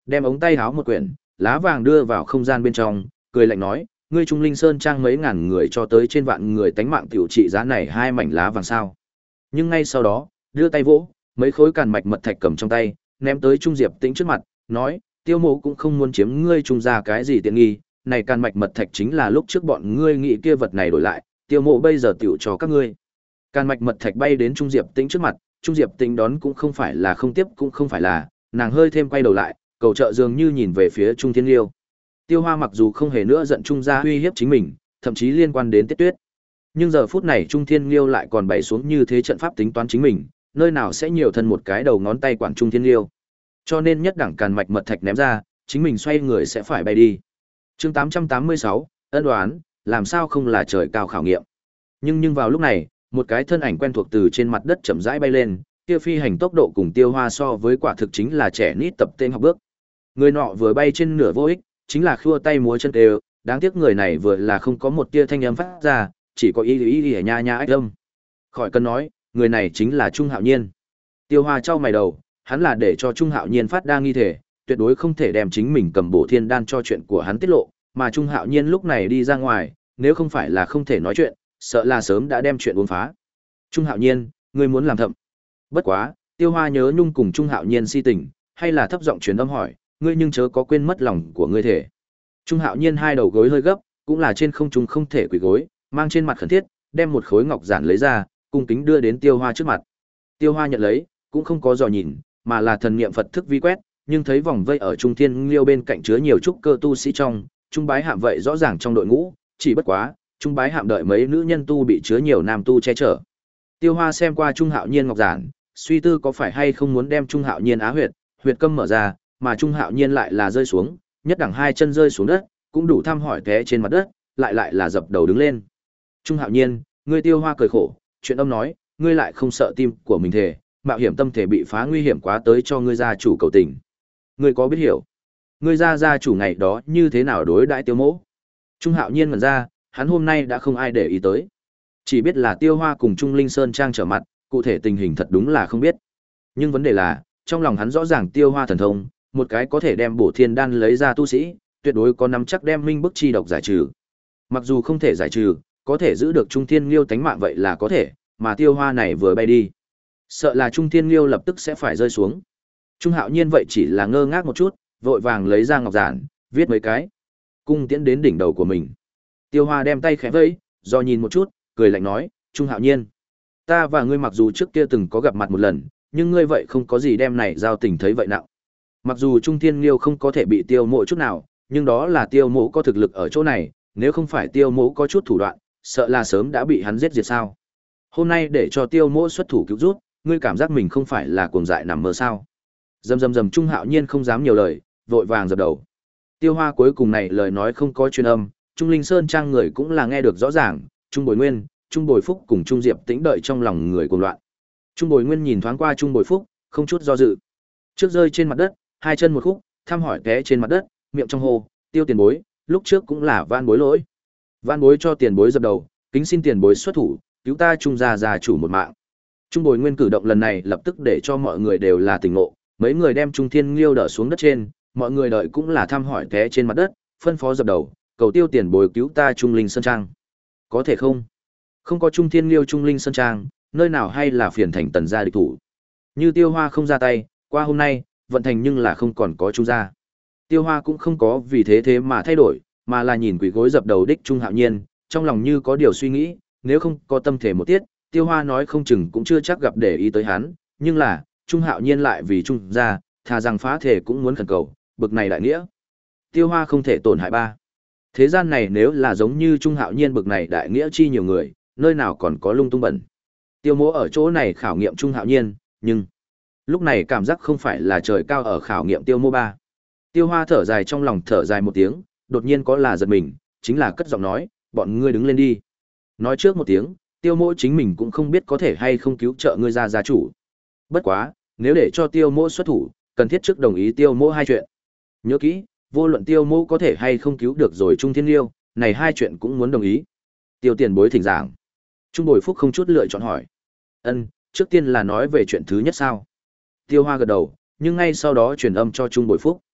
Đem ống tay háo một quyển, lá vàng đưa vào không gian bên trong, cười lạnh nói, ngươi Trung Linh Sơn trang mấy ngàn người cho tới trên vạn người tánh mạng tiểu trị giá này hai mảnh lá vàng sao. Nhưng ngay sau đó, đưa tay vỗ, mấy khối càn mạch mật thạch cầm trong tay, ném tới Trung Diệp Tĩnh trước mặt, nói, Tiêu Mộ cũng không muốn chiếm ngươi Trung ra cái gì tiện nghi, này càn mạch mật thạch chính là lúc trước bọn ngươi nghĩ kia vật này đổi lại, Tiêu Mộ bây giờ tiểu cho các ngươi. Càn mạch mật thạch bay đến Trung Diệp Tĩnh trước mặt, Trung Diệp Tĩnh đón cũng không phải là không tiếp cũng không phải là, nàng hơi thêm quay đầu lại, cầu trợ dường như nhìn về phía Trung Thiên Liêu. Tiêu Hoa mặc dù không hề nữa giận Trung gia uy hiếp chính mình, thậm chí liên quan đến Tiết Tuyết. Nhưng giờ phút này Trung Thiên Liêu lại còn bày xuống như thế trận pháp tính toán chính mình, nơi nào sẽ nhiều thân một cái đầu ngón tay quản Trung Thiên Liêu. Cho nên nhất đẳng càn mạch mật thạch ném ra, chính mình xoay người sẽ phải bay đi. Chương tám trăm tám mươi sáu, ân đoán, làm sao không là trời cao khảo nghiệm. Nhưng nhưng vào lúc này, một cái thân ảnh quen thuộc từ trên mặt đất chậm rãi bay lên, kia phi hành tốc độ cùng Tiêu Hoa so với quả thực chính là trẻ nít tập tên học bước. Người nọ vừa bay trên nửa vô ích, chính là khua tay múa chân đều, đáng tiếc người này vừa là không có một tia thanh âm phát ra, chỉ có ý ý ý nha nha ách âm. Khỏi cần nói, người này chính là Trung Hạo Nhiên. Tiêu Hoa trao mày đầu, hắn là để cho Trung Hạo Nhiên phát đa nghi thể, tuyệt đối không thể đem chính mình cầm bổ thiên đan cho chuyện của hắn tiết lộ, mà Trung Hạo Nhiên lúc này đi ra ngoài, nếu không phải là không thể nói chuyện, sợ là sớm đã đem chuyện uống phá. Trung Hạo Nhiên, ngươi muốn làm thậm. Bất quá, Tiêu Hoa nhớ nhung cùng Trung Hạo Nhiên si tình, hay là thấp giọng truyền âm hỏi, ngươi nhưng chớ có quên mất lòng của ngươi thể. Trung Hạo Nhiên hai đầu gối hơi gấp, cũng là trên không trung không thể quỳ gối, mang trên mặt khẩn thiết, đem một khối ngọc giản lấy ra, cung kính đưa đến Tiêu Hoa trước mặt. Tiêu Hoa nhận lấy, cũng không có dò nhìn, mà là thần niệm Phật thức vi quét, nhưng thấy vòng vây ở Trung Thiên Liêu bên cạnh chứa nhiều trúc cơ tu sĩ trong, Trung Bái Hạm vậy rõ ràng trong đội ngũ, chỉ bất quá, Trung Bái Hạm đợi mấy nữ nhân tu bị chứa nhiều nam tu che chở. Tiêu Hoa xem qua Trung Hạo Nhiên ngọc giản, suy tư có phải hay không muốn đem Trung Hạo Nhiên á huyệt, huyệt câm mở ra, mà Trung Hạo Nhiên lại là rơi xuống, nhất đẳng hai chân rơi xuống đất, cũng đủ thăm hỏi té trên mặt đất, lại lại là dập đầu đứng lên. Trung Hạo Nhiên, ngươi Tiêu Hoa cười khổ, chuyện âm nói, ngươi lại không sợ tim của mình thể, mạo hiểm tâm thể bị phá nguy hiểm quá tới cho ngươi gia chủ cầu tình. Ngươi có biết hiểu, ngươi gia gia chủ ngày đó như thế nào đối đãi Tiêu Mỗ? Trung Hạo Nhiên ngẩn ra, hắn hôm nay đã không ai để ý tới. Chỉ biết là Tiêu Hoa cùng Trung Linh Sơn Trang trở mặt, cụ thể tình hình thật đúng là không biết. Nhưng vấn đề là, trong lòng hắn rõ ràng Tiêu Hoa thần thông, một cái có thể đem bổ thiên đan lấy ra tu sĩ, tuyệt đối có nắm chắc đem minh bức chi độc giải trừ. Mặc dù không thể giải trừ, có thể giữ được Trung Thiên Liêu tánh mạng vậy là có thể, mà Tiêu Hoa này vừa bay đi, sợ là Trung Thiên Liêu lập tức sẽ phải rơi xuống. Trung Hạo Nhiên vậy chỉ là ngơ ngác một chút, vội vàng lấy ra ngọc giản, viết mấy cái, cung tiễn đến đỉnh đầu của mình. Tiêu Hoa đem tay khẽ vẫy, do nhìn một chút, cười lạnh nói, Trung Hạo Nhiên, ta và ngươi mặc dù trước kia từng có gặp mặt một lần, nhưng ngươi vậy không có gì đem này giao tình thấy vậy nặng. Mặc dù Trung Thiên Liêu không có thể bị Tiêu Mộ chút nào, nhưng đó là Tiêu Mộ có thực lực ở chỗ này, nếu không phải Tiêu Mộ có chút thủ đoạn, sợ là sớm đã bị hắn giết diệt sao. Hôm nay để cho Tiêu Mộ xuất thủ cứu rút, ngươi cảm giác mình không phải là cuồng dại nằm mơ sao? Dầm dầm dầm Trung Hạo Nhiên không dám nhiều lời, vội vàng dập đầu. Tiêu Hoa cuối cùng này lời nói không có truyền âm, Trung Linh Sơn Trang người cũng là nghe được rõ ràng, Trung Bồi Nguyên, Trung Bồi Phúc cùng Trung Diệp Tĩnh đợi trong lòng người cuồng loạn. Trung Bồi Nguyên nhìn thoáng qua Trung Bồi Phúc, không chút do dự. Trước rơi trên mặt đất, hai chân một khúc, thăm hỏi té trên mặt đất, miệng trong hồ, Tiêu tiền bối, lúc trước cũng là van bối lỗi. Van bối cho tiền bối dập đầu, kính xin tiền bối xuất thủ, cứu ta Trung gia gia chủ một mạng. Trung Bồi Nguyên cử động lần này lập tức để cho mọi người đều là tỉnh ngộ, mấy người đem Trung Thiên Liêu đỡ xuống đất trên, mọi người đợi cũng là thăm hỏi té trên mặt đất, phân phó dập đầu, cầu Tiêu tiền bối cứu ta Trung Linh Sơn Trang. Có thể không? Không có Trung Thiên Liêu Trung Linh Sơn Trang, nơi nào hay là phiền thành tần gia địch thủ. Như Tiêu Hoa không ra tay, qua hôm nay, vận thành nhưng là không còn có Trung gia. Tiêu Hoa cũng không có vì thế thế mà thay đổi, mà là nhìn quỷ gối dập đầu đích Trung Hạo Nhiên, trong lòng như có điều suy nghĩ, nếu không có tâm thể một tiết, Tiêu Hoa nói không chừng cũng chưa chắc gặp để ý tới hắn, nhưng là, Trung Hạo Nhiên lại vì Trung gia, thà rằng phá thể cũng muốn khẩn cầu, bực này đại nghĩa. Tiêu Hoa không thể tổn hại ba. Thế gian này nếu là giống như Trung Hạo Nhiên bực này đại nghĩa chi nhiều người, nơi nào còn có lung tung bẩn. Tiêu Mỗ ở chỗ này khảo nghiệm Trung Hạo Nhiên, nhưng lúc này cảm giác không phải là trời cao ở khảo nghiệm Tiêu Mỗ ba. Tiêu Hoa thở dài trong lòng thở dài một tiếng, đột nhiên có là giật mình, chính là cất giọng nói, bọn ngươi đứng lên đi. Nói trước một tiếng, Tiêu Mỗ chính mình cũng không biết có thể hay không cứu trợ ngươi ra gia chủ. Bất quá, nếu để cho Tiêu Mỗ xuất thủ, cần thiết trước đồng ý Tiêu Mỗ hai chuyện. Nhớ kỹ, vô luận Tiêu Mỗ có thể hay không cứu được rồi Trung Thiên Liêu, này hai chuyện cũng muốn đồng ý. Tiêu tiền bối thỉnh giảng. Trung Bồi Phúc không chút lựa chọn hỏi. Ân, trước tiên là nói về chuyện thứ nhất sao? Tiêu Hoa gật đầu, nhưng ngay sau đó truyền âm cho Trung Bồi Phúc.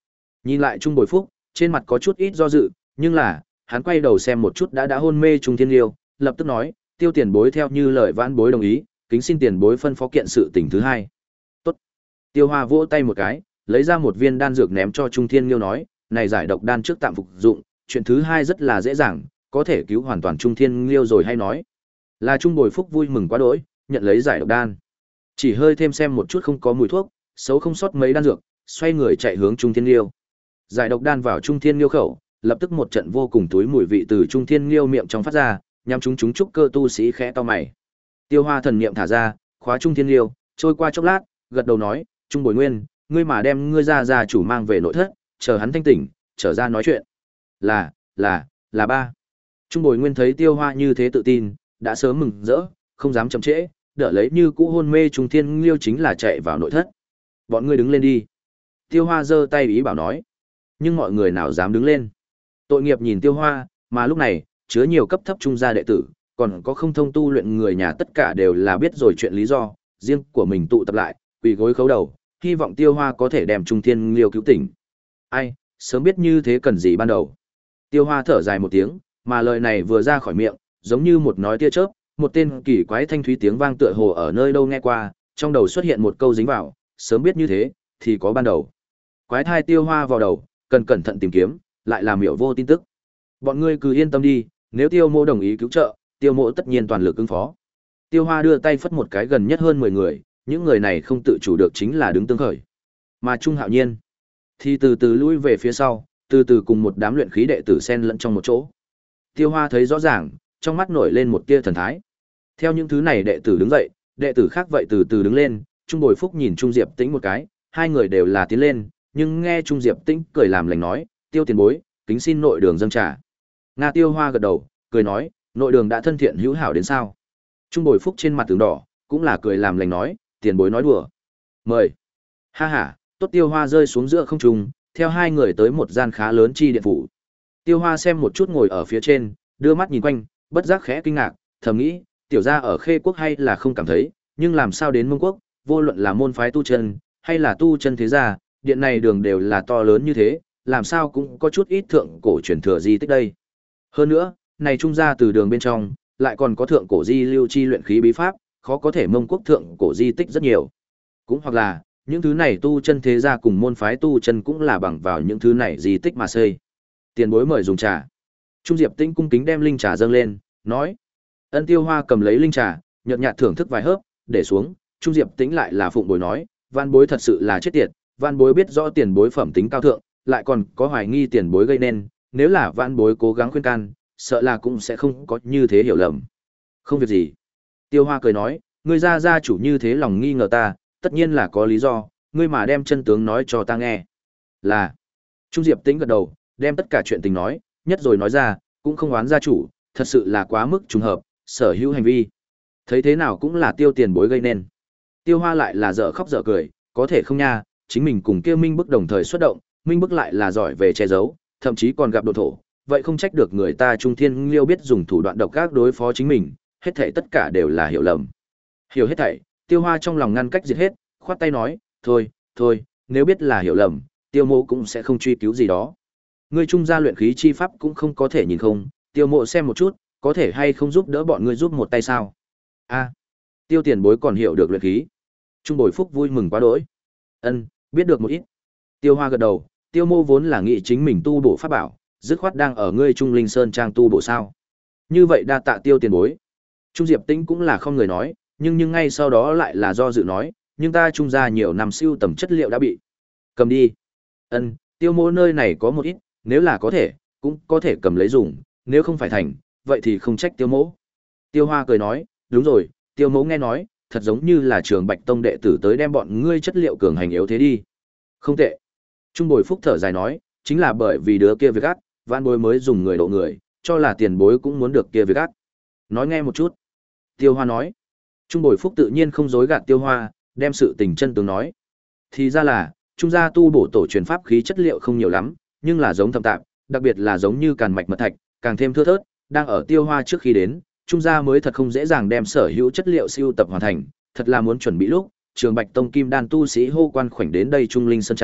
Nhìn lại Trung Bồi Phúc, trên mặt có chút ít do dự, nhưng là, hắn quay đầu xem một chút đã đã hôn mê Trung Thiên Liêu, lập tức nói, Tiêu tiền bối theo như lời vãn bối đồng ý, kính xin tiền bối phân phó kiện sự tình thứ hai. Tốt. Tiêu Hoa vỗ tay một cái, lấy ra một viên đan dược ném cho Trung Thiên Liêu nói, này giải độc đan trước tạm phục dụng, chuyện thứ hai rất là dễ dàng, có thể cứu hoàn toàn Trung Thiên Liêu rồi hay nói. Là Trung Bồi Phúc vui mừng quá đỗi, nhận lấy giải độc đan. Chỉ hơi thêm xem một chút không có mùi thuốc, xấu không sót mấy đan dược, xoay người chạy hướng Trung Thiên Liêu. Giải độc đan vào Trung Thiên Liêu khẩu, lập tức một trận vô cùng túi mùi vị từ Trung Thiên Liêu miệng trong phát ra, nhằm chúng chúng trúc cơ tu sĩ khẽ to mày. Tiêu Hoa thần niệm thả ra, khóa Trung Thiên Liêu, trôi qua chốc lát, gật đầu nói, Trung Bồi Nguyên, ngươi mà đem ngươi ra gia chủ mang về nội thất, chờ hắn thanh tỉnh, trở ra nói chuyện. Là, là, là ba. Trung Bồi Nguyên thấy Tiêu Hoa như thế tự tin, đã sớm mừng rỡ, không dám chậm trễ, đỡ lấy như cũ hôn mê Trung Thiên Liêu chính là chạy vào nội thất. Bọn ngươi đứng lên đi. Tiêu Hoa giơ tay ý bảo nói. Nhưng mọi người nào dám đứng lên. Tội nghiệp nhìn Tiêu Hoa, mà lúc này, chứa nhiều cấp thấp trung gia đệ tử, còn có không thông tu luyện người nhà tất cả đều là biết rồi chuyện lý do, riêng của mình tụ tập lại, quỳ gối khấu đầu, hy vọng Tiêu Hoa có thể đem Trung Thiên Liêu cứu tỉnh. Ai, sớm biết như thế cần gì ban đầu. Tiêu Hoa thở dài một tiếng, mà lời này vừa ra khỏi miệng, giống như một nói tia chớp, một tên kỳ quái thanh thúy tiếng vang tựa hồ ở nơi đâu nghe qua, trong đầu xuất hiện một câu dính vào, sớm biết như thế, thì có ban đầu. Quái thai Tiêu Hoa vào đầu, cần cẩn thận tìm kiếm, lại làm miểu vô tin tức. Bọn ngươi cứ yên tâm đi, nếu Tiêu Mộ đồng ý cứu trợ, Tiêu Mộ tất nhiên toàn lực ứng phó. Tiêu Hoa đưa tay phất một cái gần nhất hơn mười người, những người này không tự chủ được chính là đứng tương khởi. Mà Trung Hạo Nhiên thì từ từ lui về phía sau, từ từ cùng một đám luyện khí đệ tử xen lẫn trong một chỗ. Tiêu Hoa thấy rõ ràng, trong mắt nổi lên một tia thần thái. Theo những thứ này đệ tử đứng dậy, đệ tử khác vậy từ từ đứng lên, Trung Bồi Phúc nhìn Trung Diệp Tĩnh một cái, hai người đều là tiến lên, nhưng nghe Trung Diệp Tĩnh cười làm lành nói, Tiêu tiền bối, kính xin nội đường dâng trà. Nga Tiêu Hoa gật đầu, cười nói, nội đường đã thân thiện hữu hảo đến sao? Trung Bồi Phúc trên mặt tường đỏ, cũng là cười làm lành nói, tiền bối nói đùa. Mời. Ha ha, tốt. Tiêu Hoa rơi xuống giữa không trung, theo hai người tới một gian khá lớn chi điện phủ. Tiêu Hoa xem một chút ngồi ở phía trên, đưa mắt nhìn quanh, bất giác khẽ kinh ngạc, thầm nghĩ, tiểu gia ở Khê Quốc hay là không cảm thấy, nhưng làm sao đến Mông Quốc, vô luận là môn phái tu chân, hay là tu chân thế gia, điện này đường đều là to lớn như thế, làm sao cũng có chút ít thượng cổ truyền thừa di tích đây. Hơn nữa, này trung gia từ đường bên trong, lại còn có thượng cổ di lưu chi luyện khí bí pháp, khó có thể Mông Quốc thượng cổ di tích rất nhiều. Cũng hoặc là, những thứ này tu chân thế gia cùng môn phái tu chân cũng là bằng vào những thứ này di tích mà xây. Tiền bối mời dùng trà. Trung Diệp Tĩnh cung kính đem linh trà dâng lên, nói. Ân Tiêu Hoa cầm lấy linh trà, nhợt nhạt thưởng thức vài hớp, để xuống, Trung Diệp Tĩnh lại là phụng bồi nói, Van bối thật sự là chết tiệt, Van bối biết rõ tiền bối phẩm tính cao thượng, lại còn có hoài nghi tiền bối gây nên, nếu là Van bối cố gắng khuyên can, sợ là cũng sẽ không có như thế hiểu lầm. Không việc gì. Tiêu Hoa cười nói, ngươi gia gia chủ như thế lòng nghi ngờ ta, tất nhiên là có lý do, ngươi mà đem chân tướng nói cho ta nghe. Là. Trung Diệp Tĩnh gật đầu, đem tất cả chuyện tình nói, nhất rồi nói ra, cũng không oán gia chủ, thật sự là quá mức trùng hợp, sở hữu hành vi. Thấy thế nào cũng là Tiêu tiền bối gây nên. Tiêu Hoa lại là dở khóc dở cười, có thể không nha, chính mình cùng kia Minh Bức đồng thời xuất động, Minh Bức lại là giỏi về che giấu, thậm chí còn gặp đột thổ, vậy không trách được người ta Trung Thiên Liêu biết dùng thủ đoạn độc ác đối phó chính mình, hết thảy tất cả đều là hiểu lầm. Hiểu hết thảy, Tiêu Hoa trong lòng ngăn cách diệt hết, khoát tay nói, thôi, thôi, nếu biết là hiểu lầm, Tiêu Mộ cũng sẽ không truy cứu gì đó. Ngươi trung gia luyện khí chi pháp cũng không có thể nhìn không, Tiêu Mộ xem một chút, có thể hay không giúp đỡ bọn ngươi giúp một tay sao? A, Tiêu tiền bối còn hiểu được luyện khí. Trung Bồi Phúc vui mừng quá đỗi. Ân, biết được một ít. Tiêu Hoa gật đầu, Tiêu Mộ vốn là nghĩ chính mình tu bổ pháp bảo, dứt khoát đang ở ngươi Trung Linh Sơn trang tu bổ sao? Như vậy đa tạ Tiêu tiền bối. Trung Diệp Tĩnh cũng là không người nói, nhưng nhưng ngay sau đó lại là do dự nói, nhưng ta trung gia nhiều năm siêu tầm chất liệu đã bị cầm đi. Ân, Tiêu Mộ nơi này có một ít, nếu là có thể, cũng có thể cầm lấy dùng, nếu không phải thành, vậy thì không trách Tiêu Mộ. Tiêu Hoa cười nói, đúng rồi, Tiêu Mộ nghe nói, thật giống như là Trường Bạch Tông đệ tử tới đem bọn ngươi chất liệu cường hành yếu thế đi. Không tệ. Trung Bồi Phúc thở dài nói, chính là bởi vì đứa kia việc ác, Vãn bối mới dùng người độ người, cho là tiền bối cũng muốn được kia việc ác. Nói nghe một chút. Tiêu Hoa nói. Trung Bồi Phúc tự nhiên không dối gạt Tiêu Hoa, đem sự tình chân tướng nói. Thì ra là, trung gia tu bổ tổ truyền pháp khí chất liệu không nhiều lắm, nhưng là giống thâm tạp, đặc biệt là giống như càn mạch mật thạch, càng thêm thưa thớt, đang ở Tiêu Hoa trước khi đến, trung gia mới thật không dễ dàng đem sở hữu chất liệu siêu tập hoàn thành, thật là muốn chuẩn bị lúc, Trường Bạch Tông Kim Đan tu sĩ hô quan khoảnh đến đây Trung Linh Sơn Trang,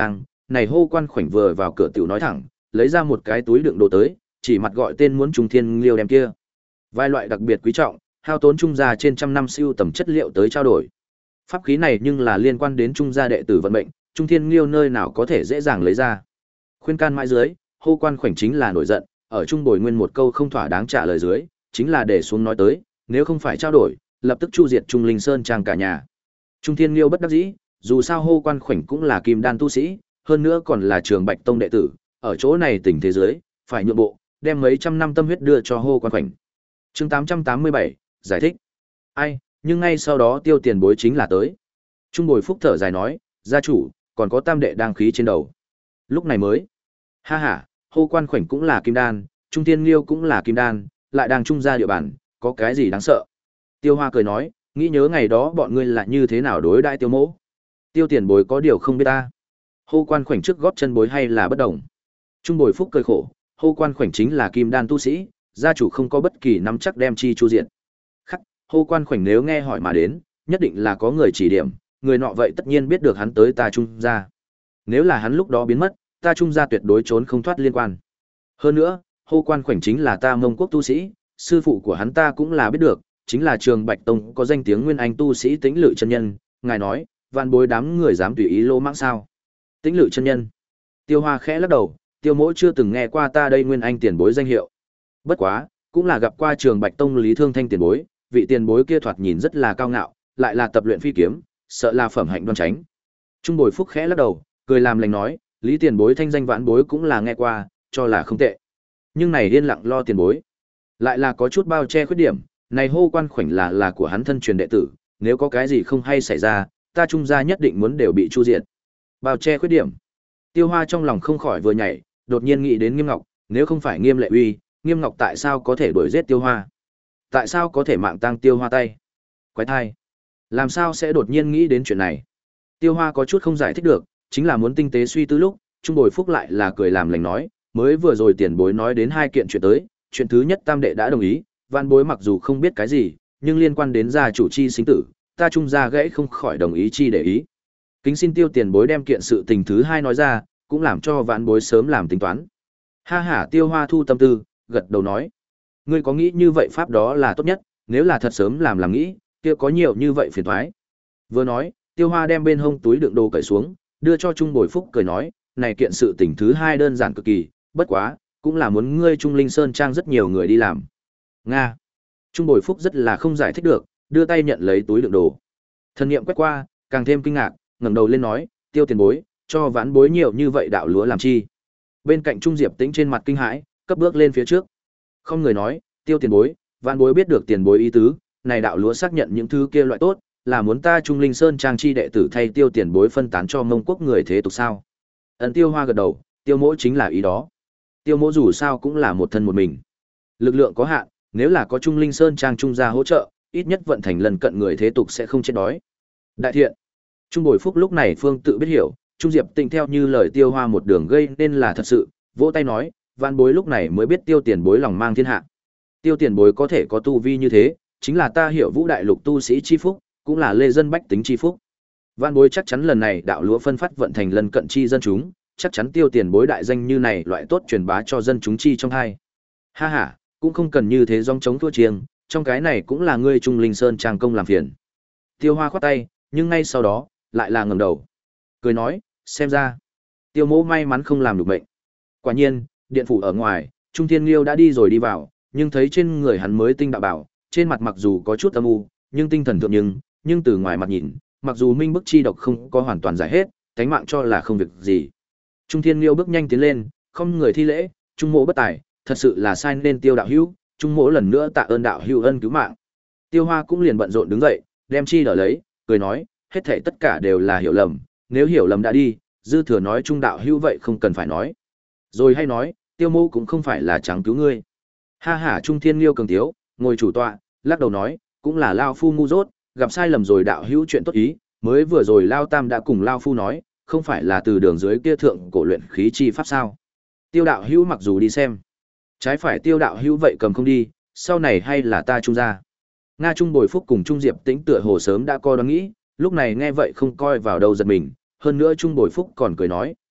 này hô quan khoảnh vừa vào cửa tiểu nói thẳng, lấy ra một cái túi đựng đồ tới, chỉ mặt gọi tên muốn Trung Thiên Liêu đem kia. Vài loại đặc biệt quý trọng, hao tốn trung gia trên trăm năm siêu tầm chất liệu tới trao đổi. Pháp khí này nhưng là liên quan đến trung gia đệ tử vận mệnh, Trung Thiên Liêu nơi nào có thể dễ dàng lấy ra. Khuyên can mãi dưới, hô quan khoảnh chính là nổi giận, ở trung bồi nguyên một câu không thỏa đáng trả lời dưới, chính là để xuống nói tới, nếu không phải trao đổi, lập tức chu diệt Trung Linh Sơn trang cả nhà. Trung Thiên Liêu bất đắc dĩ, dù sao hô quan khoảnh cũng là kim đan tu sĩ, hơn nữa còn là Trường Bạch Tông đệ tử, ở chỗ này tình thế giới, phải nhượng bộ, đem mấy trăm năm tâm huyết đưa cho hô quan khoảnh. Chương tám trăm tám mươi bảy, giải thích. Ai, nhưng ngay sau đó Tiêu Tiền Bối chính là tới. Trung Bồi Phúc thở dài nói, gia chủ, còn có tam đệ đang khí trên đầu. Lúc này mới, ha ha, hô quan khoảnh cũng là kim đan, Trung Thiên Liêu cũng là kim đan, lại đang trung gia địa bàn, có cái gì đáng sợ. Tiêu Hoa cười nói, nghĩ nhớ ngày đó bọn ngươi là như thế nào đối đãi Tiêu Mỗ. Tiêu Tiền Bối có điều không biết ta. Hô quan khoảnh trước gót chân bối hay là bất đồng. Trung Bồi Phúc cười khổ, hô quan khoảnh chính là kim đan tu sĩ, gia chủ không có bất kỳ nắm chắc đem chi chu diện. Khắc, hô quan khoảnh nếu nghe hỏi mà đến, nhất định là có người chỉ điểm, người nọ vậy tất nhiên biết được hắn tới ta trung gia. Nếu là hắn lúc đó biến mất, ta trung gia tuyệt đối trốn không thoát liên quan. Hơn nữa, hô quan khoảnh chính là ta Mông Quốc tu sĩ, sư phụ của hắn ta cũng là biết được, chính là Trường Bạch Tông có danh tiếng nguyên anh tu sĩ Tĩnh Lự chân nhân, ngài nói, vạn bối đám người dám tùy ý lô mãng sao? Tĩnh Lự chân nhân. Tiêu Hoa khẽ lắc đầu, Tiêu Mỗ chưa từng nghe qua ta đây nguyên anh tiền bối danh hiệu. Bất quá, cũng là gặp qua Trường Bạch Tông Lý Thương Thanh tiền bối, vị tiền bối kia thoạt nhìn rất là cao ngạo, lại là tập luyện phi kiếm, sợ là phẩm hạnh đoan chánh. Trung Bồi Phúc khẽ lắc đầu, cười làm lành nói, Lý tiền bối thanh danh vãn bối cũng là nghe qua, cho là không tệ. Nhưng này điên lặng lo tiền bối, lại là có chút bao che khuyết điểm, này hô quan khoảnh là là của hắn thân truyền đệ tử, nếu có cái gì không hay xảy ra, ta trung gia nhất định muốn đều bị chu diệt. Bao che khuyết điểm. Tiêu Hoa trong lòng không khỏi vừa nhảy, đột nhiên nghĩ đến Nghiêm Ngọc, nếu không phải Nghiêm Lệ Uy, Nghiêm Ngọc tại sao có thể đuổi giết Tiêu Hoa? Tại sao có thể mạng tang Tiêu Hoa tay? Quái thai. Làm sao sẽ đột nhiên nghĩ đến chuyện này? Tiêu Hoa có chút không giải thích được, chính là muốn tinh tế suy tư lúc, Trung Bồi Phúc lại là cười làm lành nói, mới vừa rồi tiền bối nói đến hai kiện chuyện tới, chuyện thứ nhất tam đệ đã đồng ý, văn bối mặc dù không biết cái gì, nhưng liên quan đến gia chủ chi sinh tử, ta trung gia gãy không khỏi đồng ý chi để ý. Kính xin Tiêu tiền bối đem kiện sự tình thứ hai nói ra, cũng làm cho vãn bối sớm làm tính toán. Ha ha, Tiêu Hoa thu tâm tư, gật đầu nói, ngươi có nghĩ như vậy pháp đó là tốt nhất, nếu là thật sớm làm làm nghĩ, kia có nhiều như vậy phiền toái. Vừa nói, Tiêu Hoa đem bên hông túi đựng đồ cởi xuống, đưa cho Trung Bồi Phúc cười nói, này kiện sự tình thứ hai đơn giản cực kỳ, bất quá, cũng là muốn ngươi Trung Linh Sơn trang rất nhiều người đi làm. Nga. Trung Bồi Phúc rất là không giải thích được, đưa tay nhận lấy túi đựng đồ. Thần niệm quét qua, càng thêm kinh ngạc, ngẩng đầu lên nói, Tiêu tiền bối, cho vãn bối nhiều như vậy đạo lúa làm chi? Bên cạnh Trung Diệp Tĩnh trên mặt kinh hãi, cấp bước lên phía trước. Không người nói, Tiêu tiền bối, vãn bối biết được tiền bối ý tứ, này đạo lúa xác nhận những thứ kia loại tốt, là muốn ta Trung Linh Sơn trang chi đệ tử thay Tiêu tiền bối phân tán cho Mông Quốc người thế tục sao? Ấn Tiêu Hoa gật đầu, Tiêu Mỗ chính là ý đó. Tiêu Mỗ dù sao cũng là một thân một mình, lực lượng có hạn, nếu là có Trung Linh Sơn trang trung gia hỗ trợ, ít nhất vận thành lần cận người thế tục sẽ không chết đói. Đại thiện. Trung Bồi Phúc lúc này phương tự biết hiểu, Trung Diệp Tĩnh theo như lời Tiêu Hoa một đường gây nên là thật sự, vỗ tay nói, vạn bối lúc này mới biết Tiêu tiền bối lòng mang thiên hạ. Tiêu tiền bối có thể có tu vi như thế, chính là ta hiểu Vũ đại lục tu sĩ chi phúc, cũng là lê dân bách tính chi phúc. Vạn bối chắc chắn lần này đạo lúa phân phát vận thành lần cận chi dân chúng, chắc chắn Tiêu tiền bối đại danh như này loại tốt truyền bá cho dân chúng chi trong hai. Ha ha, cũng không cần như thế dòng chống thua chiêng, trong cái này cũng là ngươi Trung Linh Sơn trang công làm phiền. Tiêu Hoa khoát tay, nhưng ngay sau đó, lại là ngẩng đầu, cười nói, xem ra, Tiêu Mỗ may mắn không làm được mệnh. Quả nhiên, điện phủ ở ngoài, Trung Thiên Liêu đã đi rồi đi vào, nhưng thấy trên người hắn mới tinh đạo bảo, trên mặt mặc dù có chút âm u, nhưng tinh thần thượng nhưng, nhưng từ ngoài mặt nhìn, mặc dù minh bức chi độc không có hoàn toàn giải hết, cánh mạng cho là không việc gì. Trung Thiên Liêu bước nhanh tiến lên, không người thi lễ, Trung Mỗ bất tài, thật sự là sai nên Tiêu đạo hữu, Trung Mỗ lần nữa tạ ơn đạo hữu ân cứu mạng. Tiêu Hoa cũng liền bận rộn đứng dậy, đem chi đỡ lấy, cười nói, hết thảy tất cả đều là hiểu lầm, nếu hiểu lầm đã đi, dư thừa nói Trung đạo hữu vậy không cần phải nói. Rồi hay nói, Tiêu Mỗ cũng không phải là trắng cứu ngươi. Ha ha, Trung Thiên Liêu cường tiếu, ngồi chủ tọa, lắc đầu nói, cũng là lao phu ngu dốt, gặp sai lầm rồi đạo hữu chuyện tốt ý, mới vừa rồi Lao Tam đã cùng Lao phu nói, không phải là từ đường dưới kia thượng cổ luyện khí chi pháp sao? Tiêu đạo hữu mặc dù đi xem, trái phải Tiêu đạo hữu vậy cầm không đi, sau này hay là ta Trung gia. Nga Trung Bồi Phúc cùng Trung Diệp Tĩnh tựa hồ sớm đã coi đoán nghĩ, lúc này nghe vậy không coi vào đâu giật mình, hơn nữa Trung Bồi Phúc còn cười nói,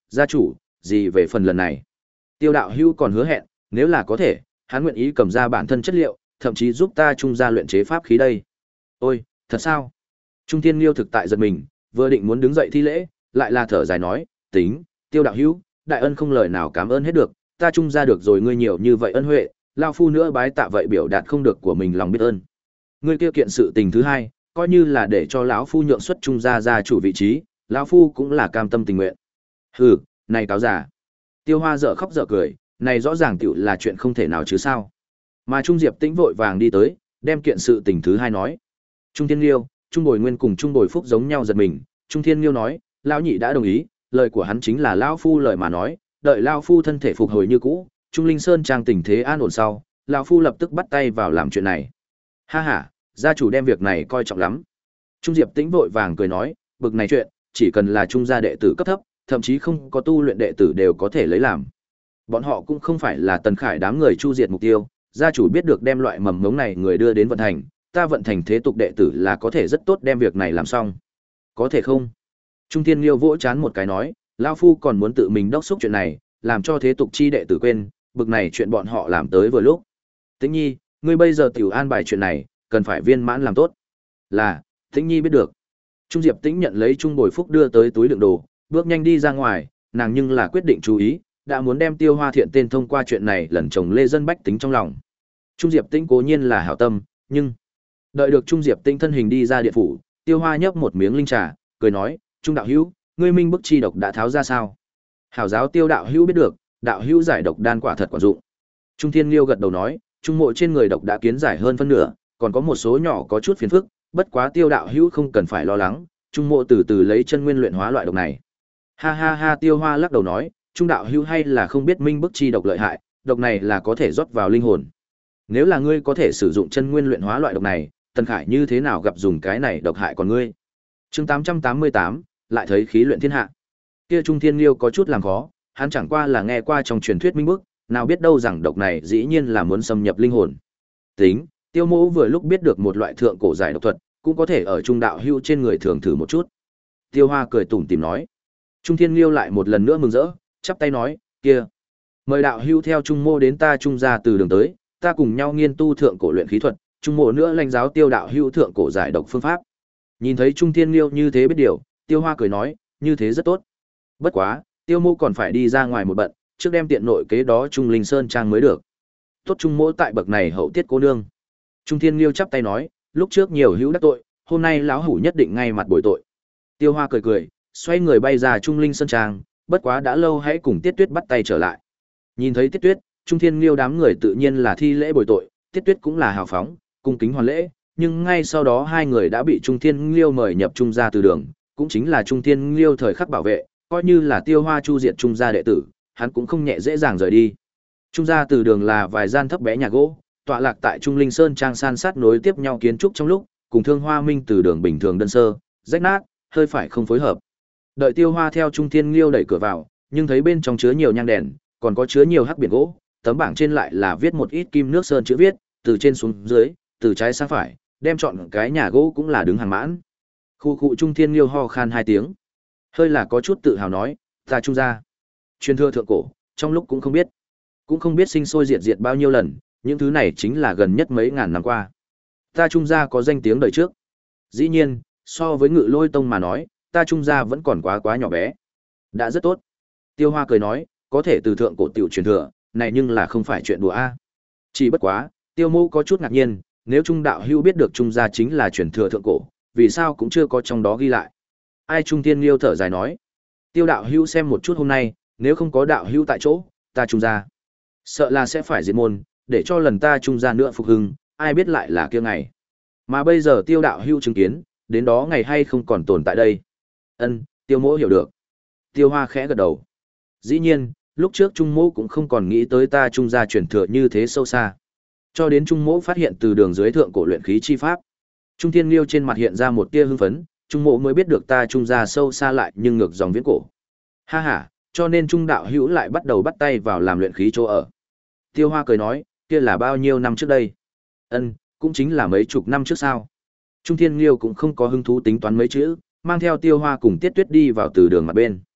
gia chủ, gì về phần lần này. Tiêu đạo hữu còn hứa hẹn, nếu là có thể, hắn nguyện ý cầm ra bản thân chất liệu, thậm chí giúp ta Trung gia luyện chế pháp khí đây. Ôi, thật sao? Trung Thiên Liêu thực tại giật mình, vừa định muốn đứng dậy thi lễ, lại là thở dài nói, tính, Tiêu đạo hữu, đại ân không lời nào cảm ơn hết được, ta Trung gia được rồi ngươi nhiều như vậy ân huệ, lao phu nữa bái tạ vậy biểu đạt không được của mình lòng biết ơn. Ngươi kia kiện sự tình thứ hai, coi như là để cho lão phu nhượng xuất Trung gia gia chủ vị trí, lão phu cũng là cam tâm tình nguyện. Hừ, này cáo giả. Tiêu Hoa dở khóc dở cười, này rõ ràng tiểu là chuyện không thể nào chứ sao. Mà Trung Diệp Tĩnh vội vàng đi tới, đem kiện sự tình thứ hai nói. Trung Thiên Liêu, Trung Bồi Nguyên cùng Trung Bồi Phúc giống nhau giật mình, Trung Thiên Liêu nói, lão nhị đã đồng ý, lời của hắn chính là lão phu lời mà nói, đợi lão phu thân thể phục hồi như cũ, Trung Linh Sơn trang tình thế an ổn sau, lão phu lập tức bắt tay vào làm chuyện này. Ha ha, gia chủ đem việc này coi trọng lắm. Trung Diệp Tĩnh vội vàng cười nói, bực này chuyện, chỉ cần là Trung gia đệ tử cấp thấp, thậm chí không có tu luyện đệ tử đều có thể lấy làm. Bọn họ cũng không phải là Tần Khải đám người chu diệt mục tiêu, gia chủ biết được đem loại mầm ngống này người đưa đến vận hành, ta vận thành thế tục đệ tử là có thể rất tốt đem việc này làm xong. Có thể không? Trung Thiên Liêu vỗ chán một cái nói, lão phu còn muốn tự mình đốc thúc chuyện này, làm cho thế tục chi đệ tử quên, bực này chuyện bọn họ làm tới vừa lúc. Tĩnh Nhi, ngươi bây giờ tiểu an bài chuyện này, cần phải viên mãn làm tốt. Là, Tĩnh Nhi biết được. Trung Diệp Tĩnh nhận lấy Trung Bồi Phúc đưa tới túi đựng đồ, bước nhanh đi ra ngoài, nàng nhưng là quyết định chú ý, đã muốn đem Tiêu Hoa Thiện tên thông qua chuyện này lần chồng Lê Dân bách tính trong lòng. Trung Diệp Tĩnh cố nhiên là hảo tâm, nhưng đợi được Trung Diệp Tĩnh thân hình đi ra điện phủ, Tiêu Hoa nhấp một miếng linh trà, cười nói, "Trung đạo hữu, ngươi minh bức chi độc đã tháo ra sao?" Hảo giáo Tiêu đạo hữu biết được, đạo hữu giải độc đan quả thật quả dụng. Trung Thiên Liêu gật đầu nói, trung mộ trên người độc đã kiến giải hơn phân nửa, còn có một số nhỏ có chút phiền phức, bất quá Tiêu đạo hữu không cần phải lo lắng, trung mộ từ từ lấy chân nguyên luyện hóa loại độc này. Ha ha ha, Tiêu Hoa lắc đầu nói, trung đạo hữu hay là không biết minh bức chi độc lợi hại, độc này là có thể rót vào linh hồn. Nếu là ngươi có thể sử dụng chân nguyên luyện hóa loại độc này, Tần Khải như thế nào gặp dùng cái này độc hại còn ngươi. Chương tám trăm tám mươi tám, lại thấy khí luyện thiên hạ. Kia Trung Thiên Liêu có chút làm khó, hắn chẳng qua là nghe qua trong truyền thuyết minh bức, nào biết đâu rằng độc này dĩ nhiên là muốn xâm nhập linh hồn. Tính, Tiêu Mỗ vừa lúc biết được một loại thượng cổ giải độc thuật, cũng có thể ở trung đạo hữu trên người thường thử một chút. Tiêu Hoa cười tủm tỉm nói. Trung Thiên Liêu lại một lần nữa mừng rỡ, chắp tay nói, kia, mời đạo hữu theo Trung Mô đến ta Trung gia từ đường tới, ta cùng nhau nghiên tu thượng cổ luyện khí thuật, Trung Mô nữa lãnh giáo Tiêu đạo hữu thượng cổ giải độc phương pháp. Nhìn thấy Trung Thiên Liêu như thế biết điều, Tiêu Hoa cười nói, như thế rất tốt. Bất quá, Tiêu Mô còn phải đi ra ngoài một bận, trước đem tiện nội kế đó Trung Linh Sơn trang mới được. Tốt Trung Mô tại bậc này hậu tiết cô nương. Trung Thiên Liêu chắp tay nói, lúc trước nhiều hữu đắc tội, hôm nay lão hủ nhất định ngay mặt bồi tội. Tiêu Hoa cười cười, xoay người bay ra Trung Linh Sơn trang, bất quá đã lâu hãy cùng Tiết Tuyết bắt tay trở lại. Nhìn thấy Tiết Tuyết, Trung Thiên Liêu đám người tự nhiên là thi lễ bồi tội, Tiết Tuyết cũng là hào phóng, cung kính hoàn lễ, nhưng ngay sau đó hai người đã bị Trung Thiên Liêu mời nhập Trung gia từ đường, cũng chính là Trung Thiên Liêu thời khắc bảo vệ, coi như là Tiêu Hoa chu diệt Trung gia đệ tử, hắn cũng không nhẹ dễ dàng rời đi. Trung gia từ đường là vài gian thấp bé nhà gỗ, tọa lạc tại Trung Linh Sơn trang san sát nối tiếp nhau kiến trúc trong lúc, cùng Thương Hoa Minh từ đường bình thường đơn sơ, rách nát, hơi phải không phối hợp. Đợi Tiêu Hoa theo Trung Thiên Liêu đẩy cửa vào, nhưng thấy bên trong chứa nhiều nhang đèn, còn có chứa nhiều hắc biển gỗ, tấm bảng trên lại là viết một ít kim nước sơn chữ viết, từ trên xuống dưới, từ trái sang phải, đem chọn cái nhà gỗ cũng là đứng hàng mãn. Khu khu Trung Thiên Liêu ho khan hai tiếng, hơi là có chút tự hào nói, ta Trung gia, truyền thừa thượng cổ, trong lúc cũng không biết, cũng không biết sinh sôi diệt diệt bao nhiêu lần, những thứ này chính là gần nhất mấy ngàn năm qua. Ta Trung gia có danh tiếng đời trước. Dĩ nhiên, so với Ngự Lôi tông mà nói, ta Trung gia vẫn còn quá quá nhỏ bé. Đã rất tốt. Tiêu Hoa cười nói, có thể từ thượng cổ tiểu truyền thừa, này nhưng là không phải chuyện đùa a. Chỉ bất quá, Tiêu Mô có chút ngạc nhiên, nếu Trung đạo hữu biết được Trung gia chính là truyền thừa thượng cổ, vì sao cũng chưa có trong đó ghi lại. Ai Trung Thiên Liêu thở dài nói, Tiêu đạo hữu xem một chút hôm nay, nếu không có đạo hữu tại chỗ, ta Trung gia sợ là sẽ phải diệt môn, để cho lần ta Trung gia nữa phục hưng, ai biết lại là kia ngày. Mà bây giờ Tiêu đạo hữu chứng kiến, đến đó ngày hay không còn tồn tại đây. Ân, Tiêu Mỗ hiểu được. Tiêu Hoa khẽ gật đầu. Dĩ nhiên, lúc trước Trung Mỗ cũng không còn nghĩ tới ta Trung gia truyền thừa như thế sâu xa. Cho đến Trung Mỗ phát hiện từ đường dưới thượng cổ luyện khí chi pháp. Trung Thiên Liêu trên mặt hiện ra một tia hưng phấn, Trung Mỗ mới biết được ta Trung gia sâu xa lại nhưng ngược dòng viễn cổ. Ha ha, cho nên Trung đạo hữu lại bắt đầu bắt tay vào làm luyện khí chỗ ở. Tiêu Hoa cười nói, kia là bao nhiêu năm trước đây? Ân, cũng chính là mấy chục năm trước sao. Trung Thiên Liêu cũng không có hứng thú tính toán mấy chữ, mang theo Tiêu Hoa cùng Tiết Tuyết đi vào từ đường mặt bên.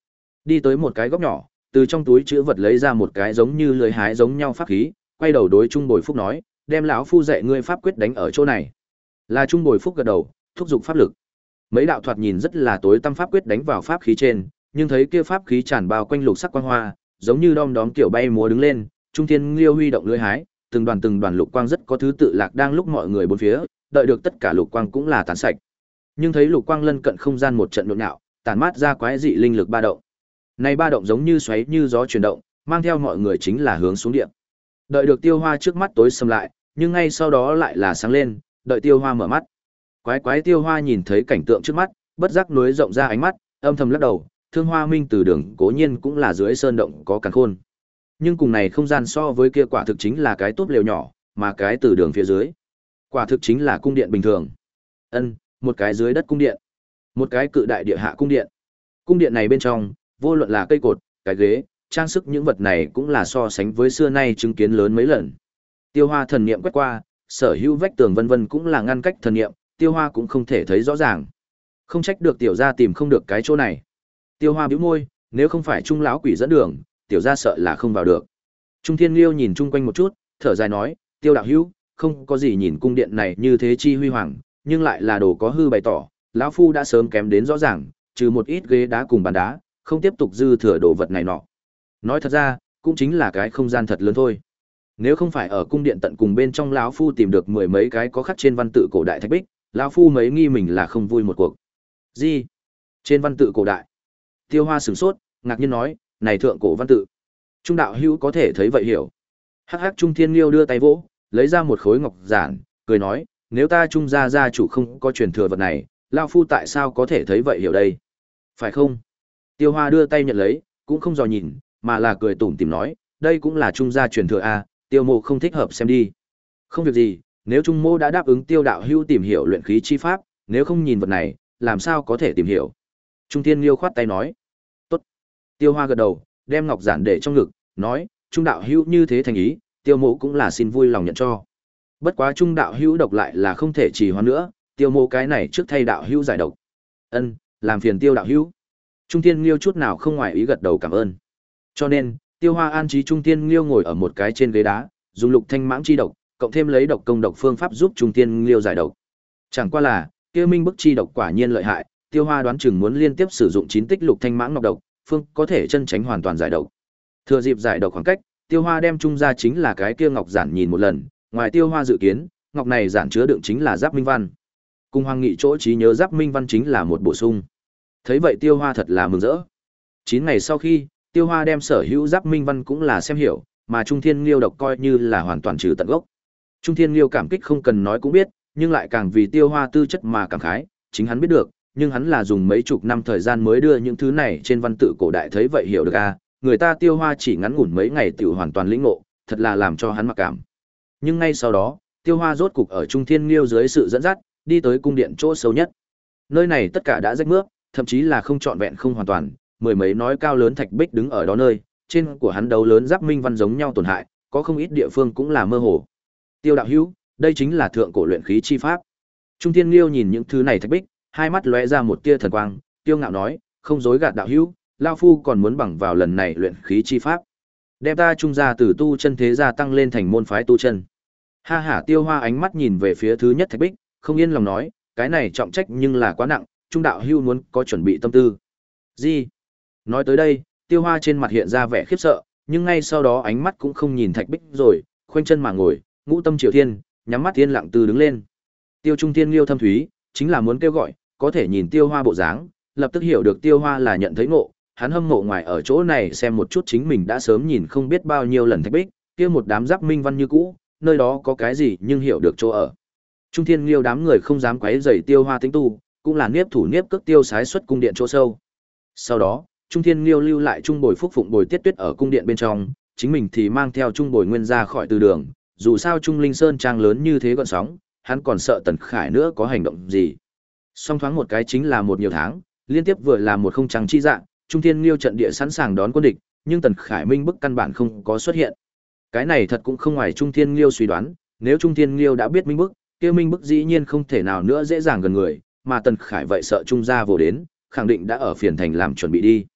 Đi tới một cái góc nhỏ, từ trong túi chữ vật lấy ra một cái giống như lưới hái giống nhau pháp khí, quay đầu đối Trung Bồi Phúc nói, đem lão phu dạy ngươi pháp quyết đánh ở chỗ này. Là Trung Bồi Phúc gật đầu, thúc giục pháp lực. Mấy đạo thoạt nhìn rất là tối tăm pháp quyết đánh vào pháp khí trên, nhưng thấy kia pháp khí tràn bao quanh lục sắc quang hoa, giống như đom đóm kiểu bay múa đứng lên, Trung Thiên Liêu huy động lưới hái, từng đoàn từng đoàn lục quang rất có thứ tự lạc đang lúc mọi người bốn phía, đợi được tất cả lục quang cũng là tán sạch. Nhưng thấy lục quang lân cận không gian một trận nhộn nhạo, tản mát ra quái dị linh lực ba động. Này ba động giống như xoáy như gió chuyển động, mang theo mọi người chính là hướng xuống địa. Đợi được Tiêu Hoa trước mắt tối sầm lại, nhưng ngay sau đó lại là sáng lên, đợi Tiêu Hoa mở mắt. Quái quái Tiêu Hoa nhìn thấy cảnh tượng trước mắt, bất giác nối rộng ra ánh mắt, âm thầm lắc đầu, Thương Hoa Minh từ đường cố nhiên cũng là dưới sơn động có càn khôn. Nhưng cùng này không gian so với kia quả thực chính là cái túp lều nhỏ, mà cái từ đường phía dưới, quả thực chính là cung điện bình thường. Ân, một cái dưới đất cung điện, một cái cự đại địa hạ cung điện. Cung điện này bên trong, vô luận là cây cột, cái ghế, trang sức những vật này cũng là so sánh với xưa nay chứng kiến lớn mấy lần. Tiêu Hoa thần niệm quét qua, sở hữu vách tường vân vân cũng là ngăn cách thần niệm, Tiêu Hoa cũng không thể thấy rõ ràng. Không trách được tiểu gia tìm không được cái chỗ này. Tiêu Hoa bĩu môi, nếu không phải Trung lão quỷ dẫn đường, tiểu gia sợ là không vào được. Trung Thiên Liêu nhìn chung quanh một chút, thở dài nói, Tiêu đạo hữu, không có gì nhìn cung điện này như thế chi huy hoàng, nhưng lại là đồ có hư bày tỏ, lão phu đã sớm kém đến rõ ràng, trừ một ít ghế đá cùng bàn đá, không tiếp tục dư thừa đồ vật này nọ. Nói thật ra, cũng chính là cái không gian thật lớn thôi. Nếu không phải ở cung điện tận cùng bên trong lão phu tìm được mười mấy cái có khắc trên văn tự cổ đại thạch bích, lão phu mấy nghi mình là không vui một cuộc. Gì? Trên văn tự cổ đại? Tiêu Hoa sửng sốt, ngạc nhiên nói, này thượng cổ văn tự. Trung đạo hữu có thể thấy vậy hiểu. Hắc hắc Trung Thiên Liêu đưa tay vỗ, lấy ra một khối ngọc giản, cười nói, nếu ta Trung gia gia chủ không có truyền thừa vật này, lão phu tại sao có thể thấy vậy hiểu đây? Phải không? Tiêu Hoa đưa tay nhận lấy, cũng không dò nhìn, mà là cười tủm tỉm nói, đây cũng là Trung gia truyền thừa a, Tiêu Mộ không thích hợp xem đi. Không việc gì, nếu Trung Mô đã đáp ứng Tiêu đạo hữu tìm hiểu luyện khí chi pháp, nếu không nhìn vật này, làm sao có thể tìm hiểu? Trung Thiên Liêu khoát tay nói, tốt. Tiêu Hoa gật đầu, đem ngọc giản để trong ngực, nói, Trung đạo hữu như thế thành ý, Tiêu Mộ cũng là xin vui lòng nhận cho. Bất quá Trung đạo hữu độc lại là không thể trì hoãn nữa, Tiêu Mộ cái này trước thay đạo hữu giải độc. Ân, làm phiền Tiêu đạo hữu. Trung Thiên Liêu chút nào không ngoài ý gật đầu cảm ơn. Cho nên, Tiêu Hoa an trí Trung Thiên Liêu ngồi ở một cái trên ghế đá, dùng lục thanh mãng chi độc, cộng thêm lấy độc công độc phương pháp giúp Trung Thiên Liêu giải độc. Chẳng qua là, kia minh bức chi độc quả nhiên lợi hại, Tiêu Hoa đoán chừng muốn liên tiếp sử dụng chín tích lục thanh mãng ngọc độc, phương có thể chân tránh hoàn toàn giải độc. Thừa dịp giải độc khoảng cách, Tiêu Hoa đem trung ra chính là cái kia ngọc giản nhìn một lần, ngoài Tiêu Hoa dự kiến, ngọc này giản chứa đựng chính là giáp minh văn. Cùng Hoàng Nghị chỗ trí nhớ giáp minh văn chính là một bổ sung. Thấy vậy Tiêu Hoa thật là mừng rỡ. Chín ngày sau khi, Tiêu Hoa đem sở hữu giáp minh văn cũng là xem hiểu, mà Trung Thiên Liêu độc coi như là hoàn toàn trừ tận gốc. Trung Thiên Liêu cảm kích không cần nói cũng biết, nhưng lại càng vì Tiêu Hoa tư chất mà cảm khái, chính hắn biết được, nhưng hắn là dùng mấy chục năm thời gian mới đưa những thứ này trên văn tự cổ đại thấy vậy hiểu được a, người ta Tiêu Hoa chỉ ngắn ngủn mấy ngày tiểu hoàn toàn lĩnh ngộ, thật là làm cho hắn mặc cảm. Nhưng ngay sau đó, Tiêu Hoa rốt cục ở Trung Thiên Liêu dưới sự dẫn dắt, đi tới cung điện chỗ sâu nhất. Nơi này tất cả đã rách mướp, thậm chí là không trọn vẹn không hoàn toàn, mười mấy nói cao lớn thạch bích đứng ở đó nơi, trên của hắn đấu lớn giáp minh văn giống nhau tổn hại, có không ít địa phương cũng là mơ hồ. Tiêu đạo hữu, đây chính là thượng cổ luyện khí chi pháp. Trung Thiên Liêu nhìn những thứ này thạch bích, hai mắt lóe ra một tia thần quang, tiêu ngạo nói, không dối gạt đạo hữu, lão phu còn muốn bằng vào lần này luyện khí chi pháp, đem ta Trung gia từ tu chân thế gia tăng lên thành môn phái tu chân. Ha ha, Tiêu Hoa ánh mắt nhìn về phía thứ nhất thạch bích, không yên lòng nói, cái này trọng trách nhưng là quá nặng, Trung đạo hữu muốn có chuẩn bị tâm tư. Gì? Nói tới đây, Tiêu Hoa trên mặt hiện ra vẻ khiếp sợ, nhưng ngay sau đó ánh mắt cũng không nhìn thạch bích rồi, khoanh chân mà ngồi, ngũ tâm triều thiên, nhắm mắt yên lặng từ đứng lên. Tiêu Trung Thiên Liêu thâm thúy, chính là muốn kêu gọi, có thể nhìn Tiêu Hoa bộ dáng, lập tức hiểu được Tiêu Hoa là nhận thấy ngộ, hắn hâm mộ ngoài ở chỗ này xem một chút chính mình đã sớm nhìn không biết bao nhiêu lần thạch bích, kia một đám giáp minh văn như cũ, nơi đó có cái gì nhưng hiểu được chỗ ở. Trung Thiên Liêu đám người không dám quấy rầy Tiêu Hoa tính tu, cũng là niếp thủ niếp cước tiêu sái xuất cung điện chỗ sâu. Sau đó, Trung Thiên Liêu lưu lại Trung Bồi Phúc phụng bồi Tiết Tuyết ở cung điện bên trong, chính mình thì mang theo Trung Bồi Nguyên ra khỏi từ đường, dù sao Trung Linh Sơn trang lớn như thế gọn sóng, hắn còn sợ Tần Khải nữa có hành động gì. Song thoáng một cái chính là một nhiều tháng, liên tiếp vừa là một không trăng chi dạng, Trung Thiên Liêu trận địa sẵn sàng đón quân địch, nhưng Tần Khải Minh bức căn bản không có xuất hiện. Cái này thật cũng không ngoài Trung Thiên Liêu suy đoán, nếu Trung Thiên Liêu đã biết Minh bức, kia Minh bức dĩ nhiên không thể nào nữa dễ dàng gần người, mà Tần Khải vậy sợ Trung gia vô đến, khẳng định đã ở phiền thành làm chuẩn bị đi.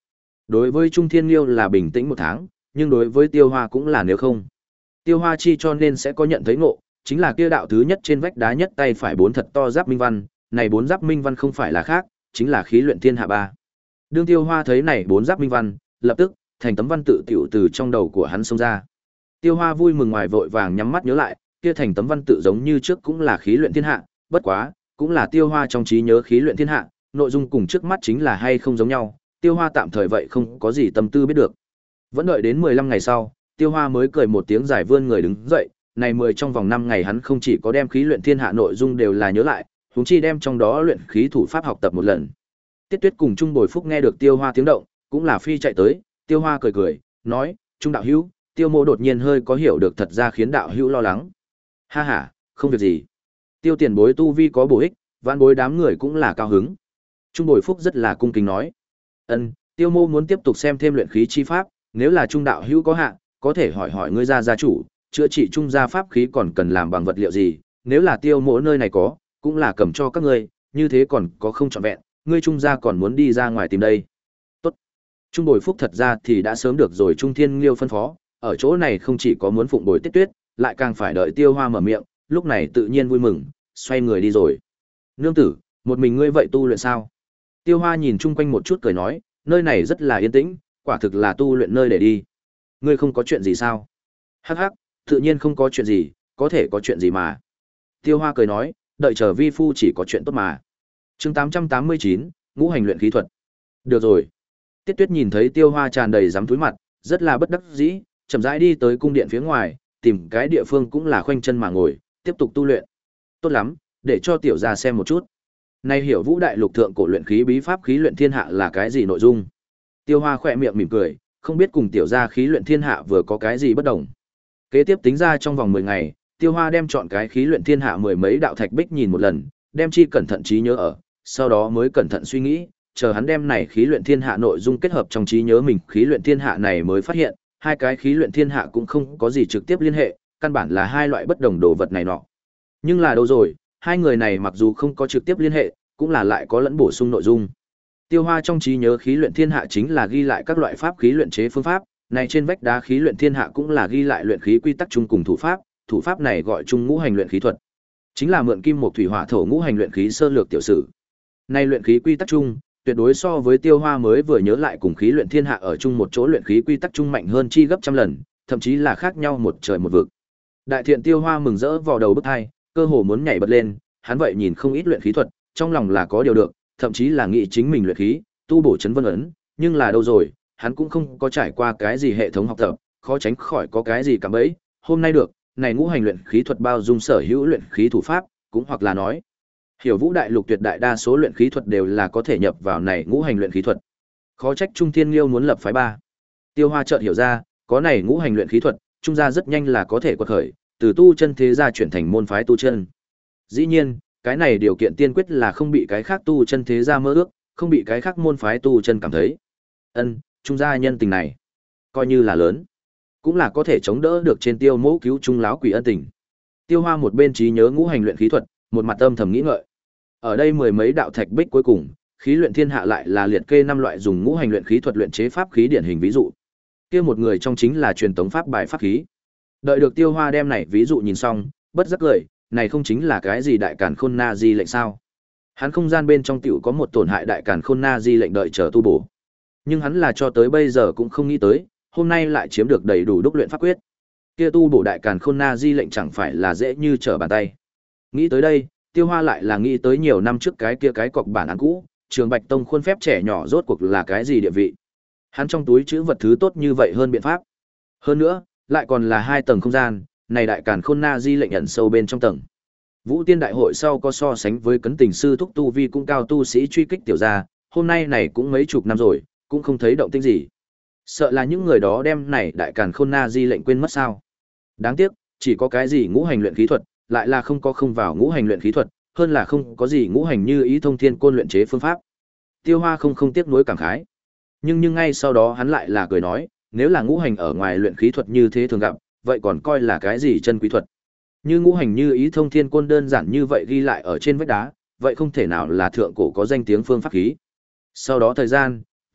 Đối với Trung Thiên Liêu là bình tĩnh một tháng, nhưng đối với Tiêu Hoa cũng là nếu không. Tiêu Hoa chi cho nên sẽ có nhận thấy ngộ, chính là kia đạo thứ nhất trên vách đá nhất tay phải bốn thật to giáp minh văn, này bốn giáp minh văn không phải là khác, chính là khí luyện thiên hạ ba. Đương Tiêu Hoa thấy này bốn giáp minh văn, lập tức, thành tấm văn tự tiểu từ trong đầu của hắn xông ra. Tiêu Hoa vui mừng ngoài vội vàng nhắm mắt nhớ lại, kia thành tấm văn tự giống như trước cũng là khí luyện thiên hạ, bất quá, cũng là Tiêu Hoa trong trí nhớ khí luyện thiên hạ, nội dung cùng trước mắt chính là hay không giống nhau, Tiêu Hoa tạm thời vậy không có gì tâm tư biết được. Vẫn đợi đến mười lăm ngày sau, Tiêu Hoa mới cười một tiếng dài vươn người đứng dậy, này mười trong vòng năm ngày hắn không chỉ có đem khí luyện thiên hạ nội dung đều là nhớ lại, huống chi đem trong đó luyện khí thủ pháp học tập một lần. Tiết Tuyết cùng Trung Bồi Phúc nghe được Tiêu Hoa tiếng động, cũng là phi chạy tới, Tiêu Hoa cười cười, nói, Trung đạo hữu, Tiêu mô đột nhiên hơi có hiểu được thật ra khiến đạo hữu lo lắng. Ha ha, không việc gì. Tiêu tiền bối tu vi có bổ ích, vạn bối đám người cũng là cao hứng. Trung Bồi Phúc rất là cung kính nói, ân, Tiêu mô muốn tiếp tục xem thêm luyện khí chi pháp, nếu là Trung đạo hữu có hạn, có thể hỏi hỏi ngươi gia gia chủ, chữa trị Trung gia pháp khí còn cần làm bằng vật liệu gì, nếu là Tiêu mỗ nơi này có, cũng là cầm cho các ngươi, như thế còn có không trọn vẹn, ngươi Trung gia còn muốn đi ra ngoài tìm đây. Tốt. Trung Bồi Phúc thật ra thì đã sớm được rồi Trung Thiên Liêu phân phó, ở chỗ này không chỉ có muốn phụng bồi Tiết Tuyết, lại càng phải đợi Tiêu Hoa mở miệng, lúc này tự nhiên vui mừng, xoay người đi rồi. Nương tử, một mình ngươi vậy tu luyện sao? Tiêu Hoa nhìn chung quanh một chút cười nói, nơi này rất là yên tĩnh, quả thực là tu luyện nơi để đi. Ngươi không có chuyện gì sao? Hắc hắc, tự nhiên không có chuyện gì, có thể có chuyện gì mà. Tiêu Hoa cười nói, đợi chờ vi phu chỉ có chuyện tốt mà. Chương tám trăm tám mươi chín, ngũ hành luyện khí thuật. Được rồi. Tiết Tuyết nhìn thấy Tiêu Hoa tràn đầy dám túi mặt, rất là bất đắc dĩ, chậm rãi đi tới cung điện phía ngoài, tìm cái địa phương cũng là khoanh chân mà ngồi, tiếp tục tu luyện. Tốt lắm, để cho tiểu gia xem một chút. Nay hiểu Vũ Đại Lục thượng cổ luyện khí bí pháp khí luyện thiên hạ là cái gì nội dung? Tiêu Hoa khẽ miệng mỉm cười, không biết cùng tiểu gia khí luyện thiên hạ vừa có cái gì bất đồng. Kế tiếp tính ra trong vòng mười ngày, Tiêu Hoa đem chọn cái khí luyện thiên hạ mười mấy đạo thạch bích nhìn một lần, đem chi cẩn thận trí nhớ ở, sau đó mới cẩn thận suy nghĩ, chờ hắn đem này khí luyện thiên hạ nội dung kết hợp trong trí nhớ mình, khí luyện thiên hạ này mới phát hiện, hai cái khí luyện thiên hạ cũng không có gì trực tiếp liên hệ, căn bản là hai loại bất đồng đồ vật này nọ. Nhưng là đâu rồi, hai người này mặc dù không có trực tiếp liên hệ, cũng là lại có lẫn bổ sung nội dung. Tiêu Hoa trong trí nhớ khí luyện thiên hạ chính là ghi lại các loại pháp khí luyện chế phương pháp, này trên vách đá khí luyện thiên hạ cũng là ghi lại luyện khí quy tắc chung cùng thủ pháp, thủ pháp này gọi chung ngũ hành luyện khí thuật. Chính là mượn kim mộc thủy hỏa thổ ngũ hành luyện khí sơ lược tiểu sử. Này luyện khí quy tắc chung, tuyệt đối so với Tiêu Hoa mới vừa nhớ lại cùng khí luyện thiên hạ ở chung một chỗ luyện khí quy tắc chung mạnh hơn chi gấp trăm lần, thậm chí là khác nhau một trời một vực. Đại thiện Tiêu Hoa mừng rỡ vào đầu bức hai, cơ hồ muốn nhảy bật lên, hắn vậy nhìn không ít luyện khí thuật, trong lòng là có điều được, thậm chí là nghĩ chính mình luyện khí, tu bổ chấn vân ấn, nhưng là đâu rồi, hắn cũng không có trải qua cái gì hệ thống học tập, khó tránh khỏi có cái gì cảm bẫy. Hôm nay được, này ngũ hành luyện khí thuật bao dung sở hữu luyện khí thủ pháp, cũng hoặc là nói, hiểu Vũ Đại Lục tuyệt đại đa số luyện khí thuật đều là có thể nhập vào này ngũ hành luyện khí thuật. Khó trách Trung Thiên Liêu muốn lập phái ba. Tiêu Hoa chợt hiểu ra, có này ngũ hành luyện khí thuật, trung gia rất nhanh là có thể quật khởi, từ tu chân thế gia chuyển thành môn phái tu chân. Dĩ nhiên, cái này điều kiện tiên quyết là không bị cái khác tu chân thế gia mơ ước, không bị cái khác môn phái tu chân cảm thấy. Ân, trung gia nhân tình này, coi như là lớn, cũng là có thể chống đỡ được trên Tiêu Mẫu cứu trung láo quỷ ân tình. Tiêu Hoa một bên trí nhớ ngũ hành luyện khí thuật, một mặt âm thầm nghĩ ngợi. Ở đây mười mấy đạo thạch bích cuối cùng, khí luyện thiên hạ lại là liệt kê năm loại dùng ngũ hành luyện khí thuật luyện chế pháp khí điển hình ví dụ. Kia một người trong chính là truyền tống pháp bài pháp khí. Đợi được Tiêu Hoa đem này ví dụ nhìn xong, bất giác cười, này không chính là cái gì đại càn khôn na di lệnh sao? Hắn không gian bên trong tiểu có một tổn hại đại càn khôn na di lệnh đợi chờ tu bổ. Nhưng hắn là cho tới bây giờ cũng không nghĩ tới, hôm nay lại chiếm được đầy đủ đúc luyện pháp quyết. Kia tu bổ đại càn khôn na di lệnh chẳng phải là dễ như trở bàn tay. Nghĩ tới đây, Tiêu Hoa lại là nghĩ tới nhiều năm trước cái kia cái cọc bản án cũ, Trường Bạch Tông khuôn phép trẻ nhỏ rốt cuộc là cái gì địa vị. Hắn trong túi chữ vật thứ tốt như vậy hơn biện pháp. Hơn nữa, lại còn là hai tầng không gian, này đại càn khôn na di lệnh ẩn sâu bên trong tầng. Vũ Tiên đại hội sau có so sánh với cấn tình sư thúc tu vi cũng cao tu sĩ truy kích tiểu gia, hôm nay này cũng mấy chục năm rồi, cũng không thấy động tĩnh gì. Sợ là những người đó đem này đại càn khôn na di lệnh quên mất sao? Đáng tiếc, chỉ có cái gì ngũ hành luyện khí thuật, lại là không có không vào ngũ hành luyện khí thuật, hơn là không có gì ngũ hành như ý thông thiên côn luyện chế phương pháp. Tiêu Hoa không không tiếc nuối cảm khái. Nhưng nhưng ngay sau đó hắn lại là cười nói, nếu là ngũ hành ở ngoài luyện khí thuật như thế thường gặp, vậy còn coi là cái gì chân quý thuật? Như ngũ hành như ý thông thiên côn đơn giản như vậy ghi lại ở trên vách đá, vậy không thể nào là thượng cổ có danh tiếng phương pháp khí. Sau đó thời gian,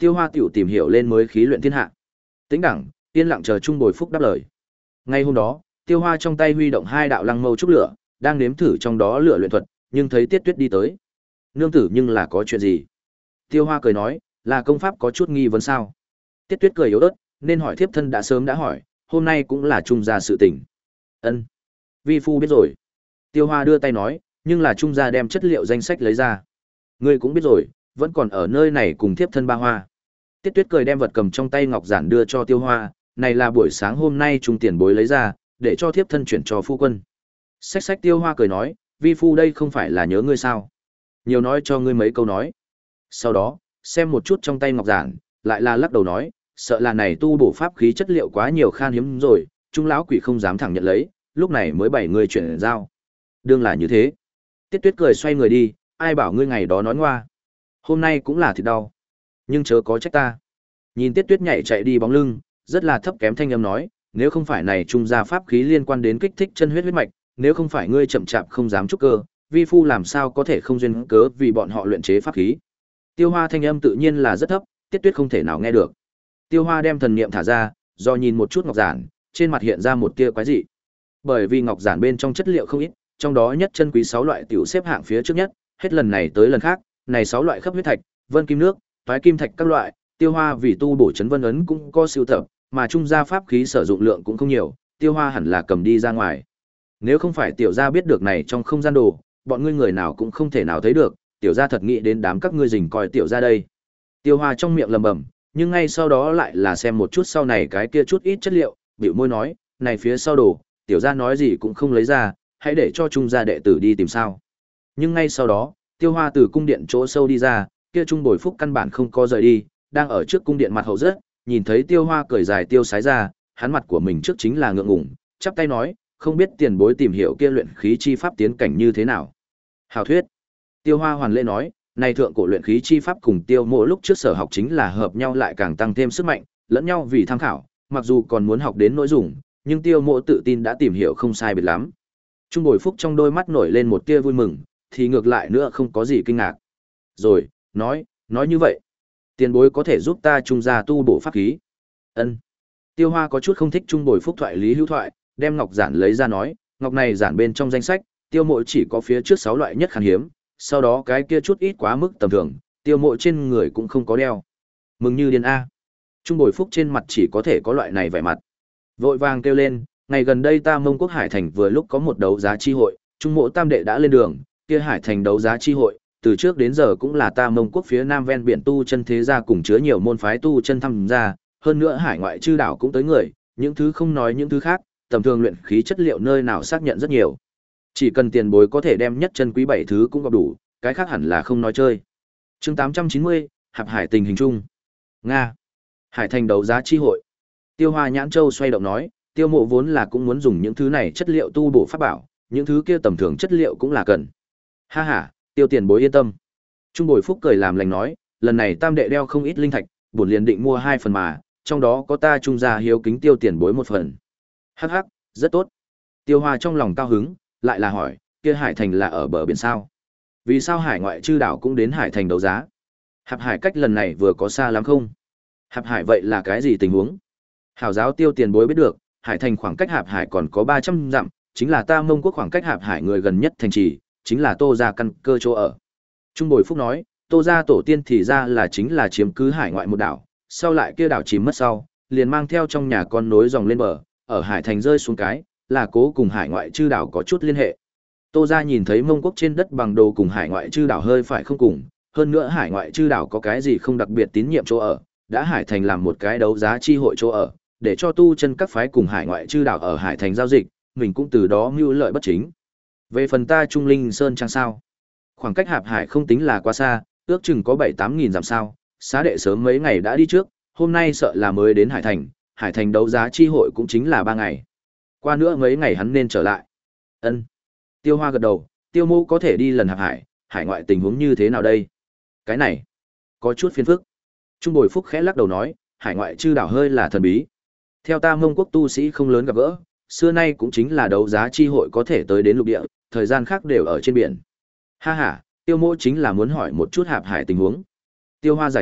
Tiêu Hoa tiểu tìm hiểu lên mới khí luyện thiên hạ. Tĩnh đẳng, yên lặng chờ Trung Bồi Phúc đáp lời. Ngay hôm đó, Tiêu Hoa trong tay huy động hai đạo lăng mâu trúc lửa, đang nếm thử trong đó lửa luyện thuật, nhưng thấy Tiết Tuyết đi tới. Nương tử nhưng là có chuyện gì? Tiêu Hoa cười nói, là công pháp có chút nghi vấn sao? Tiết Tuyết cười yếu ớt, nên hỏi thiếp thân đã sớm đã hỏi, hôm nay cũng là trung gia sự tình. Ân, vi phu biết rồi. Tiêu Hoa đưa tay nói, nhưng là trung gia đem chất liệu danh sách lấy ra. Ngươi cũng biết rồi, vẫn còn ở nơi này cùng thiếp thân ba hoa. Tiết Tuyết cười đem vật cầm trong tay ngọc giản đưa cho Tiêu Hoa, này là buổi sáng hôm nay trung tiền bối lấy ra, để cho thiếp thân chuyển cho phu quân. Xách xách. Tiêu Hoa cười nói, vi phu đây không phải là nhớ ngươi sao? Nhiều nói cho ngươi mấy câu nói. Sau đó, xem một chút trong tay ngọc giản, lại là lắc đầu nói, sợ là này tu bổ pháp khí chất liệu quá nhiều khan hiếm rồi, trung lão quỷ không dám thẳng nhận lấy, lúc này mới bảy người chuyển giao. Đương là như thế. Tiết Tuyết cười xoay người đi, ai bảo ngươi ngày đó nói ngoa. Hôm nay cũng là thịt đau, nhưng chớ có trách ta. Nhìn Tiết Tuyết nhảy chạy đi bóng lưng, rất là thấp kém thanh âm nói, nếu không phải này trung gia pháp khí liên quan đến kích thích chân huyết huyết mạch, nếu không phải ngươi chậm chạp không dám trúc cơ, vi phu làm sao có thể không duyên cớ vì bọn họ luyện chế pháp khí. Tiêu Hoa thanh âm tự nhiên là rất thấp, Tiết Tuyết không thể nào nghe được. Tiêu Hoa đem thần niệm thả ra, do nhìn một chút ngọc giản, trên mặt hiện ra một tia quái dị. Bởi vì ngọc giản bên trong chất liệu không ít, trong đó nhất chân quý sáu loại tiểu xếp hạng phía trước nhất, hết lần này tới lần khác, này sáu loại khắp huyết thạch, vân kim nước, toái kim thạch các loại, Tiêu Hoa vì tu bổ chấn vân ấn cũng có sưu tập, mà trung gia pháp khí sử dụng lượng cũng không nhiều, Tiêu Hoa hẳn là cầm đi ra ngoài. Nếu không phải tiểu gia biết được này trong không gian đồ, bọn ngươi người nào cũng không thể nào thấy được, tiểu gia thật nghĩ đến đám các ngươi rình coi tiểu gia đây. Tiêu Hoa trong miệng lẩm bẩm, nhưng ngay sau đó lại là xem một chút sau này cái kia chút ít chất liệu, bĩu môi nói, này phía sau đồ, tiểu gia nói gì cũng không lấy ra, hãy để cho trung gia đệ tử đi tìm sao. Nhưng ngay sau đó, Tiêu Hoa từ cung điện chỗ sâu đi ra, kia Trung Bồi Phúc căn bản không có rời đi, đang ở trước cung điện mặt hậu rất, nhìn thấy Tiêu Hoa cười dài tiêu sái ra, hắn mặt của mình trước chính là ngượng ngùng, chắp tay nói, không biết tiền bối tìm hiểu kia luyện khí chi pháp tiến cảnh như thế nào. Hào thuyết. Tiêu Hoa hoàn lễ nói, này thượng cổ luyện khí chi pháp cùng Tiêu Mộ lúc trước sở học chính là hợp nhau lại càng tăng thêm sức mạnh, lẫn nhau vì tham khảo, mặc dù còn muốn học đến nội dung, nhưng Tiêu Mộ tự tin đã tìm hiểu không sai biệt lắm. Trung Bồi Phúc trong đôi mắt nổi lên một tia vui mừng, thì ngược lại nữa không có gì kinh ngạc. Rồi, nói, nói như vậy, tiền bối có thể giúp ta trung gia tu bổ pháp khí. Ân. Tiêu Hoa có chút không thích Trung Bồi Phúc thoại lý hữu thoại, đem ngọc giản lấy ra nói, ngọc này giản bên trong danh sách, Tiêu Mộ chỉ có phía trước sáu loại nhất khan hiếm, sau đó cái kia chút ít quá mức tầm thường, Tiêu Mộ trên người cũng không có đeo. Mừng như điên a. Trung Bồi Phúc trên mặt chỉ có thể có loại này vẻ mặt. Vội vàng kêu lên, ngày gần đây ta Mông Quốc Hải Thành vừa lúc có một đấu giá chi hội, Trung Mộ tam đệ đã lên đường, kia Hải Thành đấu giá chi hội, từ trước đến giờ cũng là ta Mông Quốc phía nam ven biển tu chân thế gia cùng chứa nhiều môn phái tu chân tham gia, hơn nữa hải ngoại chư đảo cũng tới người, những thứ không nói những thứ khác, tầm thường luyện khí chất liệu nơi nào xác nhận rất nhiều. Chỉ cần tiền bối có thể đem nhất chân quý bảy thứ cũng gặp đủ, cái khác hẳn là không nói chơi. Chương tám trăm chín mươi, Hạp Hải tình hình chung. Nga. Hải Thành đấu giá chi hội. Tiêu Hoa nhãn châu xoay động nói, Tiêu Mộ vốn là cũng muốn dùng những thứ này chất liệu tu bổ pháp bảo, những thứ kia tầm thường chất liệu cũng là cần. Ha ha, Tiêu tiền bối yên tâm. Trung Bồi Phúc cười làm lành nói, lần này tam đệ đeo không ít linh thạch, bổn liền định mua hai phần mà, trong đó có ta trung gia hiếu kính Tiêu tiền bối một phần. Hắc hắc, rất tốt. Tiêu Hoa trong lòng cao hứng, lại là hỏi, kia Hải Thành là ở bờ biển sao? Vì sao hải ngoại chư đảo cũng đến Hải Thành đấu giá? Hạp Hải cách lần này vừa có xa lắm không? Hạp Hải vậy là cái gì tình huống? Hảo giáo Tiêu tiền bối biết được, Hải Thành khoảng cách Hạp Hải còn có ba trăm dặm, chính là ta Mông Quốc khoảng cách Hạp Hải người gần nhất thành trì, chính là Tô gia căn cơ chỗ ở. Trung Bồi Phúc nói, Tô gia tổ tiên thì ra là chính là chiếm cứ hải ngoại một đảo, sau lại kia đảo chìm mất sau, liền mang theo trong nhà con nối dòng lên bờ, ở Hải Thành rơi xuống cái, là cố cùng hải ngoại chư đảo có chút liên hệ. Tô gia nhìn thấy Mông Quốc trên đất bằng đồ cùng hải ngoại chư đảo hơi phải không cùng, hơn nữa hải ngoại chư đảo có cái gì không đặc biệt tín nhiệm chỗ ở, đã Hải Thành làm một cái đấu giá chi hội chỗ ở, để cho tu chân các phái cùng hải ngoại chư đảo ở Hải Thành giao dịch, mình cũng từ đó mưu lợi bất chính. Về phần ta Trung Linh Sơn trang sao? Khoảng cách Hạp Hải không tính là quá xa, ước chừng có bảy tám nghìn dặm sao, xá đệ sớm mấy ngày đã đi trước, hôm nay sợ là mới đến Hải Thành, Hải Thành đấu giá chi hội cũng chính là ba ngày. Qua nữa mấy ngày hắn nên trở lại. Ân. Tiêu Hoa gật đầu, Tiêu Mộ có thể đi lần Hạp Hải, hải ngoại tình huống như thế nào đây? Cái này, có chút phiền phức. Trung Bồi Phúc khẽ lắc đầu nói, hải ngoại chư đảo hơi là thần bí. Theo ta Mông Quốc tu sĩ không lớn gặp gỡ, xưa nay cũng chính là đấu giá chi hội có thể tới đến lục địa, thời gian khác đều ở trên biển. Ha ha, Tiêu Mộ chính là muốn hỏi một chút Hạp Hải tình huống. Tiêu Hoa giải thích,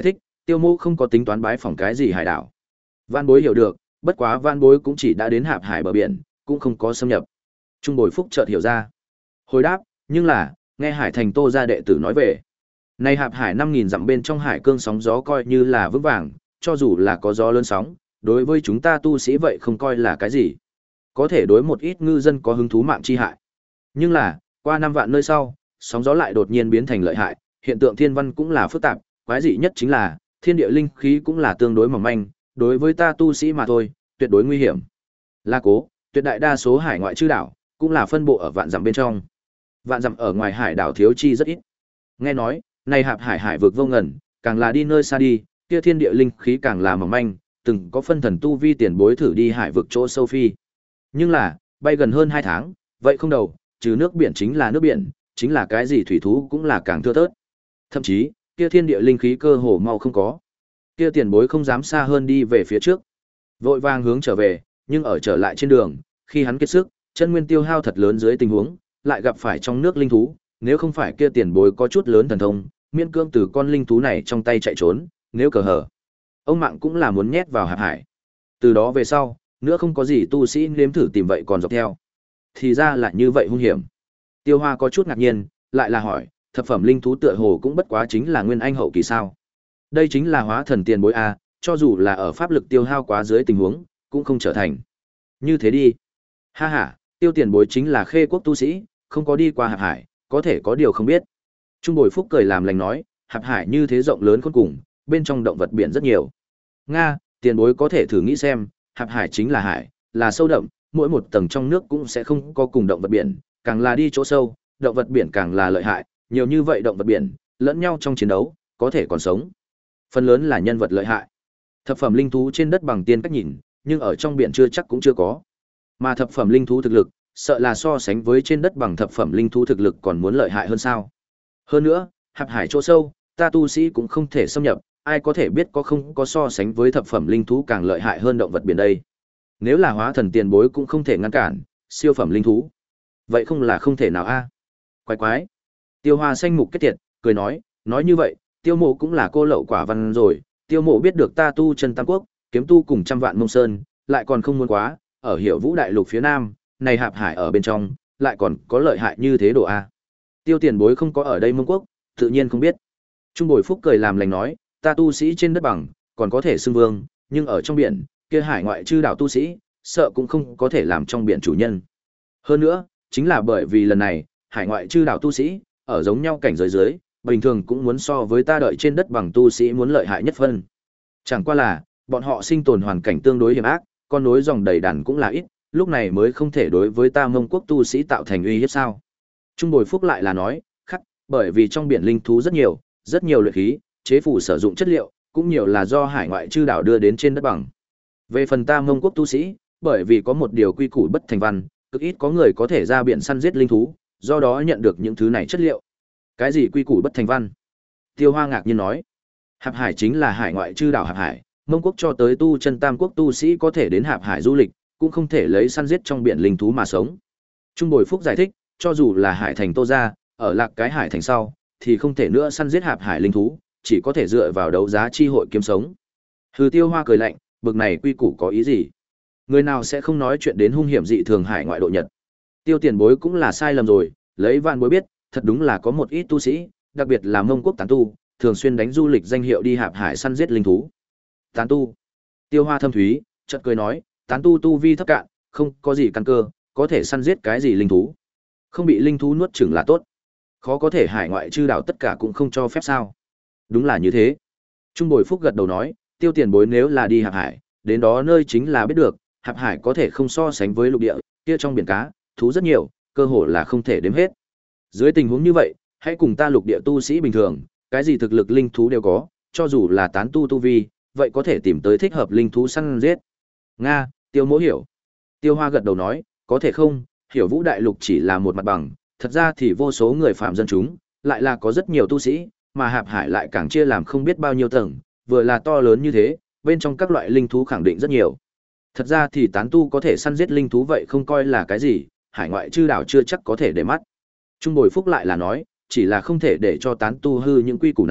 Tiêu Mộ không có tính toán bái phỏng cái gì hải đảo. Vạn Bối hiểu được, bất quá Vạn Bối cũng chỉ đã đến Hạp Hải bờ biển, cũng không có xâm nhập. Trung Bồi Phúc chợt hiểu ra. Hồi đáp, nhưng là, nghe Hải Thành Tô gia đệ tử nói về. Này Hạp Hải năm nghìn dặm bên trong hải cương sóng gió coi như là vững vàng, cho dù là có gió lớn sóng, đối với chúng ta tu sĩ vậy không coi là cái gì. Có thể đối một ít ngư dân có hứng thú mạng chi hại. Nhưng là, qua năm vạn nơi sau, sóng gió lại đột nhiên biến thành lợi hại, hiện tượng thiên văn cũng là phức tạp, quái dị nhất chính là, thiên địa linh khí cũng là tương đối mỏng manh, đối với ta tu sĩ mà thôi, tuyệt đối nguy hiểm. La Cố, tuyệt đại đa số hải ngoại chư đảo, cũng là phân bộ ở vạn dặm bên trong. Vạn dặm ở ngoài hải đảo thiếu chi rất ít. Nghe nói, này Hạp Hải hải vực vô ngần, càng là đi nơi xa đi, kia thiên địa linh khí càng là mỏng manh, từng có phân thần tu vi tiền bối thử đi hải vực chỗ sâu phi. Nhưng là, bay gần hơn hai tháng, vậy không đầu, trừ nước biển chính là nước biển, chính là cái gì thủy thú cũng là càng thưa thớt. Thậm chí, kia thiên địa linh khí cơ hồ mau không có. Kia tiền bối không dám xa hơn đi về phía trước. Vội vàng hướng trở về, nhưng ở trở lại trên đường, khi hắn kiệt sức, chân nguyên tiêu hao thật lớn dưới tình huống, lại gặp phải trong nước linh thú, nếu không phải kia tiền bối có chút lớn thần thông, miễn cương từ con linh thú này trong tay chạy trốn, nếu cờ hở. Ông mạng cũng là muốn nhét vào Hạp Hải. Từ đó về sau, nữa không có gì tu sĩ nếm thử tìm vậy còn dọc theo. Thì ra là như vậy hung hiểm. Tiêu Hoa có chút ngạc nhiên, lại là hỏi, thập phẩm linh thú tựa hồ cũng bất quá chính là nguyên anh hậu kỳ sao? Đây chính là hóa thần tiền bối a, cho dù là ở pháp lực tiêu hao quá dưới tình huống, cũng không trở thành. Như thế đi. Ha ha, Tiêu tiền bối chính là Khê quốc tu sĩ, không có đi qua Hạp Hải, có thể có điều không biết. Trung Bồi Phúc cười làm lành nói, Hạp Hải như thế rộng lớn khôn cùng, bên trong động vật biển rất nhiều. Nga, tiền bối có thể thử nghĩ xem, Hạp Hải chính là hải, là sâu đậm, mỗi một tầng trong nước cũng sẽ không có cùng động vật biển, càng là đi chỗ sâu, động vật biển càng là lợi hại, nhiều như vậy động vật biển, lẫn nhau trong chiến đấu, có thể còn sống. Phần lớn là nhân vật lợi hại. Thập phẩm linh thú trên đất bằng tiên cách nhìn, nhưng ở trong biển chưa chắc cũng chưa có. Mà thập phẩm linh thú thực lực, sợ là so sánh với trên đất bằng thập phẩm linh thú thực lực còn muốn lợi hại hơn sao. Hơn nữa, Hạp Hải chỗ sâu, ta tu sĩ cũng không thể xâm nhập, ai có thể biết có không có so sánh với thập phẩm linh thú càng lợi hại hơn động vật biển đây. Nếu là hóa thần tiền bối cũng không thể ngăn cản, siêu phẩm linh thú. Vậy không là không thể nào a? Quái quái. Tiêu Hoa xanh mục kết tiệt, cười nói, nói như vậy, Tiêu Mộ cũng là cô lậu quả văn rồi, Tiêu Mộ biết được ta tu chân tam quốc, kiếm tu cùng trăm vạn mông sơn, lại còn không muốn quá, ở Hiểu Vũ đại lục phía nam, này Hạp Hải ở bên trong, lại còn có lợi hại như thế độ a. Tiêu tiền bối không có ở đây mông quốc, tự nhiên không biết. Trung Bồi Phúc cười làm lành nói, ta tu sĩ trên đất bằng, còn có thể xưng vương, nhưng ở trong biển, kia hải ngoại chư đảo tu sĩ, sợ cũng không có thể làm trong biển chủ nhân. Hơn nữa, chính là bởi vì lần này, hải ngoại chư đảo tu sĩ, ở giống nhau cảnh giới dưới, bình thường cũng muốn so với ta đợi trên đất bằng tu sĩ muốn lợi hại nhất phân. Chẳng qua là, bọn họ sinh tồn hoàn cảnh tương đối hiểm ác, con nối dòng đầy đàn cũng là ít, lúc này mới không thể đối với ta Mông quốc tu sĩ tạo thành uy hiếp sao. Trung Bồi Phúc lại là nói, khắc, bởi vì trong biển linh thú rất nhiều, rất nhiều luyện khí, chế phủ sử dụng chất liệu, cũng nhiều là do hải ngoại chư đảo đưa đến trên đất bằng. Về phần ta Mông quốc tu sĩ, bởi vì có một điều quy củ bất thành văn, cực ít có người có thể ra biển săn giết linh thú, do đó nhận được những thứ này chất liệu. Cái gì quy củ bất thành văn? Tiêu Hoa ngạc nhiên nói, Hạp Hải chính là hải ngoại chư đảo Hạp Hải, Mông quốc cho tới tu chân tam quốc tu sĩ có thể đến Hạp Hải du lịch, cũng không thể lấy săn giết trong biển linh thú mà sống. Trung Bồi Phúc giải thích, cho dù là Hải Thành Tô gia, ở lạc cái Hải Thành sau, thì không thể nữa săn giết Hạp Hải linh thú, chỉ có thể dựa vào đấu giá chi hội kiếm sống. Hừ. Tiêu Hoa cười lạnh, bực này quy củ có ý gì? Người nào sẽ không nói chuyện đến hung hiểm dị thường hải ngoại độ nhật? Tiêu tiền bối cũng là sai lầm rồi, lấy Vạn Bối biết, thật đúng là có một ít tu sĩ, đặc biệt là Mông quốc tán tu, thường xuyên đánh du lịch danh hiệu đi Hạp Hải săn giết linh thú. Tán tu? Tiêu Hoa thâm thúy, chợt cười nói, tán tu tu vi thấp cạn, không có gì căn cơ, có thể săn giết cái gì linh thú? Không bị linh thú nuốt chửng là tốt. Khó có thể hải ngoại chư đảo tất cả cũng không cho phép sao? Đúng là như thế. Trung Bồi Phúc gật đầu nói, Tiêu tiền bối nếu là đi Hạp Hải, đến đó nơi chính là biết được, Hạp Hải có thể không so sánh với lục địa, kia trong biển cá, thú rất nhiều, cơ hồ là không thể đếm hết. Dưới tình huống như vậy, hãy cùng ta lục địa tu sĩ bình thường, cái gì thực lực linh thú đều có, cho dù là tán tu tu vi, vậy có thể tìm tới thích hợp linh thú săn giết. Nga, Tiêu Mỗ hiểu. Tiêu Hoa gật đầu nói, có thể không, Hiểu Vũ đại lục chỉ là một mặt bằng, thật ra thì vô số người phạm dân chúng, lại là có rất nhiều tu sĩ, mà Hạp Hải lại càng chia làm không biết bao nhiêu tầng, vừa là to lớn như thế, bên trong các loại linh thú khẳng định rất nhiều. Thật ra thì tán tu có thể săn giết linh thú vậy không coi là cái gì, hải ngoại chư đảo chưa chắc có thể để mắt. Trung Bồi Phúc lại là nói, chỉ là không thể để cho tán tu hư những quy củ này,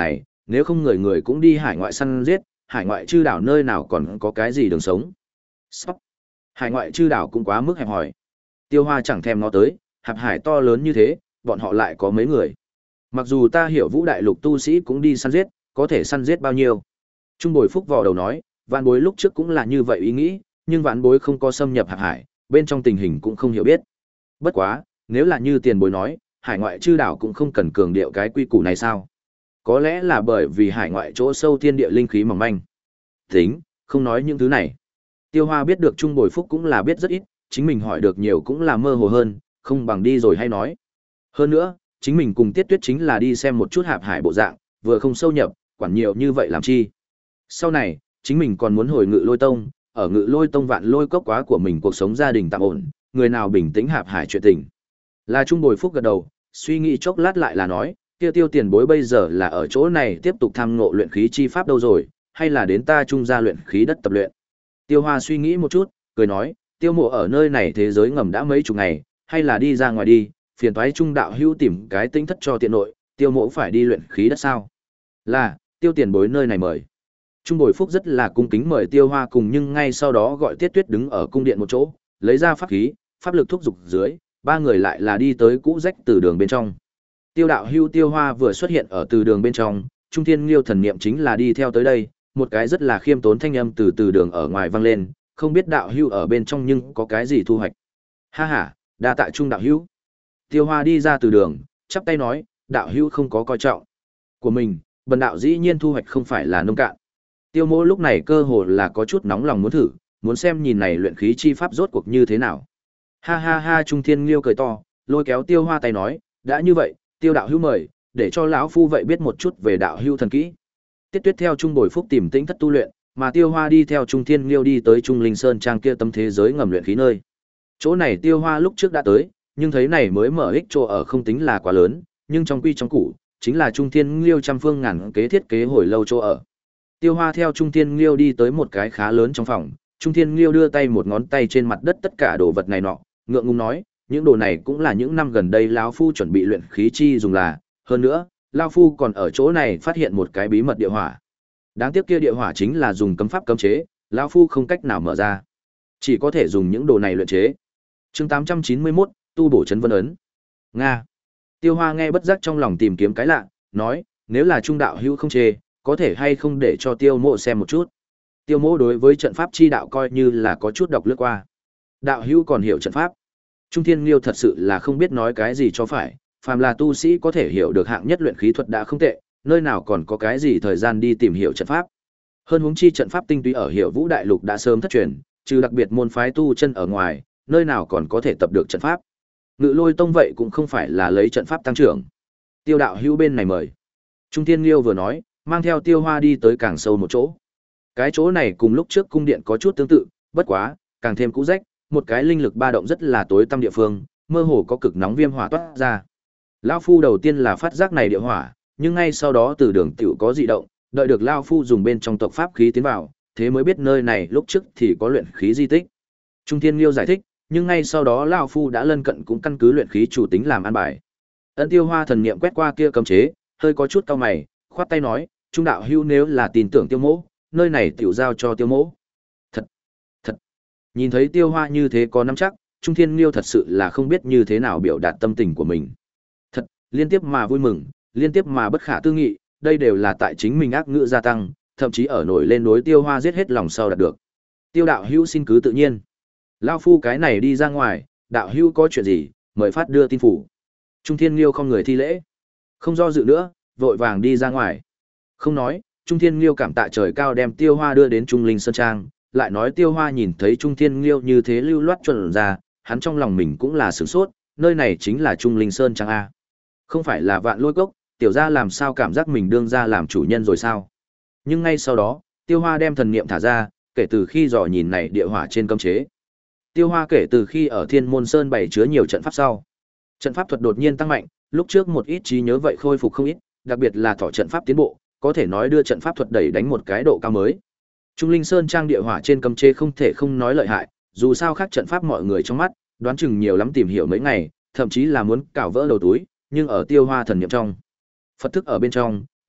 nếu không người người cũng đi hải ngoại săn giết, hải ngoại chư đảo nơi nào còn có cái gì đường sống. Sóc. Hải ngoại chư đảo cũng quá mức hẹp hòi. Tiêu Hoa chẳng thèm nó tới, hạp hải to lớn như thế, bọn họ lại có mấy người. Mặc dù ta hiểu Vũ Đại Lục tu sĩ cũng đi săn giết, có thể săn giết bao nhiêu. Trung Bồi Phúc vò đầu nói, Vạn Bối lúc trước cũng là như vậy ý nghĩ, nhưng Vạn Bối không có xâm nhập hạp hải, bên trong tình hình cũng không hiểu biết. Bất quá, nếu là như Tiền Bối nói, hải ngoại chư đảo cũng không cần cường điệu cái quy củ này sao? Có lẽ là bởi vì hải ngoại chỗ sâu thiên địa linh khí mỏng manh. Tính, không nói những thứ này. Tiêu Hoa biết được Trung Bồi Phúc cũng là biết rất ít, chính mình hỏi được nhiều cũng là mơ hồ hơn, không bằng đi rồi hay nói. Hơn nữa, chính mình cùng Tiết Tuyết chính là đi xem một chút hạp hải bộ dạng, vừa không sâu nhập, quản nhiều như vậy làm chi. Sau này, chính mình còn muốn hồi Ngự Lôi Tông, ở Ngự Lôi Tông Vạn Lôi cốc quá của mình cuộc sống gia đình tạm ổn, người nào bình tĩnh hạp hải chuyện tình. Là Trung Bồi Phúc gật đầu, suy nghĩ chốc lát lại là nói, kia Tiêu Tiền Bối bây giờ là ở chỗ này tiếp tục tham ngộ luyện khí chi pháp đâu rồi, hay là đến ta Trung gia luyện khí đất tập luyện. Tiêu Hoa suy nghĩ một chút, cười nói, Tiêu Mộ ở nơi này thế giới ngầm đã mấy chục ngày, hay là đi ra ngoài đi, phiền toái Trung đạo hữu tìm cái tinh thất cho tiện nội, Tiêu Mộ phải đi luyện khí đất sao? Là, Tiêu Tiền Bối nơi này mời. Trung Bồi Phúc rất là cung kính mời Tiêu Hoa cùng, nhưng ngay sau đó gọi Tiết Tuyết đứng ở cung điện một chỗ, lấy ra pháp khí, pháp lực thúc dục dưới, ba người lại là đi tới cũ rách từ đường bên trong. Tiêu đạo hưu Tiêu Hoa vừa xuất hiện ở từ đường bên trong, Trung Thiên Liêu thần niệm chính là đi theo tới đây, một cái rất là khiêm tốn thanh âm từ từ đường ở ngoài vang lên, không biết đạo hưu ở bên trong nhưng có cái gì thu hoạch. Ha ha, đa tạ Trung đạo hưu. Tiêu Hoa đi ra từ đường, chắp tay nói, đạo hưu không có coi trọng của mình, bần đạo dĩ nhiên thu hoạch không phải là nông cạn. Tiêu Mỗ lúc này cơ hồ là có chút nóng lòng muốn thử, muốn xem nhìn này luyện khí chi pháp rốt cuộc như thế nào. Ha ha ha, Trung Thiên Liêu cười to, lôi kéo Tiêu Hoa tay nói, đã như vậy, Tiêu đạo hữu mời, để cho lão phu vậy biết một chút về đạo hữu thần kỹ. Tiết Tuyết theo Trung Bồi Phúc tìm tĩnh thất tu luyện, mà Tiêu Hoa đi theo Trung Thiên Liêu đi tới Trung Linh Sơn trang kia tấm thế giới ngầm luyện khí nơi. Chỗ này Tiêu Hoa lúc trước đã tới, nhưng thấy này mới mở ích chỗ ở không tính là quá lớn, nhưng trong quy trong cũ, chính là Trung Thiên Liêu trăm phương ngàn kế thiết kế hồi lâu chỗ ở. Tiêu Hoa theo Trung Thiên Liêu đi tới một cái khá lớn trong phòng, Trung Thiên Liêu đưa tay một ngón tay trên mặt đất tất cả đồ vật này nọ, ngượng ngùng nói, những đồ này cũng là những năm gần đây lão phu chuẩn bị luyện khí chi dùng là, hơn nữa, lão phu còn ở chỗ này phát hiện một cái bí mật địa hỏa. Đáng tiếc kia địa hỏa chính là dùng cấm pháp cấm chế, lão phu không cách nào mở ra, chỉ có thể dùng những đồ này luyện chế. Chương tám trăm chín mươi mốt, tu bổ trấn vân ấn. Nga. Tiêu Hoa nghe bất giác trong lòng tìm kiếm cái lạ, nói, nếu là Trung đạo hữu không chê, có thể hay không để cho Tiêu Mộ xem một chút. Tiêu Mộ đối với trận pháp chi đạo coi như là có chút đọc lướt qua. Đạo hữu còn hiểu trận pháp. Trung Thiên Liêu thật sự là không biết nói cái gì cho phải, phàm là tu sĩ có thể hiểu được hạng nhất luyện khí thuật đã không tệ, nơi nào còn có cái gì thời gian đi tìm hiểu trận pháp. Hơn huống chi trận pháp tinh túy ở Hiểu Vũ Đại Lục đã sớm thất truyền, trừ đặc biệt môn phái tu chân ở ngoài, nơi nào còn có thể tập được trận pháp. Ngự Lôi Tông vậy cũng không phải là lấy trận pháp tăng trưởng. Tiêu đạo hữu bên này mời. Trung Thiên Liêu vừa nói, mang theo Tiêu Hoa đi tới càng sâu một chỗ. Cái chỗ này cùng lúc trước cung điện có chút tương tự, bất quá, càng thêm cũ rách, một cái linh lực ba động rất là tối tăm địa phương, mơ hồ có cực nóng viêm hỏa toát ra. Lão phu đầu tiên là phát giác này địa hỏa, nhưng ngay sau đó từ đường tiểu có dị động, đợi được lão phu dùng bên trong tộc pháp khí tiến vào, thế mới biết nơi này lúc trước thì có luyện khí di tích. Trung Thiên Liêu giải thích, nhưng ngay sau đó lão phu đã lân cận cũng căn cứ luyện khí chủ tính làm an bài. Ân Tiêu Hoa thần niệm quét qua kia cấm chế, hơi có chút cau mày, khoát tay nói, Trung đạo hữu nếu là tin tưởng Tiêu Mỗ, nơi này tiểu giao cho Tiêu Mỗ. Thật, thật. Nhìn thấy Tiêu Hoa như thế có nắm chắc, Trung Thiên Liêu thật sự là không biết như thế nào biểu đạt tâm tình của mình. Thật, liên tiếp mà vui mừng, liên tiếp mà bất khả tư nghị, đây đều là tại chính mình ác ngữ gia tăng, thậm chí ở nổi lên đối Tiêu Hoa giết hết lòng sau đạt được. Tiêu đạo hữu xin cứ tự nhiên. Lao phu cái này đi ra ngoài, đạo hữu có chuyện gì, mời phát đưa tin phủ. Trung Thiên Liêu không người thi lễ, không do dự nữa, vội vàng đi ra ngoài. Không nói, Trung Thiên Liêu cảm tạ trời cao đem Tiêu Hoa đưa đến Trung Linh Sơn Trang, lại nói Tiêu Hoa nhìn thấy Trung Thiên Liêu như thế lưu loát chuẩn ra, hắn trong lòng mình cũng là sửng sốt, nơi này chính là Trung Linh Sơn Trang A. Không phải là Vạn Lôi Cốc, tiểu gia làm sao cảm giác mình đương ra làm chủ nhân rồi sao? Nhưng ngay sau đó, Tiêu Hoa đem thần niệm thả ra, kể từ khi dò nhìn này địa hỏa trên cấm chế. Tiêu Hoa kể từ khi ở Thiên Môn Sơn bày chứa nhiều trận pháp sau, trận pháp thuật đột nhiên tăng mạnh, lúc trước một ít trí nhớ vậy khôi phục không ít, đặc biệt là thỏ trận pháp tiến bộ, có thể nói đưa trận pháp thuật đẩy đánh một cái độ cao mới. Trung Linh Sơn trang địa hỏa trên cấm chế không thể không nói lợi hại, dù sao khác trận pháp mọi người trong mắt, đoán chừng nhiều lắm tìm hiểu mấy ngày, thậm chí là muốn cào vỡ đầu túi, nhưng ở Tiêu Hoa thần niệm trong, Phật thức ở bên trong, ân,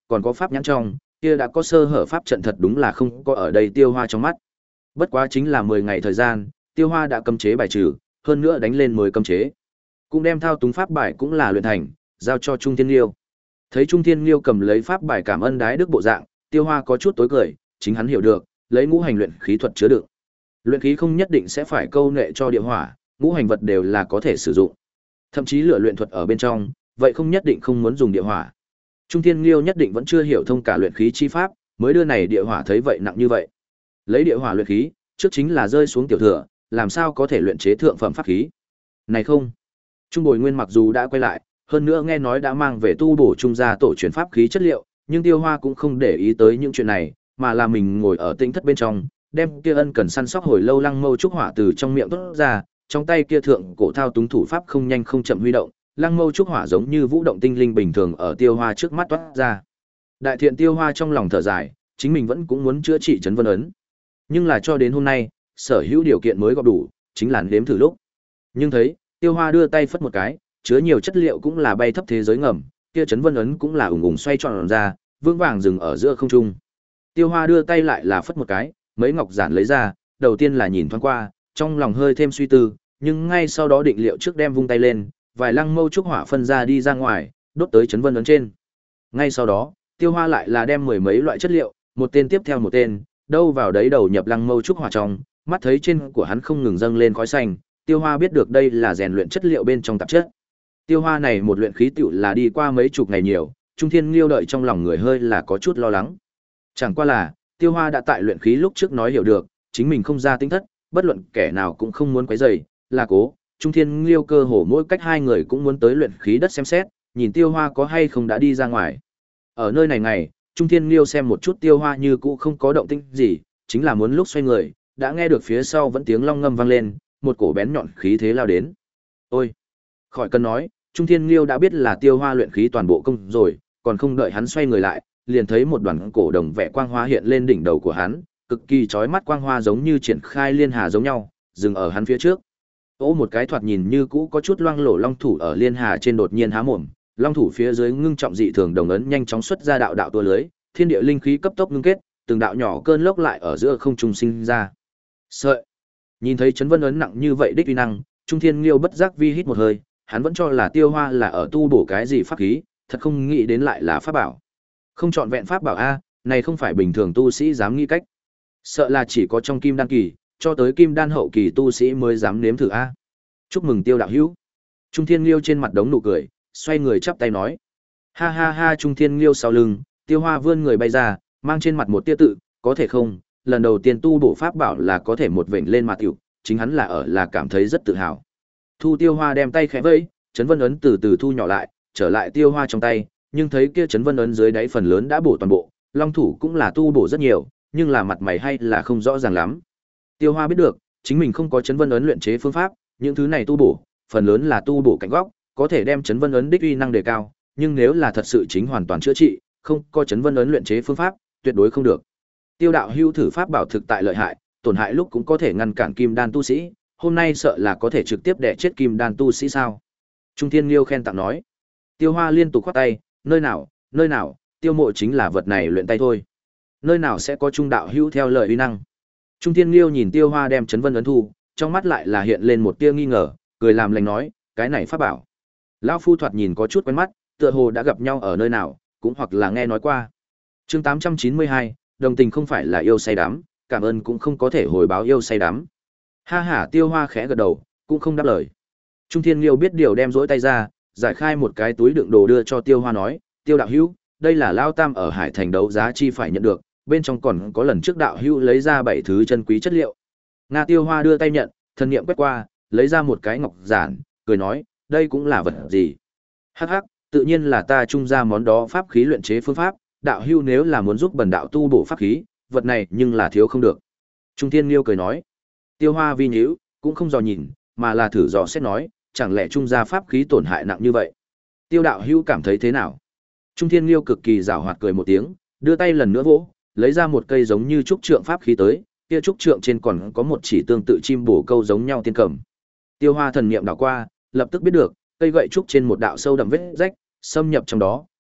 còn có pháp nhãn trong, kia đã có sơ hở pháp trận thật đúng là không có ở đây Tiêu Hoa trong mắt. Bất quá chính là mười ngày thời gian, Tiêu Hoa đã cấm chế bài trừ, hơn nữa đánh lên mới cấm chế. Cũng đem thao túng pháp bài cũng là luyện thành, giao cho Trung Thiên Liêu. Thấy Trung Thiên Liêu cầm lấy pháp bài cảm ơn đái đức bộ dạng, Tiêu Hoa có chút tối cười, chính hắn hiểu được, lấy ngũ hành luyện khí thuật chứa đựng. Luyện khí không nhất định sẽ phải câu nệ cho địa hỏa, ngũ hành vật đều là có thể sử dụng. Thậm chí lửa luyện thuật ở bên trong, vậy không nhất định không muốn dùng địa hỏa. Trung Thiên Liêu nhất định vẫn chưa hiểu thông cả luyện khí chi pháp, mới đưa này địa hỏa thấy vậy nặng như vậy. Lấy địa hỏa luyện khí, trước chính là rơi xuống tiểu thừa, làm sao có thể luyện chế thượng phẩm pháp khí. Này không. Trung Bồi Nguyên mặc dù đã quay lại, hơn nữa nghe nói đã mang về tu bổ trung gia tổ truyền pháp khí chất liệu, nhưng Tiêu Hoa cũng không để ý tới những chuyện này, mà là mình ngồi ở tĩnh thất bên trong, đem kia ân cần săn sóc hồi lâu lăng mâu trúc hỏa từ trong miệng tốt ra, trong tay kia thượng cổ thao túng thủ pháp không nhanh không chậm huy động, lăng mâu trúc hỏa giống như vũ động tinh linh bình thường ở Tiêu Hoa trước mắt toát ra. Đại thiện Tiêu Hoa trong lòng thở dài, chính mình vẫn cũng muốn chữa trị Trấn Vân ấn, nhưng là cho đến hôm nay, sở hữu điều kiện mới góp đủ, chính là nếm thử lúc. Nhưng thấy, Tiêu Hoa đưa tay phất một cái, chứa nhiều chất liệu cũng là bay thấp thế giới ngầm, kia Trấn Vân ấn cũng là ùng ùng xoay tròn ra, vững vàng dừng ở giữa không trung. Tiêu Hoa đưa tay lại là phất một cái, mấy ngọc giản lấy ra, đầu tiên là nhìn thoáng qua, trong lòng hơi thêm suy tư, nhưng ngay sau đó định liệu trước đem vung tay lên, vài lăng mâu trúc hỏa phân ra đi ra ngoài, đốt tới Trấn Vân ấn trên. Ngay sau đó, Tiêu Hoa lại là đem mười mấy loại chất liệu, một tên tiếp theo một tên, đâu vào đấy đầu nhập lăng mâu trúc hỏa trong, mắt thấy trên của hắn không ngừng dâng lên khói xanh, Tiêu Hoa biết được đây là rèn luyện chất liệu bên trong tạp chất. Tiêu Hoa này một luyện khí tựu là đi qua mấy chục ngày nhiều, Trung Thiên Liêu đợi trong lòng người hơi là có chút lo lắng. Chẳng qua là, Tiêu Hoa đã tại luyện khí lúc trước nói hiểu được, chính mình không ra tính thất, bất luận kẻ nào cũng không muốn quấy rầy, là cố, Trung Thiên Liêu cơ hồ mỗi cách hai người cũng muốn tới luyện khí đất xem xét, nhìn Tiêu Hoa có hay không đã đi ra ngoài. Ở nơi này ngày, Trung Thiên Liêu xem một chút Tiêu Hoa như cũ không có động tĩnh gì, chính là muốn lúc xoay người, đã nghe được phía sau vẫn tiếng long ngâm vang lên, một cổ bén nhọn khí thế lao đến. Ôi, khỏi cần nói, Trung Thiên Liêu đã biết là Tiêu Hoa luyện khí toàn bộ công rồi, còn không đợi hắn xoay người lại, liền thấy một đoàn cổ đồng vẽ quang hoa hiện lên đỉnh đầu của hắn, cực kỳ chói mắt quang hoa giống như triển khai liên hà giống nhau, dừng ở hắn phía trước. Ô một cái thoạt nhìn như cũ có chút loang lổ long thủ ở liên hà trên đột nhiên há mồm, long thủ phía dưới ngưng trọng dị thường đồng ấn nhanh chóng xuất ra đạo đạo tua lưới, thiên địa linh khí cấp tốc ngưng kết, từng đạo nhỏ cơn lốc lại ở giữa không trung sinh ra. Sợi. Nhìn thấy Trấn Vân ấn nặng như vậy đích uy năng, Trung Thiên Liêu bất giác vi hít một hơi, hắn vẫn cho là Tiêu Hoa là ở tu bổ cái gì pháp khí, thật không nghĩ đến lại là pháp bảo. Không chọn vẹn pháp bảo a, này không phải bình thường tu sĩ dám nghĩ cách. Sợ là chỉ có trong kim đan kỳ, cho tới kim đan hậu kỳ tu sĩ mới dám nếm thử a. Chúc mừng Tiêu đạo hữu. Trung Thiên Liêu trên mặt đống nụ cười, xoay người chắp tay nói. Ha ha ha. Trung Thiên Liêu sau lưng, Tiêu Hoa vươn người bay ra, mang trên mặt một tia tự, có thể không, lần đầu tiên tu bổ pháp bảo là có thể một vểnh lên mặt tiểu, chính hắn là ở là cảm thấy rất tự hào. Thu Tiêu Hoa đem tay khẽ vẫy, Trấn Vân ấn từ từ thu nhỏ lại, trở lại Tiêu Hoa trong tay, nhưng thấy kia Trấn Vân ấn dưới đáy phần lớn đã bổ toàn bộ, long thủ cũng là tu bổ rất nhiều, nhưng là mặt mày hay là không rõ ràng lắm. Tiêu Hoa biết được, chính mình không có Trấn Vân ấn luyện chế phương pháp, những thứ này tu bổ, phần lớn là tu bổ cạnh góc, có thể đem Trấn Vân ấn đích uy năng đề cao, nhưng nếu là thật sự chính hoàn toàn chữa trị, không có Trấn Vân ấn luyện chế phương pháp, tuyệt đối không được. Tiêu đạo hưu thử pháp bảo thực tại lợi hại, tổn hại lúc cũng có thể ngăn cản kim đan tu sĩ, hôm nay sợ là có thể trực tiếp đè chết kim đan tu sĩ sao? Trung Thiên Liêu khen tặng nói. Tiêu Hoa liên tục khoát tay, nơi nào, nơi nào, Tiêu Mộ chính là vật này luyện tay thôi. Nơi nào sẽ có trung đạo hữu theo lời uy năng? Trung Thiên Liêu nhìn Tiêu Hoa đem Trấn Vân ấn thu, trong mắt lại là hiện lên một tia nghi ngờ, cười làm lành nói, cái này pháp bảo. Lão phu thoạt nhìn có chút quen mắt, tựa hồ đã gặp nhau ở nơi nào, cũng hoặc là nghe nói qua. Chương tám trăm chín mươi hai, đồng tình không phải là yêu say đắm, cảm ơn cũng không có thể hồi báo yêu say đắm. Ha ha. Tiêu Hoa khẽ gật đầu, cũng không đáp lời. Trung Thiên Liêu biết điều đem rỗi tay ra, giải khai một cái túi đựng đồ đưa cho Tiêu Hoa nói, Tiêu đạo hữu, đây là Lao Tam ở Hải Thành đấu giá chi phải nhận được, bên trong còn có lần trước đạo hữu lấy ra bảy thứ chân quý chất liệu. Nga. Tiêu Hoa đưa tay nhận, thần niệm quét qua, lấy ra một cái ngọc giản, cười nói, đây cũng là vật gì? Hắc hắc, tự nhiên là ta trung ra món đó pháp khí luyện chế phương pháp, đạo hữu nếu là muốn giúp bần đạo tu bổ pháp khí, vật này nhưng là thiếu không được. Trung Thiên Liêu cười nói. Tiêu Hoa vi nhíu, cũng không dò nhìn, mà là thử dò xét nói, chẳng lẽ trung gia pháp khí tổn hại nặng như vậy? Tiêu đạo hữu cảm thấy thế nào? Trung Thiên Liêu cực kỳ giảo hoạt cười một tiếng, đưa tay lần nữa vỗ, lấy ra một cây giống như trúc trượng pháp khí tới, kia trúc trượng trên còn có một chỉ tương tự chim bổ câu giống nhau tiên cầm. Tiêu Hoa thần niệm đảo qua, lập tức biết được, cây gậy trúc trên một đạo sâu đậm vết rách, xâm nhập trong đó,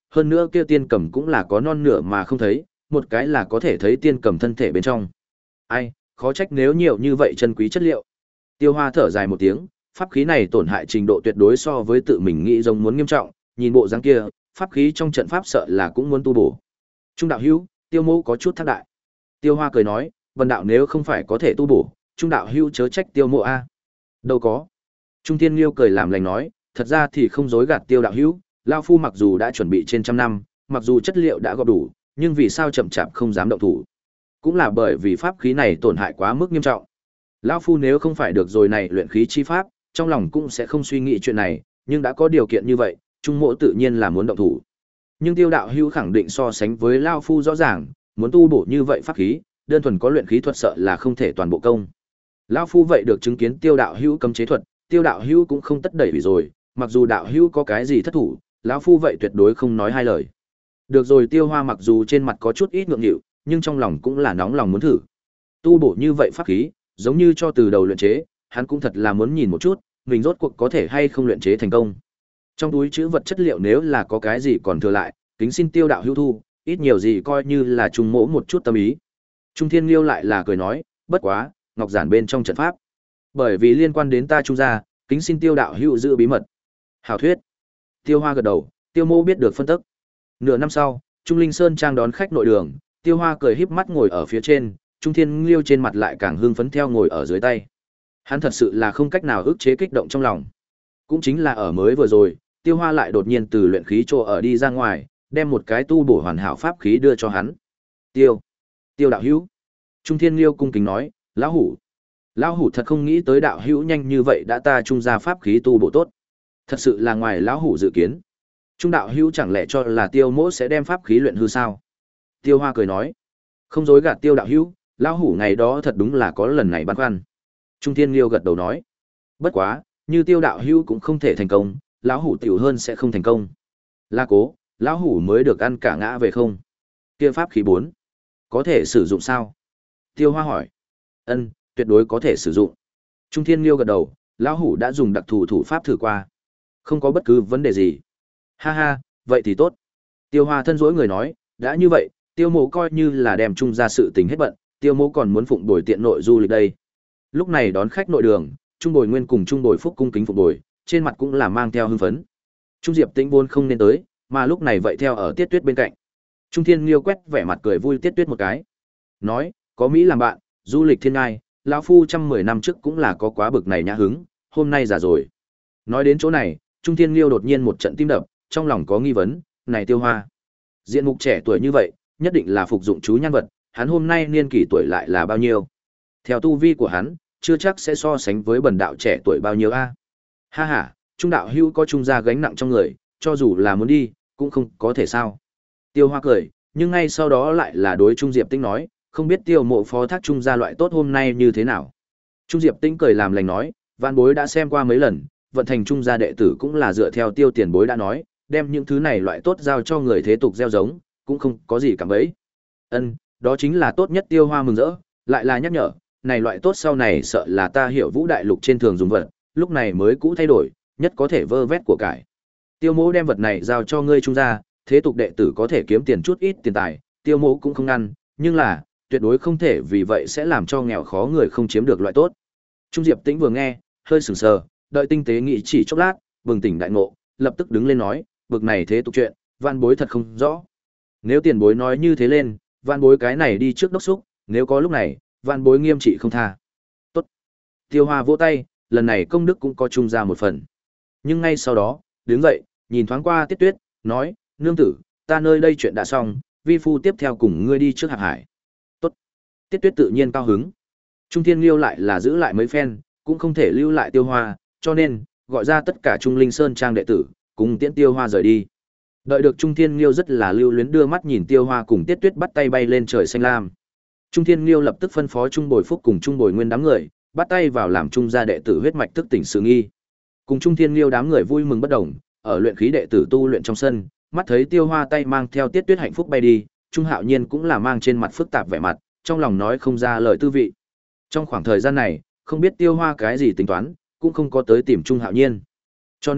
hơn nữa kia tiên cầm cũng là có non nửa mà không thấy, một cái là có thể thấy tiên cầm thân thể bên trong. Ai, khó trách nếu nhiều như vậy chân quý chất liệu. Tiêu Hoa thở dài một tiếng, pháp khí này tổn hại trình độ tuyệt đối so với tự mình nghĩ giống muốn nghiêm trọng, nhìn bộ dáng kia, pháp khí trong trận pháp sợ là cũng muốn tu bổ. Trung đạo hữu, Tiêu mô có chút thác đại. Tiêu Hoa cười nói, vân đạo nếu không phải có thể tu bổ, Trung đạo hữu chớ trách Tiêu mộ a. Đâu có. Trung Thiên Liêu cười làm lành nói, thật ra thì không dối gạt Tiêu đạo hữu, lão phu mặc dù đã chuẩn bị trên trăm năm, mặc dù chất liệu đã gọp đủ, nhưng vì sao chậm chạp không dám động thủ? Cũng là bởi vì pháp khí này tổn hại quá mức nghiêm trọng. Lão phu nếu không phải được rồi này luyện khí chi pháp, trong lòng cũng sẽ không suy nghĩ chuyện này, nhưng đã có điều kiện như vậy, Trung mộ tự nhiên là muốn động thủ. Nhưng Tiêu đạo hữu khẳng định so sánh với lão phu rõ ràng, muốn tu bổ như vậy pháp khí, đơn thuần có luyện khí thuật sợ là không thể toàn bộ công. Lão phu vậy được chứng kiến Tiêu đạo hữu cấm chế thuật, Tiêu đạo hữu cũng không tất đẩy vì rồi, mặc dù đạo hữu có cái gì thất thủ, lão phu vậy tuyệt đối không nói hai lời. Được rồi, Tiêu Hoa mặc dù trên mặt có chút ít ngượng nghịu, nhưng trong lòng cũng là nóng lòng muốn thử. Tu bổ như vậy pháp khí, giống như cho từ đầu luyện chế, hắn cũng thật là muốn nhìn một chút, mình rốt cuộc có thể hay không luyện chế thành công. Trong túi chứa vật chất liệu nếu là có cái gì còn thừa lại, kính xin Tiêu đạo hữu thu, ít nhiều gì coi như là trung mỗ một chút tâm ý. Trung Thiên Liêu lại là cười nói, bất quá, ngọc giản bên trong trận pháp, bởi vì liên quan đến ta Trung gia, kính xin Tiêu đạo hữu giữ bí mật. Hảo thuyết. Tiêu Hoa gật đầu, Tiêu mỗ biết được phân tức. Nửa năm sau, Trung Linh Sơn trang đón khách nội đường, Tiêu Hoa cười híp mắt ngồi ở phía trên, Trung Thiên Liêu trên mặt lại càng hưng phấn theo ngồi ở dưới tay. Hắn thật sự là không cách nào ức chế kích động trong lòng. Cũng chính là ở mới vừa rồi, Tiêu Hoa lại đột nhiên từ luyện khí chỗ ở đi ra ngoài, đem một cái tu bổ hoàn hảo pháp khí đưa cho hắn. Tiêu, Tiêu đạo hữu. Trung Thiên Liêu cung kính nói, lão hủ. Lão hủ thật không nghĩ tới đạo hữu nhanh như vậy đã ta trung ra pháp khí tu bổ tốt. Thật sự là ngoài lão hủ dự kiến. Trung đạo hữu chẳng lẽ cho là Tiêu mỗ sẽ đem pháp khí luyện hư sao? Tiêu Hoa cười nói, không dối gạt Tiêu đạo hữu, lão hủ ngày đó thật đúng là có lần này băn khoăn. Trung Thiên Liêu gật đầu nói, bất quá, như Tiêu đạo hữu cũng không thể thành công, lão hủ tiểu hơn sẽ không thành công. La cố, lão hủ mới được ăn cả ngã về không? Kia pháp khí bốn, có thể sử dụng sao? Tiêu Hoa hỏi. Ân, tuyệt đối có thể sử dụng. Trung Thiên Liêu gật đầu, lão hủ đã dùng đặc thù thủ pháp thử qua, không có bất cứ vấn đề gì. Ha ha, vậy thì tốt. Tiêu Hoa thân dỗi người nói, đã như vậy, Tiêu mộ coi như là đem chung ra sự tình hết bận, Tiêu mộ còn muốn phụng bồi tiện nội du lịch đây. Lúc này đón khách nội đường, Trung Bồi Nguyên cùng Trung Bồi Phúc cung kính phụng bồi, trên mặt cũng là mang theo hưng phấn. Trung Diệp Tĩnh vốn không nên tới, mà lúc này vậy theo ở Tiết Tuyết bên cạnh. Trung Thiên Liêu quét vẻ mặt cười vui Tiết Tuyết một cái, nói, có Mỹ làm bạn, du lịch thiên ngai, lão phu trăm mười năm trước cũng là có quá bực này nhã hứng, hôm nay già rồi. Nói đến chỗ này, Trung Thiên Liêu đột nhiên một trận tim đập, trong lòng có nghi vấn, này Tiêu Hoa, diện mục trẻ tuổi như vậy, nhất định là phục dụng chú nhan vật, hắn hôm nay niên kỷ tuổi lại là bao nhiêu? Theo tu vi của hắn, chưa chắc sẽ so sánh với bần đạo trẻ tuổi bao nhiêu a. Ha ha, Trung đạo hữu có trung gia gánh nặng trong người, cho dù là muốn đi, cũng không có thể sao. Tiêu Hoa cười, nhưng ngay sau đó lại là đối Trung Diệp Tĩnh nói, không biết Tiêu mộ phó thác Trung gia loại tốt hôm nay như thế nào. Trung Diệp Tĩnh cười làm lành nói, vạn bối đã xem qua mấy lần, vận thành Trung gia đệ tử cũng là dựa theo Tiêu tiền bối đã nói, đem những thứ này loại tốt giao cho người thế tục gieo giống, cũng không có gì cảm ấy. Ân, đó chính là tốt nhất. Tiêu Hoa mừng rỡ, lại là nhắc nhở, này loại tốt sau này sợ là ta hiểu Vũ đại lục trên thường dùng vật, lúc này mới cũ thay đổi, nhất có thể vơ vét của cải. Tiêu mỗ đem vật này giao cho ngươi Trung gia, thế tục đệ tử có thể kiếm tiền chút ít tiền tài, Tiêu mỗ cũng không ngăn, nhưng là, tuyệt đối không thể vì vậy sẽ làm cho nghèo khó người không chiếm được loại tốt. Trung Diệp Tĩnh vừa nghe, hơi sửng sờ, đợi tinh tế nghĩ chỉ chốc lát, bừng tỉnh đại ngộ, lập tức đứng lên nói, bực này thế tục chuyện, van bối thật không rõ. Nếu tiền bối nói như thế lên, van bối cái này đi trước đốc xúc, nếu có lúc này, van bối nghiêm trị không tha. Tốt. Tiêu Hoa vỗ tay, lần này công đức cũng có chung ra một phần. Nhưng ngay sau đó, đứng dậy, nhìn thoáng qua Tiết Tuyết, nói, nương tử, ta nơi đây chuyện đã xong, vi phu tiếp theo cùng ngươi đi trước Hạc Hải. Tốt. Tiết Tuyết tự nhiên cao hứng. Trung Thiên Liêu lại là giữ lại mấy phen, cũng không thể lưu lại Tiêu Hoa, cho nên, gọi ra tất cả Trung Linh Sơn trang đệ tử, cùng tiễn Tiêu Hoa rời đi. Đợi được Trung Thiên Liêu rất là lưu luyến đưa mắt nhìn Tiêu Hoa cùng Tiết Tuyết bắt tay bay lên trời xanh lam. Trung Thiên Liêu lập tức phân phó Trung Bồi Phúc cùng Trung Bồi Nguyên đám người, bắt tay vào làm Trung gia đệ tử huyết mạch thức tỉnh sự nghi. Cùng Trung Thiên Liêu đám người vui mừng bất đồng, ở luyện khí đệ tử tu luyện trong sân, mắt thấy Tiêu Hoa tay mang theo Tiết Tuyết hạnh phúc bay đi, Trung Hạo Nhiên cũng là mang trên mặt phức tạp vẻ mặt, trong lòng nói không ra lời tư vị. Trong khoảng thời gian này, không biết Tiêu Hoa cái gì tính toán, cũng không có tới tìm Trung Hạo Nhiên. Cho nên,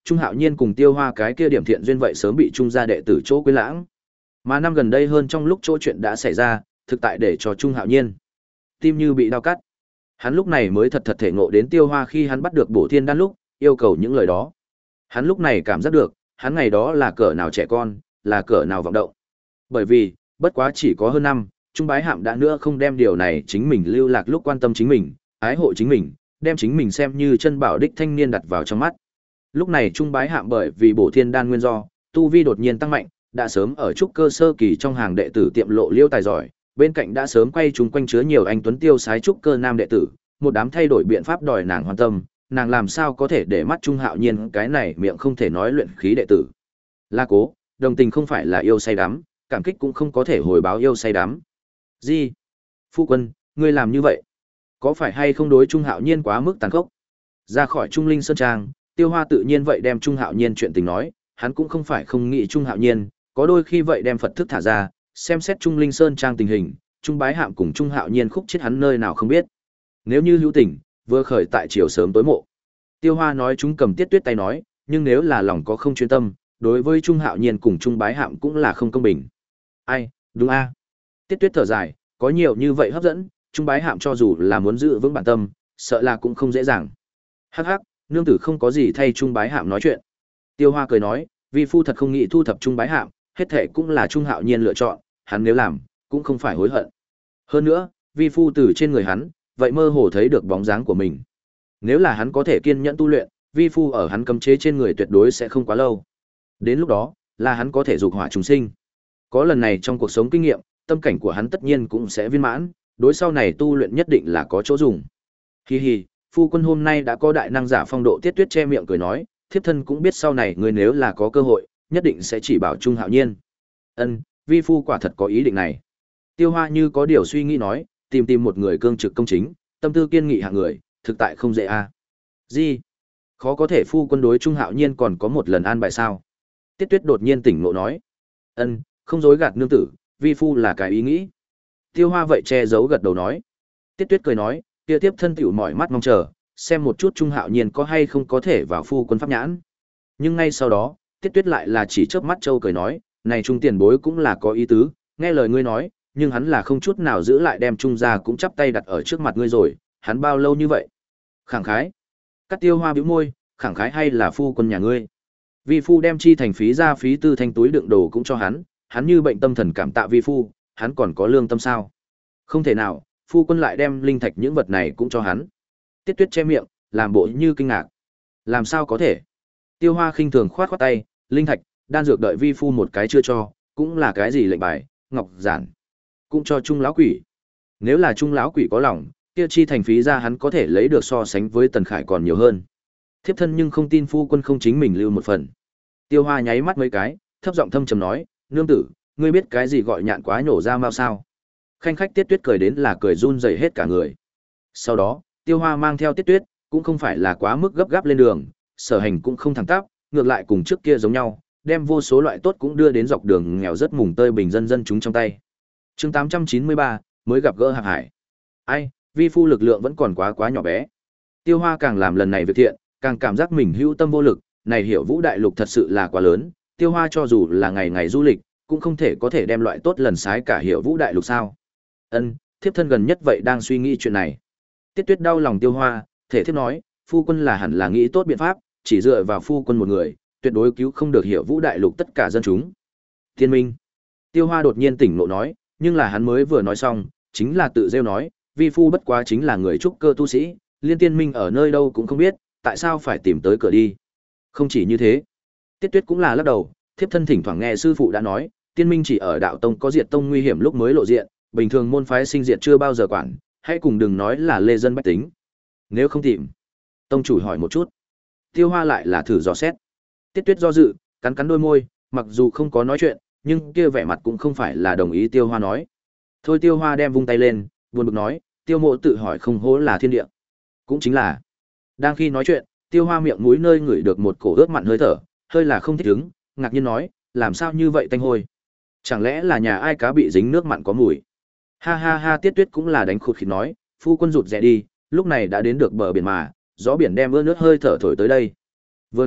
Trung Hạo Nhiên cùng Tiêu Hoa cái kia điểm thiện duyên vậy sớm bị Trung gia đệ tử chỗ quên lãng. Mà năm gần đây hơn trong lúc chỗ chuyện đã xảy ra, thực tại để cho Trung Hạo Nhiên tim như bị đau cắt. Hắn lúc này mới thật thật thể ngộ đến Tiêu Hoa khi hắn bắt được Bổ Thiên Đan lúc, yêu cầu những lời đó. Hắn lúc này cảm giác được, hắn ngày đó là cỡ nào trẻ con, là cỡ nào vọng động. Bởi vì, bất quá chỉ có hơn năm, Trung Bái Hạm đã nữa không đem điều này chính mình lưu lạc lúc quan tâm chính mình, ái hộ chính mình, đem chính mình xem như chân bảo đích thanh niên đặt vào trong mắt. Lúc này Trung Bái Hạm bởi vì Bổ Thiên Đan nguyên do, tu vi đột nhiên tăng mạnh, đã sớm ở trúc cơ sơ kỳ trong hàng đệ tử tiệm lộ liêu tài giỏi, bên cạnh đã sớm quay chúng quanh chứa nhiều anh tuấn tiêu sái trúc cơ nam đệ tử, một đám thay đổi biện pháp đòi nàng hoàn tâm, nàng làm sao có thể để mắt Trung Hạo Nhiên cái này miệng không thể nói luyện khí đệ tử. La cố, đồng tình không phải là yêu say đắm, cảm kích cũng không có thể hồi báo yêu say đắm. Gì? Phu quân, ngươi làm như vậy, có phải hay không đối Trung Hạo Nhiên quá mức tàn khốc? Ra khỏi Trung Linh Sơn Trang, Tiêu Hoa tự nhiên vậy đem Trung Hạo Nhiên chuyện tình nói, hắn cũng không phải không nghĩ Trung Hạo Nhiên, có đôi khi vậy đem Phật thức thả ra, xem xét Trung Linh Sơn Trang tình hình, Trung Bái Hạm cùng Trung Hạo Nhiên khúc chết hắn nơi nào không biết. Nếu như hữu tình, vừa khởi tại chiều sớm tối mộ. Tiêu Hoa nói chúng cầm Tiết Tuyết tay nói, nhưng nếu là lòng có không chuyên tâm, đối với Trung Hạo Nhiên cùng Trung Bái Hạm cũng là không công bình. Ai, đúng a. Tiết Tuyết thở dài, có nhiều như vậy hấp dẫn, Trung Bái Hạm cho dù là muốn giữ vững bản tâm, sợ là cũng không dễ dàng. Hắc hắc, nương tử không có gì thay Trung Bái Hạm nói chuyện. Tiêu Hoa cười nói, vi phu thật không nghĩ thu thập Trung Bái Hạm, hết thệ cũng là Trung Hạo Nhiên lựa chọn, hắn nếu làm, cũng không phải hối hận. Hơn nữa, vi phu từ trên người hắn, vậy mơ hồ thấy được bóng dáng của mình. Nếu là hắn có thể kiên nhẫn tu luyện, vi phu ở hắn cấm chế trên người tuyệt đối sẽ không quá lâu. Đến lúc đó, là hắn có thể dục hỏa trùng sinh. Có lần này trong cuộc sống kinh nghiệm, tâm cảnh của hắn tất nhiên cũng sẽ viên mãn, đối sau này tu luyện nhất định là có chỗ dùng. Hi hi, phu quân hôm nay đã có đại năng giả phong độ. Tiết Tuyết che miệng cười nói, thiếp thân cũng biết sau này người nếu là có cơ hội, nhất định sẽ chỉ bảo Trung Hạo Nhiên. Ân, vi phu quả thật có ý định này. Tiêu Hoa như có điều suy nghĩ nói, tìm tìm một người cương trực công chính, tâm tư kiên nghị hạng người, thực tại không dễ a. À. Gì? Khó có thể phu quân đối Trung Hạo Nhiên còn có một lần an bài sao? Tiết Tuyết đột nhiên tỉnh ngộ nói. Ân, không dối gạt nương tử, vi phu là cái ý nghĩ. Tiêu Hoa vậy che giấu gật đầu nói. Tiết Tuyết cười nói, kia tiếp thân tiểu mỏi mắt mong chờ, xem một chút Trung Hạo Nhiên có hay không có thể vào phu quân pháp nhãn. Nhưng ngay sau đó, Tiết Tuyết lại là chỉ chớp mắt châu cười nói, này Trung tiền bối cũng là có ý tứ, nghe lời ngươi nói, nhưng hắn là không chút nào giữ lại đem Trung gia cũng chắp tay đặt ở trước mặt ngươi rồi, hắn bao lâu như vậy? Khẳng khái. Cắt Tiêu Hoa bĩu môi, khẳng khái hay là phu quân nhà ngươi? Vi phu đem chi thành phí ra phí tư thanh túi đựng đồ cũng cho hắn, hắn như bệnh tâm thần cảm tạ vi phu, hắn còn có lương tâm sao? Không thể nào, phu quân lại đem linh thạch những vật này cũng cho hắn. Tiết Tuyết che miệng, làm bộ như kinh ngạc. Làm sao có thể? Tiêu Hoa khinh thường khoát khoát tay, linh thạch, đan dược đợi vi phu một cái chưa cho, cũng là cái gì lệnh bài, ngọc giản, cũng cho Trung lão quỷ. Nếu là Trung lão quỷ có lòng, kia chi thành phí ra hắn có thể lấy được so sánh với Tần Khải còn nhiều hơn. Thiếp thân nhưng không tin phu quân không chính mình lưu một phần. Tiêu Hoa nháy mắt mấy cái, thấp giọng thâm trầm nói, nương tử, ngươi biết cái gì gọi nhạn quá nhổ ra mau sao? Khanh khách Tiết Tuyết cười đến là cười run rẩy hết cả người. Sau đó, Tiêu Hoa mang theo Tiết Tuyết, cũng không phải là quá mức gấp gáp lên đường, sở hành cũng không thẳng tắp, ngược lại cùng trước kia giống nhau, đem vô số loại tốt cũng đưa đến dọc đường nghèo rất mùng tơi bình dân dân chúng trong tay. Chương tám trăm chín mươi ba, mới gặp gỡ Hạc Hải. Ai, vi phu lực lượng vẫn còn quá quá nhỏ bé. Tiêu Hoa càng làm lần này việc thiện, càng cảm giác mình hữu tâm vô lực, này Hiểu Vũ đại lục thật sự là quá lớn, Tiêu Hoa cho dù là ngày ngày du lịch, cũng không thể có thể đem loại tốt lần sái cả Hiểu Vũ đại lục sao? Ân, thiếp thân gần nhất vậy đang suy nghĩ chuyện này. Tiết Tuyết đau lòng Tiêu Hoa, thể thiếp nói, phu quân là hẳn là nghĩ tốt biện pháp, chỉ dựa vào phu quân một người, tuyệt đối cứu không được Hiểu Vũ đại lục tất cả dân chúng. Thiên Minh. Tiêu Hoa đột nhiên tỉnh ngộ nói, nhưng là hắn mới vừa nói xong, chính là tự rêu nói, vi phu bất quá chính là người trúc cơ tu sĩ, liên tiên minh ở nơi đâu cũng không biết, tại sao phải tìm tới cửa đi. Không chỉ như thế, Tiết Tuyết cũng là lắc đầu, thiếp thân thỉnh thoảng nghe sư phụ đã nói, tiên minh chỉ ở đạo tông có diệt tông nguy hiểm lúc mới lộ diện, bình thường môn phái sinh diệt chưa bao giờ quản, hãy cùng đừng nói là lê dân bách tính. Nếu không tìm, tông chủ hỏi một chút. Tiêu Hoa lại là thử dò xét. Tiết Tuyết do dự, cắn cắn đôi môi, mặc dù không có nói chuyện, nhưng kia vẻ mặt cũng không phải là đồng ý Tiêu Hoa nói. Thôi Tiêu Hoa đem vung tay lên, buồn bực nói, Tiêu Mộ tự hỏi không hố là thiên địa. Cũng chính là. Đang khi nói chuyện, Tiêu Hoa miệng mũi nơi ngửi được một cổ ướt mặn hơi thở, hơi là không thích ứng, ngạc nhiên nói, làm sao như vậy tanh hôi? Chẳng lẽ là nhà ai cá bị dính nước mặn có mùi? Ha ha ha, Tiết Tuyết cũng là đánh khụt khịt nói, phu quân rụt rè đi, lúc này đã đến được bờ biển mà, gió biển đem ưa nước hơi thở thổi tới đây. Vừa nói,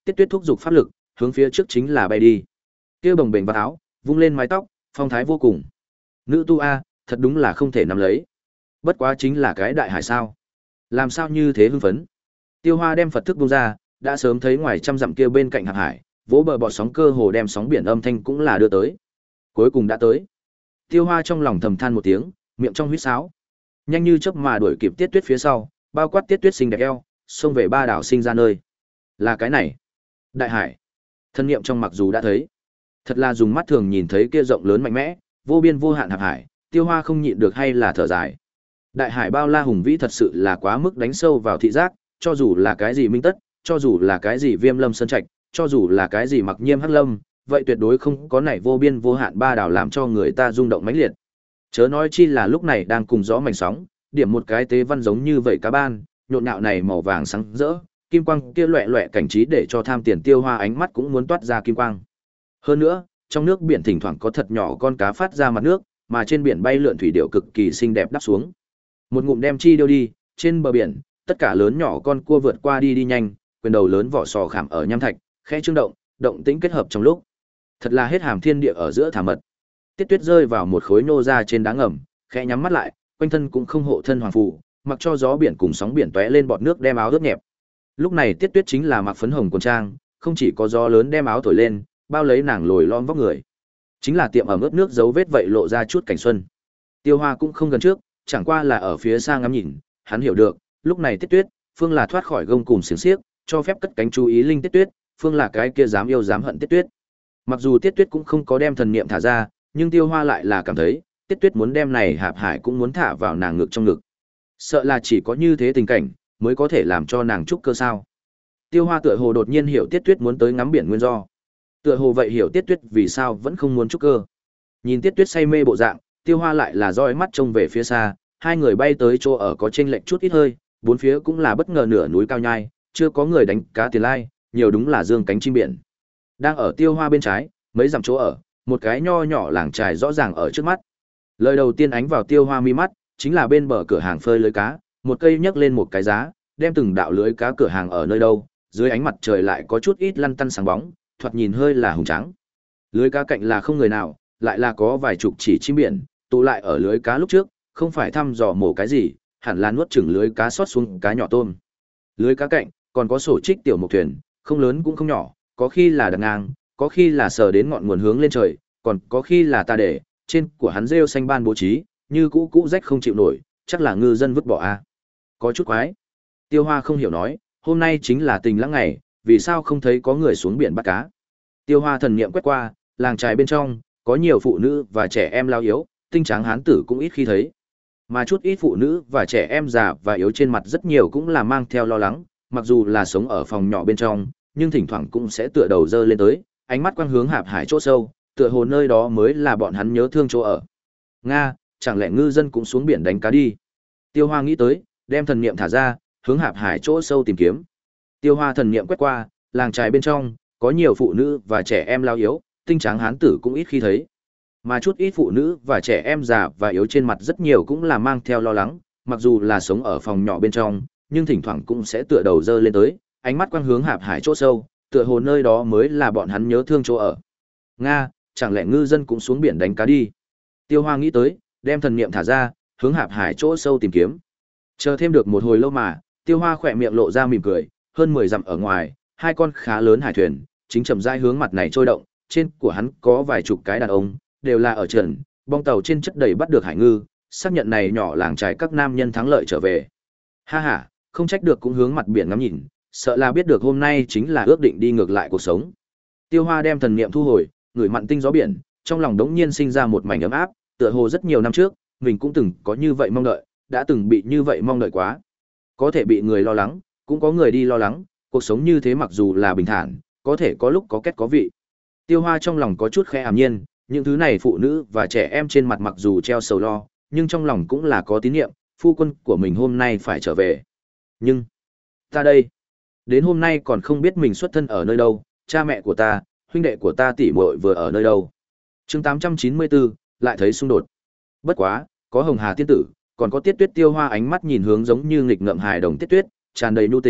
Tiết Tuyết thúc giục pháp lực, hướng phía trước chính là bay đi. Kia bồng bềnh vạt áo, vung lên mái tóc, phong thái vô cùng. Nữ tu a, thật đúng là không thể nắm lấy. Bất quá chính là cái đại hải sao? Làm sao như thế hưng phấn? Tiêu Hoa đem Phật thức buông ra, đã sớm thấy ngoài trăm dặm kia bên cạnh Hạp Hải, vỗ bờ bọt sóng cơ hồ đem sóng biển âm thanh cũng là đưa tới. Cuối cùng đã tới. Tiêu Hoa trong lòng thầm than một tiếng, miệng trong huýt sáo. Nhanh như chớp mà đuổi kịp Tiết Tuyết phía sau, bao quát Tiết Tuyết xinh đẹp eo, xông về ba đảo sinh ra nơi. Là cái này. Đại hải. Thân niệm trong mặc dù đã thấy, thật là dùng mắt thường nhìn thấy kia rộng lớn mạnh mẽ, vô biên vô hạn Hạp Hải, Tiêu Hoa không nhịn được hay là thở dài. Đại hải bao la hùng vĩ thật sự là quá mức đánh sâu vào thị giác, cho dù là cái gì Minh Tất, cho dù là cái gì Viêm Lâm Sơn Trạch, cho dù là cái gì Mặc Nhiêm Hắc Lâm, vậy tuyệt đối không có nảy vô biên vô hạn ba đảo làm cho người ta rung động mãnh liệt. Chớ nói chi là lúc này đang cùng gió mảnh sóng, điểm một cái tế văn giống như vậy cá ban, nhộn nhạo này màu vàng sáng rỡ, kim quang kia loẹt loẹt cảnh trí để cho tham tiền Tiêu Hoa ánh mắt cũng muốn toát ra kim quang. Hơn nữa, trong nước biển thỉnh thoảng có thật nhỏ con cá phát ra mặt nước, mà trên biển bay lượn thủy điệu cực kỳ xinh đẹp đáp xuống. Một ngụm đem chi điêu đi, trên bờ biển, tất cả lớn nhỏ con cua vượt qua đi đi nhanh, quyền đầu lớn vỏ sò khảm ở nham thạch, khẽ trương động, động tĩnh kết hợp trong lúc. Thật là hết hàm thiên địa ở giữa thả mật. Tiết Tuyết rơi vào một khối nô ra trên đá ngầm, khẽ nhắm mắt lại, quanh thân cũng không hộ thân hoàng phù, mặc cho gió biển cùng sóng biển tóe lên bọt nước đem áo ướt nhẹp. Lúc này Tiết Tuyết chính là mặc phấn hồng quần trang, không chỉ có gió lớn đem áo thổi lên, bao lấy nàng lồi lõm vóc người. Chính là tiệm ẩm ướt nước dấu vết vậy lộ ra chút cảnh xuân. Tiêu Hoa cũng không gần trước, chẳng qua là ở phía xa ngắm nhìn, hắn hiểu được, lúc này Tiết Tuyết, phương là thoát khỏi gông cùm xiềng xiếc, cho phép cất cánh chú ý linh Tiết Tuyết, phương là cái kia dám yêu dám hận Tiết Tuyết. Mặc dù Tiết Tuyết cũng không có đem thần niệm thả ra, nhưng Tiêu Hoa lại là cảm thấy, Tiết Tuyết muốn đem này Hạp Hải cũng muốn thả vào nàng ngực trong ngực. Sợ là chỉ có như thế tình cảnh mới có thể làm cho nàng trúc cơ sao? Tiêu Hoa tựa hồ đột nhiên hiểu Tiết Tuyết muốn tới ngắm biển nguyên do. Tựa hồ vậy hiểu Tiết Tuyết vì sao vẫn không muốn trúc cơ. Nhìn Tiết Tuyết say mê bộ dạng, Tiêu Hoa lại là dõi mắt trông về phía xa, hai người bay tới chỗ ở có chênh lệch chút ít hơi, bốn phía cũng là bất ngờ nửa núi cao nhai, chưa có người đánh cá tiền lai, nhiều đúng là dương cánh chim biển. Đang ở Tiêu Hoa bên trái, mấy dặm chỗ ở, một cái nho nhỏ làng trài rõ ràng ở trước mắt. Lời đầu tiên ánh vào Tiêu Hoa mi mắt, chính là bên bờ cửa hàng phơi lưới cá, một cây nhấc lên một cái giá, đem từng đạo lưới cá cửa hàng ở nơi đâu, dưới ánh mặt trời lại có chút ít lăn tăn sáng bóng, thoạt nhìn hơi là hùng trắng. Lưới cá cạnh là không người nào, lại là có vài chục chỉ chim biển, tụ lại ở lưới cá lúc trước, không phải thăm dò mổ cái gì, hẳn là nuốt chửng lưới cá sót xuống cá nhỏ tôm. Lưới cá cạnh, còn có sổ trích tiểu mộc thuyền, không lớn cũng không nhỏ, có khi là đặt ngang, có khi là sờ đến ngọn nguồn hướng lên trời, còn có khi là ta để, trên của hắn rêu xanh ban bố trí, như cũ cũ rách không chịu nổi, chắc là ngư dân vứt bỏ a. Có chút quái. Tiêu Hoa không hiểu nói, hôm nay chính là tình lãng ngày, vì sao không thấy có người xuống biển bắt cá. Tiêu Hoa thần niệm quét qua, làng trài bên trong, có nhiều phụ nữ và trẻ em lao yếu, tinh tráng hán tử cũng ít khi thấy. Mà chút ít phụ nữ và trẻ em già và yếu trên mặt rất nhiều cũng là mang theo lo lắng, mặc dù là sống ở phòng nhỏ bên trong, nhưng thỉnh thoảng cũng sẽ tựa đầu dơ lên tới, ánh mắt quang hướng Hạp Hải chỗ sâu, tựa hồ nơi đó mới là bọn hắn nhớ thương chỗ ở. Nga, chẳng lẽ ngư dân cũng xuống biển đánh cá đi? Tiêu Hoa nghĩ tới, đem thần niệm thả ra, hướng Hạp Hải chỗ sâu tìm kiếm. Tiêu Hoa thần niệm quét qua, làng trài bên trong, có nhiều phụ nữ và trẻ em lao yếu, tinh tráng hán tử cũng ít khi thấy. Mà chút ít phụ nữ và trẻ em già và yếu trên mặt rất nhiều cũng là mang theo lo lắng, mặc dù là sống ở phòng nhỏ bên trong, nhưng thỉnh thoảng cũng sẽ tựa đầu dơ lên tới, ánh mắt quang hướng Hạp Hải chỗ sâu, tựa hồ nơi đó mới là bọn hắn nhớ thương chỗ ở. Nga, chẳng lẽ ngư dân cũng xuống biển đánh cá đi? Tiêu Hoa nghĩ tới, đem thần niệm thả ra, hướng Hạp Hải chỗ sâu tìm kiếm. Chờ thêm được một hồi lâu mà, Tiêu Hoa khỏe miệng lộ ra mỉm cười, hơn mười dặm ở ngoài, hai con khá lớn hải thuyền, chính chậm rãi hướng mặt này trôi động, trên của hắn có vài chục cái đàn ông, đều là ở trần, bong tàu trên chất đầy bắt được hải ngư, xác nhận này nhỏ làng trài các nam nhân thắng lợi trở về. Ha ha, không trách được cũng hướng mặt biển ngắm nhìn, sợ là biết được hôm nay chính là ước định đi ngược lại cuộc sống. Tiêu Hoa đem thần niệm thu hồi, ngửi mặn tinh gió biển, trong lòng đống nhiên sinh ra một mảnh ấm áp, tựa hồ rất nhiều năm trước, mình cũng từng có như vậy mong đợi, đã từng bị như vậy mong đợi quá. Có thể bị người lo lắng, cũng có người đi lo lắng, cuộc sống như thế mặc dù là bình thản, có thể có lúc có kết có vị. Tiêu Hoa trong lòng có chút khẽ ảm nhiên, những thứ này phụ nữ và trẻ em trên mặt mặc dù treo sầu lo, nhưng trong lòng cũng là có tín niệm, phu quân của mình hôm nay phải trở về. Nhưng, ta đây, đến hôm nay còn không biết mình xuất thân ở nơi đâu, cha mẹ của ta, huynh đệ của ta tỷ muội vừa ở nơi đâu. Chương tám trăm chín mươi bốn, lại thấy xung đột. Bất quá, có Hồng Hà tiên tử, còn có Tiết Tuyết. Tiêu Hoa ánh mắt nhìn hướng giống như nghịch ngợm hài đồng Tiết Tuyết, tràn đầy nhu tình,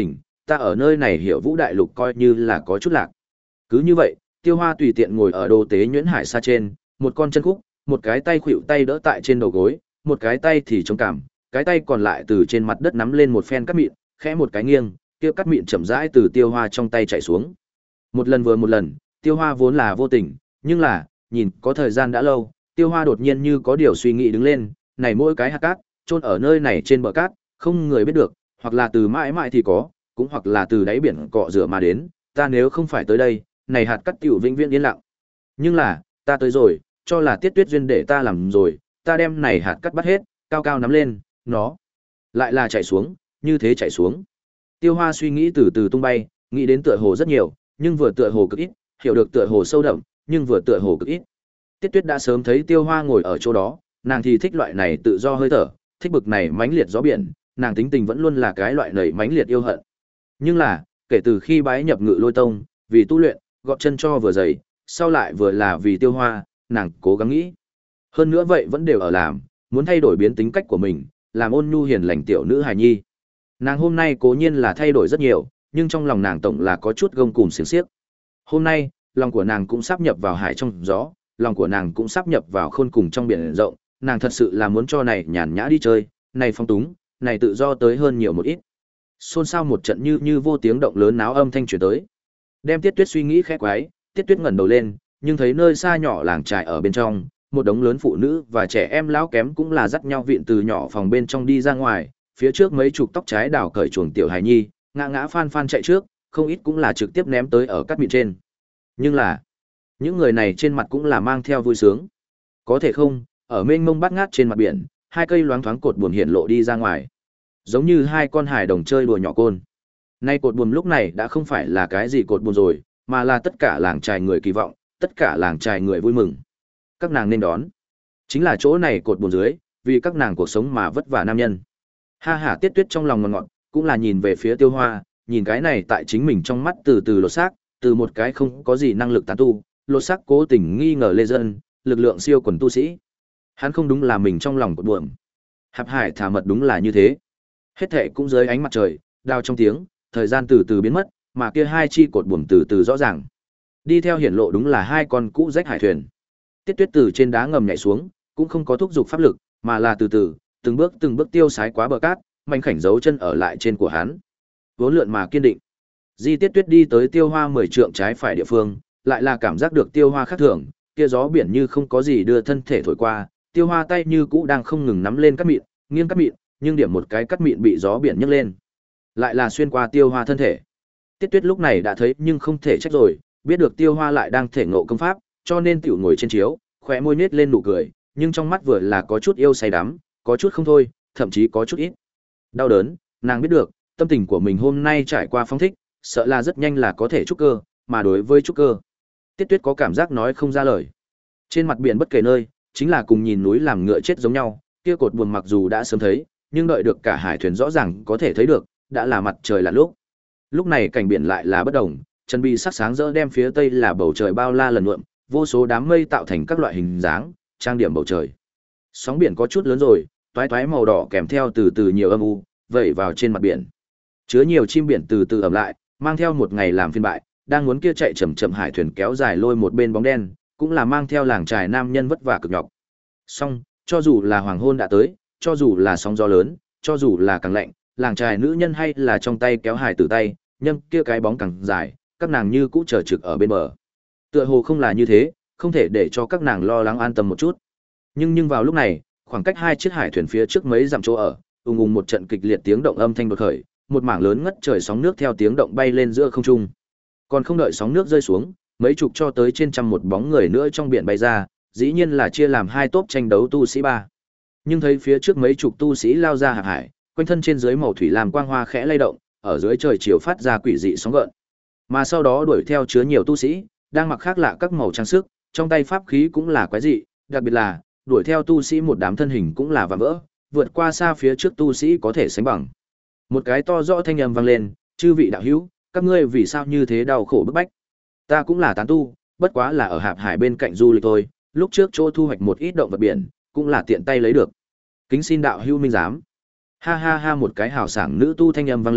ta ở nơi này hiểu vũ đại lục coi như là có chút lạc. Cứ như vậy, Tiêu Hoa tùy tiện ngồi ở đồ tế nhuyễn hải xa trên, một con chân khúc, một cái tay khuỵu tay đỡ tại trên đầu gối, một cái tay thì chống cằm, cái tay còn lại từ trên mặt đất nắm lên một phen cát mịn, khẽ một cái nghiêng, kia cát mịn chậm rãi từ Tiêu Hoa trong tay chảy xuống. Một lần vừa một lần, Tiêu Hoa vốn là vô tình, nhưng là, nhìn có thời gian đã lâu, Tiêu Hoa đột nhiên như có điều suy nghĩ đứng lên, này mỗi cái hạt cát, chôn ở nơi này trên bờ cát, không người biết được, hoặc là từ mãi mãi thì có, cũng hoặc là từ đáy biển cọ rửa mà đến, ta nếu không phải tới đây, này hạt cát tiểu vĩnh viễn yên lặng. Nhưng là, ta tới rồi, cho là Tiết Tuyết duyên để ta làm rồi, ta đem này hạt cát bắt hết, cao cao nắm lên, nó lại là chạy xuống, như thế chạy xuống. Tiêu Hoa suy nghĩ từ từ tung bay, nghĩ đến tựa hồ rất nhiều, nhưng vừa tựa hồ cực ít, hiểu được tựa hồ sâu đậm, nhưng vừa tựa hồ cực ít. Tiết Tuyết đã sớm thấy Tiêu Hoa ngồi ở chỗ đó, nàng thì thích loại này tự do hơi thở, thích bực này mãnh liệt gió biển, nàng tính tình vẫn luôn là cái loại nảy mãnh liệt yêu hận. Nhưng là, kể từ khi bái nhập Ngự Lôi Tông, vì tu luyện, gọt chân cho vừa dày, sau lại vừa là vì Tiêu Hoa, nàng cố gắng nghĩ. Hơn nữa vậy vẫn đều ở làm, muốn thay đổi biến tính cách của mình, làm ôn nhu hiền lành tiểu nữ hài nhi. Nàng hôm nay cố nhiên là thay đổi rất nhiều, nhưng trong lòng nàng tổng là có chút gông cùm xiềng xiếc. Hôm nay, lòng của nàng cũng sắp nhập vào hải trong gió, lòng của nàng cũng sắp nhập vào khôn cùng trong biển rộng, nàng thật sự là muốn cho này nhàn nhã đi chơi, này phong túng, này tự do tới hơn nhiều một ít. Xôn xao một trận như như vô tiếng động lớn náo âm thanh truyền tới. Đem Tiết Tuyết suy nghĩ khẽ quái, Tiết Tuyết ngẩng đầu lên, nhưng thấy nơi xa nhỏ làng trại ở bên trong, một đống lớn phụ nữ và trẻ em lão kém cũng là dắt nhau vịn từ nhỏ phòng bên trong đi ra ngoài, phía trước mấy chục tóc trái đào cởi chuồng tiểu hài nhi, ngã ngã phan phan chạy trước, không ít cũng là trực tiếp ném tới ở cát mịn trên. Nhưng là, những người này trên mặt cũng là mang theo vui sướng. Có thể không, ở mênh mông bát ngát trên mặt biển, hai cây loáng thoáng cột buồm hiện lộ đi ra ngoài. Giống như hai con hài đồng chơi đùa nhỏ côn. Nay cột buồm lúc này đã không phải là cái gì cột buồm rồi, mà là tất cả làng trài người kỳ vọng, tất cả làng trài người vui mừng. Các nàng nên đón. Chính là chỗ này cột buồm dưới, vì các nàng cuộc sống mà vất vả nam nhân. Ha ha, Tiết Tuyết trong lòng ngọt ngọt, cũng là nhìn về phía Tiêu Hoa, nhìn cái này tại chính mình trong mắt từ từ lột xác, từ một cái không có gì năng lực tán tu, lột xác cố tình nghi ngờ Lê Dân, lực lượng siêu quần tu sĩ. Hắn không đúng là mình trong lòng cột buồm. Hạp Hải thả mật đúng là như thế. Hết thệ cũng dưới ánh mặt trời, đao trong tiếng, thời gian từ từ biến mất, mà kia hai chi cột buồm từ từ rõ ràng. Đi theo hiển lộ đúng là hai con cũ rách hải thuyền. Tiết Tuyết từ trên đá ngầm nhảy xuống, cũng không có thúc giục pháp lực, mà là từ từ, từng bước từng bước tiêu sái quá bờ cát, manh khảnh dấu chân ở lại trên của hắn. Vốn lượn mà kiên định. Di Tiết Tuyết đi tới Tiêu Hoa mười trượng trái phải địa phương, lại là cảm giác được Tiêu Hoa khác thường, kia gió biển như không có gì đưa thân thể thổi qua, Tiêu Hoa tay như cũ đang không ngừng nắm lên cát mịn, nghiêng cát mịn, nhưng điểm một cái cát mịn bị gió biển nhấc lên, lại là xuyên qua Tiêu Hoa thân thể. Tiết Tuyết lúc này đã thấy nhưng không thể trách rồi, biết được Tiêu Hoa lại đang thể ngộ công pháp, cho nên tiểu ngồi trên chiếu, khóe môi nhếch lên nụ cười, nhưng trong mắt vừa là có chút yêu say đắm, có chút không thôi, thậm chí có chút ít đau đớn. Nàng biết được, tâm tình của mình hôm nay trải qua phong thích, sợ là rất nhanh là có thể trúc cơ, mà đối với trúc cơ, Tiết Tuyết có cảm giác nói không ra lời. Trên mặt biển bất kể nơi, chính là cùng nhìn núi làm ngựa chết giống nhau, kia cột buồm mặc dù đã sớm thấy, nhưng đợi được cả hải thuyền rõ ràng có thể thấy được, đã là mặt trời là lúc. Lúc này cảnh biển lại là bất động, chân bi sắc sáng rỡ đem phía tây là bầu trời bao la lần lượm, vô số đám mây tạo thành các loại hình dáng, trang điểm bầu trời. Sóng biển có chút lớn rồi, toái toái màu đỏ kèm theo từ từ nhiều âm u, vẩy vào trên mặt biển. Chứa nhiều chim biển từ từ ẩm lại, mang theo một ngày làm phiên bại, đang muốn kia chạy chậm chậm hải thuyền kéo dài lôi một bên bóng đen, cũng là mang theo làng trài nam nhân vất vả cực nhọc. Song, cho dù là hoàng hôn đã tới, cho dù là sóng gió lớn, cho dù là càng lạnh, làng trài nữ nhân hay là trong tay kéo hải tử tay, nhân kia cái bóng càng dài, các nàng như cũ chờ trực ở bên bờ. Tựa hồ không là như thế, không thể để cho các nàng lo lắng an tâm một chút. Nhưng nhưng vào lúc này, khoảng cách hai chiếc hải thuyền phía trước mấy dặm chỗ ở, ùng ùng một trận kịch liệt tiếng động âm thanh đột khởi, một mảng lớn ngất trời sóng nước theo tiếng động bay lên giữa không trung. Còn không đợi sóng nước rơi xuống, mấy chục cho tới trên trăm một bóng người nữa trong biển bay ra, dĩ nhiên là chia làm hai tốp tranh đấu tu sĩ ba. Nhưng thấy phía trước mấy chục tu sĩ lao ra hạp hải, quanh thân trên dưới màu thủy làm quang hoa khẽ lay động, ở dưới trời chiều phát ra quỷ dị sóng gợn. Mà sau đó đuổi theo chứa nhiều tu sĩ, đang mặc khác lạ các màu trang sức, trong tay pháp khí cũng là quái dị, đặc biệt là đuổi theo tu sĩ một đám thân hình cũng là vạm vỡ, vượt qua xa phía trước tu sĩ có thể sánh bằng. Một cái to rõ thanh âm vang lên, "Chư vị đạo hữu, các ngươi vì sao như thế đau khổ bức bách? Ta cũng là tán tu, bất quá là ở hạp hải bên cạnh du lịch thôi, lúc trước chỗ thu hoạch một ít động vật biển, cũng là tiện tay lấy được. Kính xin đạo hữu minh giám." Ha ha ha, một cái hào sảng nữ tu thanh âm vang lên,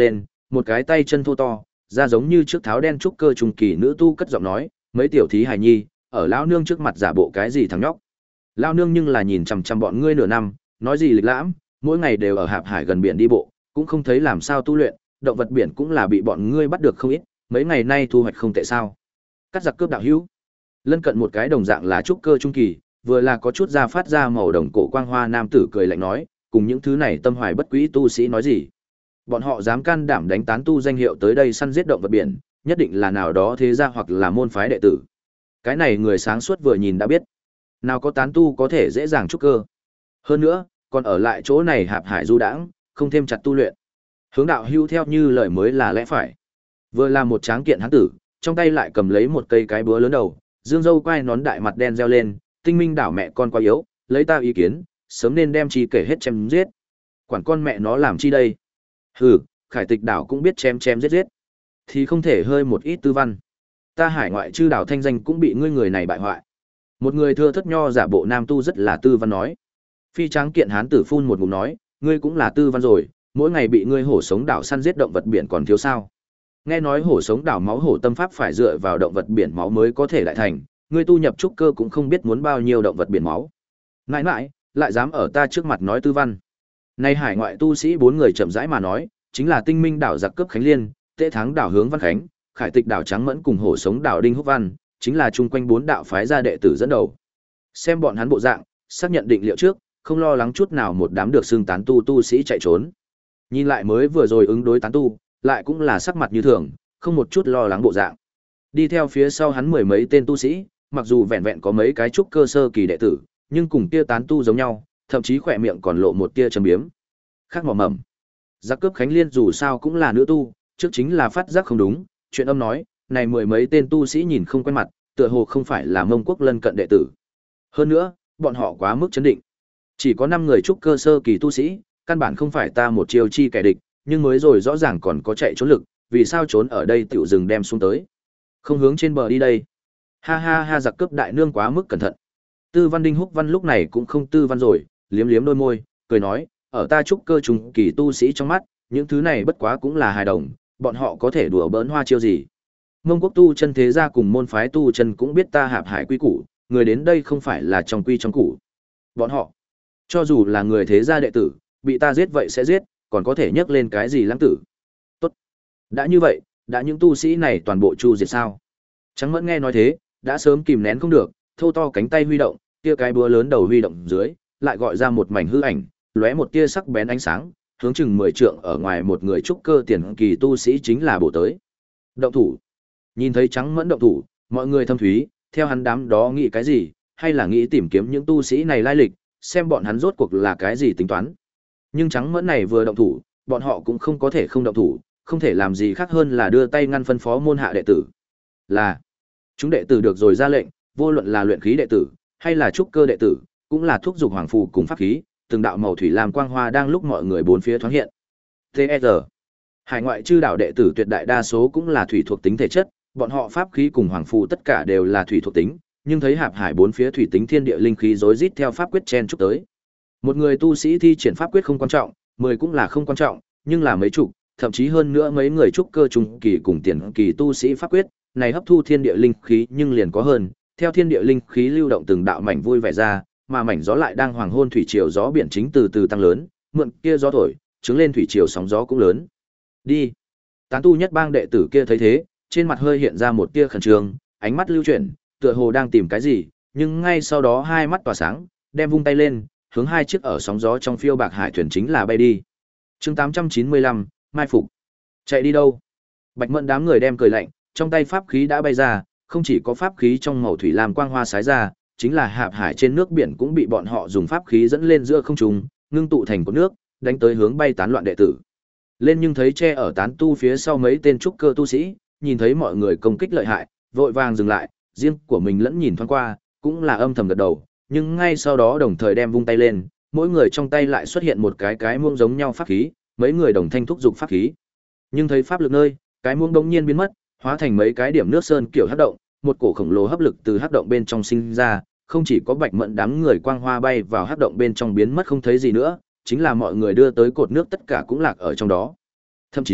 một cái tay chân thô to, da giống như trước tháo đen trúc cơ trung kỳ nữ tu cất giọng nói, mấy tiểu thí hài nhi, ở lão nương trước mặt giả bộ cái gì thằng nhóc. Lão nương nhưng là nhìn chằm chằm bọn ngươi nửa năm, nói gì lịch lãm, mỗi ngày đều ở hạp hải gần biển đi bộ, cũng không thấy làm sao tu luyện, động vật biển cũng là bị bọn ngươi bắt được không ít, mấy ngày nay thu hoạch không tệ sao. Cắt giặc cướp đạo hữu. Lân cận một cái đồng dạng là trúc cơ trung kỳ, vừa là có chút da phát ra màu đồng cổ quang hoa nam tử cười lạnh nói, cùng những thứ này tâm hoài bất quý tu sĩ nói gì. Bọn họ dám can đảm đánh tán tu danh hiệu tới đây săn giết động vật biển, nhất định là nào đó thế gia hoặc là môn phái đệ tử. Cái này người sáng suốt vừa nhìn đã biết. Nào có tán tu có thể dễ dàng trúc cơ. Hơn nữa, còn ở lại chỗ này hạp hải du đãng, không thêm chặt tu luyện. Hướng đạo hưu theo như lời mới là lẽ phải. Vừa là một tráng kiện hán tử, trong tay lại cầm lấy một cây cái búa lớn đầu, dương dâu quai nón đại mặt đen reo lên, tinh minh đảo mẹ con quá yếu, lấy ta ý kiến, sớm nên đem chi kể hết chém giết. Quản con mẹ nó làm chi đây? Hừ, khải tịch đảo cũng biết chém chém giết giết. Thì không thể hơi một ít tư văn. Ta hải ngoại chư đảo thanh danh cũng bị ngươi người này bại hoại. Một người thưa thất nho giả bộ nam tu rất là tư văn nói. Phi tráng kiện hán tử phun một ngụm nói, ngươi cũng là tư văn rồi, mỗi ngày bị ngươi hổ sống đảo săn giết động vật biển còn thiếu sao? Nghe nói hổ sống đảo máu hổ tâm pháp phải dựa vào động vật biển máu mới có thể đại thành, ngươi tu nhập trúc cơ cũng không biết muốn bao nhiêu động vật biển máu. Ngại ngại, lại dám ở ta trước mặt nói tư văn. Nay hải ngoại tu sĩ bốn người chậm rãi mà nói, chính là tinh minh đảo giặc cướp Khánh Liên, Tế Thắng đảo Hướng Văn Khánh, Khải Tịch đảo Trắng Mẫn cùng hổ sống đảo Đinh Húc Văn, chính là chung quanh bốn đạo phái gia đệ tử dẫn đầu. Xem bọn hắn bộ dạng, xác nhận định liệu trước, không lo lắng chút nào một đám được xưng tán tu tu sĩ chạy trốn. Nhìn lại mới vừa rồi ứng đối tán tu, lại cũng là sắc mặt như thường, không một chút lo lắng bộ dạng. Đi theo phía sau hắn mười mấy tên tu sĩ, mặc dù vẹn vẹn có mấy cái trúc cơ sơ kỳ đệ tử, nhưng cùng tia tán tu giống nhau, thậm chí khỏe miệng còn lộ một tia châm biếm. Khác mỏ mầm. Giặc cướp Khánh Liên dù sao cũng là nữ tu, trước chính là phát giác không đúng, chuyện âm nói, này mười mấy tên tu sĩ nhìn không quen mặt, tựa hồ không phải là Mông Quốc lân cận đệ tử. Hơn nữa, bọn họ quá mức chấn định. Chỉ có năm người trúc cơ sơ kỳ tu sĩ, căn bản không phải ta một chiêu chi kẻ địch, nhưng mới rồi rõ ràng còn có chạy trốn lực, vì sao trốn ở đây tiểu rừng đem xuống tới. Không hướng trên bờ đi đây. Ha ha ha, giặc cướp đại nương quá mức cẩn thận. Tư Văn Đinh Húc Văn lúc này cũng không tư văn rồi, liếm liếm đôi môi, cười nói, ở ta trúc cơ trùng kỳ tu sĩ trong mắt, những thứ này bất quá cũng là hài đồng, bọn họ có thể đùa bỡn hoa chiêu gì. Mông Quốc tu chân thế gia cùng môn phái tu chân cũng biết ta hạp hải quy củ, người đến đây không phải là trong quy trong củ. Bọn họ, cho dù là người thế gia đệ tử, bị ta giết vậy sẽ giết, còn có thể nhắc lên cái gì lãng tử. Tốt. Đã như vậy, đã những tu sĩ này toàn bộ chu diệt sao? Trắng Mẫn nghe nói thế, đã sớm kìm nén không được, thô to cánh tay huy động, kia cái búa lớn đầu huy động dưới, lại gọi ra một mảnh hư ảnh, lóe một tia sắc bén ánh sáng, hướng chừng mười trượng ở ngoài một người trúc cơ tiền kỳ tu sĩ chính là bổ tới. Động thủ. Nhìn thấy Trắng Mẫn động thủ, mọi người thâm thúy, theo hắn đám đó nghĩ cái gì, hay là nghĩ tìm kiếm những tu sĩ này lai lịch, xem bọn hắn rốt cuộc là cái gì tính toán. Nhưng Trắng Mẫn này vừa động thủ, bọn họ cũng không có thể không động thủ, không thể làm gì khác hơn là đưa tay ngăn phân phó môn hạ đệ tử. Là, chúng đệ tử được rồi ra lệnh, vô luận là luyện khí đệ tử, hay là trúc cơ đệ tử, cũng là thúc dục hoàng phù cùng pháp khí, từng đạo màu thủy lam quang hoa đang lúc mọi người bốn phía thoáng hiện. tê e rờ. Hải ngoại chư đảo đệ tử tuyệt đại đa số cũng là thủy thuộc tính thể chất, bọn họ pháp khí cùng hoàng phù tất cả đều là thủy thuộc tính, nhưng thấy hạp hải bốn phía thủy tính thiên địa linh khí rối rít theo pháp quyết chen chúc tới. Một người tu sĩ thi triển pháp quyết không quan trọng, mười cũng là không quan trọng, nhưng là mấy chục, thậm chí hơn nữa mấy người trúc cơ trung kỳ cùng tiền kỳ tu sĩ pháp quyết, này hấp thu thiên địa linh khí nhưng liền có hơn, theo thiên địa linh khí lưu động từng đạo mảnh vui vẻ ra, mà mảnh gió lại đang hoàng hôn thủy triều gió biển chính từ từ tăng lớn, mượn kia gió thổi, chứng lên thủy triều sóng gió cũng lớn. Đi. Tán tu nhất bang đệ tử kia thấy thế, trên mặt hơi hiện ra một tia khẩn trương, ánh mắt lưu chuyển, tựa hồ đang tìm cái gì, nhưng ngay sau đó hai mắt tỏa sáng, đem vung tay lên, hướng hai chiếc ở sóng gió trong phiêu bạc hải thuyền chính là bay đi. Chương tám trăm chín mươi lăm, mai phục. Chạy đi đâu? Bạch Mẫn đám người đem cười lạnh, trong tay pháp khí đã bay ra, không chỉ có pháp khí trong màu thủy lam quang hoa sái ra, chính là hạp hải trên nước biển cũng bị bọn họ dùng pháp khí dẫn lên giữa không trung, ngưng tụ thành cột nước, đánh tới hướng bay tán loạn đệ tử. Lên nhưng thấy che ở tán tu phía sau mấy tên trúc cơ tu sĩ, nhìn thấy mọi người công kích lợi hại, vội vàng dừng lại, riêng của mình lẫn nhìn thoáng qua, cũng là âm thầm gật đầu, nhưng ngay sau đó đồng thời đem vung tay lên, mỗi người trong tay lại xuất hiện một cái cái muông giống nhau pháp khí, mấy người đồng thanh thúc dục pháp khí. Nhưng thấy pháp lực nơi, cái muông đống nhiên biến mất, hóa thành mấy cái điểm nước sơn kiểu hấp động, một cổ khổng lồ hấp lực từ hấp động bên trong sinh ra, không chỉ có Bạch Mẫn đám người quang hoa bay vào hấp động bên trong biến mất không thấy gì nữa, chính là mọi người đưa tới cột nước tất cả cũng lạc ở trong đó. Thậm chí,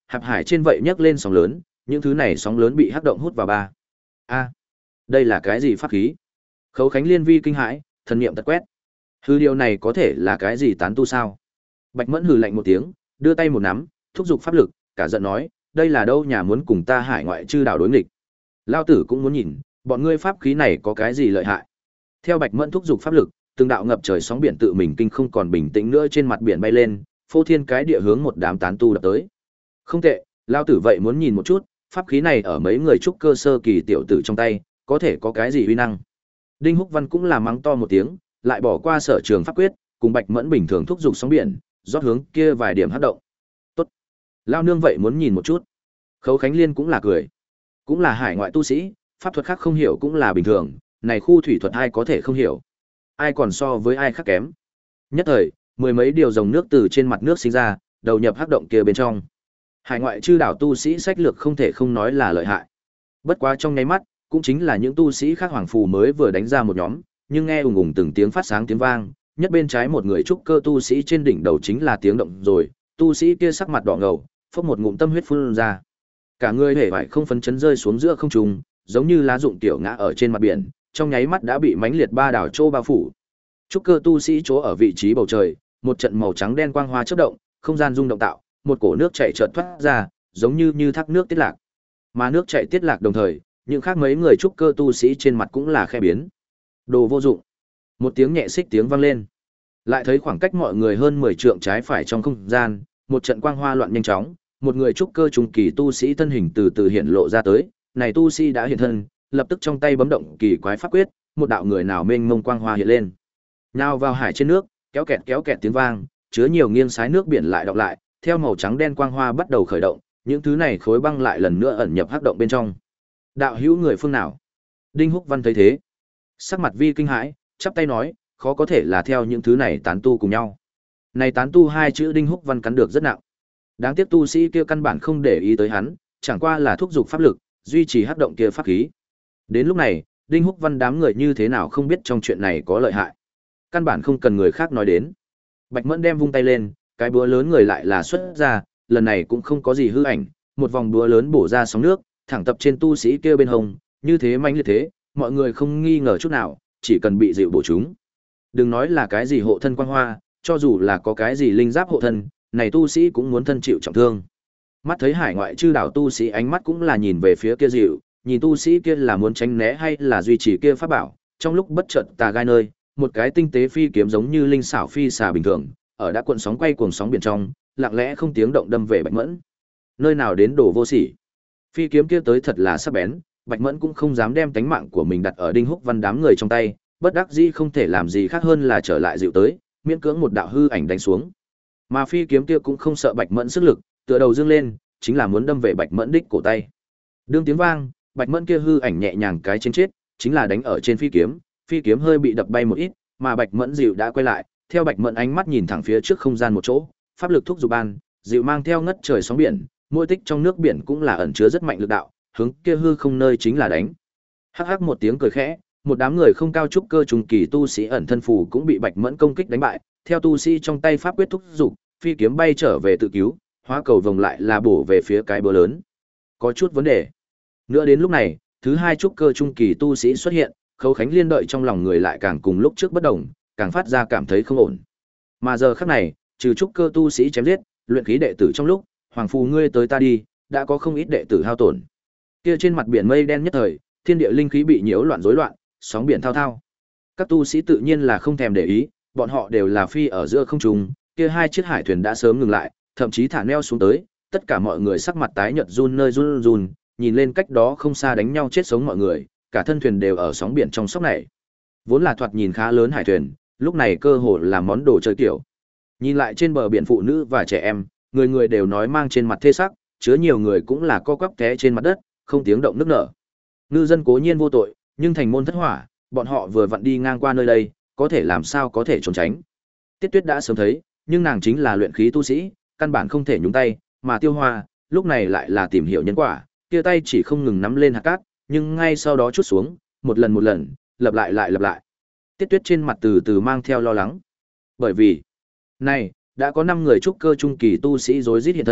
hạp hải trên vậy nhấc lên sóng lớn, những thứ này sóng lớn bị hắc động hút vào ba. A, đây là cái gì pháp khí? Khấu Khánh Liên vi kinh hãi, thần niệm tật quét. Hư điều này có thể là cái gì tán tu sao? Bạch Mẫn hừ lạnh một tiếng, đưa tay một nắm, thúc giục pháp lực, cả giận nói, đây là đâu nhà muốn cùng ta hải ngoại chư đảo đối nghịch. Lao tử cũng muốn nhìn, bọn ngươi pháp khí này có cái gì lợi hại. Theo Bạch Mẫn thúc giục pháp lực, từng đạo ngập trời sóng biển tự mình kinh không còn bình tĩnh nữa trên mặt biển bay lên, phô thiên cái địa hướng một đám tán tu đập tới. Không tệ, lao tử vậy muốn nhìn một chút, pháp khí này ở mấy người trúc cơ sơ kỳ tiểu tử trong tay, có thể có cái gì uy năng. Đinh Húc Văn cũng là mắng to một tiếng, lại bỏ qua sở trường pháp quyết, cùng Bạch Mẫn bình thường thúc giục sóng biển, rót hướng kia vài điểm hấp động. Tốt, lao nương vậy muốn nhìn một chút. Khấu Khánh Liên cũng là cười, cũng là hải ngoại tu sĩ, pháp thuật khác không hiểu cũng là bình thường, này khu thủy thuật ai có thể không hiểu, ai còn so với ai khác kém. Nhất thời, mười mấy điều dòng nước từ trên mặt nước sinh ra, đầu nhập hắc động kia bên trong. Hải ngoại chư đảo tu sĩ sách lược không thể không nói là lợi hại. Bất quá trong nháy mắt, cũng chính là những tu sĩ khác hoàng phù mới vừa đánh ra một nhóm, nhưng nghe ùng ùng từng tiếng phát sáng tiếng vang, nhất bên trái một người trúc cơ tu sĩ trên đỉnh đầu chính là tiếng động rồi, tu sĩ kia sắc mặt đỏ ngầu, phốc một ngụm tâm huyết phun ra. Cả người hề vải không phấn chấn rơi xuống giữa không trung, giống như lá rụng tiểu ngã ở trên mặt biển, trong nháy mắt đã bị mãnh liệt ba đảo trô bao phủ. Trúc cơ tu sĩ chỗ ở vị trí bầu trời, một trận màu trắng đen quang hoa chớp động, không gian rung động tạo, một cổ nước chảy chợt thoát ra, giống như như thác nước tiết lạc. Mà nước chảy tiết lạc đồng thời, những khác mấy người trúc cơ tu sĩ trên mặt cũng là khẽ biến. Đồ vô dụng. Một tiếng nhẹ xích tiếng vang lên. Lại thấy khoảng cách mọi người hơn mười trượng trái phải trong không gian, một trận quang hoa loạn nhanh chóng, một người trúc cơ trung kỳ tu sĩ thân hình từ từ hiện lộ ra tới, này tu sĩ đã hiện thân, lập tức trong tay bấm động kỳ quái pháp quyết, một đạo người nào mênh mông quang hoa hiện lên. Nhào vào hải trên nước, kéo kẹt kéo kẹt tiếng vang, chứa nhiều nghiêng sái nước biển lại đọc lại, theo màu trắng đen quang hoa bắt đầu khởi động, những thứ này khối băng lại lần nữa ẩn nhập hắc động bên trong. Đạo hữu người phương nào? Đinh Húc Văn thấy thế, sắc mặt vi kinh hãi, chắp tay nói, khó có thể là theo những thứ này tán tu cùng nhau. Này tán tu hai chữ Đinh Húc Văn cắn được rất nặng. Đáng tiếc tu sĩ kia căn bản không để ý tới hắn, chẳng qua là thúc giục pháp lực, duy trì hắc động kia pháp khí. Đến lúc này, Đinh Húc Văn đám người như thế nào không biết trong chuyện này có lợi hại. Căn bản không cần người khác nói đến. Bạch Mẫn đem vung tay lên, cái búa lớn người lại là xuất ra, lần này cũng không có gì hư ảnh, một vòng búa lớn bổ ra sóng nước, thẳng tập trên tu sĩ kia bên hông, như thế mãnh liệt thế, mọi người không nghi ngờ chút nào, chỉ cần bị dịu bổ chúng. Đừng nói là cái gì hộ thân quang hoa, cho dù là có cái gì linh giáp hộ thân, này tu sĩ cũng muốn thân chịu trọng thương. Mắt thấy hải ngoại chư đảo tu sĩ ánh mắt cũng là nhìn về phía kia dịu, nhìn tu sĩ kia là muốn tránh né hay là duy trì kia pháp bảo, trong lúc bất chợt tà gai nơi, một cái tinh tế phi kiếm giống như linh xảo phi xà bình thường, ở đã cuộn sóng quay cuồng sóng biển trong, lặng lẽ không tiếng động đâm về Bạch Mẫn. Nơi nào đến đồ vô sỉ. Phi kiếm kia tới thật là sắc bén, Bạch Mẫn cũng không dám đem tánh mạng của mình đặt ở Đinh Húc Văn đám người trong tay, bất đắc dĩ không thể làm gì khác hơn là trở lại dịu tới, miễn cưỡng một đạo hư ảnh đánh xuống. Mà phi kiếm kia cũng không sợ Bạch Mẫn sức lực, tựa đầu dương lên, chính là muốn đâm về Bạch Mẫn đích cổ tay. Đương tiếng vang, Bạch Mẫn kia hư ảnh nhẹ nhàng cái trên chết, chính là đánh ở trên phi kiếm, phi kiếm hơi bị đập bay một ít, mà Bạch Mẫn dịu đã quay lại, theo Bạch Mẫn ánh mắt nhìn thẳng phía trước không gian một chỗ, pháp lực thúc giục ban, dịu mang theo ngất trời sóng biển, mỗi tích trong nước biển cũng là ẩn chứa rất mạnh lực đạo, hướng kia hư không nơi chính là đánh. Hắc hắc một tiếng cười khẽ, một đám người không cao trúc cơ trùng kỳ tu sĩ ẩn thân phù cũng bị Bạch Mẫn công kích đánh bại, theo tu sĩ trong tay pháp quyết thúc giục, phi kiếm bay trở về tự cứu, hóa cầu vòng lại là bổ về phía cái búa lớn. Có chút vấn đề. Nữa đến lúc này, thứ hai trúc cơ trung kỳ tu sĩ xuất hiện, Khấu Khánh Liên đợi trong lòng người lại càng cùng lúc trước bất đồng, càng phát ra cảm thấy không ổn. Mà giờ khắc này, trừ trúc cơ tu sĩ chém giết, luyện khí đệ tử trong lúc, hoàng phù ngươi tới ta đi, đã có không ít đệ tử hao tổn. Kia trên mặt biển mây đen nhất thời, thiên địa linh khí bị nhiễu loạn rối loạn, sóng biển thao thao. Các tu sĩ tự nhiên là không thèm để ý, bọn họ đều là phi ở giữa không trung, kia hai chiếc hải thuyền đã sớm ngừng lại, thậm chí thả neo xuống tới, tất cả mọi người sắc mặt tái nhợt run nơi run run, nhìn lên cách đó không xa đánh nhau chết sống mọi người, cả thân thuyền đều ở sóng biển trong sóc này. Vốn là thoạt nhìn khá lớn hải thuyền, lúc này cơ hồ là món đồ chơi kiểu. Nhìn lại trên bờ biển phụ nữ và trẻ em, người người đều nói mang trên mặt thê sắc, chứa nhiều người cũng là co quắp té trên mặt đất, không tiếng động nức nở. Ngư dân cố nhiên vô tội, nhưng thành môn thất hỏa, bọn họ vừa vặn đi ngang qua nơi đây, có thể làm sao có thể trốn tránh. Tiết Tuyết đã sớm thấy, nhưng nàng chính là luyện khí tu sĩ, căn bản không thể nhúng tay, mà Tiêu Hoa, lúc này lại là tìm hiểu nhân quả, kia tay chỉ không ngừng nắm lên hạt cát, nhưng ngay sau đó chút xuống, một lần một lần, lặp lại lại lặp lại. Tiết Tuyết trên mặt từ từ mang theo lo lắng. Bởi vì, này, đã có năm người trúc cơ trung kỳ tu sĩ rối rít hiện thân,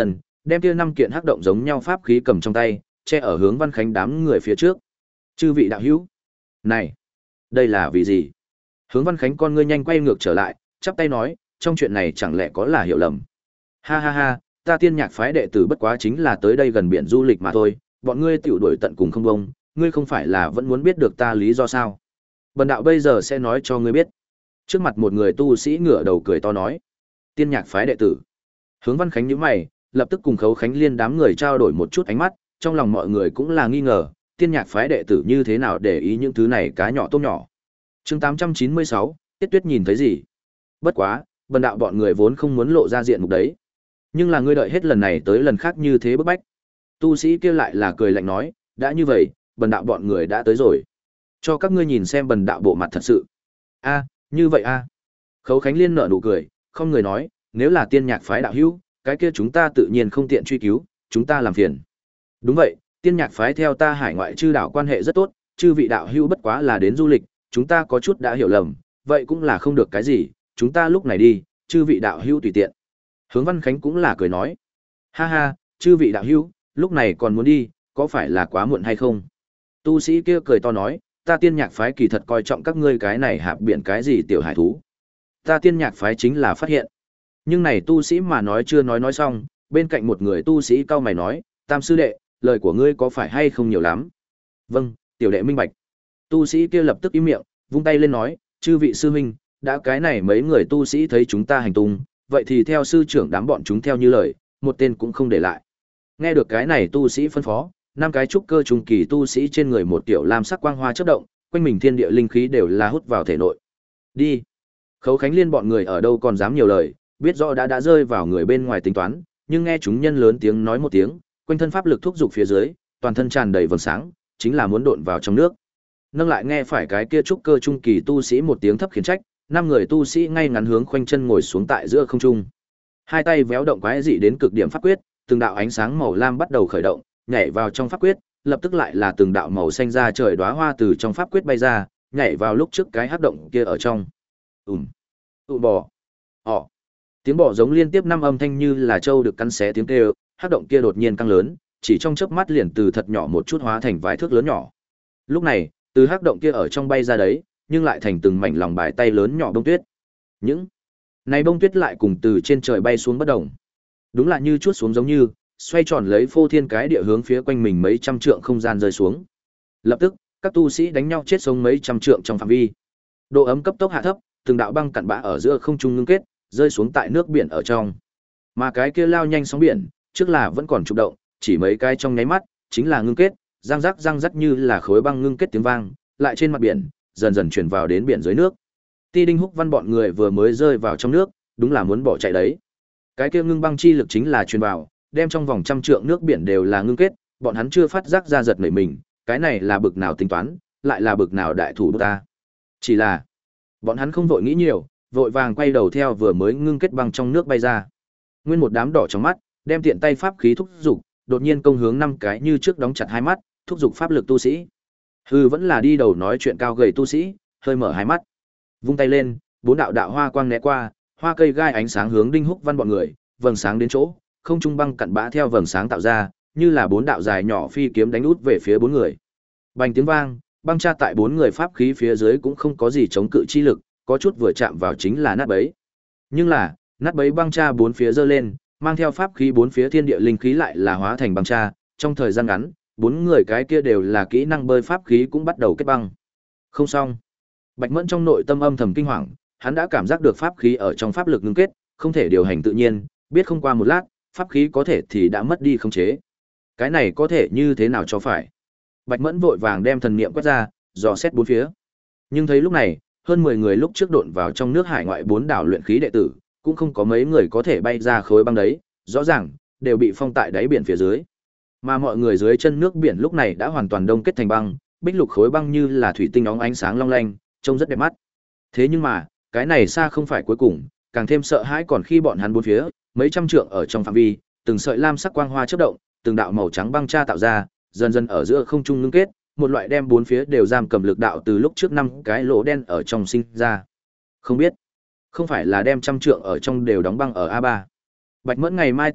đem kia năm kiện hắc động giống nhau pháp khí cầm trong tay, che ở Hướng Văn Khánh đám người phía trước. Chư vị đạo hữu, này, đây là vì gì? Hướng Văn Khánh con ngươi nhanh quay ngược trở lại, chắp tay nói, trong chuyện này chẳng lẽ có là hiểu lầm. Ha ha ha, ta Tiên Nhạc phái đệ tử bất quá chính là tới đây gần biển du lịch mà thôi, bọn ngươi tiểu đuổi tận cùng không bông, ngươi không phải là vẫn muốn biết được ta lý do sao? Bần đạo bây giờ sẽ nói cho ngươi biết. Trước mặt một người tu sĩ ngửa đầu cười to nói, Tiên Nhạc phái đệ tử. Hướng Văn Khánh nhíu mày, lập tức cùng Khấu Khánh Liên đám người trao đổi một chút ánh mắt, trong lòng mọi người cũng là nghi ngờ, Tiên Nhạc phái đệ tử như thế nào để ý những thứ này cá nhỏ tôm nhỏ. Chương tám trăm chín mươi sáu, Tiết Tuyết nhìn thấy gì? Bất quá, bần đạo bọn người vốn không muốn lộ ra diện mục đấy. Nhưng là ngươi đợi hết lần này tới lần khác như thế bức bách. Tu sĩ kia lại là cười lạnh nói, đã như vậy, bần đạo bọn người đã tới rồi. Cho các ngươi nhìn xem bần đạo bộ mặt thật sự. A, như vậy a. Khấu Khánh Liên nở nụ cười, không người nói, nếu là Tiên Nhạc phái đạo hữu, cái kia chúng ta tự nhiên không tiện truy cứu, chúng ta làm phiền. Đúng vậy, Tiên Nhạc phái theo ta hải ngoại chư đảo quan hệ rất tốt, chư vị đạo hữu bất quá là đến du lịch, chúng ta có chút đã hiểu lầm, vậy cũng là không được cái gì, chúng ta lúc này đi, chư vị đạo hữu tùy tiện. Hướng Văn Khánh cũng là cười nói, ha ha, chư vị đạo hữu, lúc này còn muốn đi, có phải là quá muộn hay không? Tu sĩ kia cười to nói, ta Tiên Nhạc phái kỳ thật coi trọng các ngươi cái này hạp biển cái gì tiểu hải thú. Ta Tiên Nhạc phái chính là phát hiện. Nhưng này tu sĩ mà nói chưa nói nói xong, bên cạnh một người tu sĩ cao mày nói, Tam sư đệ, lời của ngươi có phải hay không nhiều lắm? Vâng, tiểu đệ minh bạch. Tu sĩ kia lập tức im miệng, vung tay lên nói, chư vị sư huynh, đã cái này mấy người tu sĩ thấy chúng ta hành tung, vậy thì theo sư trưởng đám bọn chúng theo như lời, một tên cũng không để lại. Nghe được cái này tu sĩ phân phó, năm cái trúc cơ trung kỳ tu sĩ trên người một tiểu lam sắc quang hoa chớp động, quanh mình thiên địa linh khí đều là hút vào thể nội. Đi. Khấu Khánh Liên bọn người ở đâu còn dám nhiều lời, biết rõ đã đã rơi vào người bên ngoài tính toán, nhưng nghe chúng nhân lớn tiếng nói một tiếng, quanh thân pháp lực thúc dục phía dưới, toàn thân tràn đầy vầng sáng, chính là muốn độn vào trong nước. Nâng lại nghe phải cái kia trúc cơ trung kỳ tu sĩ một tiếng thấp khiển trách, năm người tu sĩ ngay ngắn hướng khoanh chân ngồi xuống tại giữa không trung. Hai tay véo động quái dị đến cực điểm pháp quyết, từng đạo ánh sáng màu lam bắt đầu khởi động, nhảy vào trong pháp quyết, lập tức lại là từng đạo màu xanh ra trời đóa hoa từ trong pháp quyết bay ra, nhảy vào lúc trước cái hắc động kia ở trong. Ùm. Tụ bò. Ỏ. Tiếng bò giống liên tiếp năm âm thanh như là trâu được cắn xé tiếng kêu, hắc động kia đột nhiên căng lớn, chỉ trong chớp mắt liền từ thật nhỏ một chút hóa thành vài thước lớn nhỏ. Lúc này, từ hắc động kia ở trong bay ra đấy, nhưng lại thành từng mảnh lòng bài tay lớn nhỏ bông tuyết. Những này bông tuyết lại cùng từ trên trời bay xuống bất động. Đúng là như chuốt xuống giống như, xoay tròn lấy phô thiên cái địa hướng phía quanh mình mấy trăm trượng không gian rơi xuống. Lập tức, các tu sĩ đánh nhau chết sống mấy trăm trượng trong phạm vi. Độ ấm cấp tốc hạ thấp, từng đạo băng cặn bã ở giữa không trung ngưng kết, rơi xuống tại nước biển ở trong. Mà cái kia lao nhanh sóng biển, trước là vẫn còn chụp động, chỉ mấy cái trong nháy mắt, chính là ngưng kết, răng rắc răng rắc như là khối băng ngưng kết tiếng vang, lại trên mặt biển, dần dần truyền vào đến biển dưới nước. Ti Đinh Húc Văn bọn người vừa mới rơi vào trong nước, đúng là muốn bỏ chạy đấy. Cái kia ngưng băng chi lực chính là truyền vào, đem trong vòng trăm trượng nước biển đều là ngưng kết, bọn hắn chưa phát giác ra giật nảy mình, cái này là bực nào tính toán, lại là bực nào đại thủ ta. Chỉ là, bọn hắn không vội nghĩ nhiều, vội vàng quay đầu theo vừa mới ngưng kết băng trong nước bay ra. Nguyên một đám đỏ trong mắt, đem tiện tay pháp khí thúc dục, đột nhiên công hướng năm cái như trước đóng chặt hai mắt, thúc dục pháp lực tu sĩ. Hư vẫn là đi đầu nói chuyện cao gầy tu sĩ, hơi mở hai mắt. Vung tay lên, bốn đạo đạo hoa quang né qua, hoa cây gai ánh sáng hướng Đinh Húc Văn bọn người, vầng sáng đến chỗ, không trung băng cặn bã theo vầng sáng tạo ra, như là bốn đạo dài nhỏ phi kiếm đánh út về phía bốn người. Bành tiếng vang, băng tra tại bốn người pháp khí phía dưới cũng không có gì chống cự chi lực, có chút vừa chạm vào chính là nát bấy. Nhưng là, nát bấy băng tra bốn phía giơ lên, mang theo pháp khí bốn phía thiên địa linh khí lại là hóa thành băng tra, trong thời gian ngắn, bốn người cái kia đều là kỹ năng bơi pháp khí cũng bắt đầu kết băng. Không xong. Bạch Mẫn trong nội tâm âm thầm kinh hoàng, hắn đã cảm giác được pháp khí ở trong pháp lực ngưng kết, không thể điều hành tự nhiên, biết không qua một lát, pháp khí có thể thì đã mất đi khống chế. Cái này có thể như thế nào cho phải? Bạch Mẫn vội vàng đem thần niệm quét ra, dò xét bốn phía. Nhưng thấy lúc này, hơn mười người lúc trước độn vào trong nước hải ngoại bốn đảo luyện khí đệ tử, cũng không có mấy người có thể bay ra khối băng đấy, rõ ràng đều bị phong tại đáy biển phía dưới. Mà mọi người dưới chân nước biển lúc này đã hoàn toàn đông kết thành băng, bích lục khối băng như là thủy tinh óng ánh sáng long lanh, trông rất đẹp mắt. Thế nhưng mà, cái này xa không phải cuối cùng, càng thêm sợ hãi còn khi bọn hắn bốn phía, mấy trăm trượng ở trong phạm vi, từng sợi lam sắc quang hoa chớp động, từng đạo màu trắng băng tra tạo ra, dần dần ở giữa không trung ngưng kết, một loại đem bốn phía đều giam cầm lực đạo từ lúc trước năm cái lỗ đen ở trong sinh ra. Không biết, không phải là đem trăm trượng ở trong đều đóng băng ở a ba. Bạch Mẫn ngày mai tỉnh ngộ,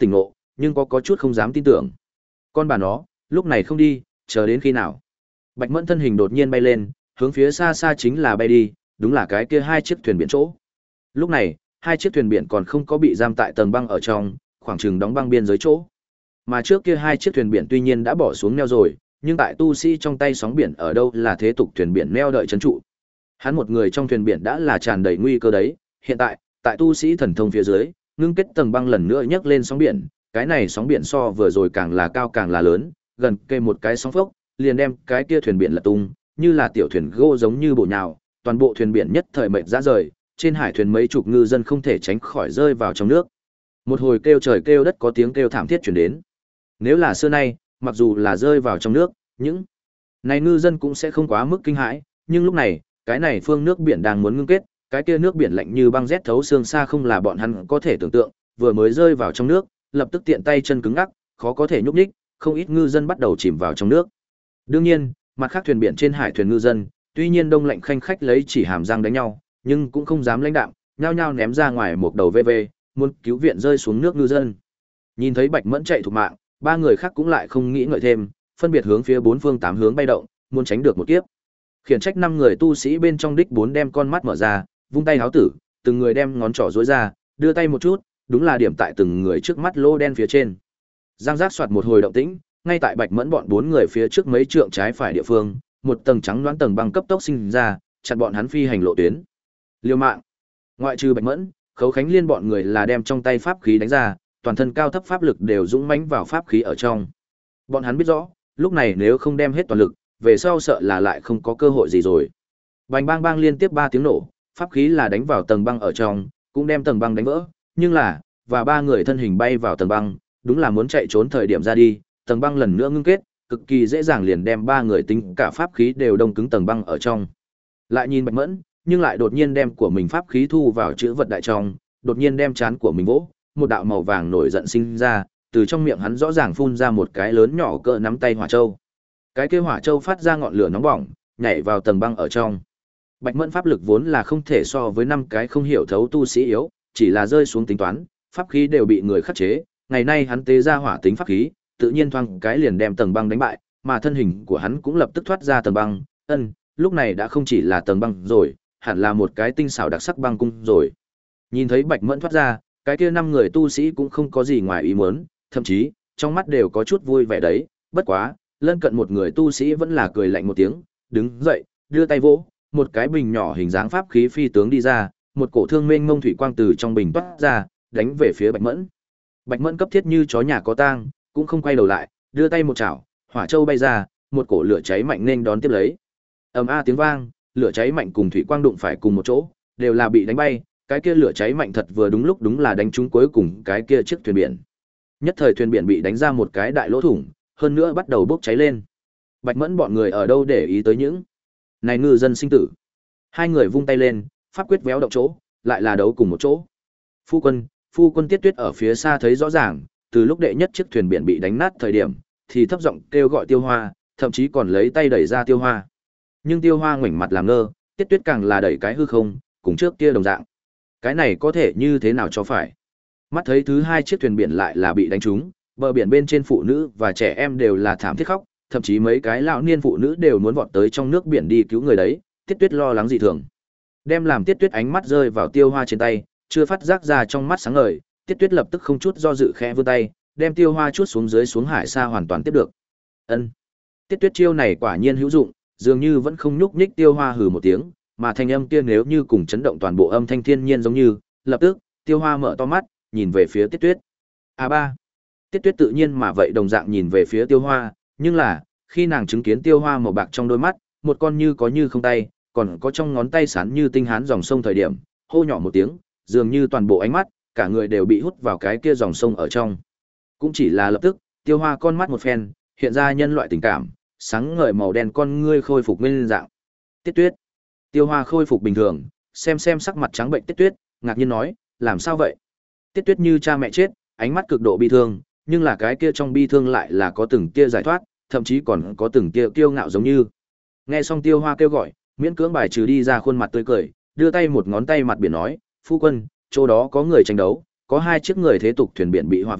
nhưng có có chút không dám tin tưởng. Con bà nó, lúc này không đi, chờ đến khi nào? Bạch Mẫn thân hình đột nhiên bay lên, hướng phía xa xa chính là bay đi, đúng là cái kia hai chiếc thuyền biển chỗ. Lúc này, hai chiếc thuyền biển còn không có bị giam tại tầng băng ở trong, khoảng chừng đóng băng biên giới chỗ. Mà trước kia hai chiếc thuyền biển tuy nhiên đã bỏ xuống neo rồi, nhưng tại tu sĩ trong tay sóng biển ở đâu là thế tục thuyền biển neo đợi trấn trụ. Hắn một người trong thuyền biển đã là tràn đầy nguy cơ đấy, hiện tại, tại tu sĩ thần thông phía dưới, ngưng kết tầng băng lần nữa nhấc lên sóng biển, cái này sóng biển so vừa rồi càng là cao càng là lớn, gần kề một cái sóng phốc, liền đem cái kia thuyền biển lật tung, như là tiểu thuyền gỗ giống như bộ nhào, toàn bộ thuyền biển nhất thời mệt rã rời, trên hải thuyền mấy chục ngư dân không thể tránh khỏi rơi vào trong nước. Một hồi kêu trời kêu đất có tiếng kêu thảm thiết truyền đến. Nếu là xưa nay, mặc dù là rơi vào trong nước, những này ngư dân cũng sẽ không quá mức kinh hãi, nhưng lúc này, cái này phương nước biển đang muốn ngưng kết, cái kia nước biển lạnh như băng rét thấu xương xa không là bọn hắn có thể tưởng tượng, vừa mới rơi vào trong nước, lập tức tiện tay chân cứng ngắc, khó có thể nhúc nhích, không ít ngư dân bắt đầu chìm vào trong nước. Đương nhiên, mặt khác thuyền biển trên hải thuyền ngư dân, tuy nhiên đông lạnh khanh khách lấy chỉ hàm răng đánh nhau, nhưng cũng không dám lãnh đạm, nhao nhao ném ra ngoài một đầu vê vê, muốn cứu viện rơi xuống nước ngư dân. Nhìn thấy Bạch Mẫn chạy thục mạng, ba người khác cũng lại không nghĩ ngợi thêm, phân biệt hướng phía bốn phương tám hướng bay động, muốn tránh được một kiếp. Khiển trách năm người tu sĩ bên trong đích bốn đem con mắt mở ra, vung tay háo tử, từng người đem ngón trỏ duỗi ra, đưa tay một chút, đúng là điểm tại từng người trước mắt lô đen phía trên. Giang giác soạt một hồi động tĩnh, ngay tại Bạch Mẫn bọn bốn người phía trước mấy trượng trái phải địa phương, một tầng trắng loãng tầng băng cấp tốc sinh ra, chặn bọn hắn phi hành lộ tuyến. Liêu mạng. Ngoại trừ Bạch Mẫn, Khấu Khánh Liên bọn người là đem trong tay pháp khí đánh ra, toàn thân cao thấp pháp lực đều dũng mãnh vào pháp khí ở trong. Bọn hắn biết rõ, lúc này nếu không đem hết toàn lực, về sau sợ là lại không có cơ hội gì rồi. Bành bang bang liên tiếp ba tiếng nổ, pháp khí là đánh vào tầng băng ở trong, cũng đem tầng băng đánh vỡ, nhưng là, và ba người thân hình bay vào tầng băng, đúng là muốn chạy trốn thời điểm ra đi, tầng băng lần nữa ngưng kết, cực kỳ dễ dàng liền đem ba người tính cả pháp khí đều đông cứng tầng băng ở trong. Lại nhìn Bạch Mẫn, nhưng lại đột nhiên đem của mình pháp khí thu vào chữ vật đại trong, đột nhiên đem trán của mình vỗ, một đạo màu vàng nổi giận sinh ra, từ trong miệng hắn rõ ràng phun ra một cái lớn nhỏ cỡ nắm tay hỏa châu. Cái kia hỏa châu phát ra ngọn lửa nóng bỏng, nhảy vào tầng băng ở trong. Bạch Mẫn pháp lực vốn là không thể so với năm cái không hiểu thấu tu sĩ yếu, chỉ là rơi xuống tính toán, pháp khí đều bị người khắc chế, ngày nay hắn tế ra hỏa tính pháp khí, tự nhiên thoáng cái liền đem tầng băng đánh bại, mà thân hình của hắn cũng lập tức thoát ra tầng băng, ân, lúc này đã không chỉ là tầng băng rồi, hẳn là một cái tinh xảo đặc sắc băng cung rồi. Nhìn thấy Bạch Mẫn thoát ra, cái kia năm người tu sĩ cũng không có gì ngoài ý muốn, thậm chí, trong mắt đều có chút vui vẻ đấy, bất quá, lân cận một người tu sĩ vẫn là cười lạnh một tiếng, đứng dậy, đưa tay vỗ, một cái bình nhỏ hình dáng pháp khí phi tướng đi ra, một cổ thương mênh mông thủy quang từ trong bình toát ra, đánh về phía Bạch Mẫn. Bạch Mẫn cấp thiết như chó nhà có tang, cũng không quay đầu lại, đưa tay một chảo, hỏa châu bay ra, một cổ lửa cháy mạnh nên đón tiếp lấy. Ầm a tiếng vang, lửa cháy mạnh cùng thủy quang đụng phải cùng một chỗ, đều là bị đánh bay, cái kia lửa cháy mạnh thật vừa đúng lúc đúng là đánh trúng cuối cùng cái kia chiếc thuyền biển. Nhất thời thuyền biển bị đánh ra một cái đại lỗ thủng, hơn nữa bắt đầu bốc cháy lên. Bạch Mẫn bọn người ở đâu để ý tới những này ngư dân sinh tử. Hai người vung tay lên, pháp quyết véo động chỗ, lại là đấu cùng một chỗ. Phu quân, phu quân Tiết Tuyết ở phía xa thấy rõ ràng, từ lúc đệ nhất chiếc thuyền biển bị đánh nát thời điểm, thì thấp giọng kêu gọi Tiêu Hoa, thậm chí còn lấy tay đẩy ra Tiêu Hoa. Nhưng Tiêu Hoa ngoảnh mặt làm ngơ, Tiết Tuyết càng là đẩy cái hư không, cùng trước kia đồng dạng. Cái này có thể như thế nào cho phải? Mắt thấy thứ hai chiếc thuyền biển lại là bị đánh trúng, bờ biển bên trên phụ nữ và trẻ em đều là thảm thiết khóc, thậm chí mấy cái lão niên phụ nữ đều muốn vọt tới trong nước biển đi cứu người đấy. Tiết Tuyết lo lắng dị thường. Đem làm Tiết Tuyết ánh mắt rơi vào Tiêu Hoa trên tay, chưa phát giác ra trong mắt sáng ngời, Tiết Tuyết lập tức không chút do dự khẽ vươn tay, đem Tiêu Hoa chuốt xuống dưới xuống hải xa hoàn toàn tiếp được. Ân. Tiết Tuyết chiêu này quả nhiên hữu dụng, dường như vẫn không nhúc nhích. Tiêu Hoa hừ một tiếng, mà thanh âm kia nếu như cùng chấn động toàn bộ âm thanh thiên nhiên giống như, lập tức, Tiêu Hoa mở to mắt, nhìn về phía Tiết Tuyết. A ba. Tiết Tuyết tự nhiên mà vậy đồng dạng nhìn về phía Tiêu Hoa, nhưng là, khi nàng chứng kiến Tiêu Hoa màu bạc trong đôi mắt, một con như có như không tay, còn có trong ngón tay sán như tinh hán dòng sông thời điểm, hô nhỏ một tiếng, dường như toàn bộ ánh mắt, cả người đều bị hút vào cái kia dòng sông ở trong. Cũng chỉ là lập tức, Tiêu Hoa con mắt một phen, hiện ra nhân loại tình cảm, sáng ngời màu đen con ngươi khôi phục nguyên dạng. Tiết Tuyết. Tiêu Hoa khôi phục bình thường, xem xem sắc mặt trắng bệnh Tiết Tuyết, ngạc nhiên nói, làm sao vậy? Tiết Tuyết như cha mẹ chết, ánh mắt cực độ bi thương, nhưng là cái kia trong bi thương lại là có từng tia giải thoát, thậm chí còn có từng tia kiêu ngạo giống như. Nghe xong Tiêu Hoa kêu gọi, miễn cưỡng bài trừ đi ra khuôn mặt tươi cười, đưa tay một ngón tay mặt biển nói, phu quân, chỗ đó có người tranh đấu, có hai chiếc người thế tục thuyền biển bị hòa vả,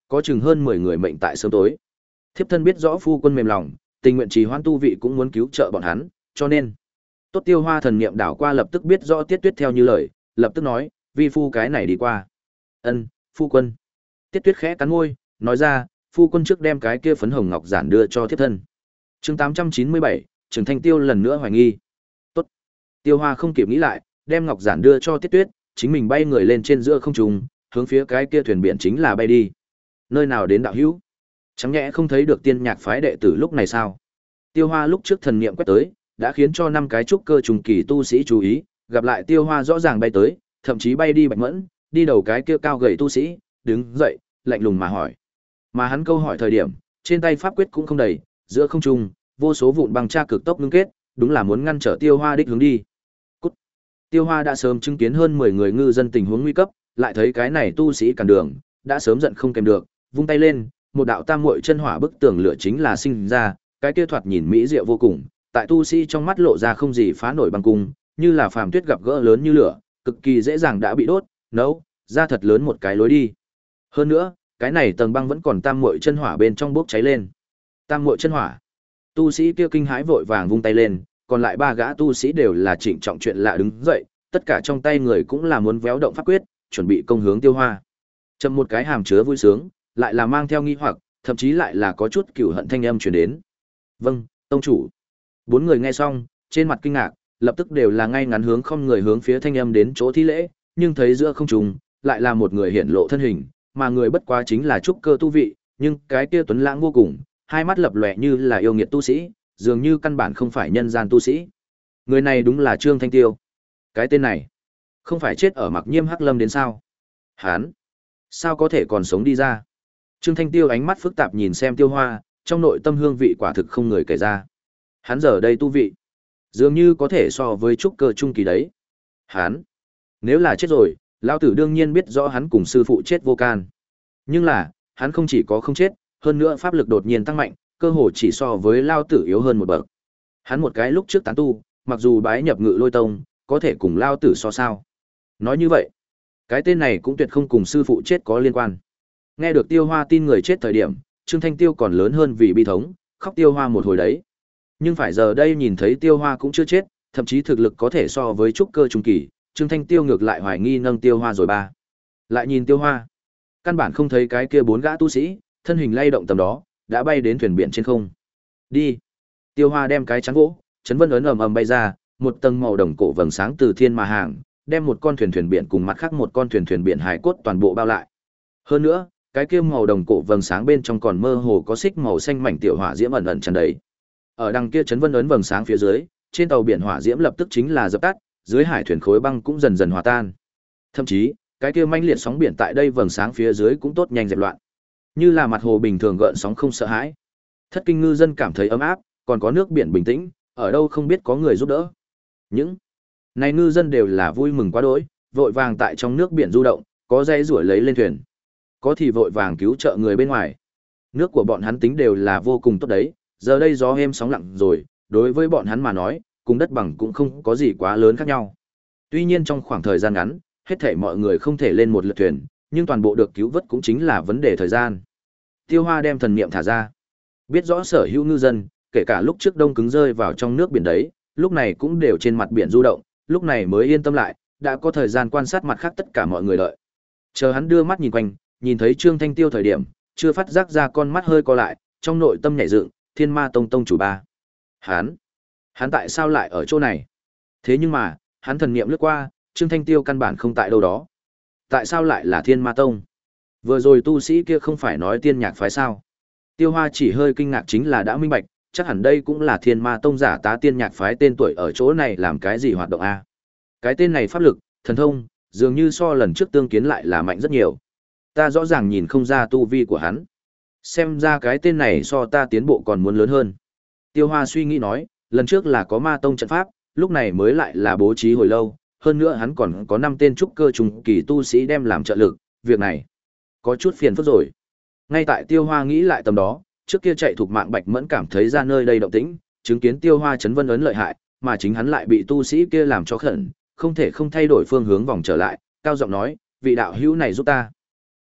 có chừng hơn mười người mệnh tại sớm tối. Thiếp thân biết rõ phu quân mềm lòng, tình nguyện trì hoãn tu vị cũng muốn cứu trợ bọn hắn, cho nên Tốt Tiêu Hoa thần niệm đảo qua lập tức biết rõ Tiết Tuyết theo như lời, lập tức nói, vi phu cái này đi qua. Ân, phu quân. Tiết Tuyết khẽ cắn môi, nói ra, phu quân trước đem cái kia phấn hồng ngọc giản đưa cho thiếp thân. Chương tám trăm chín mươi bảy, Trường Thanh Tiêu lần nữa hoài nghi. Tốt. Tiêu Hoa không kịp nghĩ lại, đem ngọc giản đưa cho Tiết Tuyết, chính mình bay người lên trên giữa không trung, hướng phía cái kia thuyền biển chính là bay đi. Nơi nào đến đạo hữu? Chẳng nhẽ không thấy được tiên nhạc phái đệ tử lúc này sao? Tiêu Hoa lúc trước thần niệm quét tới, đã khiến cho năm cái trúc cơ trùng kỳ tu sĩ chú ý, gặp lại Tiêu Hoa rõ ràng bay tới, thậm chí bay đi Bạch Mẫn, đi đầu cái kia cao gầy tu sĩ, đứng dậy, lạnh lùng mà hỏi. Mà hắn câu hỏi thời điểm, trên tay pháp quyết cũng không đầy, giữa không trung, vô số vụn băng tra cực tốc ngưng kết, đúng là muốn ngăn trở Tiêu Hoa đích hướng đi. Cút. Tiêu Hoa đã sớm chứng kiến hơn mười người ngư dân tình huống nguy cấp, lại thấy cái này tu sĩ cản đường, đã sớm giận không kèm được, vung tay lên, một đạo tam muội chân hỏa bức tường lửa chính là sinh ra, cái kia thoạt nhìn mỹ diệu vô cùng, tại tu sĩ trong mắt lộ ra không gì phá nổi băng cung, như là phàm tuyết gặp gỡ lớn như lửa, cực kỳ dễ dàng đã bị đốt, nấu ra thật lớn một cái lối đi. Hơn nữa, cái này tầng băng vẫn còn tam muội chân hỏa bên trong bốc cháy lên. Tam muội chân hỏa. Tu sĩ kia kinh hãi vội vàng vung tay lên, còn lại ba gã tu sĩ đều là trịnh trọng chuyện lạ đứng dậy, tất cả trong tay người cũng là muốn véo động pháp quyết, chuẩn bị công hướng Tiêu Hoa. Chậm một cái hàm chứa vui sướng, lại là mang theo nghi hoặc, thậm chí lại là có chút cừu hận thanh âm truyền đến. "Vâng, tông chủ." Bốn người nghe xong, trên mặt kinh ngạc, lập tức đều là ngay ngắn hướng không người hướng phía thanh âm đến chỗ thi lễ, nhưng thấy giữa không trung, lại là một người hiện lộ thân hình, mà người bất quá chính là trúc cơ tu vị, nhưng cái kia tuấn lãng vô cùng, hai mắt lập lòe như là yêu nghiệt tu sĩ, dường như căn bản không phải nhân gian tu sĩ. Người này đúng là Trương Thanh Tiêu. Cái tên này, không phải chết ở Mặc Nhiêm Hắc Lâm đến sao? Hán, sao có thể còn sống đi ra? Trương Thanh Tiêu ánh mắt phức tạp nhìn xem Tiêu Hoa, trong nội tâm hương vị quả thực không người kể ra. Hắn giờ đây tu vị, dường như có thể so với trúc cơ trung kỳ đấy. Hắn, nếu là chết rồi, lão tử đương nhiên biết rõ hắn cùng sư phụ chết vô can. Nhưng là, hắn không chỉ có không chết, hơn nữa pháp lực đột nhiên tăng mạnh, cơ hồ chỉ so với lão tử yếu hơn một bậc. Hắn một cái lúc trước tán tu, mặc dù bái nhập Ngự Lôi Tông, có thể cùng lão tử so sao? Nói như vậy, cái tên này cũng tuyệt không cùng sư phụ chết có liên quan. Nghe được Tiêu Hoa tin người chết thời điểm, Trương Thanh Tiêu còn lớn hơn vì bi thống, khóc Tiêu Hoa một hồi đấy. Nhưng phải giờ đây nhìn thấy Tiêu Hoa cũng chưa chết, thậm chí thực lực có thể so với trúc cơ trung kỳ, Trương Thanh Tiêu ngược lại hoài nghi nâng Tiêu Hoa rồi ba. Lại nhìn Tiêu Hoa, căn bản không thấy cái kia bốn gã tu sĩ, thân hình lay động tầm đó, đã bay đến thuyền biển trên không. Đi. Tiêu Hoa đem cái trắng gỗ, chấn vân ấn ầm ầm bay ra, một tầng màu đồng cổ vầng sáng từ thiên mà hàng, đem một con thuyền thuyền biển cùng mặt khác một con thuyền thuyền biển hải cốt toàn bộ bao lại. Hơn nữa, cái kia màu đồng cổ vầng sáng bên trong còn mơ hồ có xích màu xanh mảnh tiểu hỏa diễm ẩn ẩn tràn đầy. Ở đằng kia chấn vân ấn vầng sáng phía dưới, trên tàu biển hỏa diễm lập tức chính là dập tắt, dưới hải thuyền khối băng cũng dần dần hòa tan. Thậm chí, cái kia manh liệt sóng biển tại đây vầng sáng phía dưới cũng tốt nhanh dẹp loạn. Như là mặt hồ bình thường gợn sóng không sợ hãi. Thất kinh ngư dân cảm thấy ấm áp, còn có nước biển bình tĩnh, ở đâu không biết có người giúp đỡ. Những này ngư dân đều là vui mừng quá đỗi, vội vàng tại trong nước biển du động, có dây rủi lấy lên thuyền, có thì vội vàng cứu trợ người bên ngoài. Nước của bọn hắn tính đều là vô cùng tốt đấy, giờ đây gió êm sóng lặng rồi, đối với bọn hắn mà nói, cùng đất bằng cũng không có gì quá lớn khác nhau. Tuy nhiên trong khoảng thời gian ngắn, hết thảy mọi người không thể lên một lượt thuyền, nhưng toàn bộ được cứu vớt cũng chính là vấn đề thời gian. Tiêu Hoa đem thần niệm thả ra, biết rõ sở hữu ngư dân, kể cả lúc trước đông cứng rơi vào trong nước biển đấy, lúc này cũng đều trên mặt biển du động, lúc này mới yên tâm lại, đã có thời gian quan sát mặt khác tất cả mọi người đợi. Chờ hắn đưa mắt nhìn quanh, nhìn thấy Trương Thanh Tiêu thời điểm, chưa phát giác ra con mắt hơi co lại, trong nội tâm nhảy dựng, Thiên Ma Tông tông chủ ba. Hắn, hắn tại sao lại ở chỗ này? Thế nhưng mà, hắn thần niệm lướt qua, Trương Thanh Tiêu căn bản không tại đâu đó. Tại sao lại là Thiên Ma Tông? Vừa rồi tu sĩ kia không phải nói tiên nhạc phái sao? Tiêu Hoa chỉ hơi kinh ngạc chính là đã minh bạch, chắc hẳn đây cũng là Thiên Ma Tông giả tá tiên nhạc phái tên tuổi ở chỗ này làm cái gì hoạt động a? Cái tên này pháp lực, thần thông, dường như so lần trước tương kiến lại là mạnh rất nhiều. Ta rõ ràng nhìn không ra tu vi của hắn. Xem ra cái tên này so ta tiến bộ còn muốn lớn hơn. Tiêu Hoa suy nghĩ nói, lần trước là có ma tông trận pháp, lúc này mới lại là bố trí hồi lâu, hơn nữa hắn còn có năm tên trúc cơ trùng kỳ tu sĩ đem làm trợ lực, việc này có chút phiền phức rồi. Ngay tại Tiêu Hoa nghĩ lại tầm đó, trước kia chạy thuộc mạng Bạch Mẫn cảm thấy ra nơi đây động tĩnh, chứng kiến Tiêu Hoa chấn vân ấn lợi hại, mà chính hắn lại bị tu sĩ kia làm cho khẩn, không thể không thay đổi phương hướng vòng trở lại, cao giọng nói, vị đạo hữu này giúp ta.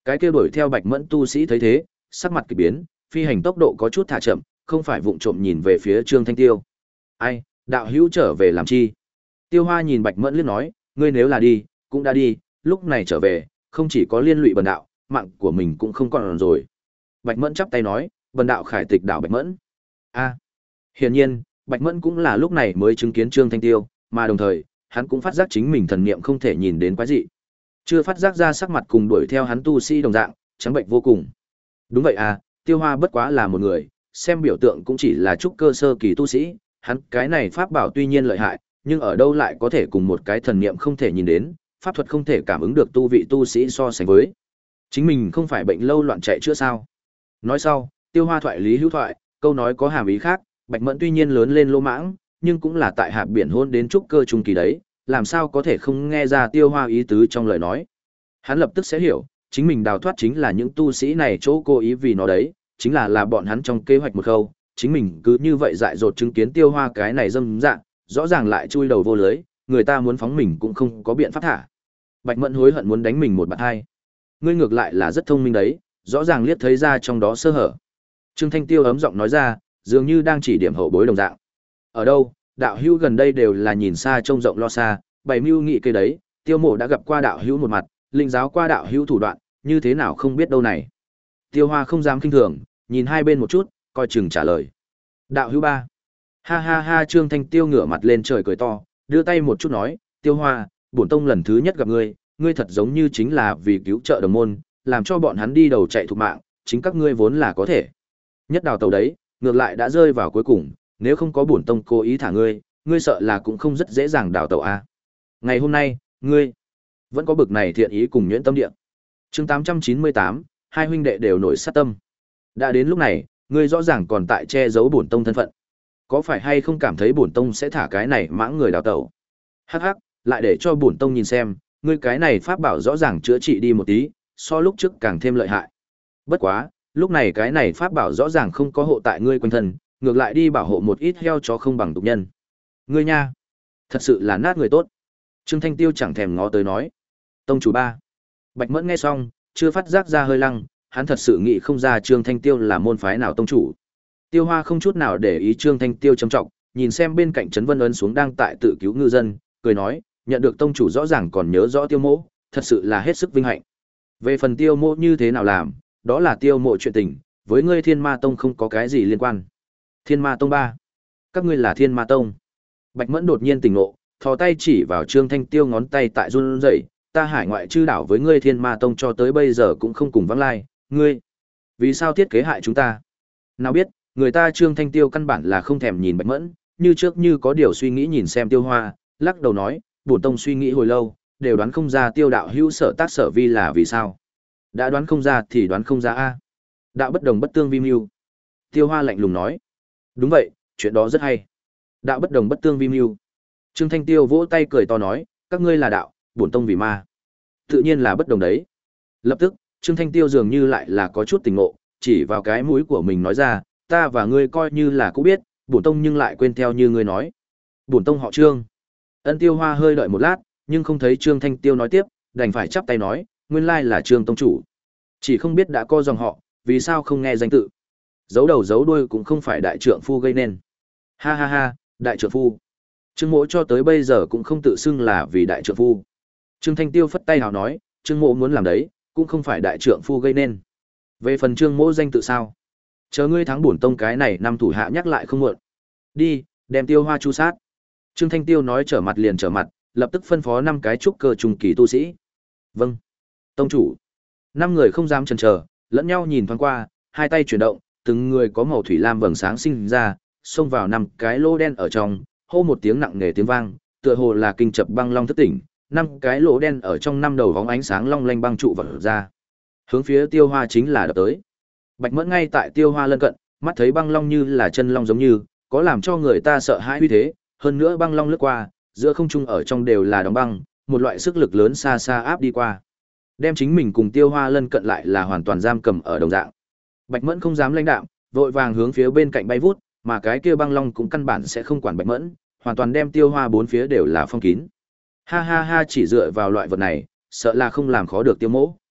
Cái kia đuổi theo Bạch Mẫn tu sĩ thấy thế, sắc mặt kỳ biến, phi hành tốc độ có chút thả chậm, không phải vụng trộm nhìn về phía Trương Thanh Tiêu. Ai, đạo hữu trở về làm chi? Tiêu Hoa nhìn Bạch Mẫn liếc nói, ngươi nếu là đi, cũng đã đi, lúc này trở về, không chỉ có liên lụy bần đạo, mạng của mình cũng không còn rồi. Bạch Mẫn chắp tay nói, bần đạo khải tịch đạo Bạch Mẫn. A. Hiển nhiên, Bạch Mẫn cũng là lúc này mới chứng kiến Trương Thanh Tiêu, mà đồng thời, hắn cũng phát giác chính mình thần niệm không thể nhìn đến quái dị. Chưa phát giác ra sắc mặt cùng đuổi theo hắn tu sĩ đồng dạng, trắng bệnh vô cùng. Đúng vậy à, Tiêu Hoa bất quá là một người, xem biểu tượng cũng chỉ là trúc cơ sơ kỳ tu sĩ, hắn cái này pháp bảo tuy nhiên lợi hại, nhưng ở đâu lại có thể cùng một cái thần niệm không thể nhìn đến, pháp thuật không thể cảm ứng được tu vị tu sĩ so sánh với. Chính mình không phải bệnh lâu loạn chạy chữa sao? Nói sau, Tiêu Hoa thoại lý hữu thoại, câu nói có hàm ý khác, Bạch Mẫn tuy nhiên lớn lên lô mãng, nhưng cũng là tại hạp biển hôn đến trúc cơ trung kỳ đấy, làm sao có thể không nghe ra Tiêu Hoa ý tứ trong lời nói. Hắn lập tức sẽ hiểu, chính mình đào thoát chính là những tu sĩ này chỗ cố ý vì nó đấy, chính là là bọn hắn trong kế hoạch một khâu, chính mình cứ như vậy dại dột chứng kiến Tiêu Hoa cái này dâm dạng, rõ ràng lại chui đầu vô lưới, người ta muốn phóng mình cũng không có biện pháp thả. Bạch Mẫn hối hận muốn đánh mình một bạt hai. Ngươi ngược lại là rất thông minh đấy, rõ ràng liếc thấy ra trong đó sơ hở. Trương Thanh Tiêu ấm giọng nói ra, dường như đang chỉ điểm hậu bối đồng dạng. Ở đâu, đạo hữu gần đây đều là nhìn xa trông rộng lo xa, bày mưu nghị cây đấy, Tiêu Mộ đã gặp qua đạo hữu một mặt, linh giáo qua đạo hữu thủ đoạn, như thế nào không biết đâu này. Tiêu Hoa không dám khinh thường, nhìn hai bên một chút, coi chừng trả lời. Đạo hữu ba. Ha ha ha, Trương Thanh Tiêu ngửa mặt lên trời cười to, đưa tay một chút nói, Tiêu Hoa, bổn tông lần thứ nhất gặp ngươi, ngươi thật giống như chính là vì cứu trợ đồng môn, làm cho bọn hắn đi đầu chạy thục mạng, chính các ngươi vốn là có thể. Nhất đào tàu đấy, ngược lại đã rơi vào cuối cùng, nếu không có bổn tông cố ý thả ngươi, ngươi sợ là cũng không rất dễ dàng đào tàu a. Ngày hôm nay, ngươi vẫn có bực này thiện ý cùng nhuyễn tâm địa. Chương tám trăm chín mươi tám, hai huynh đệ đều nổi sát tâm. Đã đến lúc này, ngươi rõ ràng còn tại che giấu bổn tông thân phận. Có phải hay không cảm thấy bổn tông sẽ thả cái này mãng người đào tẩu? Hắc hắc, lại để cho bổn tông nhìn xem, ngươi cái này pháp bảo rõ ràng chữa trị đi một tí, so lúc trước càng thêm lợi hại. Bất quá, lúc này cái này pháp bảo rõ ràng không có hộ tại ngươi quanh thân, ngược lại đi bảo hộ một ít heo chó không bằng tục nhân. Ngươi nha, thật sự là nát người tốt. Trương Thanh Tiêu chẳng thèm ngó tới nói. Tông chủ ba. Bạch Mẫn nghe xong, chưa phát giác ra hơi lăng, hắn thật sự nghĩ không ra Trương Thanh Tiêu là môn phái nào tông chủ. Tiêu Hoa không chút nào để ý Trương Thanh Tiêu trầm trọng, nhìn xem bên cạnh Trấn Vân ấn xuống đang tại tự cứu ngư dân, cười nói, nhận được tông chủ rõ ràng còn nhớ rõ Tiêu Mỗ, thật sự là hết sức vinh hạnh. Về phần Tiêu Mỗ như thế nào làm, đó là Tiêu Mộ chuyện tình, với ngươi Thiên Ma Tông không có cái gì liên quan. Thiên Ma Tông ba. Các ngươi là Thiên Ma Tông. Bạch Mẫn đột nhiên tỉnh ngộ, thò tay chỉ vào Trương Thanh Tiêu ngón tay tại run rẩy, ta hải ngoại chư đảo với ngươi Thiên Ma Tông cho tới bây giờ cũng không cùng vắng lai, ngươi vì sao thiết kế hại chúng ta? Nào biết, người ta Trương Thanh Tiêu căn bản là không thèm nhìn Bạch Mẫn, như trước như có điều suy nghĩ nhìn xem Tiêu Hoa, lắc đầu nói, bổn tông suy nghĩ hồi lâu, đều đoán không ra Tiêu đạo hữu sở tác sở vi là vì sao. Đã đoán không ra thì đoán không ra a. Đạo bất đồng bất tương vi mưu. Tiêu Hoa lạnh lùng nói, đúng vậy, chuyện đó rất hay. Đạo bất đồng bất tương vi mưu. Trương Thanh Tiêu vỗ tay cười to nói, các ngươi là đạo, bổn tông vì ma. Tự nhiên là bất đồng đấy. Lập tức, Trương Thanh Tiêu dường như lại là có chút tình ngộ, chỉ vào cái mũi của mình nói ra, ta và ngươi coi như là cũng biết, bổn tông nhưng lại quên theo như ngươi nói. Bổn tông họ Trương. Ân Tiêu Hoa hơi đợi một lát, nhưng không thấy Trương Thanh Tiêu nói tiếp, đành phải chắp tay nói, nguyên lai là Trương tông chủ. Chỉ không biết đã có dòng họ, vì sao không nghe danh tự. Giấu đầu giấu đuôi cũng không phải đại trượng phu gây nên. Ha ha ha, đại trượng phu. Trương Mỗ cho tới bây giờ cũng không tự xưng là vì đại trượng phu. Trương Thanh Tiêu phất tay hào nói, Trương Mỗ muốn làm đấy, cũng không phải đại trượng phu gây nên. Về phần Trương Mỗ danh tự sao? Chờ ngươi thắng bổn tông cái này năm thủ hạ nhắc lại không muộn. Đi, đem Tiêu Hoa chu sát. Trương Thanh Tiêu nói trở mặt liền trở mặt, lập tức phân phó năm cái trúc cơ trùng kỳ tu sĩ. Vâng, tông chủ. Năm người không dám chần chờ, lẫn nhau nhìn thoáng qua, hai tay chuyển động, từng người có màu thủy lam vầng sáng sinh ra, xông vào năm cái lỗ đen ở trong, hô một tiếng nặng nề tiếng vang, tựa hồ là kinh chập băng long thức tỉnh, năm cái lỗ đen ở trong năm đầu bóng ánh sáng long lanh băng trụ vật ra. Hướng phía Tiêu Hoa chính là đập tới. Bạch Mẫn ngay tại Tiêu Hoa lân cận, mắt thấy băng long như là chân long giống như, có làm cho người ta sợ hãi uy thế, hơn nữa băng long lướt qua, giữa không trung ở trong đều là đóng băng, một loại sức lực lớn xa xa áp đi qua. Đem chính mình cùng Tiêu Hoa lân cận lại là hoàn toàn giam cầm ở đồng dạng. Bạch Mẫn không dám lãnh đạm, vội vàng hướng phía bên cạnh bay vút, mà cái kia băng long cũng căn bản sẽ không quản Bạch Mẫn, hoàn toàn đem Tiêu Hoa bốn phía đều là phong kín. Ha ha ha, chỉ dựa vào loại vật này, sợ là không làm khó được Tiêu Mỗ.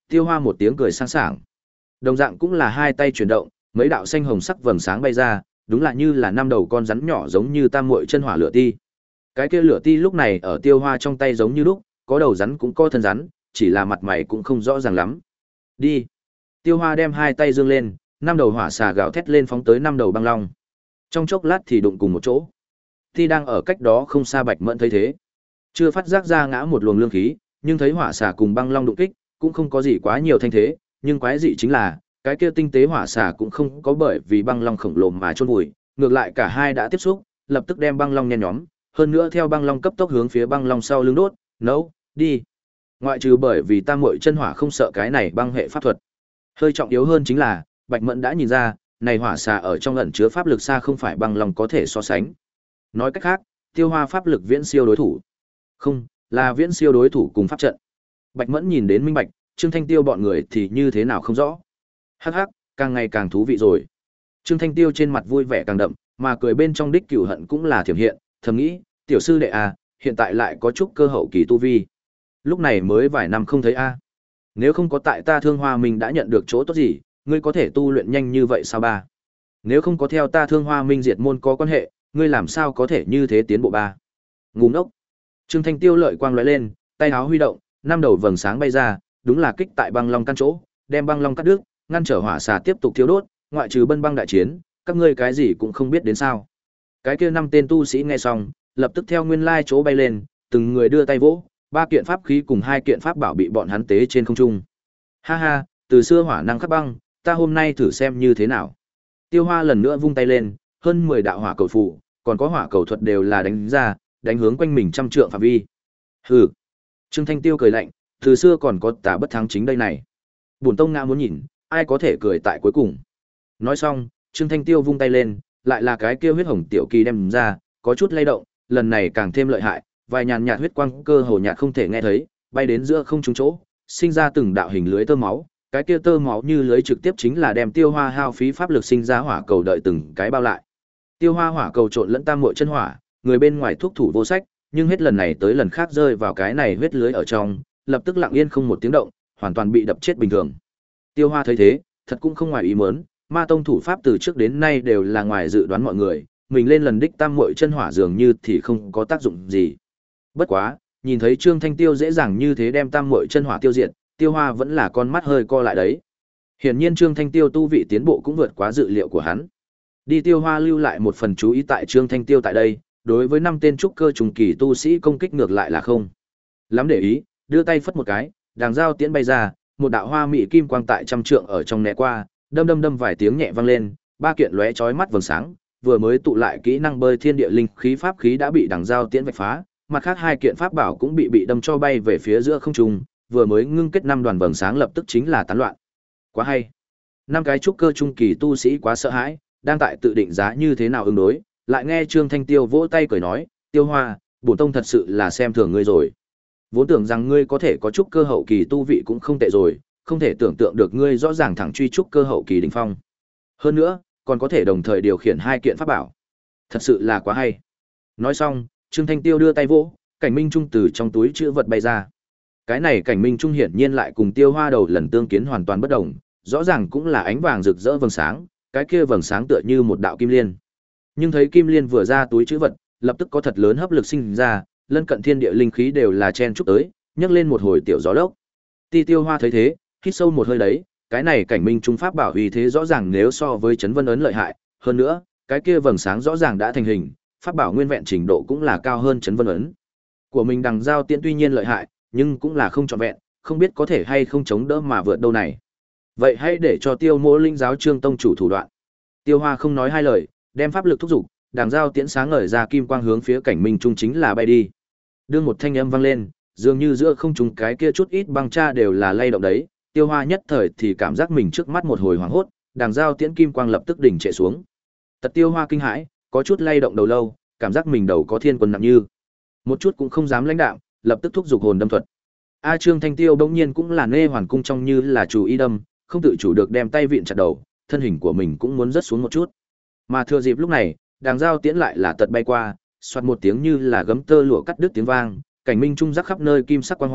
Tiêu Hoa một tiếng cười sang sảng. Đồng dạng cũng là hai tay chuyển động, mấy đạo xanh hồng sắc vầng sáng bay ra, đúng là như là năm đầu con rắn nhỏ giống như tam muội chân hỏa lửa ti. Cái kia lửa ti lúc này ở Tiêu Hoa trong tay giống như lúc, có đầu rắn cũng có thân rắn, chỉ là mặt mày cũng không rõ ràng lắm. Đi. Tiêu Hoa đem hai tay dương lên, năm đầu hỏa xà gào thét lên phóng tới năm đầu băng long. Trong chốc lát thì đụng cùng một chỗ. Ti đang ở cách đó không xa Bạch Mẫn thấy thế, chưa phát giác ra ngã một luồng lương khí, nhưng thấy hỏa xà cùng băng long đụng kích, cũng không có gì quá nhiều thanh thế, nhưng quái dị chính là, cái kia tinh tế hỏa xà cũng không có bởi vì băng long khổng lồ mà chôn vùi, ngược lại cả hai đã tiếp xúc, lập tức đem băng long nhen nhóm, hơn nữa theo băng long cấp tốc hướng phía băng long sau lưng đốt, nấu, đi. Ngoại trừ bởi vì tam muội chân hỏa không sợ cái này băng hệ pháp thuật. Hơi trọng yếu hơn chính là, Bạch Mẫn đã nhìn ra, này hỏa xà ở trong ẩn chứa pháp lực xa không phải băng long có thể so sánh. Nói cách khác, Tiêu Hoa pháp lực viễn siêu đối thủ. Không, là viễn siêu đối thủ cùng pháp trận. Bạch Mẫn nhìn đến minh bạch, Trương Thanh Tiêu bọn người thì như thế nào không rõ. Hắc hắc, càng ngày càng thú vị rồi. Trương Thanh Tiêu trên mặt vui vẻ càng đậm, mà cười bên trong đích cửu hận cũng là thiểm hiện, thầm nghĩ, tiểu sư đệ à, hiện tại lại có chút cơ hậu kỳ tu vi. Lúc này mới vài năm không thấy a. Nếu không có tại ta Thương Hoa Minh đã nhận được chỗ tốt gì, ngươi có thể tu luyện nhanh như vậy sao ba? Nếu không có theo ta Thương Hoa Minh diệt môn có quan hệ, ngươi làm sao có thể như thế tiến bộ ba? Ngu ngốc. Trương Thanh Tiêu lợi quang lóe lên, tay áo huy động, năm đầu vầng sáng bay ra, đúng là kích tại băng long căn chỗ, đem băng long cắt đứt, ngăn trở hỏa xà tiếp tục thiêu đốt, ngoại trừ bân băng đại chiến, các ngươi cái gì cũng không biết đến sao? Cái kia năm tên tu sĩ nghe xong, lập tức theo nguyên lai chỗ bay lên, từng người đưa tay vỗ, ba kiện pháp khí cùng hai kiện pháp bảo bị bọn hắn tế trên không trung. Ha ha, từ xưa hỏa năng khắc băng, ta hôm nay thử xem như thế nào. Tiêu Hoa lần nữa vung tay lên, hơn mười đạo hỏa cầu phù, còn có hỏa cầu thuật đều là đánh ra, đánh hướng quanh mình trăm trượng phạm vi. Hừ. Trương Thanh Tiêu cười lạnh, từ xưa còn có tà bất thắng chính đây này. Bổn tông ngã muốn nhìn, ai có thể cười tại cuối cùng. Nói xong, Trương Thanh Tiêu vung tay lên, lại là cái kia huyết hồng tiểu kỳ đem ra, có chút lay động, lần này càng thêm lợi hại, vài nhàn nhạt huyết quang cơ hồ nhạt không thể nghe thấy, bay đến giữa không trung chỗ, sinh ra từng đạo hình lưới tơ máu, cái kia tơ máu như lưới trực tiếp chính là đem Tiêu Hoa hao phí pháp lực sinh ra hỏa cầu đợi từng cái bao lại. Tiêu Hoa hỏa cầu trộn lẫn tam muội chân hỏa, người bên ngoài thuốc thủ vô sách, nhưng hết lần này tới lần khác rơi vào cái này huyết lưới ở trong, lập tức lặng yên không một tiếng động, hoàn toàn bị đập chết bình thường. Tiêu Hoa thấy thế, thật cũng không ngoài ý muốn, Ma tông thủ pháp từ trước đến nay đều là ngoài dự đoán mọi người, mình lên lần đích tam muội chân hỏa dường như thì không có tác dụng gì. Bất quá, nhìn thấy Trương Thanh Tiêu dễ dàng như thế đem tam muội chân hỏa tiêu diệt, Tiêu Hoa vẫn là con mắt hơi co lại đấy. Hiển nhiên Trương Thanh Tiêu tu vị tiến bộ cũng vượt quá dự liệu của hắn. Đi Tiêu Hoa lưu lại một phần chú ý tại Trương Thanh Tiêu tại đây, đối với năm tên trúc cơ trùng kỳ tu sĩ công kích ngược lại là không lắm để ý, đưa tay phất một cái, đàng dao tiễn bay ra, một đạo hoa mỹ kim quang tại trăm trượng ở trong né qua, đâm đâm đâm vài tiếng nhẹ vang lên, ba kiện lóe chói mắt vầng sáng, vừa mới tụ lại kỹ năng bơi thiên địa linh khí pháp khí đã bị đằng dao tiễn vạch phá, mặt khác hai kiện pháp bảo cũng bị bị đâm cho bay về phía giữa không trung, vừa mới ngưng kết năm đoàn vầng sáng lập tức chính là tán loạn. Quá hay. Năm cái trúc cơ trung kỳ tu sĩ quá sợ hãi, đang tại tự định giá như thế nào ứng đối, lại nghe Trương Thanh Tiêu vỗ tay cười nói, "Tiêu Hoa, bổn tông thật sự là xem thường ngươi rồi. Vốn tưởng rằng ngươi có thể có trúc cơ hậu kỳ tu vị cũng không tệ rồi, không thể tưởng tượng được ngươi rõ ràng thẳng truy trúc cơ hậu kỳ đỉnh phong. Hơn nữa, còn có thể đồng thời điều khiển hai kiện pháp bảo. Thật sự là quá hay." Nói xong, Trương Thanh Tiêu đưa tay vỗ, cảnh minh trung từ trong túi chữ vật bay ra. Cái này cảnh minh trung hiển nhiên lại cùng Tiêu Hoa đầu lần tương kiến hoàn toàn bất đồng, rõ ràng cũng là ánh vàng rực rỡ vầng sáng, cái kia vầng sáng tựa như một đạo kim liên. Nhưng thấy kim liên vừa ra túi chữ vật, lập tức có thật lớn hấp lực sinh ra, lân cận thiên địa linh khí đều là chen chúc tới, nhấc lên một hồi tiểu gió lốc. Ti Tiêu Hoa thấy thế, hít sâu một hơi đấy, cái này cảnh minh trung pháp bảo uy thế rõ ràng nếu so với chấn vân ấn lợi hại, hơn nữa, cái kia vầng sáng rõ ràng đã thành hình, pháp bảo nguyên vẹn trình độ cũng là cao hơn chấn vân ấn. Của mình đằng giao tiễn tuy nhiên lợi hại, nhưng cũng là không trọn vẹn, không biết có thể hay không chống đỡ mà vượt đâu này. Vậy hãy để cho Tiêu Mỗ linh giáo Trương tông chủ thủ đoạn. Tiêu Hoa không nói hai lời, đem pháp lực thúc giục, đằng giao tiễn sáng ngời ra kim quang hướng phía cảnh minh trung chính là bay đi. Đương một thanh âm vang lên, dường như giữa không trung cái kia chút ít băng cha đều là lay động đấy, Tiêu Hoa nhất thời thì cảm giác mình trước mắt một hồi hoảng hốt, đằng giao tiễn kim quang lập tức đỉnh trệ xuống. Tật Tiêu Hoa kinh hãi, có chút lay động đầu lâu, cảm giác mình đầu có thiên quân nặng như. Một chút cũng không dám lãnh đạm, lập tức thúc giục hồn đâm thuật. A Trương Thanh Tiêu bỗng nhiên cũng là nê hoàn cung trong như là chủ y đâm, không tự chủ được đem tay vịn chặt đầu, thân hình của mình cũng muốn rớt xuống một chút. Mà thừa dịp lúc này, đàng giao tiễn lại là tật bay qua, xoạt một tiếng như là gấm tơ lụa cắt đứt tiếng vang, cảnh minh trung rắc khắp nơi kim sắc quang hoa,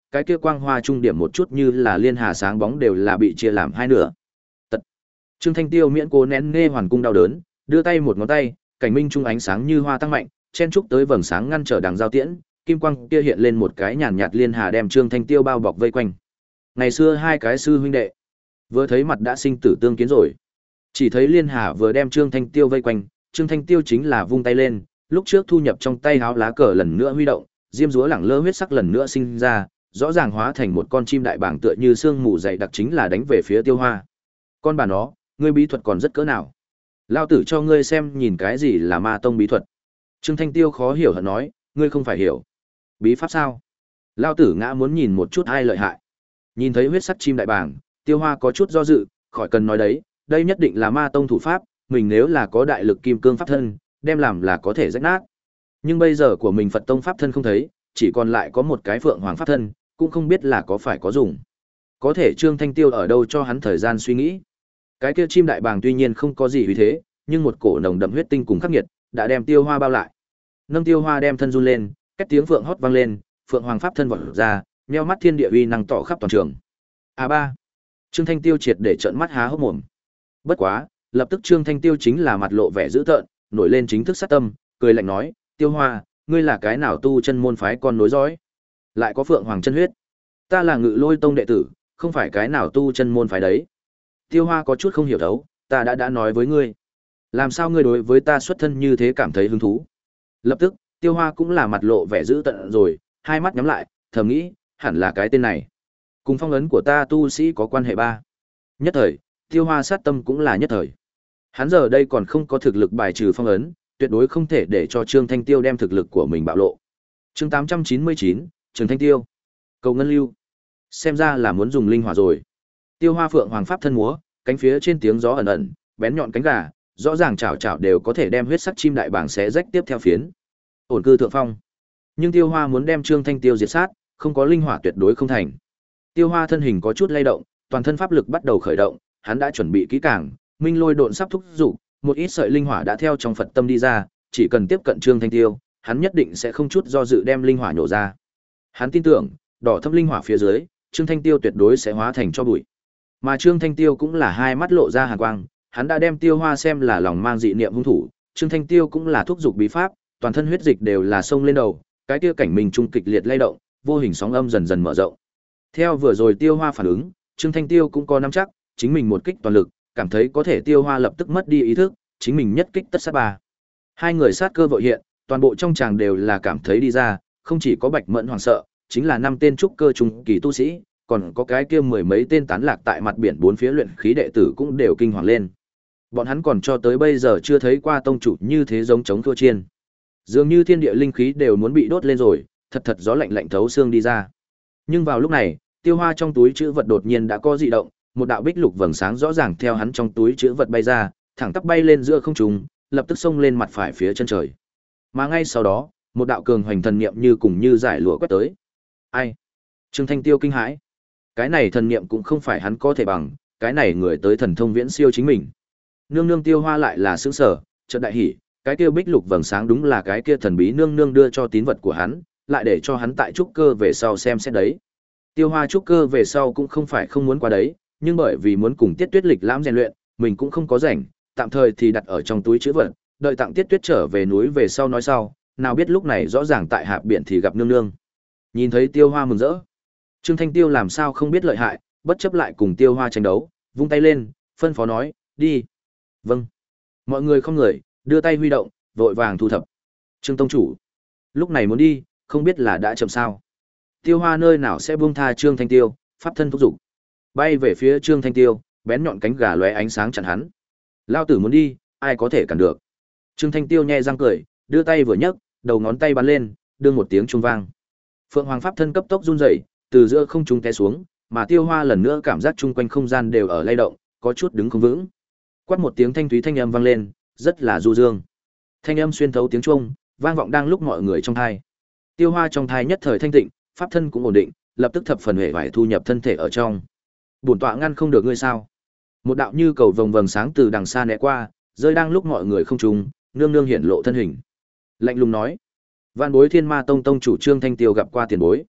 cái kia quang hoa trung điểm một chút như là liên hà sáng bóng đều là bị chia làm hai nửa. Tật. Trương Thanh Tiêu miễn cố nén nghe hoàn cung đau đớn, đưa tay một ngón tay, cảnh minh trung ánh sáng như hoa tăng mạnh, chen trúc tới vầng sáng ngăn trở đằng giao tiễn, kim quang kia hiện lên một cái nhàn nhạt liên hà đem Trương Thanh Tiêu bao bọc vây quanh. Ngày xưa hai cái sư huynh đệ, vừa thấy mặt đã sinh tử tương kiến rồi. Chỉ thấy liên hà vừa đem Trương Thanh Tiêu vây quanh, Trương Thanh Tiêu chính là vung tay lên, lúc trước thu nhập trong tay háo lá cờ lần nữa huy động, diêm dúa lẳng lơ huyết sắc lần nữa sinh ra, rõ ràng hóa thành một con chim đại bàng tựa như sương mù dày đặc chính là đánh về phía Tiêu Hoa. Con bà nó, ngươi bí thuật còn rất cỡ nào? Lao tử cho ngươi xem nhìn cái gì là ma tông bí thuật. Trương Thanh Tiêu khó hiểu hận nói, ngươi không phải hiểu. Bí pháp sao? Lao tử ngã muốn nhìn một chút ai lợi hại. Nhìn thấy huyết sắc chim đại bàng, Tiêu Hoa có chút do dự, khỏi cần nói đấy, đây nhất định là ma tông thủ pháp, mình nếu là có đại lực kim cương pháp thân, đem làm là có thể rách nát. Nhưng bây giờ của mình Phật tông pháp thân không thấy, chỉ còn lại có một cái phượng hoàng pháp thân, cũng không biết là có phải có dùng. Có thể Trương Thanh Tiêu ở đâu cho hắn thời gian suy nghĩ. Cái kia chim đại bàng tuy nhiên không có gì uy thế, nhưng một cổ nồng đậm huyết tinh cùng khắc nghiệt, đã đem Tiêu Hoa bao lại. Nâng Tiêu Hoa đem thân run lên, két tiếng phượng hót vang lên, phượng hoàng pháp thân vọt ra, nheo mắt thiên địa uy năng tỏ khắp toàn trường. A ba. Trương Thanh Tiêu triệt để trợn mắt há hốc mồm. Bất quá, lập tức Trương Thanh Tiêu chính là mặt lộ vẻ dữ tợn, nổi lên chính thức sát tâm, cười lạnh nói, Tiêu Hoa, ngươi là cái nào tu chân môn phái con nối dõi? Lại có phượng hoàng chân huyết. Ta là Ngự Lôi tông đệ tử, không phải cái nào tu chân môn phái đấy. Tiêu Hoa có chút không hiểu thấu, ta đã đã nói với ngươi. Làm sao ngươi đối với ta xuất thân như thế cảm thấy hứng thú? Lập tức, Tiêu Hoa cũng là mặt lộ vẻ dữ tợn rồi, hai mắt nhắm lại, thầm nghĩ, hẳn là cái tên này. Cùng phong ấn của ta tu sĩ có quan hệ ba. Nhất thời, Tiêu Hoa sát tâm cũng là nhất thời. Hắn giờ đây còn không có thực lực bài trừ phong ấn, tuyệt đối không thể để cho Trương Thanh Tiêu đem thực lực của mình bạo lộ. Chương tám trăm chín mươi chín, Trương Thanh Tiêu. Cầu ngân lưu. Xem ra là muốn dùng linh hỏa rồi. Tiêu Hoa phượng hoàng pháp thân múa, cánh phía trên tiếng gió ẩn ẩn, bén nhọn cánh gà, rõ ràng chảo chảo đều có thể đem huyết sắc chim đại bàng xé rách tiếp theo phiến. Ổn cư thượng phong. Nhưng Tiêu Hoa muốn đem Trương Thanh Tiêu diệt sát, không có linh hỏa tuyệt đối không thành. Tiêu Hoa thân hình có chút lay động, toàn thân pháp lực bắt đầu khởi động, hắn đã chuẩn bị kỹ càng, minh lôi độn sắp thúc dục, một ít sợi linh hỏa đã theo trong Phật tâm đi ra, chỉ cần tiếp cận Trương Thanh Tiêu, hắn nhất định sẽ không chút do dự đem linh hỏa nhổ ra. Hắn tin tưởng, đỏ thâm linh hỏa phía dưới, Trương Thanh Tiêu tuyệt đối sẽ hóa thành cho bụi. Mà Trương Thanh Tiêu cũng là hai mắt lộ ra hàn quang, hắn đã đem Tiêu Hoa xem là lòng mang dị niệm hung thủ, Trương Thanh Tiêu cũng là thúc dục bí pháp, toàn thân huyết dịch đều là sông lên đầu, cái kia cảnh mình trung kịch liệt lay động, vô hình sóng âm dần dần mở rộng. Theo vừa rồi Tiêu Hoa phản ứng, Trương Thanh Tiêu cũng có nắm chắc, chính mình một kích toàn lực, cảm thấy có thể Tiêu Hoa lập tức mất đi ý thức, chính mình nhất kích tất sát ba. Hai người sát cơ vội hiện, toàn bộ trong tràng đều là cảm thấy đi ra, không chỉ có Bạch Mẫn hoảng sợ, chính là năm tên trúc cơ trung kỳ tu sĩ, còn có cái kia mười mấy tên tán lạc tại mặt biển bốn phía luyện khí đệ tử cũng đều kinh hoàng lên. Bọn hắn còn cho tới bây giờ chưa thấy qua tông chủ như thế giống chống thua chiên. Dường như thiên địa linh khí đều muốn bị đốt lên rồi, thật thật gió lạnh lạnh thấu xương đi ra. Nhưng vào lúc này, Tiêu Hoa trong túi trữ vật đột nhiên đã có dị động, một đạo bích lục vầng sáng rõ ràng theo hắn trong túi trữ vật bay ra, thẳng tắp bay lên giữa không trung, lập tức xông lên mặt phải phía chân trời. Mà ngay sau đó, một đạo cường hoành thần niệm như cùng như giải lụa quét tới. Ai? Trương Thanh Tiêu kinh hãi. Cái này thần niệm cũng không phải hắn có thể bằng, cái này người tới thần thông viễn siêu chính mình. Nương nương Tiêu Hoa lại là sững sờ, chợt đại hỉ, cái kia bích lục vầng sáng đúng là cái kia thần bí nương nương đưa cho tín vật của hắn, lại để cho hắn tại trúc cơ về sau xem xét đấy. Tiêu Hoa trúc cơ về sau cũng không phải không muốn qua đấy, nhưng bởi vì muốn cùng Tiết Tuyết lịch lãm rèn luyện, mình cũng không có rảnh, tạm thời thì đặt ở trong túi trữ vật, đợi Tặng Tiết Tuyết trở về núi về sau nói sau, nào biết lúc này rõ ràng tại hạ biển thì gặp nương nương. Nhìn thấy Tiêu Hoa mừng rỡ, Trương Thanh Tiêu làm sao không biết lợi hại, bất chấp lại cùng Tiêu Hoa tranh đấu, vung tay lên, phân phó nói, đi. Vâng. Mọi người không người, đưa tay huy động, vội vàng thu thập. Trương tông chủ, lúc này muốn đi, không biết là đã chậm sao. Tiêu Hoa nơi nào sẽ buông tha Trương Thanh Tiêu, pháp thân thúc dục, bay về phía Trương Thanh Tiêu, bén nhọn cánh gà lóe ánh sáng chặn hắn. Lao tử muốn đi, ai có thể cản được. Trương Thanh Tiêu nhe răng cười, đưa tay vừa nhấc, đầu ngón tay bắn lên, đưa một tiếng chuông vang. Phượng Hoàng pháp thân cấp tốc run rẩy, từ giữa không trung té xuống, mà Tiêu Hoa lần nữa cảm giác chung quanh không gian đều ở lay động, có chút đứng không vững. Quát một tiếng thanh thúy thanh âm vang lên, rất là du dương. Thanh âm xuyên thấu tiếng chuông, vang vọng đang lúc mọi người trong tai. Tiêu Hoa trong thai nhất thời thanh tịnh, pháp thân cũng ổn định, lập tức thập phần hề vải thu nhập thân thể ở trong. Bổn tọa ngăn không được ngươi sao? Một đạo như cầu vồng vầng sáng từ đằng xa né qua, rơi đang lúc mọi người không trùng, nương nương hiện lộ thân hình. Lạnh lùng nói: "Vạn Bối Thiên Ma Tông tông chủ Trương Thanh Tiêu gặp qua tiền bối."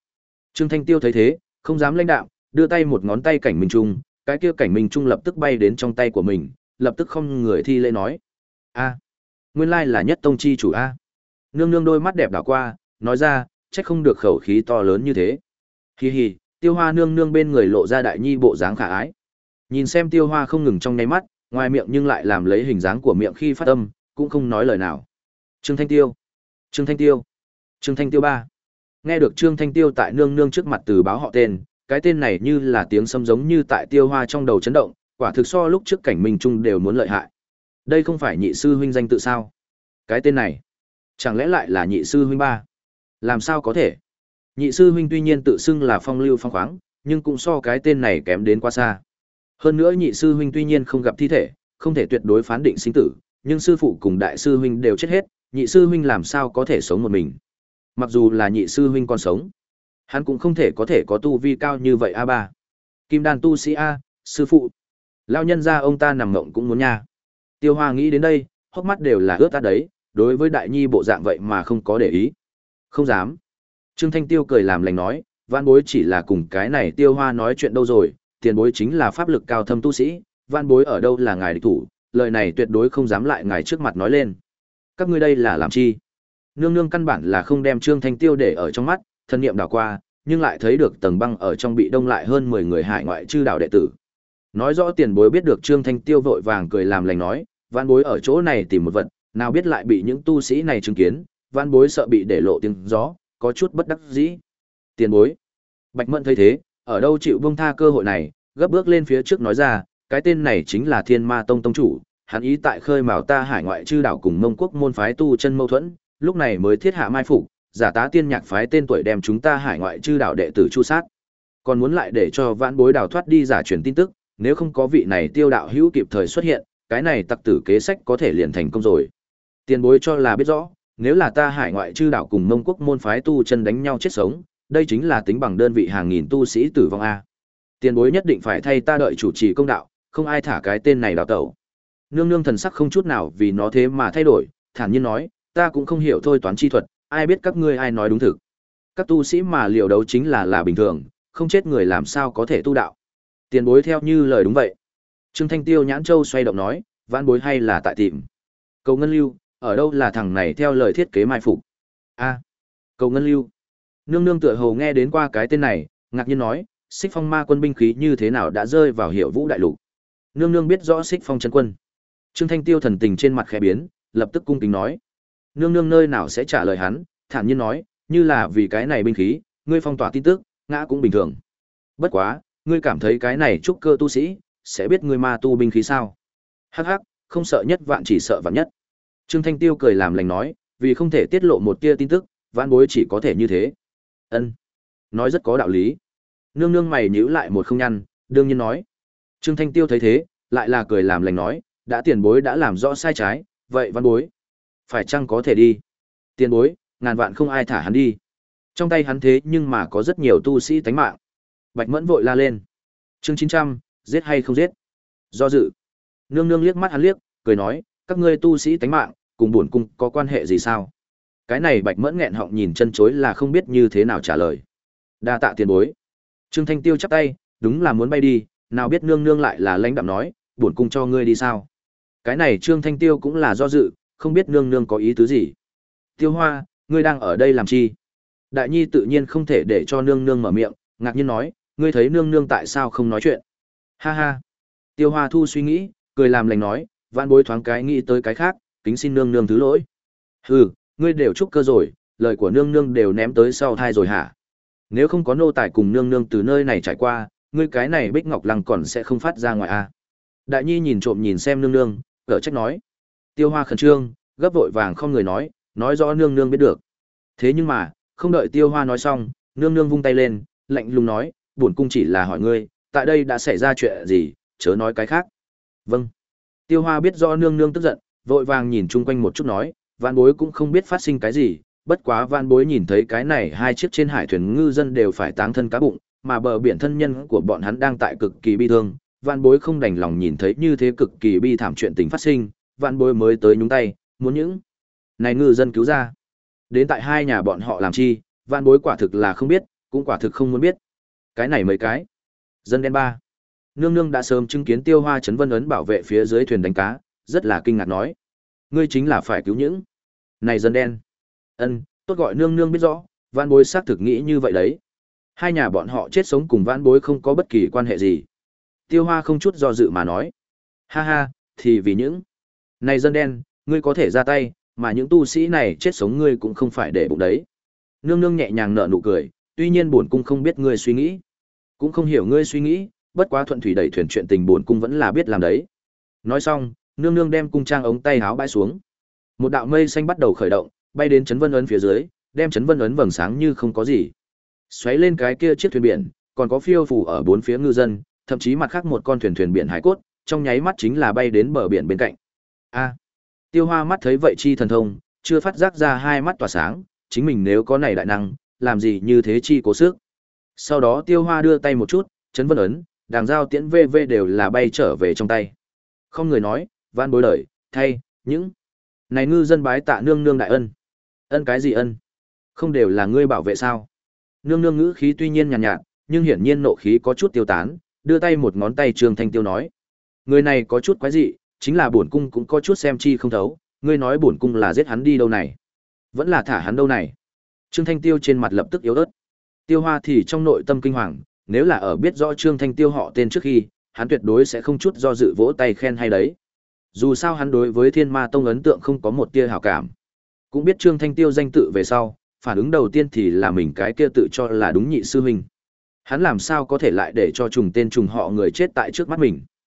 Trương Thanh Tiêu thấy thế, không dám lãnh đạm, đưa tay một ngón tay cảnh minh trung, cái kia cảnh minh trung lập tức bay đến trong tay của mình, lập tức không người thi lễ nói: "A, nguyên lai là Nhất Tông chi chủ a." Nương nương đôi mắt đẹp đảo qua, nói ra, trách không được khẩu khí to lớn như thế. Hi hi, Tiêu Hoa nương nương bên người lộ ra đại nhi bộ dáng khả ái. Nhìn xem Tiêu Hoa không ngừng trong nháy mắt, ngoài miệng nhưng lại làm lấy hình dáng của miệng khi phát âm, cũng không nói lời nào. Trương Thanh Tiêu, Trương Thanh Tiêu, Trương Thanh Tiêu ba. Nghe được Trương Thanh Tiêu tại nương nương trước mặt từ báo họ tên, cái tên này như là tiếng sấm giống như tại Tiêu Hoa trong đầu chấn động, quả thực so lúc trước cảnh minh trung đều muốn lợi hại. Đây không phải nhị sư huynh danh tự sao? Cái tên này, chẳng lẽ lại là nhị sư huynh ba? Làm sao có thể? Nhị sư huynh tuy nhiên tự xưng là phong lưu phong khoáng, nhưng cũng so cái tên này kém đến quá xa. Hơn nữa nhị sư huynh tuy nhiên không gặp thi thể, không thể tuyệt đối phán định sinh tử, nhưng sư phụ cùng đại sư huynh đều chết hết, nhị sư huynh làm sao có thể sống một mình? Mặc dù là nhị sư huynh còn sống, hắn cũng không thể có thể có tu vi cao như vậy a ba. Kim đan tu sĩ a, sư phụ. Lão nhân gia ông ta nằm mộng cũng muốn nha. Tiêu Hoa nghĩ đến đây, hốc mắt đều là ướt át đấy, đối với đại nhi bộ dạng vậy mà không có để ý. Không dám. Trương Thanh Tiêu cười làm lành nói, Vãn bối chỉ là cùng cái này Tiêu Hoa nói chuyện đâu rồi, tiền bối chính là pháp lực cao thâm tu sĩ, Vãn bối ở đâu là ngài địch thủ, lời này tuyệt đối không dám lại ngài trước mặt nói lên. Các ngươi đây là làm chi? Nương nương căn bản là không đem Trương Thanh Tiêu để ở trong mắt, thân niệm đảo qua, nhưng lại thấy được tầng băng ở trong bị đông lại hơn mười người hải ngoại chư đạo đệ tử. Nói rõ tiền bối biết được Trương Thanh Tiêu vội vàng cười làm lành nói, Vãn bối ở chỗ này tìm một vật, nào biết lại bị những tu sĩ này chứng kiến, Vãn bối sợ bị để lộ tiếng gió, có chút bất đắc dĩ. Tiền bối. Bạch Mẫn thấy thế, ở đâu chịu buông tha cơ hội này, gấp bước lên phía trước nói ra, cái tên này chính là Thiên Ma Tông tông chủ, hắn ý tại khơi mào ta hải ngoại chư đảo cùng Mông Quốc môn phái tu chân mâu thuẫn, lúc này mới thiết hạ mai phục, giả tá tiên nhạc phái tên tuổi đem chúng ta hải ngoại chư đảo đệ tử chu sát. Còn muốn lại để cho Vãn bối đào thoát đi giả truyền tin tức, nếu không có vị này Tiêu đạo hữu kịp thời xuất hiện, cái này tặc tử kế sách có thể liền thành công rồi. Tiền bối cho là biết rõ, nếu là ta hải ngoại chư đảo cùng Mông Quốc môn phái tu chân đánh nhau chết sống, đây chính là tính bằng đơn vị hàng nghìn tu sĩ tử vong a. Tiền bối nhất định phải thay ta đợi chủ trì công đạo, không ai thả cái tên này đào tẩu. Nương nương thần sắc không chút nào vì nó thế mà thay đổi, thản nhiên nói, ta cũng không hiểu thôi toán chi thuật, ai biết các ngươi ai nói đúng thực. Các tu sĩ mà liều đấu chính là là bình thường, không chết người làm sao có thể tu đạo. Tiền bối theo như lời đúng vậy. Trương Thanh Tiêu nhãn châu xoay động nói, Vãn bối hay là tại tìm. Cầu Ngân Lưu, ở đâu là thằng này theo lời thiết kế mai phục? A, Cầu Ngân Lưu. Nương nương tựa hồ nghe đến qua cái tên này, ngạc nhiên nói, Xích Phong Ma quân binh khí như thế nào đã rơi vào Hiểu Vũ đại lục. Nương nương biết rõ Xích Phong chân quân. Trương Thanh Tiêu thần tình trên mặt khẽ biến, lập tức cung kính nói, nương nương nơi nào sẽ trả lời hắn, thản nhiên nói, như là vì cái này binh khí, ngươi phong tỏa tin tức, ngã cũng bình thường. Bất quá, ngươi cảm thấy cái này trúc cơ tu sĩ sẽ biết ngươi ma tu binh khí sao? Hắc hắc, không sợ nhất vạn chỉ sợ vạn nhất. Trương Thanh Tiêu cười làm lành nói, vì không thể tiết lộ một tia tin tức, vãn bối chỉ có thể như thế. Ân, nói rất có đạo lý. Nương nương mày nhíu lại một không nhăn, đương nhiên nói. Trương Thanh Tiêu thấy thế, lại là cười làm lành nói, đã tiền bối đã làm rõ sai trái, vậy vãn bối phải chăng có thể đi? Tiền bối, ngàn vạn không ai thả hắn đi. Trong tay hắn thế nhưng mà có rất nhiều tu sĩ tánh mạng. Bạch Mẫn vội la lên. Chương chín trăm, giết hay không giết? Do dự. Nương nương liếc mắt hắn liếc, cười nói, các ngươi tu sĩ tánh mạng, cùng bổn cung có quan hệ gì sao? Cái này Bạch Mẫn nghẹn họng nhìn chân chối là không biết như thế nào trả lời. Đa tạ tiền bối. Trương Thanh Tiêu chắp tay, đúng là muốn bay đi, nào biết nương nương lại là lãnh đạm nói, bổn cung cho ngươi đi sao? Cái này Trương Thanh Tiêu cũng là do dự, không biết nương nương có ý tứ gì. Tiêu Hoa, ngươi đang ở đây làm chi? Đại nhi tự nhiên không thể để cho nương nương mở miệng, ngạc nhiên nói, ngươi thấy nương nương tại sao không nói chuyện? Ha ha. Tiêu Hoa thu suy nghĩ, cười làm lành nói, vãn bối thoáng cái nghĩ tới cái khác, kính xin nương nương thứ lỗi. Hừ, ngươi đều trúc cơ rồi, lời của nương nương đều ném tới sau thai rồi hả? Nếu không có nô tài cùng nương nương từ nơi này trải qua, ngươi cái này Bích Ngọc Lăng còn sẽ không phát ra ngoài a. À? Đại nhi nhìn trộm nhìn xem nương nương, cỡ trách nói. Tiêu Hoa khẩn trương, gấp vội vàng không người nói, nói rõ nương nương biết được. Thế nhưng mà, không đợi Tiêu Hoa nói xong, nương nương vung tay lên, lạnh lùng nói, bổn cung chỉ là hỏi ngươi, tại đây đã xảy ra chuyện gì, chớ nói cái khác. Vâng. Tiêu Hoa biết rõ nương nương tức giận, vội vàng nhìn chung quanh một chút nói, vạn bối cũng không biết phát sinh cái gì, bất quá vạn bối nhìn thấy cái này hai chiếc trên hải thuyền ngư dân đều phải táng thân cá bụng, mà bờ biển thân nhân của bọn hắn đang tại cực kỳ bi thương, vạn bối không đành lòng nhìn thấy như thế cực kỳ bi thảm chuyện tình phát sinh, vạn bối mới tới nhúng tay, muốn những này ngư dân cứu ra. Đến tại hai nhà bọn họ làm chi, vạn bối quả thực là không biết, cũng quả thực không muốn biết. Cái này mấy cái. Dân đen ba. Nương nương đã sớm chứng kiến Tiêu Hoa chấn vân ấn bảo vệ phía dưới thuyền đánh cá, rất là kinh ngạc nói: "Ngươi chính là phải cứu những này dân đen?" Ân, tốt gọi nương nương biết rõ, Vãn Bối xác thực nghĩ như vậy đấy. Hai nhà bọn họ chết sống cùng Vãn Bối không có bất kỳ quan hệ gì. Tiêu Hoa không chút do dự mà nói: "Ha ha, thì vì những này dân đen, ngươi có thể ra tay, mà những tu sĩ này chết sống ngươi cũng không phải để bụng đấy." Nương nương nhẹ nhàng nở nụ cười, tuy nhiên bổn cung không biết ngươi suy nghĩ, cũng không hiểu ngươi suy nghĩ, bất quá thuận thủy đẩy thuyền chuyện tình bổn cung vẫn là biết làm đấy. Nói xong, nương nương đem cung trang ống tay áo bãi xuống. Một đạo mây xanh bắt đầu khởi động, bay đến chấn vân ấn phía dưới, đem chấn vân ấn vầng sáng như không có gì. Xoáy lên cái kia chiếc thuyền biển, còn có phiêu phù ở bốn phía ngư dân, thậm chí mặt khác một con thuyền thuyền biển hải cốt, trong nháy mắt chính là bay đến bờ biển bên cạnh. A. Tiêu Hoa mắt thấy vậy chi thần thông, chưa phát giác ra hai mắt tỏa sáng, chính mình nếu có này đại năng, làm gì như thế chi cố sức. Sau đó Tiêu Hoa đưa tay một chút, chấn vân ấn, đàng giao tiễn vê vê đều là bay trở về trong tay. Không người nói, Vãn Bối đời, thay, những này ngư dân bái tạ nương nương đại ân. Ân cái gì ân? Không đều là ngươi bảo vệ sao? Nương nương ngữ khí tuy nhiên nhàn nhạt, nhạt, nhưng hiển nhiên nộ khí có chút tiêu tán, đưa tay một ngón tay Trương Thanh Tiêu nói: "Người này có chút quái dị, chính là bổn cung cũng có chút xem chi không thấu, ngươi nói bổn cung là giết hắn đi đâu này, vẫn là thả hắn đâu này?" Trương Thanh Tiêu trên mặt lập tức yếu ớt. Tiêu Hoa thì trong nội tâm kinh hoàng, nếu là ở biết rõ Trương Thanh Tiêu họ tên trước khi, hắn tuyệt đối sẽ không chút do dự vỗ tay khen hay đấy. Dù sao hắn đối với Thiên Ma Tông ấn tượng không có một tia hảo cảm. Cũng biết Trương Thanh Tiêu danh tự về sau, phản ứng đầu tiên thì là mình cái kia tự cho là đúng nhị sư huynh. Hắn làm sao có thể lại để cho trùng tên trùng họ người chết tại trước mắt mình.